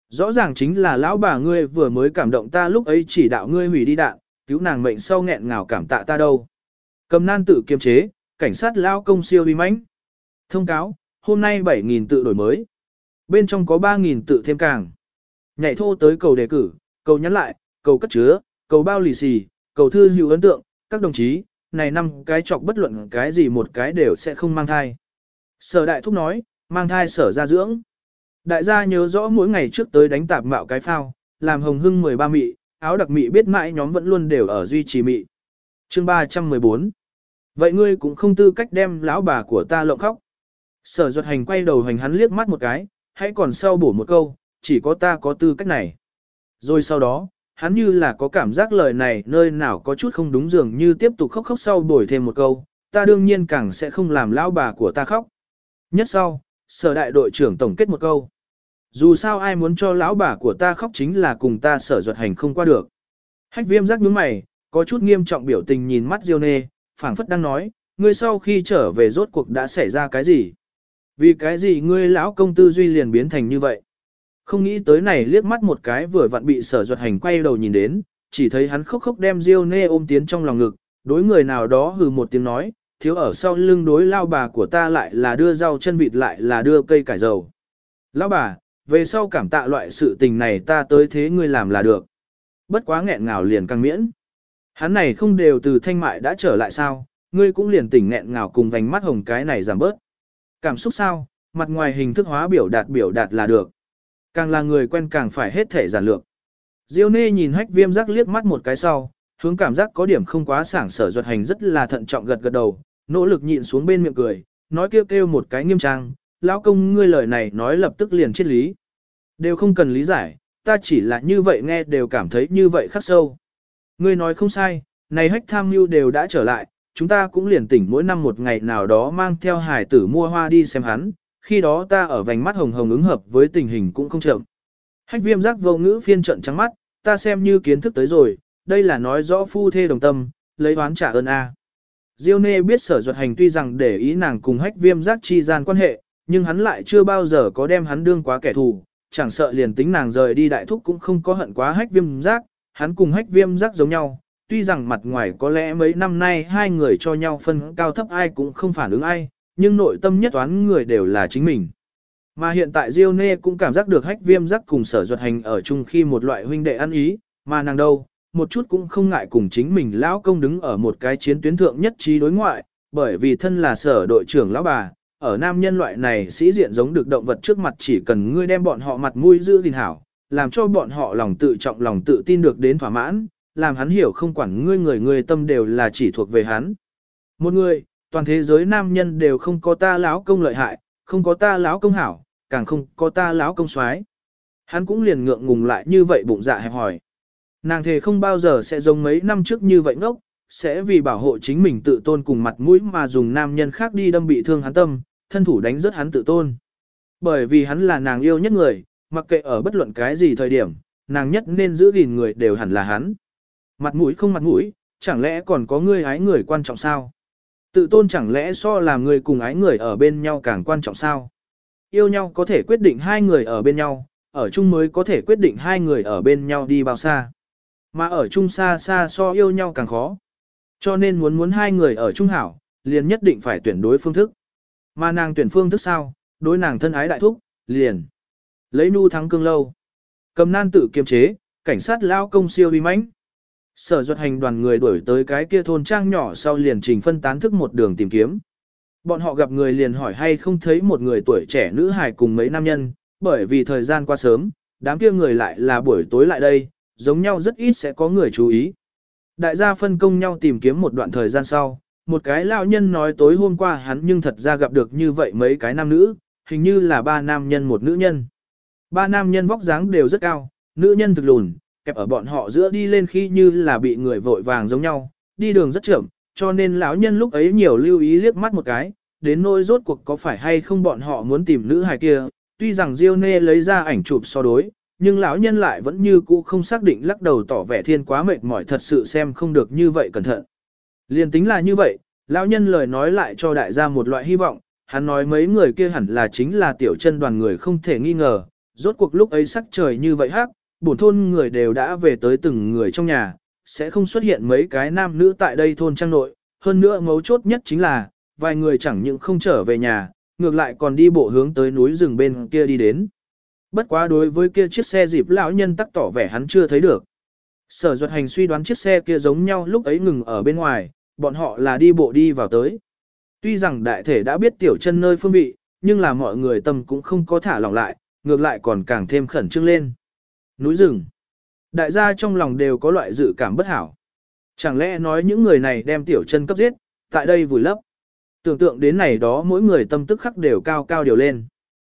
Rõ ràng chính là lão bà ngươi vừa mới cảm động ta lúc ấy chỉ đạo ngươi hủy đi đạn, cứu nàng mệnh sau nghẹn ngào cảm tạ ta đâu. Cầm nan tự kiềm chế, cảnh sát lao công siêu uy mãnh. Thông cáo, hôm nay 7.000 tự đổi mới. Bên trong có 3.000 tự thêm càng. Nhảy thô tới cầu đề cử, cầu nhắn lại, cầu cất chứa, cầu bao lì xì, cầu thư hữu ấn tượng, các đồng chí, này 5 cái chọc bất luận cái gì một cái đều sẽ không mang thai. Sở đại thúc nói, mang thai sở ra dưỡng. Đại gia nhớ rõ mỗi ngày trước tới đánh tạp mạo cái phao, làm hồng hưng 13 mị, áo đặc mị biết mãi nhóm vẫn luôn đều ở duy trì mị. Chương 314. Vậy ngươi cũng không tư cách đem lão bà của ta lộng khóc. Sở Duật Hành quay đầu hành hắn liếc mắt một cái, hãy còn sau bổ một câu, chỉ có ta có tư cách này. Rồi sau đó, hắn như là có cảm giác lời này nơi nào có chút không đúng dường như tiếp tục khóc khóc sau bồi thêm một câu, ta đương nhiên càng sẽ không làm lão bà của ta khóc. Nhất sau, sở đại đội trưởng tổng kết một câu. Dù sao ai muốn cho lão bà của ta khóc chính là cùng ta Sở Duật Hành không qua được. Hách Viêm rắc nhướng mày, có chút nghiêm trọng biểu tình nhìn mắt Diêu Nê, phảng phất đang nói, ngươi sau khi trở về rốt cuộc đã xảy ra cái gì? Vì cái gì ngươi lão công tư duy liền biến thành như vậy? Không nghĩ tới này liếc mắt một cái vừa vặn bị Sở Duật Hành quay đầu nhìn đến, chỉ thấy hắn khóc khóc đem Diêu Nê ôm tiến trong lòng ngực, đối người nào đó hừ một tiếng nói, thiếu ở sau lưng đối lao bà của ta lại là đưa rau chân vịt lại là đưa cây cải dầu. Lão bà, về sau cảm tạ loại sự tình này ta tới thế ngươi làm là được. Bất quá nghẹn ngào liền căng miễn. Hắn này không đều từ thanh mại đã trở lại sao, ngươi cũng liền tỉnh nghẹn ngào cùng vành mắt hồng cái này giảm bớt. Cảm xúc sao, mặt ngoài hình thức hóa biểu đạt là được. Càng là người quen càng phải hết thể giản lược. Diêu Nê nhìn Hách Viêm rắc liếc mắt một cái sau, hướng cảm giác có điểm không quá sảng Sở Duật Hành rất là thận trọng gật gật đầu, nỗ lực nhịn xuống bên miệng cười, nói kêu kêu một cái nghiêm trang, lão công ngươi lời này nói lập tức liền triết lý. Đều không cần lý giải, ta chỉ là như vậy nghe đều cảm thấy như vậy khắc sâu. Ngươi nói không sai, này Hách tham mưu đều đã trở lại, chúng ta cũng liền tỉnh mỗi năm một ngày nào đó mang theo hải tử mua hoa đi xem hắn, khi đó ta ở vành mắt hồng hồng ứng hợp với tình hình cũng không chậm. Hách Viêm giác vô ngữ phiên trận trắng mắt, ta xem như kiến thức tới rồi, đây là nói rõ phu thê đồng tâm, lấy oán trả ơn a. Diêu Nê biết Sở Duật Hành tuy rằng để ý nàng cùng Hách Viêm giác chi gian quan hệ, nhưng hắn lại chưa bao giờ có đem hắn đương quá kẻ thù, chẳng sợ liền tính nàng rời đi đại thúc cũng không có hận quá Hách Viêm giác, hắn cùng Hách Viêm giác giống nhau, tuy rằng mặt ngoài có lẽ mấy năm nay hai người cho nhau phân cao thấp ai cũng không phản ứng ai, nhưng nội tâm nhất toán người đều là chính mình. Mà hiện tại Diêu Nê cũng cảm giác được Hách Viêm giác cùng Sở Duật Hành ở chung khi một loại huynh đệ ăn ý, mà nàng đâu, một chút cũng không ngại cùng chính mình lão công đứng ở một cái chiến tuyến thượng nhất trí đối ngoại, bởi vì thân là Sở đội trưởng lão bà, ở nam nhân loại này sĩ diện giống được động vật trước mặt chỉ cần ngươi đem bọn họ mặt mũi giữ gìn hảo, làm cho bọn họ lòng tự trọng lòng tự tin được đến thỏa mãn, làm hắn hiểu không quản ngươi người tâm đều là chỉ thuộc về hắn. Một người, toàn thế giới nam nhân đều không có ta lão công lợi hại, không có ta lão công hảo, càng không có ta lão công soái. Hắn cũng liền ngượng ngùng lại như vậy bụng dạ hẹp hỏi. Nàng thề không bao giờ sẽ giống mấy năm trước như vậy ngốc, sẽ vì bảo hộ chính mình tự tôn cùng mặt mũi mà dùng nam nhân khác đi đâm bị thương hắn tâm, thân thủ đánh rớt hắn tự tôn. Bởi vì hắn là nàng yêu nhất người, mặc kệ ở bất luận cái gì thời điểm, nàng nhất nên giữ gìn người đều hẳn là hắn. Mặt mũi không mặt mũi, chẳng lẽ còn có ngươi ái người quan trọng sao? Tự tôn chẳng lẽ so làm người cùng ái người ở bên nhau càng quan trọng sao? Yêu nhau có thể quyết định hai người ở bên nhau, ở chung mới có thể quyết định hai người ở bên nhau đi bao xa. Mà ở chung xa xa so yêu nhau càng khó. Cho nên muốn hai người ở chung hảo, liền nhất định phải tuyển đối phương thức. Mà nàng tuyển phương thức sao, đối nàng thân ái đại thúc, liền. Lấy nu thắng cương lâu. Cầm nan tự kiềm chế, cảnh sát lao công siêu uy mãnh. Sở Duật Hành đoàn người đuổi tới cái kia thôn trang nhỏ sau liền trình phân tán thức một đường tìm kiếm. Bọn họ gặp người liền hỏi hay không thấy một người tuổi trẻ nữ hài cùng mấy nam nhân, bởi vì thời gian qua sớm, đám kia người lại là buổi tối lại đây, giống nhau rất ít sẽ có người chú ý. Đại gia phân công nhau tìm kiếm một đoạn thời gian sau, một cái lão nhân nói tối hôm qua hắn nhưng thật ra gặp được như vậy mấy cái nam nữ, hình như là 3 nam nhân một nữ nhân. 3 nam nhân vóc dáng đều rất cao, nữ nhân thực lùn, kẹp ở bọn họ giữa đi lên khi như là bị người vội vàng giống nhau, đi đường rất chậm, cho nên lão nhân lúc ấy nhiều lưu ý liếc mắt một cái, đến nỗi rốt cuộc có phải hay không bọn họ muốn tìm nữ hài kia, tuy rằng Diêu Nê lấy ra ảnh chụp so đối, nhưng lão nhân lại vẫn như cũ không xác định lắc đầu tỏ vẻ thiên quá mệt mỏi thật sự xem không được như vậy cẩn thận. Liên tính là như vậy, lão nhân lời nói lại cho đại gia một loại hy vọng, hắn nói mấy người kia hẳn là chính là tiểu chân đoàn người không thể nghi ngờ, Rốt cuộc lúc ấy sắc trời như vậy hắc, bổn thôn người đều đã về tới từng người trong nhà, sẽ không xuất hiện mấy cái nam nữ tại đây thôn trang nội. Hơn nữa mấu chốt nhất chính là, vài người chẳng những không trở về nhà, ngược lại còn đi bộ hướng tới núi rừng bên kia đi đến. Bất quá đối với kia chiếc xe dịp lão nhân tắc tỏ vẻ hắn chưa thấy được. Sở Duật Hành suy đoán chiếc xe kia giống nhau lúc ấy ngừng ở bên ngoài, bọn họ là đi bộ đi vào tới. Tuy rằng đại thể đã biết Tiểu Chân nơi phương vị, nhưng là mọi người tâm cũng không có thả lỏng lại, ngược lại còn càng thêm khẩn trương lên. Núi rừng. Đại gia trong lòng đều có loại dự cảm bất hảo. Chẳng lẽ nói những người này đem Tiểu Chân cấp giết, tại đây vùi lấp. Tưởng tượng đến này đó mỗi người tâm tức khắc đều cao cao điều lên.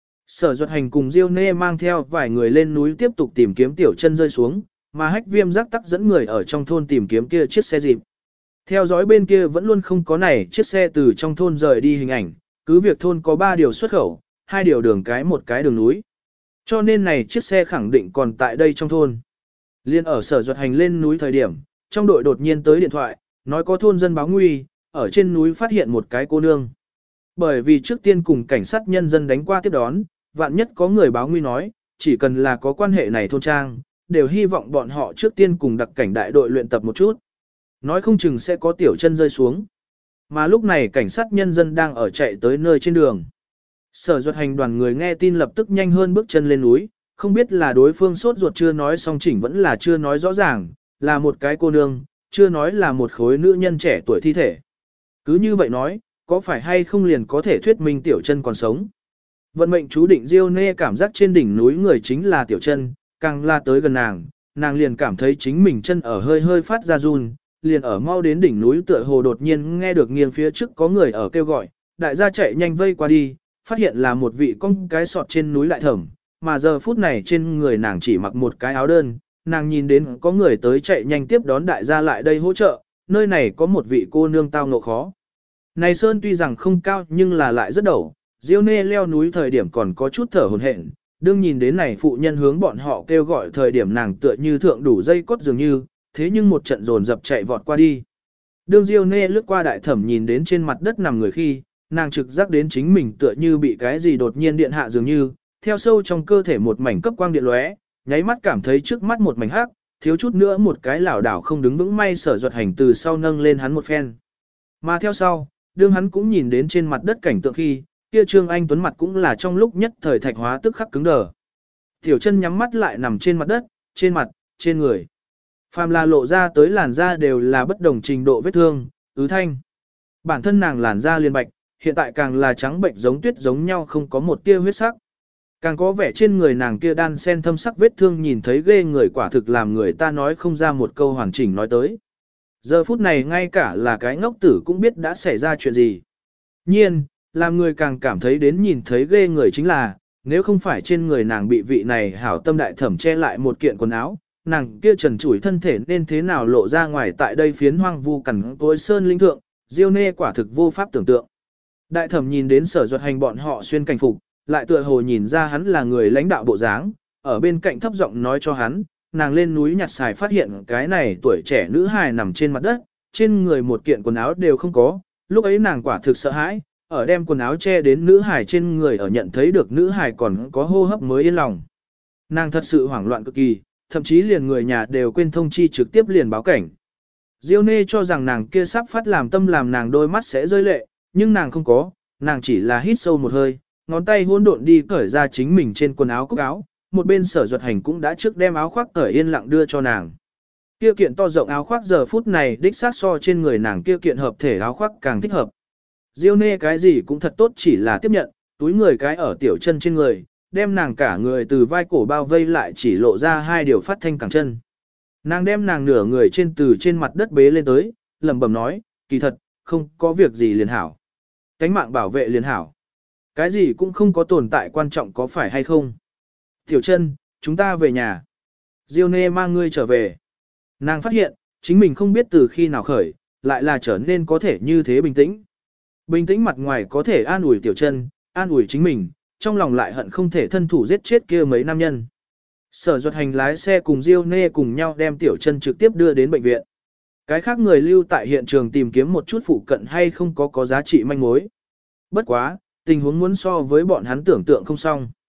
Sở Duật Hành cùng Diêu Nê mang theo vài người lên núi tiếp tục tìm kiếm Tiểu Chân rơi xuống, mà Hách Viêm giác tắc dẫn người ở trong thôn tìm kiếm kia chiếc xe dịp. Theo dõi bên kia vẫn luôn không có này chiếc xe từ trong thôn rời đi hình ảnh, cứ việc thôn có 3 điều xuất khẩu, 2 điều đường cái một cái đường núi. Cho nên này chiếc xe khẳng định còn tại đây trong thôn. Liên ở Sở Duật Hành lên núi thời điểm, trong đội đột nhiên tới điện thoại, nói có thôn dân báo nguy, ở trên núi phát hiện một cái cô nương. Bởi vì trước tiên cùng cảnh sát nhân dân đánh qua tiếp đón, vạn nhất có người báo nguy nói, chỉ cần là có quan hệ này thôn trang, đều hy vọng bọn họ trước tiên cùng đặc cảnh đại đội luyện tập một chút. Nói không chừng sẽ có Tiểu Chân rơi xuống. Mà lúc này cảnh sát nhân dân đang ở chạy tới nơi trên đường. Sở Duật Hành đoàn người nghe tin lập tức nhanh hơn bước chân lên núi, không biết là đối phương sốt ruột chưa nói xong chỉnh vẫn là chưa nói rõ ràng, là một cái cô nương, chưa nói là một khối nữ nhân trẻ tuổi thi thể. Cứ như vậy nói, có phải hay không liền có thể thuyết minh Tiểu Chân còn sống. Vận mệnh chú định Diêu Nê cảm giác trên đỉnh núi người chính là Tiểu Chân, càng là tới gần nàng, nàng liền cảm thấy chính mình chân ở hơi hơi phát ra run, liền ở mau đến đỉnh núi tựa hồ đột nhiên nghe được nghiêng phía trước có người ở kêu gọi, đại gia chạy nhanh vây qua đi, phát hiện là một vị con cái sọt trên núi lại thẩm, mà giờ phút này trên người nàng chỉ mặc một cái áo đơn, nàng nhìn đến có người tới chạy nhanh tiếp đón đại gia lại đây hỗ trợ, nơi này có một vị cô nương tao ngộ khó. Này sơn tuy rằng không cao nhưng là lại rất đẩu, Diêu Nê leo núi thời điểm còn có chút thở hổn hển, đương nhìn đến này phụ nhân hướng bọn họ kêu gọi thời điểm nàng tựa như thượng đủ dây cốt dường như, thế nhưng một trận dồn dập chạy vọt qua đi. Đương Diêu Nê lướt qua đại thẩm nhìn đến trên mặt đất nằm người khi, nàng trực giác đến chính mình tựa như bị cái gì đột nhiên điện hạ dường như, theo sâu trong cơ thể một mảnh cấp quang điện lóe, nháy mắt cảm thấy trước mắt một mảnh hắc, thiếu chút nữa một cái lảo đảo không đứng vững, may Sở Duật Hành từ sau nâng lên hắn một phen. Mà theo sau, đương hắn cũng nhìn đến trên mặt đất cảnh tượng khi, kia Trương Anh Tuấn mặt cũng là trong lúc nhất thời thạch hóa tức khắc cứng đờ. Tiểu Chân nhắm mắt lại nằm trên mặt đất, trên mặt, trên người. Phàm là lộ ra tới làn da đều là bất đồng trình độ vết thương, ứ thanh. Bản thân nàng làn da liền bạch, hiện tại càng là trắng bệnh giống tuyết giống nhau không có một tia huyết sắc. Càng có vẻ trên người nàng kia đan sen thâm sắc vết thương nhìn thấy ghê người, quả thực làm người ta nói không ra một câu hoàn chỉnh nói tới. Giờ phút này ngay cả là cái ngốc tử cũng biết đã xảy ra chuyện gì. Nhiên, làm người càng cảm thấy đến nhìn thấy ghê người chính là, nếu không phải trên người nàng bị vị này hảo tâm đại thẩm che lại một kiện quần áo, nàng kia trần trụi thân thể nên thế nào lộ ra ngoài tại đây phiến hoang vu cằn cỗi sơn linh thượng, Diêu Nê quả thực vô pháp tưởng tượng. Đại thẩm nhìn đến Sở Duật Hành bọn họ xuyên cảnh phục, lại tựa hồ nhìn ra hắn là người lãnh đạo bộ dáng, ở bên cạnh thấp giọng nói cho hắn, nàng lên núi nhặt xài phát hiện cái này tuổi trẻ nữ hài nằm trên mặt đất, trên người một kiện quần áo đều không có, lúc ấy nàng quả thực sợ hãi, ở đem quần áo che đến nữ hài trên người, ở nhận thấy được nữ hài còn có hô hấp mới yên lòng. Nàng thật sự hoảng loạn cực kỳ, thậm chí liền người nhà đều quên thông chi trực tiếp liền báo cảnh. Diêu Nê cho rằng nàng kia sắp phát làm tâm làm nàng đôi mắt sẽ rơi lệ, nhưng nàng không có, nàng chỉ là hít sâu một hơi, ngón tay hỗn độn đi cởi ra chính mình trên quần áo cúc áo, một bên Sở Duật Hành cũng đã trước đem áo khoác cởi yên lặng đưa cho nàng. Kia kiện to rộng áo khoác giờ phút này đích xác so trên người nàng kia kiện hợp thể áo khoác càng thích hợp. Diêu Nê cái gì cũng thật tốt, chỉ là tiếp nhận, túi người cái ở Tiểu Chân trên người, đem nàng cả người từ vai cổ bao vây lại, chỉ lộ ra 2 điều phát thanh cẳng chân. Nàng đem nàng nửa người từ trên mặt đất bế lên tới, lẩm bẩm nói, kỳ thật, không có việc gì liền hảo. Cánh mạng bảo vệ liền hảo. Cái gì cũng không có tồn tại quan trọng, có phải hay không? Tiểu Chân, chúng ta về nhà. Diêu Nê mang ngươi trở về. Nàng phát hiện, chính mình không biết từ khi nào khởi, lại là trở nên có thể như thế bình tĩnh. Bình tĩnh mặt ngoài có thể an ủi Tiểu Chân, an ủi chính mình, trong lòng lại hận không thể thân thủ giết chết kia mấy nam nhân. Sở Duật Hành lái xe cùng Diêu Nê cùng nhau đem Tiểu Chân trực tiếp đưa đến bệnh viện. Cái khác người lưu tại hiện trường tìm kiếm một chút phụ cận hay không có giá trị manh mối. Bất quá, tình huống muốn so với bọn hắn tưởng tượng không xong.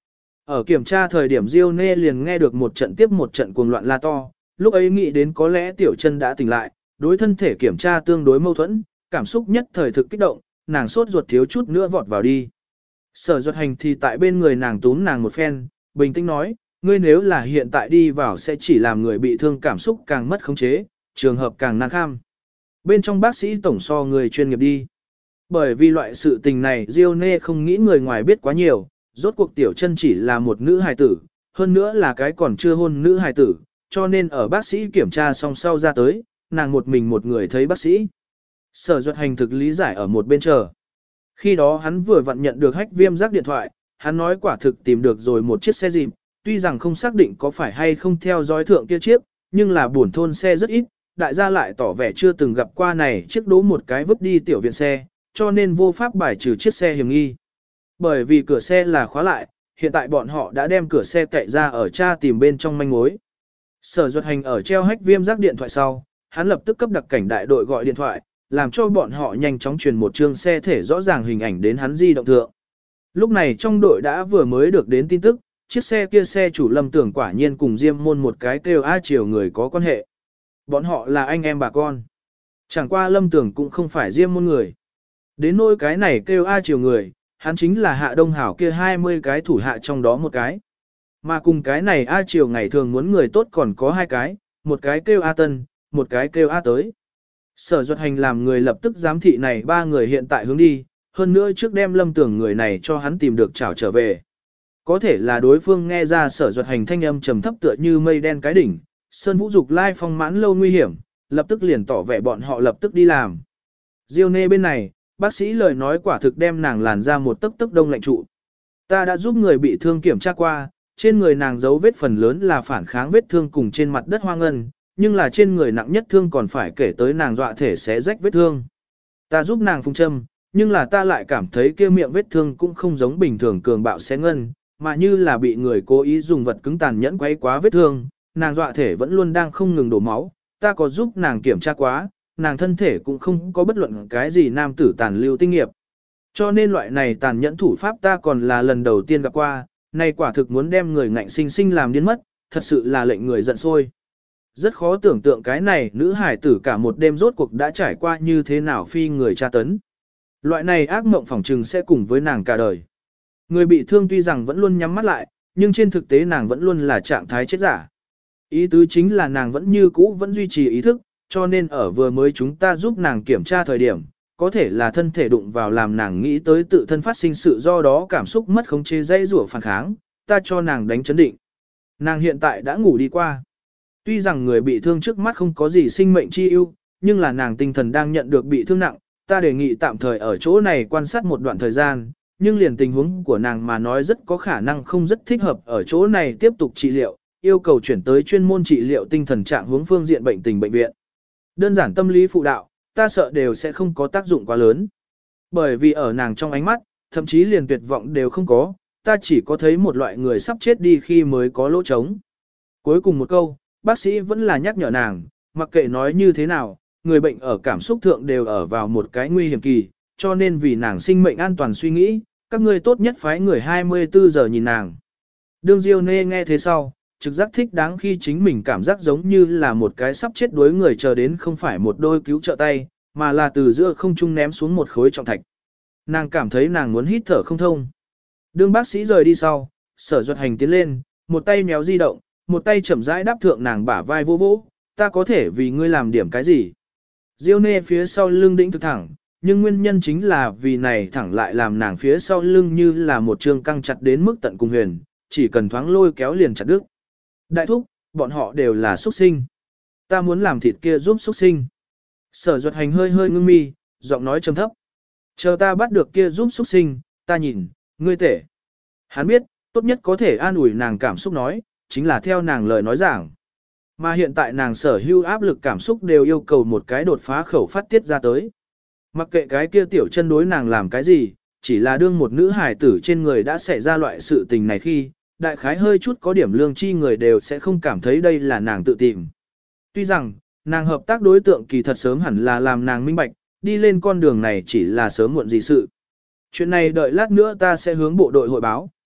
Ở kiểm tra thời điểm Diêu Nê liền nghe được một trận tiếp một trận cuồng loạn la to, lúc ấy nghĩ đến có lẽ Tiểu Chân đã tỉnh lại, đối thân thể kiểm tra tương đối mâu thuẫn, cảm xúc nhất thời thực kích động, nàng sốt ruột thiếu chút nữa vọt vào đi. Sở Duật Hành thì tại bên người nàng túm nàng một phen, bình tĩnh nói, ngươi nếu là hiện tại đi vào sẽ chỉ làm người bị thương, cảm xúc càng mất khống chế, trường hợp càng nan kham. Bên trong bác sĩ tổng so người chuyên nghiệp đi. Bởi vì loại sự tình này Diêu Nê không nghĩ người ngoài biết quá nhiều, rốt cuộc Tiểu Chân chỉ là một nữ hài tử, hơn nữa là cái còn chưa hôn nữ hài tử, cho nên ở bác sĩ kiểm tra xong sau ra tới, nàng một mình một người thấy bác sĩ. Sở Duật Hành thực lý giải ở một bên chờ. Khi đó hắn vừa vặn nhận được Hách Viêm Giác điện thoại, hắn nói quả thực tìm được rồi một chiếc xe dịp, tuy rằng không xác định có phải hay không theo dõi thượng kia chiếc, nhưng là buồn thôn xe rất ít, đại gia lại tỏ vẻ chưa từng gặp qua này chiếc đố một cái vứt đi tiểu viện xe, cho nên vô pháp bài trừ chiếc xe hiểm nghi. Bởi vì cửa xe là khóa lại, hiện tại bọn họ đã đem cửa xe cậy ra ở tra tìm bên trong manh mối. Sở Duật Hành ở treo Hách Viêm Giác điện thoại sau, hắn lập tức cấp đặc cảnh đại đội gọi điện thoại, làm cho bọn họ nhanh chóng truyền một chương xe thể rõ ràng hình ảnh đến hắn di động thượng. Lúc này trong đội đã vừa mới được đến tin tức, chiếc xe kia xe chủ Lâm Tưởng quả nhiên cùng Diêm Môn một cái kêu A Triều người có quan hệ. Bọn họ là anh em bà con. Chẳng qua Lâm Tưởng cũng không phải Diêm Môn người. Đến nỗi cái này kêu A Triều người, hắn chính là Hạ Đông Hảo kia 20 cái thủ hạ trong đó một cái. Mà cùng cái này A Triều ngày thường muốn người tốt còn có hai cái, một cái kêu A Tân, một cái kêu A Tới. Sở Duật Hành làm người lập tức giám thị này ba người hiện tại hướng đi, hơn nữa trước đem Lâm Tưởng người này cho hắn tìm được trảo trở về. Có thể là đối phương nghe ra Sở Duật Hành thanh âm trầm thấp tựa như mây đen cái đỉnh, Sơn Vũ Dục lai phong mãn lâu nguy hiểm, lập tức liền tỏ vẻ bọn họ lập tức đi làm. Diêu Nê bên này, bác sĩ lời nói quả thực đem nàng làn ra một tấc tấc đông lạnh trụ. Ta đã giúp người bị thương kiểm tra qua, trên người nàng dấu vết phần lớn là phản kháng vết thương cùng trên mặt đất hoa ngân, nhưng là trên người nặng nhất thương còn phải kể tới nàng dọa thể xé rách vết thương. Ta giúp nàng phung châm, nhưng là ta lại cảm thấy kia miệng vết thương cũng không giống bình thường cường bạo xé ngân, mà như là bị người cố ý dùng vật cứng tàn nhẫn quấy quá vết thương, nàng dọa thể vẫn luôn đang không ngừng đổ máu, ta có giúp nàng kiểm tra quá, nàng thân thể cũng không có bất luận cái gì nam tử tàn lưu tinh nghiệp. Cho nên loại này tàn nhẫn thủ pháp ta còn là lần đầu tiên gặp qua, này quả thực muốn đem người ngạnh sinh sinh làm điên mất, thật sự là lệnh người giận sôi. Rất khó tưởng tượng cái này nữ hải tử cả một đêm rốt cuộc đã trải qua như thế nào phi người tra tấn. Loại này ác mộng phỏng trừng sẽ cùng với nàng cả đời. Người bị thương tuy rằng vẫn luôn nhắm mắt lại, nhưng trên thực tế nàng vẫn luôn là trạng thái chết giả. Ý tứ chính là nàng vẫn như cũ vẫn duy trì ý thức, cho nên ở vừa mới chúng ta giúp nàng kiểm tra thời điểm, có thể là thân thể đụng vào làm nàng nghĩ tới tự thân phát sinh sự do đó cảm xúc mất khống chế dây rủa phản kháng, ta cho nàng đánh chấn định. Nàng hiện tại đã ngủ đi qua. Tuy rằng người bị thương trước mắt không có gì sinh mệnh chi ưu, nhưng là nàng tinh thần đang nhận được bị thương nặng, ta đề nghị tạm thời ở chỗ này quan sát một đoạn thời gian, nhưng liền tình huống của nàng mà nói rất có khả năng không rất thích hợp ở chỗ này tiếp tục trị liệu, yêu cầu chuyển tới chuyên môn trị liệu tinh thần trạng hướng phương diện bệnh tình bệnh viện. Đơn giản tâm lý phụ đạo, ta sợ đều sẽ không có tác dụng quá lớn. Bởi vì ở nàng trong ánh mắt, thậm chí liền tuyệt vọng đều không có, ta chỉ có thấy một loại người sắp chết đi khi mới có lỗ trống. Cuối cùng một câu, bác sĩ vẫn là nhắc nhở nàng, mặc kệ nói như thế nào, người bệnh ở cảm xúc thượng đều ở vào một cái nguy hiểm kỳ, cho nên vì nàng sinh mệnh an toàn suy nghĩ, các ngươi tốt nhất phái người 24 giờ nhìn nàng. Đương Diêu Nê nghe thế sau, trực giác thích đáng khi chính mình cảm giác giống như là một cái sắp chết đuối người chờ đến không phải một đôi cứu trợ tay, mà là từ giữa không trung ném xuống một khối trọng thạch. Nàng cảm thấy nàng muốn hít thở không thông. Đương bác sĩ rời đi sau, Sở Duật Hành tiến lên, một tay méo di động, một tay chậm rãi đáp thượng nàng bả vai vô vỗ, ta có thể vì ngươi làm điểm cái gì. Diêu Nê phía sau lưng đĩnh thực thẳng, nhưng nguyên nhân chính là vì này thẳng lại làm nàng phía sau lưng như là một trường căng chặt đến mức tận cùng huyền, chỉ cần thoáng lôi kéo liền chặt đứt. Đại thúc, bọn họ đều là xuất sinh. Ta muốn làm thịt kia giúp xuất sinh. Sở Duật Hành hơi hơi ngưng mi, giọng nói trầm thấp. Chờ ta bắt được kia giúp xuất sinh, ta nhìn, ngươi tể. Hắn biết, tốt nhất có thể an ủi nàng cảm xúc nói, chính là theo nàng lời nói giảng. Mà hiện tại nàng sở hữu áp lực cảm xúc đều yêu cầu một cái đột phá khẩu phát tiết ra tới. Mặc kệ cái kia tiểu chân đối nàng làm cái gì, chỉ là đương một nữ hài tử trên người đã xảy ra loại sự tình này khi, đại khái hơi chút có điểm lương chi người đều sẽ không cảm thấy đây là nàng tự tìm. Tuy rằng, nàng hợp tác đối tượng kỳ thật sớm hẳn là làm nàng minh bạch, đi lên con đường này chỉ là sớm muộn gì sự. Chuyện này đợi lát nữa ta sẽ hướng bộ đội hội báo,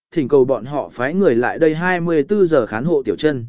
thỉnh cầu bọn họ phái người lại đây 24 giờ khán hộ Tiểu Chân.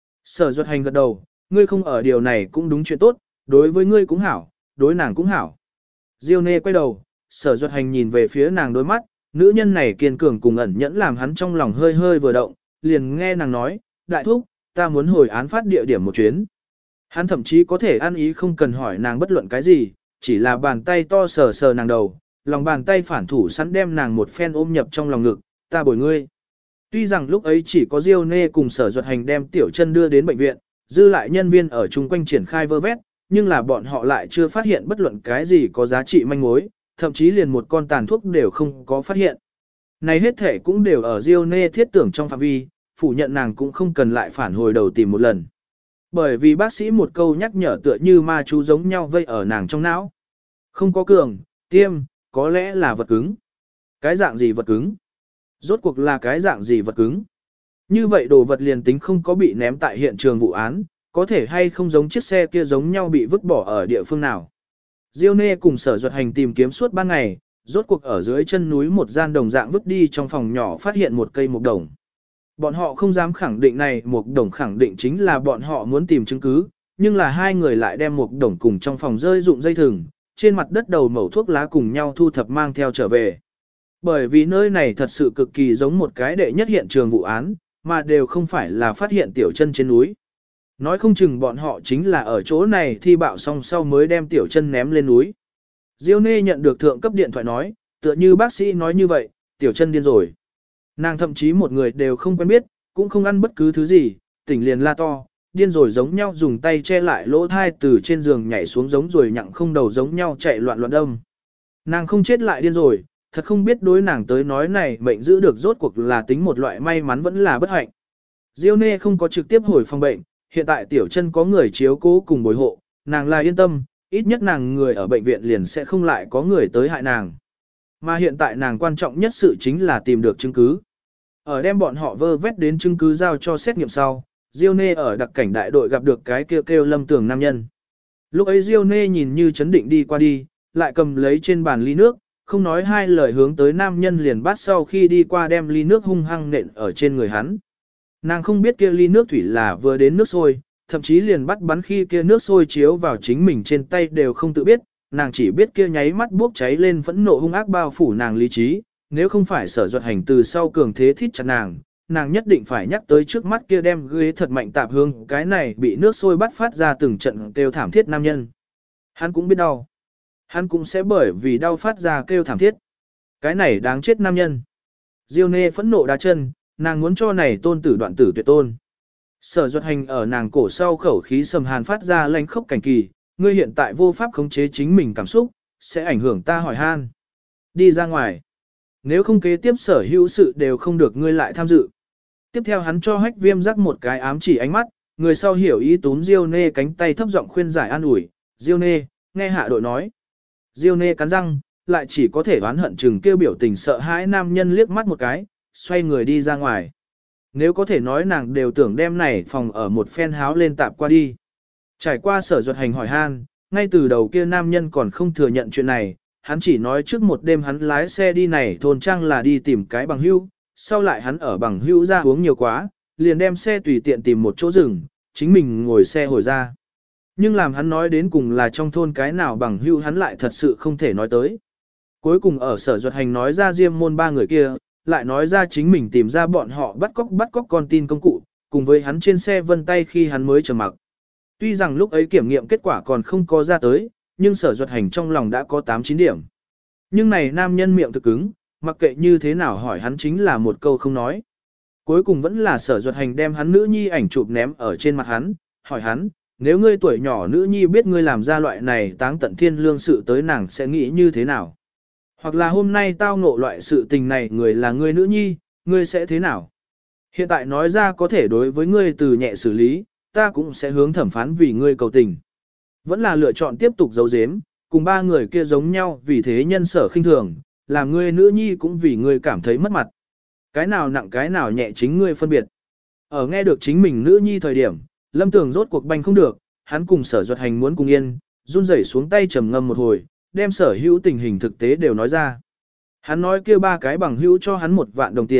Sở Duật Hành gật đầu, ngươi không ở điều này cũng đúng chuyện tốt, đối với ngươi cũng hảo, đối nàng cũng hảo. Diêu Nê quay đầu, Sở Duật Hành nhìn về phía nàng đôi mắt, nữ nhân này kiên cường cùng ẩn nhẫn làm hắn trong lòng hơi hơi vừa động, liền nghe nàng nói, đại thúc, ta muốn hồi án phát địa điểm một chuyến. Hắn thậm chí có thể ăn ý không cần hỏi nàng bất luận cái gì, chỉ là bàn tay to sờ sờ nàng đầu, lòng bàn tay phản thủ sẵn đem nàng một phen ôm nhập trong lòng ngực, ta bồi ngươi. Tuy rằng lúc ấy chỉ có Diêu Nê cùng Sở Duật Hành đem Tiểu Chân đưa đến bệnh viện, dư lại nhân viên ở chung quanh triển khai vơ vét, nhưng là bọn họ lại chưa phát hiện bất luận cái gì có giá trị manh mối, thậm chí liền một con tàn thuốc đều không có phát hiện. Này hết thể cũng đều ở Diêu Nê thiết tưởng trong phạm vi, phủ nhận nàng cũng không cần lại phản hồi đầu tìm một lần. Bởi vì bác sĩ một câu nhắc nhở tựa như ma chú giống nhau vây ở nàng trong não. Không có cường, tiêm, có lẽ là vật cứng. Cái dạng gì vật cứng? Rốt cuộc là cái dạng gì vật cứng? Như vậy đồ vật liền tính không có bị ném tại hiện trường vụ án, có thể hay không giống chiếc xe kia giống nhau bị vứt bỏ ở địa phương nào. Diêu Nê cùng Sở Duật Hành tìm kiếm suốt ban ngày, rốt cuộc ở dưới chân núi một gian đồng dạng vứt đi trong phòng nhỏ phát hiện một cây mục đồng. Bọn họ không dám khẳng định này mục đồng khẳng định chính là bọn họ muốn tìm chứng cứ, nhưng là hai người lại đem mục đồng cùng trong phòng rơi dụng dây thừng, trên mặt đất đầu mẩu thuốc lá cùng nhau thu thập mang theo trở về. Bởi vì nơi này thật sự cực kỳ giống một cái đệ nhất hiện trường vụ án, mà đều không phải là phát hiện Tiểu Chân trên núi. Nói không chừng bọn họ chính là ở chỗ này thi bạo xong sau mới đem Tiểu Chân ném lên núi. Diêu Nê nhận được thượng cấp điện thoại nói, tựa như bác sĩ nói như vậy, Tiểu Chân điên rồi. Nàng thậm chí một người đều không quen biết, cũng không ăn bất cứ thứ gì, tỉnh liền la to, điên rồi giống nhau dùng tay che lại lỗ thai từ trên giường nhảy xuống giống rồi nhặng không đầu giống nhau chạy loạn loạn đâm. Nàng không chết lại điên rồi, thật không biết đối nàng tới nói này mệnh giữ được rốt cuộc là tính một loại may mắn vẫn là bất hạnh. Diêu Nê không có trực tiếp hồi phòng bệnh, hiện tại Tiểu Chân có người chiếu cố cùng bồi hộ, nàng là yên tâm, ít nhất nàng người ở bệnh viện liền sẽ không lại có người tới hại nàng. Mà hiện tại nàng quan trọng nhất sự chính là tìm được chứng cứ. Ở đem bọn họ vơ vét đến chứng cứ giao cho xét nghiệm sau, Diêu Nê ở đặc cảnh đại đội gặp được cái kêu Lâm Tường nam nhân. Lúc ấy Diêu Nê nhìn như chấn định đi qua đi, lại cầm lấy trên bàn ly nước, không nói hai lời hướng tới nam nhân liền bắt sau khi đi qua đem ly nước hung hăng nện ở trên người hắn. Nàng không biết kia ly nước thủy là vừa đến nước sôi, thậm chí liền bắt bắn khi kia nước sôi chiếu vào chính mình trên tay đều không tự biết, nàng chỉ biết kia nháy mắt bốc cháy lên phẫn nộ hung ác bao phủ nàng lý trí, nếu không phải Sở Duật Hành từ sau cường thế thít chặt nàng nhất định phải nhắc tới trước mắt kia đem ghế thật mạnh tạp hương, cái này bị nước sôi bắt phát ra từng trận kêu thảm thiết nam nhân. Hắn cũng biết đau. Hắn cũng sẽ bởi vì đau phát ra kêu thảm thiết. Cái này đáng chết nam nhân. Diêu Nê phẫn nộ đá chân, nàng muốn cho này tôn tử đoạn tử tuyệt tôn. Sở Duật Hành ở nàng cổ sau khẩu khí sầm hàn phát ra lanh khốc cảnh kỳ, ngươi hiện tại vô pháp khống chế chính mình cảm xúc, sẽ ảnh hưởng ta hỏi han. Đi ra ngoài. Nếu không kế tiếp sở hữu sự đều không được ngươi lại tham dự. Tiếp theo hắn cho Hách Viêm rắc một cái ám chỉ ánh mắt, người sau hiểu ý túm Diêu Nê cánh tay thấp giọng khuyên giải an ủi, Diêu Nê, nghe hạ đội nói. Diêu Nê cắn răng, lại chỉ có thể oán hận chừng kêu biểu tình sợ hãi nam nhân liếc mắt một cái, xoay người đi ra ngoài. Nếu có thể nói nàng đều tưởng đem này phòng ở một phen háo lên tạp qua đi. Trải qua Sở Duật Hành hỏi han, ngay từ đầu kia nam nhân còn không thừa nhận chuyện này, hắn chỉ nói trước một đêm hắn lái xe đi này thôn trang là đi tìm cái bằng hữu, sau lại hắn ở bằng hữu ra uống nhiều quá, liền đem xe tùy tiện tìm một chỗ rừng, chính mình ngồi xe hồi ra. Nhưng làm hắn nói đến cùng là trong thôn cái nào bằng hữu hắn lại thật sự không thể nói tới. Cuối cùng ở Sở Duật Hành nói ra Diêm Môn ba người kia, lại nói ra chính mình tìm ra bọn họ bắt cóc con tin công cụ, cùng với hắn trên xe vân tay khi hắn mới trầm mặc. Tuy rằng lúc ấy kiểm nghiệm kết quả còn không có ra tới, nhưng Sở Duật Hành trong lòng đã có 8-9 điểm. Nhưng này nam nhân miệng thực cứng, mặc kệ như thế nào hỏi hắn chính là một câu không nói. Cuối cùng vẫn là Sở Duật Hành đem hắn nữ nhi ảnh chụp ném ở trên mặt hắn, hỏi hắn, nếu ngươi tuổi nhỏ nữ nhi biết ngươi làm ra loại này táng tận thiên lương sự tới nàng sẽ nghĩ như thế nào? Hoặc là hôm nay tao ngộ loại sự tình này người là ngươi nữ nhi, ngươi sẽ thế nào? Hiện tại nói ra có thể đối với ngươi từ nhẹ xử lý, ta cũng sẽ hướng thẩm phán vì ngươi cầu tình. Vẫn là lựa chọn tiếp tục giấu giếm, cùng ba người kia giống nhau vì thế nhân sở khinh thường, làm ngươi nữ nhi cũng vì ngươi cảm thấy mất mặt. Cái nào nặng cái nào nhẹ chính ngươi phân biệt. Ở nghe được chính mình nữ nhi thời điểm, Lâm Tường rốt cuộc banh không được, hắn cùng Sở Duật Hành muốn cùng yên, run rẩy xuống tay trầm ngâm một hồi, đem sở hữu tình hình thực tế đều nói ra. Hắn nói kia ba cái bằng hữu cho hắn 1 vạn đồng tiền,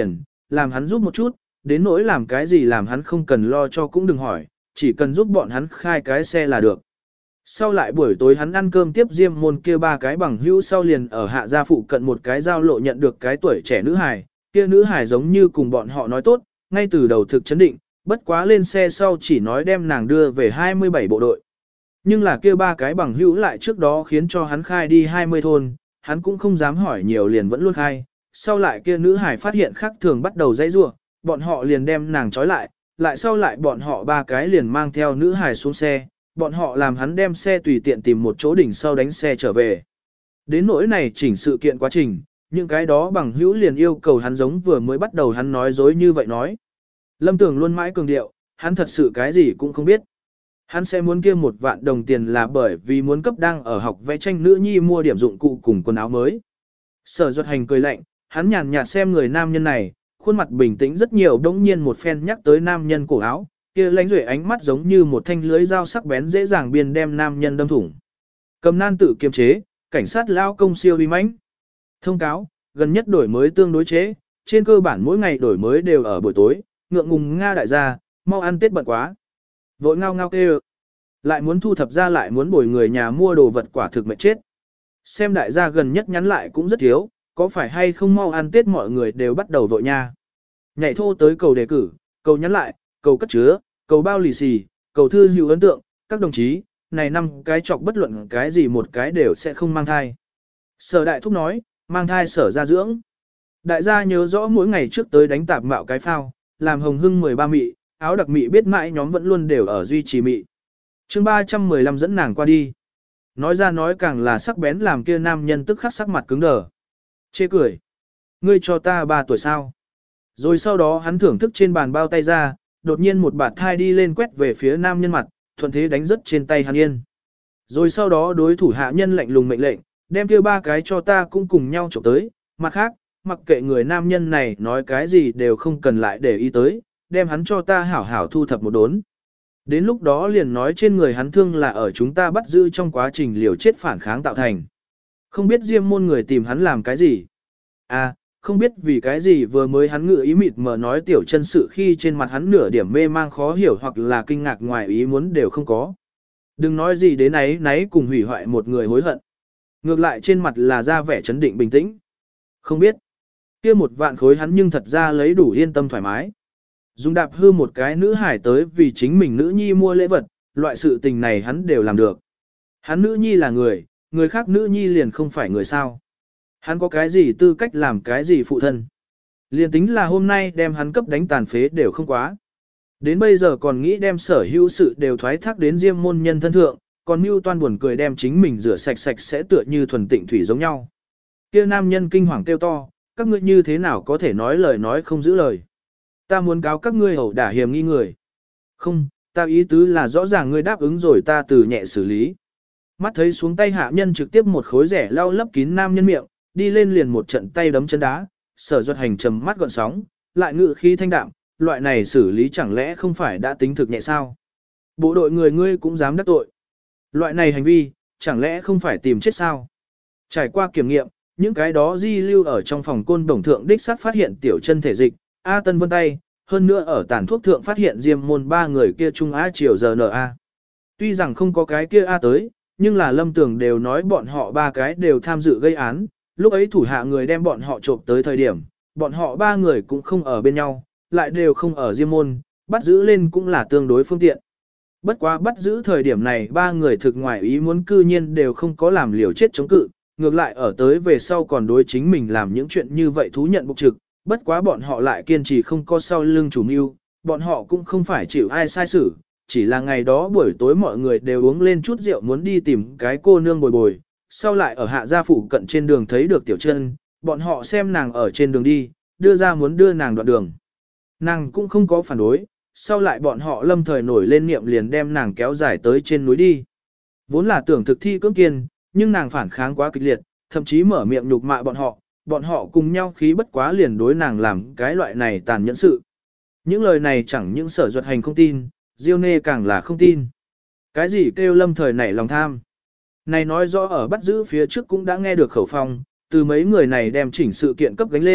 làm hắn giúp một chút, đến nỗi làm cái gì làm hắn không cần lo cho cũng đừng hỏi, chỉ cần giúp bọn hắn khai cái xe là được. Sau lại buổi tối hắn ăn cơm tiếp Diêm Môn kia ba cái bằng hữu sau liền ở hạ gia phụ cận một cái giao lộ nhận được cái tuổi trẻ nữ hài, kia nữ hài giống như cùng bọn họ nói tốt, ngay từ đầu thực chấn định, bất quá lên xe sau chỉ nói đem nàng đưa về 27 bộ đội. Nhưng là kia ba cái bằng hữu lại trước đó khiến cho hắn khai đi 20 thôn, hắn cũng không dám hỏi nhiều liền vẫn luôn khai. Sau lại kia nữ hải phát hiện khác thường bắt đầu dãy rủa, bọn họ liền đem nàng trói lại sau lại bọn họ ba cái liền mang theo nữ hải xuống xe, bọn họ làm hắn đem xe tùy tiện tìm một chỗ đỉnh sau đánh xe trở về. Đến nỗi này chỉnh sự kiện quá trình, những cái đó bằng hữu liền yêu cầu hắn giống vừa mới bắt đầu hắn nói dối như vậy nói. Lâm Tường luôn mãi cường điệu, hắn thật sự cái gì cũng không biết. Hắn sẽ muốn kia 1 vạn đồng tiền là bởi vì muốn cấp đang ở học vẽ tranh nữ nhi mua điểm dụng cụ cùng quần áo mới. Sở Duật Hành cười lạnh, hắn nhàn nhạt xem người nam nhân này, khuôn mặt bình tĩnh rất nhiều, đống nhiên một phen nhắc tới nam nhân cổ áo, kia lánh rưỡi ánh mắt giống như một thanh lưới dao sắc bén dễ dàng biên đem nam nhân đâm thủng. Cầm nan tự kiềm chế, cảnh sát lao công siêu uy mãnh. Thông cáo, gần nhất đổi mới tương đối chế, trên cơ bản mỗi ngày đổi mới đều ở buổi tối, ngượng ngùng Nga đại gia, mau ăn Tết bận quá. Vội ngao ngao kêu. Lại muốn thu thập ra lại muốn bồi người nhà mua đồ vật quả thực mệt chết. Xem đại gia gần nhất nhắn lại cũng rất thiếu, có phải hay không mau ăn Tết mọi người đều bắt đầu vội nha. Nhảy thô tới cầu đề cử, cầu nhắn lại, cầu cất chứa, cầu bao lì xì, cầu thư hữu ấn tượng, các đồng chí, này 5 cái chọc bất luận cái gì một cái đều sẽ không mang thai. Sở đại thúc nói, mang thai sở ra dưỡng. Đại gia nhớ rõ mỗi ngày trước tới đánh tạp mạo cái phao, làm hồng hưng 13 mị, áo đặc mị biết mãi nhóm vẫn luôn đều ở duy trì mị. Chương 315 dẫn nàng qua đi. Nói ra nói càng là sắc bén làm kia nam nhân tức khắc sắc mặt cứng đờ. Chê cười. Ngươi cho ta 3 tuổi sao? Rồi sau đó hắn thưởng thức trên bàn bao tay ra, đột nhiên một bạt thai đi lên quét về phía nam nhân mặt, thuận thế đánh rất trên tay hắn yên. Rồi sau đó đối thủ hạ nhân lạnh lùng mệnh lệnh, đem kia 3 cái cho ta cũng cùng nhau chụp tới, mặt khác, mặc kệ người nam nhân này nói cái gì đều không cần lại để ý tới, đem hắn cho ta hảo hảo thu thập một đốn. Đến lúc đó liền nói trên người hắn thương là ở chúng ta bắt giữ trong quá trình liều chết phản kháng tạo thành. Không biết Diêm Môn người tìm hắn làm cái gì. À, không biết vì cái gì vừa mới hắn ngự ý mịt mờ nói tiểu chân sự khi trên mặt hắn nửa điểm mê mang khó hiểu hoặc là kinh ngạc ngoài ý muốn đều không có. Đừng nói gì đến náy cùng hủy hoại một người hối hận. Ngược lại trên mặt là ra vẻ chấn định bình tĩnh. Không biết. Kia 1 vạn khối hắn nhưng thật ra lấy đủ yên tâm thoải mái. Dùng đạp hư một cái nữ hải tới vì chính mình nữ nhi mua lễ vật, loại sự tình này hắn đều làm được. Hắn nữ nhi là người khác nữ nhi liền không phải người sao. Hắn có cái gì tư cách làm cái gì phụ thân. Liền tính là hôm nay đem hắn cấp đánh tàn phế đều không quá. Đến bây giờ còn nghĩ đem sở hữu sự đều thoái thác đến Diêm Môn nhân thân thượng, còn mưu toan buồn cười đem chính mình rửa sạch sạch sẽ tựa như thuần tịnh thủy giống nhau. Kia nam nhân kinh hoàng kêu to, các ngươi như thế nào có thể nói lời nói không giữ lời. Ta muốn cáo các ngươi ẩu đả hiểm nghi người. Không, ta ý tứ là rõ ràng ngươi đáp ứng rồi ta từ nhẹ xử lý. Mắt thấy xuống tay hạ nhân trực tiếp một khối rẻ lau lấp kín nam nhân miệng, đi lên liền một trận tay đấm chân đá, Sở Duật Hành trầm mắt gọn sóng, lại ngự khí thanh đạm, loại này xử lý chẳng lẽ không phải đã tính thực nhẹ sao? Bộ đội người ngươi cũng dám đắc tội. Loại này hành vi, chẳng lẽ không phải tìm chết sao? Trải qua kiểm nghiệm, những cái đó di lưu ở trong phòng côn đồng thượng đích xác phát hiện tiểu chân thể dịch, A Tân vân tay, hơn nữa ở tàn thuốc thượng phát hiện Diêm Môn 3 người kia Trung A Triều giờ NA. Tuy rằng không có cái kia A tới, nhưng là Lâm Tường đều nói bọn họ 3 cái đều tham dự gây án, lúc ấy thủ hạ người đem bọn họ trộm tới thời điểm, bọn họ 3 người cũng không ở bên nhau, lại đều không ở Diêm Môn, bắt giữ lên cũng là tương đối phương tiện. Bất quá bắt giữ thời điểm này 3 người thực ngoài ý muốn cư nhiên đều không có làm liều chết chống cự, ngược lại ở tới về sau còn đối chính mình làm những chuyện như vậy thú nhận bục trực, bất quá bọn họ lại kiên trì không có sau lưng chủ mưu, bọn họ cũng không phải chịu ai sai xử, chỉ là ngày đó buổi tối mọi người đều uống lên chút rượu muốn đi tìm cái cô nương bồi bồi, sau lại ở hạ gia phủ cận trên đường thấy được tiểu chân, bọn họ xem nàng ở trên đường đi, đưa ra muốn đưa nàng đoạn đường. Nàng cũng không có phản đối, sau lại bọn họ lâm thời nổi lên niệm liền đem nàng kéo dài tới trên núi đi. Vốn là tưởng thực thi cưỡng kiên, nhưng nàng phản kháng quá kịch liệt, thậm chí mở miệng nhục mạ bọn họ cùng nhau khí bất quá liền đối nàng làm cái loại này tàn nhẫn sự. Những lời này chẳng những Sở Duật Hành không tin, Diêu Nê càng là không tin. Cái gì kêu lâm thời nảy lòng tham. Này nói rõ ở bắt giữ phía trước cũng đã nghe được khẩu phong, từ mấy người này đem chỉnh sự kiện cấp gánh lên,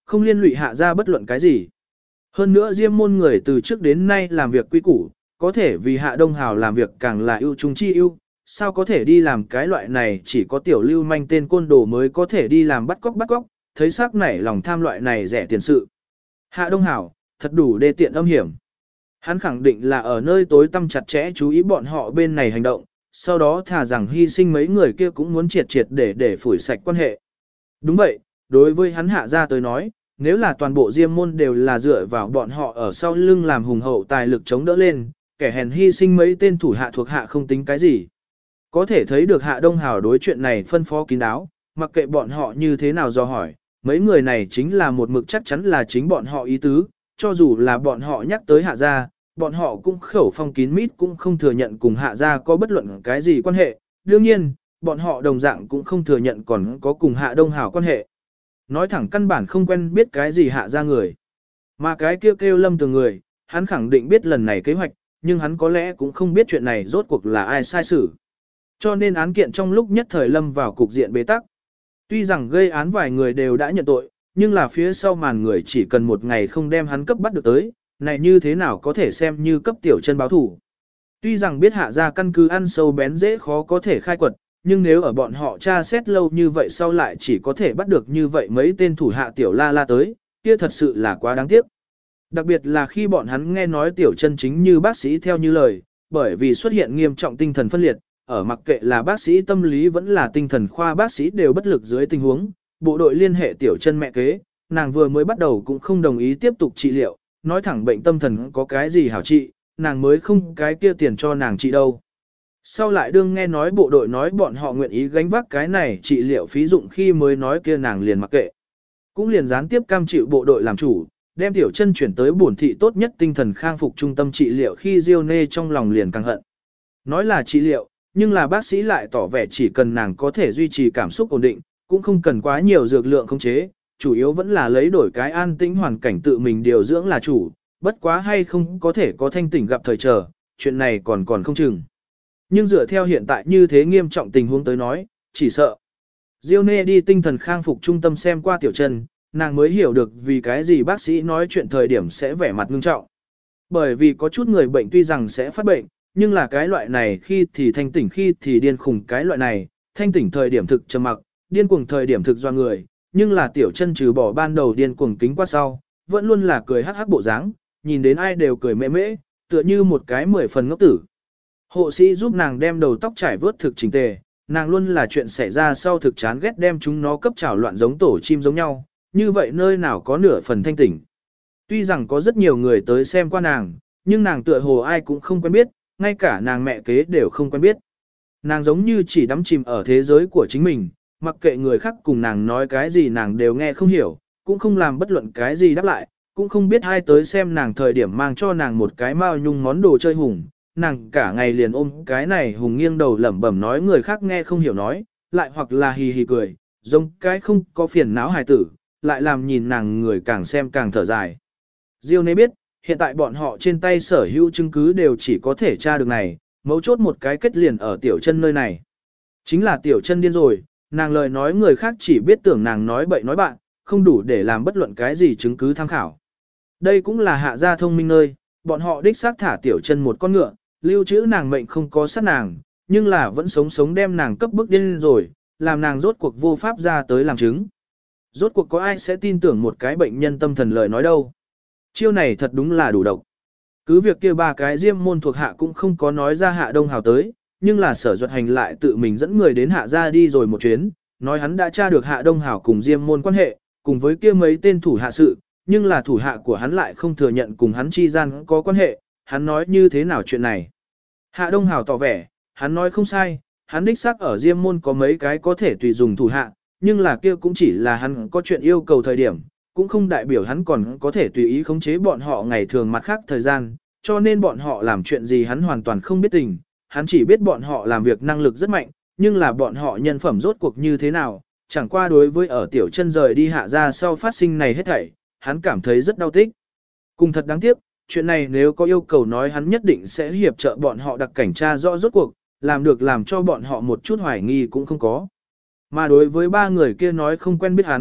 không liên lụy hạ ra bất luận cái gì. Hơn nữa Diêm môn người từ trước đến nay làm việc quy củ, có thể vì Hạ Đông Hào làm việc càng là ưu trung chi ưu, sao có thể đi làm cái loại này chỉ có tiểu lưu manh tên côn đồ mới có thể đi làm bắt cóc, thấy sắc nảy lòng tham loại này rẻ tiền sự. Hạ Đông Hào, thật đủ đê tiện âm hiểm. Hắn khẳng định là ở nơi tối tăm chặt chẽ chú ý bọn họ bên này hành động, sau đó thà rằng hy sinh mấy người kia cũng muốn triệt để phủi sạch quan hệ. Đúng vậy, đối với hắn Hạ ra tới nói, nếu là toàn bộ Diêm môn đều là dựa vào bọn họ ở sau lưng làm hùng hậu tài lực chống đỡ lên, kẻ hèn hy sinh mấy tên thủ hạ thuộc hạ không tính cái gì. Có thể thấy được Hạ Đông Hào đối chuyện này phân phó kín đáo, mặc kệ bọn họ như thế nào do hỏi, mấy người này chính là một mực chắc chắn là chính bọn họ ý tứ, cho dù là bọn họ nhắc tới Hạ gia, bọn họ cũng khẩu phong kín mít cũng không thừa nhận cùng Hạ gia có bất luận cái gì quan hệ, đương nhiên, bọn họ đồng dạng cũng không thừa nhận còn có cùng Hạ Đông Hào quan hệ. Nói thẳng căn bản không quen biết cái gì Hạ gia người. Mà cái kêu Lâm Tường người, hắn khẳng định biết lần này kế hoạch, nhưng hắn có lẽ cũng không biết chuyện này rốt cuộc là ai sai xử. Cho nên án kiện trong lúc nhất thời lâm vào cục diện bế tắc. Tuy rằng gây án vài người đều đã nhận tội, nhưng là phía sau màn người chỉ cần một ngày không đem hắn cấp bắt được tới, này như thế nào có thể xem như cấp tiểu chân báo thủ. Tuy rằng biết Hạ gia căn cứ ăn sâu bén dễ khó có thể khai quật, nhưng nếu ở bọn họ tra xét lâu như vậy sau lại chỉ có thể bắt được như vậy mấy tên thủ hạ tiểu la tới, kia thật sự là quá đáng tiếc. Đặc biệt là khi bọn hắn nghe nói tiểu chân chính như bác sĩ theo như lời, bởi vì xuất hiện nghiêm trọng tinh thần phân liệt, ở mặc kệ là bác sĩ tâm lý vẫn là tinh thần khoa bác sĩ đều bất lực dưới tình huống, bộ đội liên hệ tiểu chân mẹ kế, nàng vừa mới bắt đầu cũng không đồng ý tiếp tục trị liệu, nói thẳng bệnh tâm thần có cái gì hảo trị, nàng mới không cái kia tiền cho nàng trị đâu. Sau lại đương nghe nói bộ đội nói bọn họ nguyện ý gánh vác cái này trị liệu phí dụng khi mới nói kia nàng liền mặc kệ. Cũng liền gián tiếp cam chịu bộ đội làm chủ, đem tiểu chân chuyển tới bổn thị tốt nhất tinh thần khang phục trung tâm trị liệu khi Diêu Nê trong lòng liền căng hận. Nói là trị liệu, nhưng là bác sĩ lại tỏ vẻ chỉ cần nàng có thể duy trì cảm xúc ổn định, cũng không cần quá nhiều dược lượng khống chế, chủ yếu vẫn là lấy đổi cái an tĩnh hoàn cảnh tự mình điều dưỡng là chủ, bất quá hay không có thể có thanh tỉnh gặp thời chờ, chuyện này còn không chừng. Nhưng dựa theo hiện tại như thế nghiêm trọng tình huống tới nói, chỉ sợ. Diêu Nê đi tinh thần khang phục trung tâm xem qua tiểu chân, nàng mới hiểu được vì cái gì bác sĩ nói chuyện thời điểm sẽ vẻ mặt ngưng trọng. Bởi vì có chút người bệnh tuy rằng sẽ phát bệnh, nhưng là cái loại này khi thì thanh tỉnh khi thì điên khùng cái loại này, thanh tỉnh thời điểm thực trầm mặc, điên cuồng thời điểm thực do người, nhưng là tiểu chân trừ bỏ ban đầu điên cuồng kính qua sau, vẫn luôn là cười hắc hắc bộ dáng, nhìn đến ai đều cười mễ mễ, tựa như một cái 10 phần ngốc tử. Hộ sĩ giúp nàng đem đầu tóc trải vớt thực chỉnh tề, nàng luôn là chuyện xảy ra sau thực chán ghét đem chúng nó cấp trảo loạn giống tổ chim giống nhau, như vậy nơi nào có nửa phần thanh tỉnh. Tuy rằng có rất nhiều người tới xem qua nàng, nhưng nàng tựa hồ ai cũng không quen biết, ngay cả nàng mẹ kế đều không quen biết. Nàng giống như chỉ đắm chìm ở thế giới của chính mình, mặc kệ người khác cùng nàng nói cái gì nàng đều nghe không hiểu, cũng không làm bất luận cái gì đáp lại, cũng không biết ai tới xem nàng thời điểm mang cho nàng một cái mao nhung món đồ chơi hùng. Nàng cả ngày liền ôm cái này hùng nghiêng đầu lẩm bẩm nói người khác nghe không hiểu nói, lại hoặc là hì hì cười, giống cái không có phiền não hài tử, lại làm nhìn nàng người càng xem càng thở dài. Diêu Nê biết, hiện tại bọn họ trên tay sở hữu chứng cứ đều chỉ có thể tra được này, mấu chốt một cái kết liền ở tiểu chân nơi này. Chính là tiểu chân điên rồi, nàng lời nói người khác chỉ biết tưởng nàng nói bậy nói bạn, không đủ để làm bất luận cái gì chứng cứ tham khảo. Đây cũng là Hạ gia thông minh nơi, bọn họ đích xác thả tiểu chân một con ngựa, lưu trữ nàng mệnh không có sát nàng, nhưng là vẫn sống đem nàng cấp bức điên rồi, làm nàng rốt cuộc vô pháp ra tới làm chứng. Rốt cuộc có ai sẽ tin tưởng một cái bệnh nhân tâm thần lời nói đâu. Chiêu này thật đúng là đủ độc. Cứ việc kia ba cái Diêm môn thuộc hạ cũng không có nói ra Hạ Đông Hào tới, nhưng là Sở Duật Hành lại tự mình dẫn người đến Hạ gia đi rồi một chuyến, nói hắn đã tra được Hạ Đông Hào cùng Diêm môn quan hệ, cùng với kia mấy tên thủ hạ sự, nhưng là thủ hạ của hắn lại không thừa nhận cùng hắn chi gian có quan hệ, hắn nói như thế nào chuyện này. Hạ Đông Hào tỏ vẻ, hắn nói không sai, hắn đích xác ở Diêm môn có mấy cái có thể tùy dùng thủ hạ, nhưng là kia cũng chỉ là hắn có chuyện yêu cầu thời điểm, cũng không đại biểu hắn còn có thể tùy ý khống chế bọn họ ngày thường mặt khác thời gian, cho nên bọn họ làm chuyện gì hắn hoàn toàn không biết tình, hắn chỉ biết bọn họ làm việc năng lực rất mạnh, nhưng là bọn họ nhân phẩm rốt cuộc như thế nào, chẳng qua đối với ở tiểu chân rời đi Hạ gia sau phát sinh này hết thảy, hắn cảm thấy rất đau tích. Cùng thật đáng tiếc, chuyện này nếu có yêu cầu nói hắn nhất định sẽ hiệp trợ bọn họ đặc cảnh tra rõ rốt cuộc, làm được làm cho bọn họ một chút hoài nghi cũng không có. Mà đối với ba người kia nói không quen biết hắn,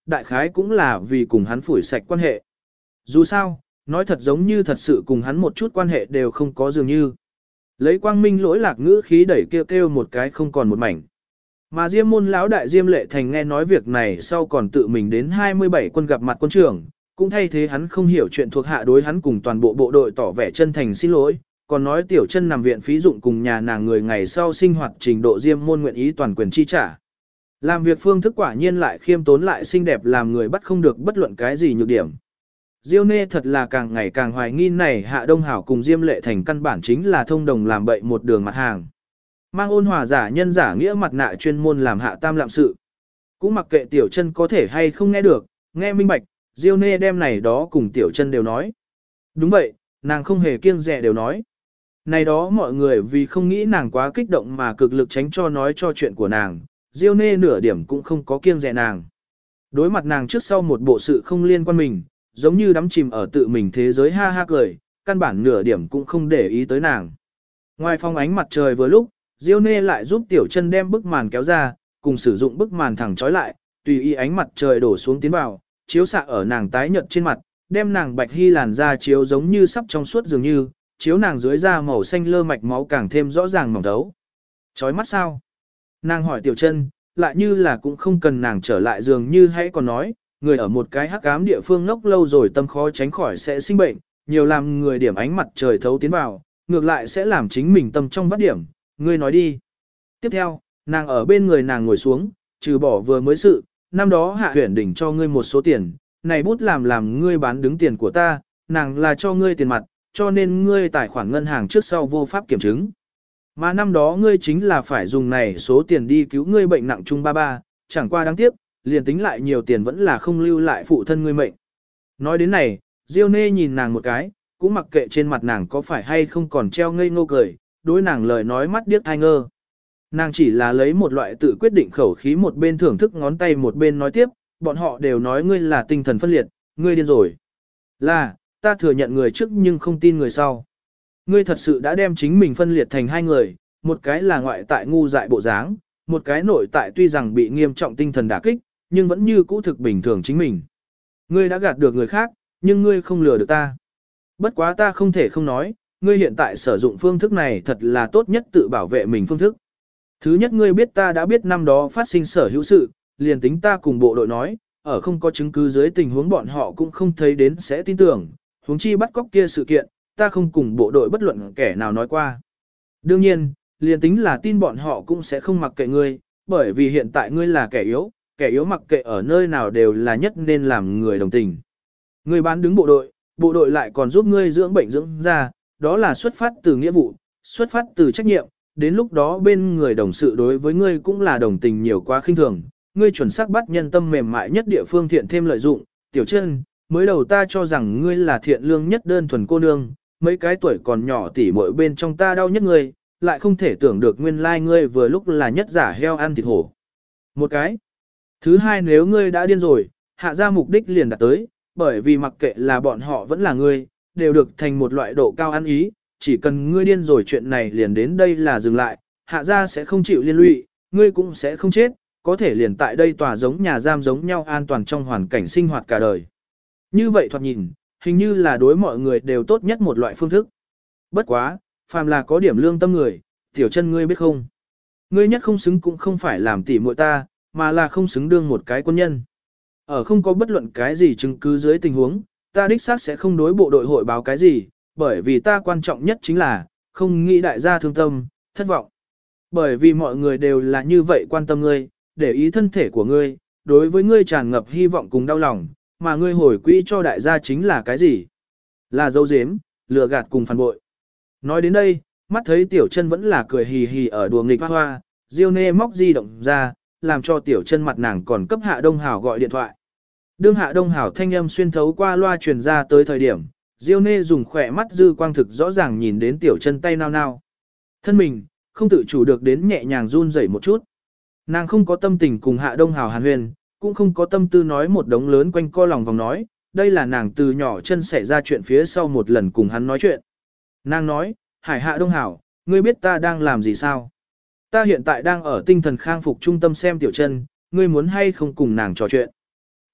đại khái cũng là vì cùng hắn phủi sạch quan hệ. Dù sao, nói thật giống như thật sự cùng hắn một chút quan hệ đều không có dường như. Lấy quang minh lỗi lạc ngữ khí đẩy kêu kêu một cái không còn một mảnh. Mà Diêm môn lão đại Diêm Lệ Thành nghe nói việc này sau còn tự mình đến 27 quân gặp mặt quân trưởng, cũng thay thế hắn không hiểu chuyện thuộc hạ đối hắn cùng toàn bộ bộ đội tỏ vẻ chân thành xin lỗi, còn nói tiểu chân nằm viện phí dụng cùng nhà nàng người ngày sau sinh hoạt trình độ Diêm môn nguyện ý toàn quyền chi trả. Làm việc phương thức quả nhiên lại khiêm tốn lại xinh đẹp làm người bắt không được bất luận cái gì nhược điểm. Diêu Nê thật là càng ngày càng hoài nghi này Hạ Đông Hảo cùng Diêm Lệ Thành căn bản chính là thông đồng làm bậy một đường mặt hàng. Mang ôn hòa giả nhân giả nghĩa mặt nạ chuyên môn làm hạ tam lạm sự. Cũng mặc kệ tiểu chân có thể hay không nghe được, nghe minh bạch, Diêu Nê đem này đó cùng tiểu chân đều nói. Đúng vậy, nàng không hề kiêng dè đều nói. Này đó mọi người vì không nghĩ nàng quá kích động mà cực lực tránh cho nói cho chuyện của nàng, Diêu Nê nửa điểm cũng không có kiêng dè nàng. Đối mặt nàng trước sau một bộ sự không liên quan mình, giống như đắm chìm ở tự mình thế giới ha ha cười, căn bản nửa điểm cũng không để ý tới nàng. Ngoài phòng ánh mặt trời vừa lúc, Diêu Nê lại giúp tiểu chân đem bức màn kéo ra, cùng sử dụng bức màn thẳng trói lại, tùy ý ánh mặt trời đổ xuống tiến vào, chiếu xạ ở nàng tái nhợt trên mặt, đem nàng bạch hy làn da chiếu giống như sắp trong suốt dường như, chiếu nàng dưới da màu xanh lơ mạch máu càng thêm rõ ràng mỏng thấu. Chói mắt sao? Nàng hỏi tiểu chân, lại như là cũng không cần nàng trở lại dường như hãy còn nói, người ở một cái hắc ám địa phương ngốc lâu rồi tâm khó tránh khỏi sẽ sinh bệnh, nhiều làm người điểm ánh mặt trời thấu tiến vào, ngược lại sẽ làm chính mình tâm trong vắt điểm, ngươi nói đi. Tiếp theo, nàng ở bên người nàng ngồi xuống, trừ bỏ vừa mới sự, năm đó Hạ Huyển đỉnh cho ngươi một số tiền, này bút làm ngươi bán đứng tiền của ta, nàng là cho ngươi tiền mặt, cho nên ngươi tài khoản ngân hàng trước sau vô pháp kiểm chứng. Mà năm đó ngươi chính là phải dùng này số tiền đi cứu ngươi bệnh nặng chung ba ba, chẳng qua đáng tiếc, liền tính lại nhiều tiền vẫn là không lưu lại phụ thân ngươi mệnh. Nói đến này, Diêu Nê nhìn nàng một cái, cũng mặc kệ trên mặt nàng có phải hay không còn treo ngây ngô cười, đối nàng lời nói mắt điếc thai ngơ. Nàng chỉ là lấy một loại tự quyết định khẩu khí một bên thưởng thức ngón tay một bên nói tiếp, bọn họ đều nói ngươi là tinh thần phân liệt, ngươi điên rồi. Là, ta thừa nhận người trước nhưng không tin người sau. Ngươi thật sự đã đem chính mình phân liệt thành hai người, một cái là ngoại tại ngu dại bộ dáng, một cái nội tại tuy rằng bị nghiêm trọng tinh thần đả kích, nhưng vẫn như cũ thực bình thường chính mình. Ngươi đã gạt được người khác, nhưng ngươi không lừa được ta. Bất quá ta không thể không nói, ngươi hiện tại sử dụng phương thức này thật là tốt nhất tự bảo vệ mình phương thức. Thứ nhất ngươi biết ta đã biết năm đó phát sinh sở hữu sự, liền tính ta cùng bộ đội nói, ở không có chứng cứ dưới tình huống bọn họ cũng không thấy đến sẽ tin tưởng, huống chi bắt cóc kia sự kiện, ta không cùng bộ đội bất luận kẻ nào nói qua. Đương nhiên, liền tính là tin bọn họ cũng sẽ không mặc kệ ngươi, bởi vì hiện tại ngươi là kẻ yếu mặc kệ ở nơi nào đều là nhất nên làm người đồng tình. Ngươi bán đứng bộ đội lại còn giúp ngươi dưỡng bệnh dưỡng da, đó là xuất phát từ nghĩa vụ, xuất phát từ trách nhiệm, đến lúc đó bên người đồng sự đối với ngươi cũng là đồng tình nhiều quá khinh thường, ngươi chuẩn xác bắt nhân tâm mềm mại nhất địa phương thiện thêm lợi dụng, tiểu chân, mới đầu ta cho rằng ngươi là thiện lương nhất đơn thuần cô nương, mấy cái tuổi còn nhỏ tỉ muội bên trong ta đau nhất ngươi, lại không thể tưởng được nguyên lai ngươi vừa lúc là nhất giả heo ăn thịt hổ. Một cái. Thứ hai nếu ngươi đã điên rồi, hạ ra mục đích liền đạt tới, bởi vì mặc kệ là bọn họ vẫn là ngươi, đều được thành một loại độ cao ăn ý, chỉ cần ngươi điên rồi chuyện này liền đến đây là dừng lại, hạ ra sẽ không chịu liên lụy, ngươi cũng sẽ không chết, có thể liền tại đây tòa giống nhà giam giống nhau an toàn trong hoàn cảnh sinh hoạt cả đời. Như vậy thoạt nhìn, hình như là đối mọi người đều tốt nhất một loại phương thức. Bất quá, phàm là có điểm lương tâm người, tiểu chân ngươi biết không? Ngươi nhất không xứng cũng không phải làm tỉ muội ta, mà là không xứng đương một cái quân nhân. Ở không có bất luận cái gì chứng cứ dưới tình huống, ta đích xác sẽ không đối bộ đội hội báo cái gì, bởi vì ta quan trọng nhất chính là, không nghĩ đại gia thương tâm, thất vọng. Bởi vì mọi người đều là như vậy quan tâm ngươi, để ý thân thể của ngươi, đối với ngươi tràn ngập hy vọng cùng đau lòng, mà ngươi hồi quỹ cho đại gia chính là cái gì? Là dấu dếm, lừa gạt cùng phản bội. Nói đến đây, mắt thấy tiểu chân vẫn là cười hì hì ở đùa nghịch hoa hoa, Diêu Nê móc di động ra, làm cho tiểu chân mặt nàng còn cấp Hạ Đông Hảo gọi điện thoại. Đương Hạ Đông Hảo thanh âm xuyên thấu qua loa truyền ra tới thời điểm, Diêu Nê dùng khỏe mắt dư quang thực rõ ràng nhìn đến tiểu chân tay nao nao. Thân mình, không tự chủ được đến nhẹ nhàng run rẩy một chút. Nàng không có tâm tình cùng Hạ Đông Hảo hàn huyền, cũng không có tâm tư nói một đống lớn quanh co lòng vòng nói, đây là nàng từ nhỏ chân xảy ra chuyện phía sau một lần cùng hắn nói chuyện. Nàng nói, Hải Hạ Đông Hảo, ngươi biết ta đang làm gì sao? Ta hiện tại đang ở tinh thần khang phục trung tâm xem tiểu chân, ngươi muốn hay không cùng nàng trò chuyện?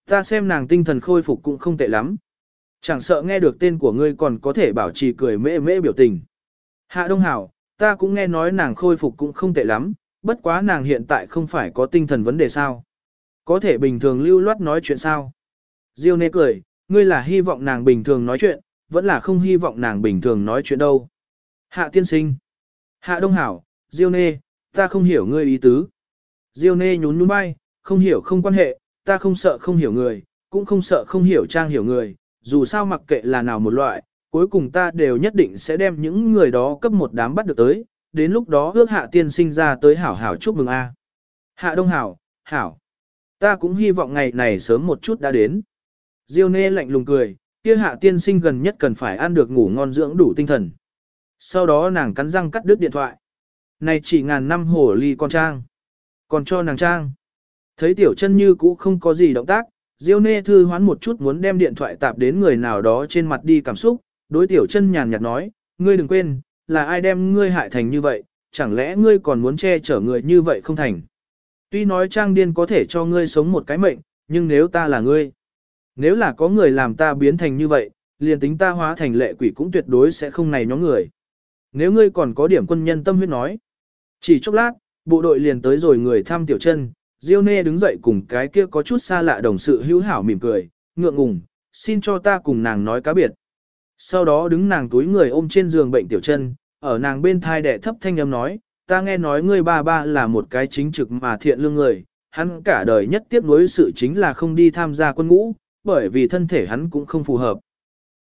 Ta xem nàng tinh thần khôi phục cũng không tệ lắm. Chẳng sợ nghe được tên của ngươi còn có thể bảo trì cười mễ mễ biểu tình. Hạ Đông Hảo, ta cũng nghe nói nàng khôi phục cũng không tệ lắm, bất quá nàng hiện tại không phải có tinh thần vấn đề sao. Có thể bình thường lưu loát nói chuyện sao. Diêu nê cười, ngươi là hy vọng nàng bình thường nói chuyện, vẫn là không hy vọng nàng bình thường nói chuyện đâu. Hạ tiên sinh. Hạ Đông Hảo, Diêu nê, ta không hiểu ngươi ý tứ. Diêu nê nhún nhún vai, không hiểu không quan hệ, ta không sợ không hiểu người, cũng không sợ không hiểu trang hiểu người, dù sao mặc kệ là nào một loại, cuối cùng ta đều nhất định sẽ đem những người đó cấp một đám bắt được tới, đến lúc đó ước Hạ tiên sinh ra tới hảo hảo chúc mừng a. Hạ Đông Hảo, hảo. Ta cũng hy vọng ngày này sớm một chút đã đến. Diêu nê lạnh lùng cười, kia Hạ tiên sinh gần nhất cần phải ăn được ngủ ngon dưỡng đủ tinh thần. Sau đó nàng cắn răng cắt đứt điện thoại. Này chỉ ngàn năm hổ ly con trang. Còn cho nàng trang. Thấy tiểu chân như cũ không có gì động tác, Diêu nê thư hoán một chút muốn đem điện thoại tạp đến người nào đó trên mặt đi cảm xúc, đối tiểu chân nhàn nhạt nói, ngươi đừng quên, là ai đem ngươi hại thành như vậy, chẳng lẽ ngươi còn muốn che chở người như vậy không thành. Tuy nói trang điên có thể cho ngươi sống một cái mệnh, nhưng nếu ta là ngươi, nếu là có người làm ta biến thành như vậy, liền tính ta hóa thành lệ quỷ cũng tuyệt đối sẽ không này nhóm người. Nếu ngươi còn có điểm quân nhân tâm huyết nói. Chỉ chốc lát, bộ đội liền tới rồi người thăm tiểu chân, Diêu nê đứng dậy cùng cái kia có chút xa lạ đồng sự hữu hảo mỉm cười, ngượng ngùng, xin cho ta cùng nàng nói cá biệt. Sau đó đứng nàng túi người ôm trên giường bệnh tiểu chân, ở nàng bên thai đẻ thấp thanh âm nói, ta nghe nói ngươi ba ba là một cái chính trực mà thiện lương người, hắn cả đời nhất tiếp nối sự chính là không đi tham gia quân ngũ, bởi vì thân thể hắn cũng không phù hợp.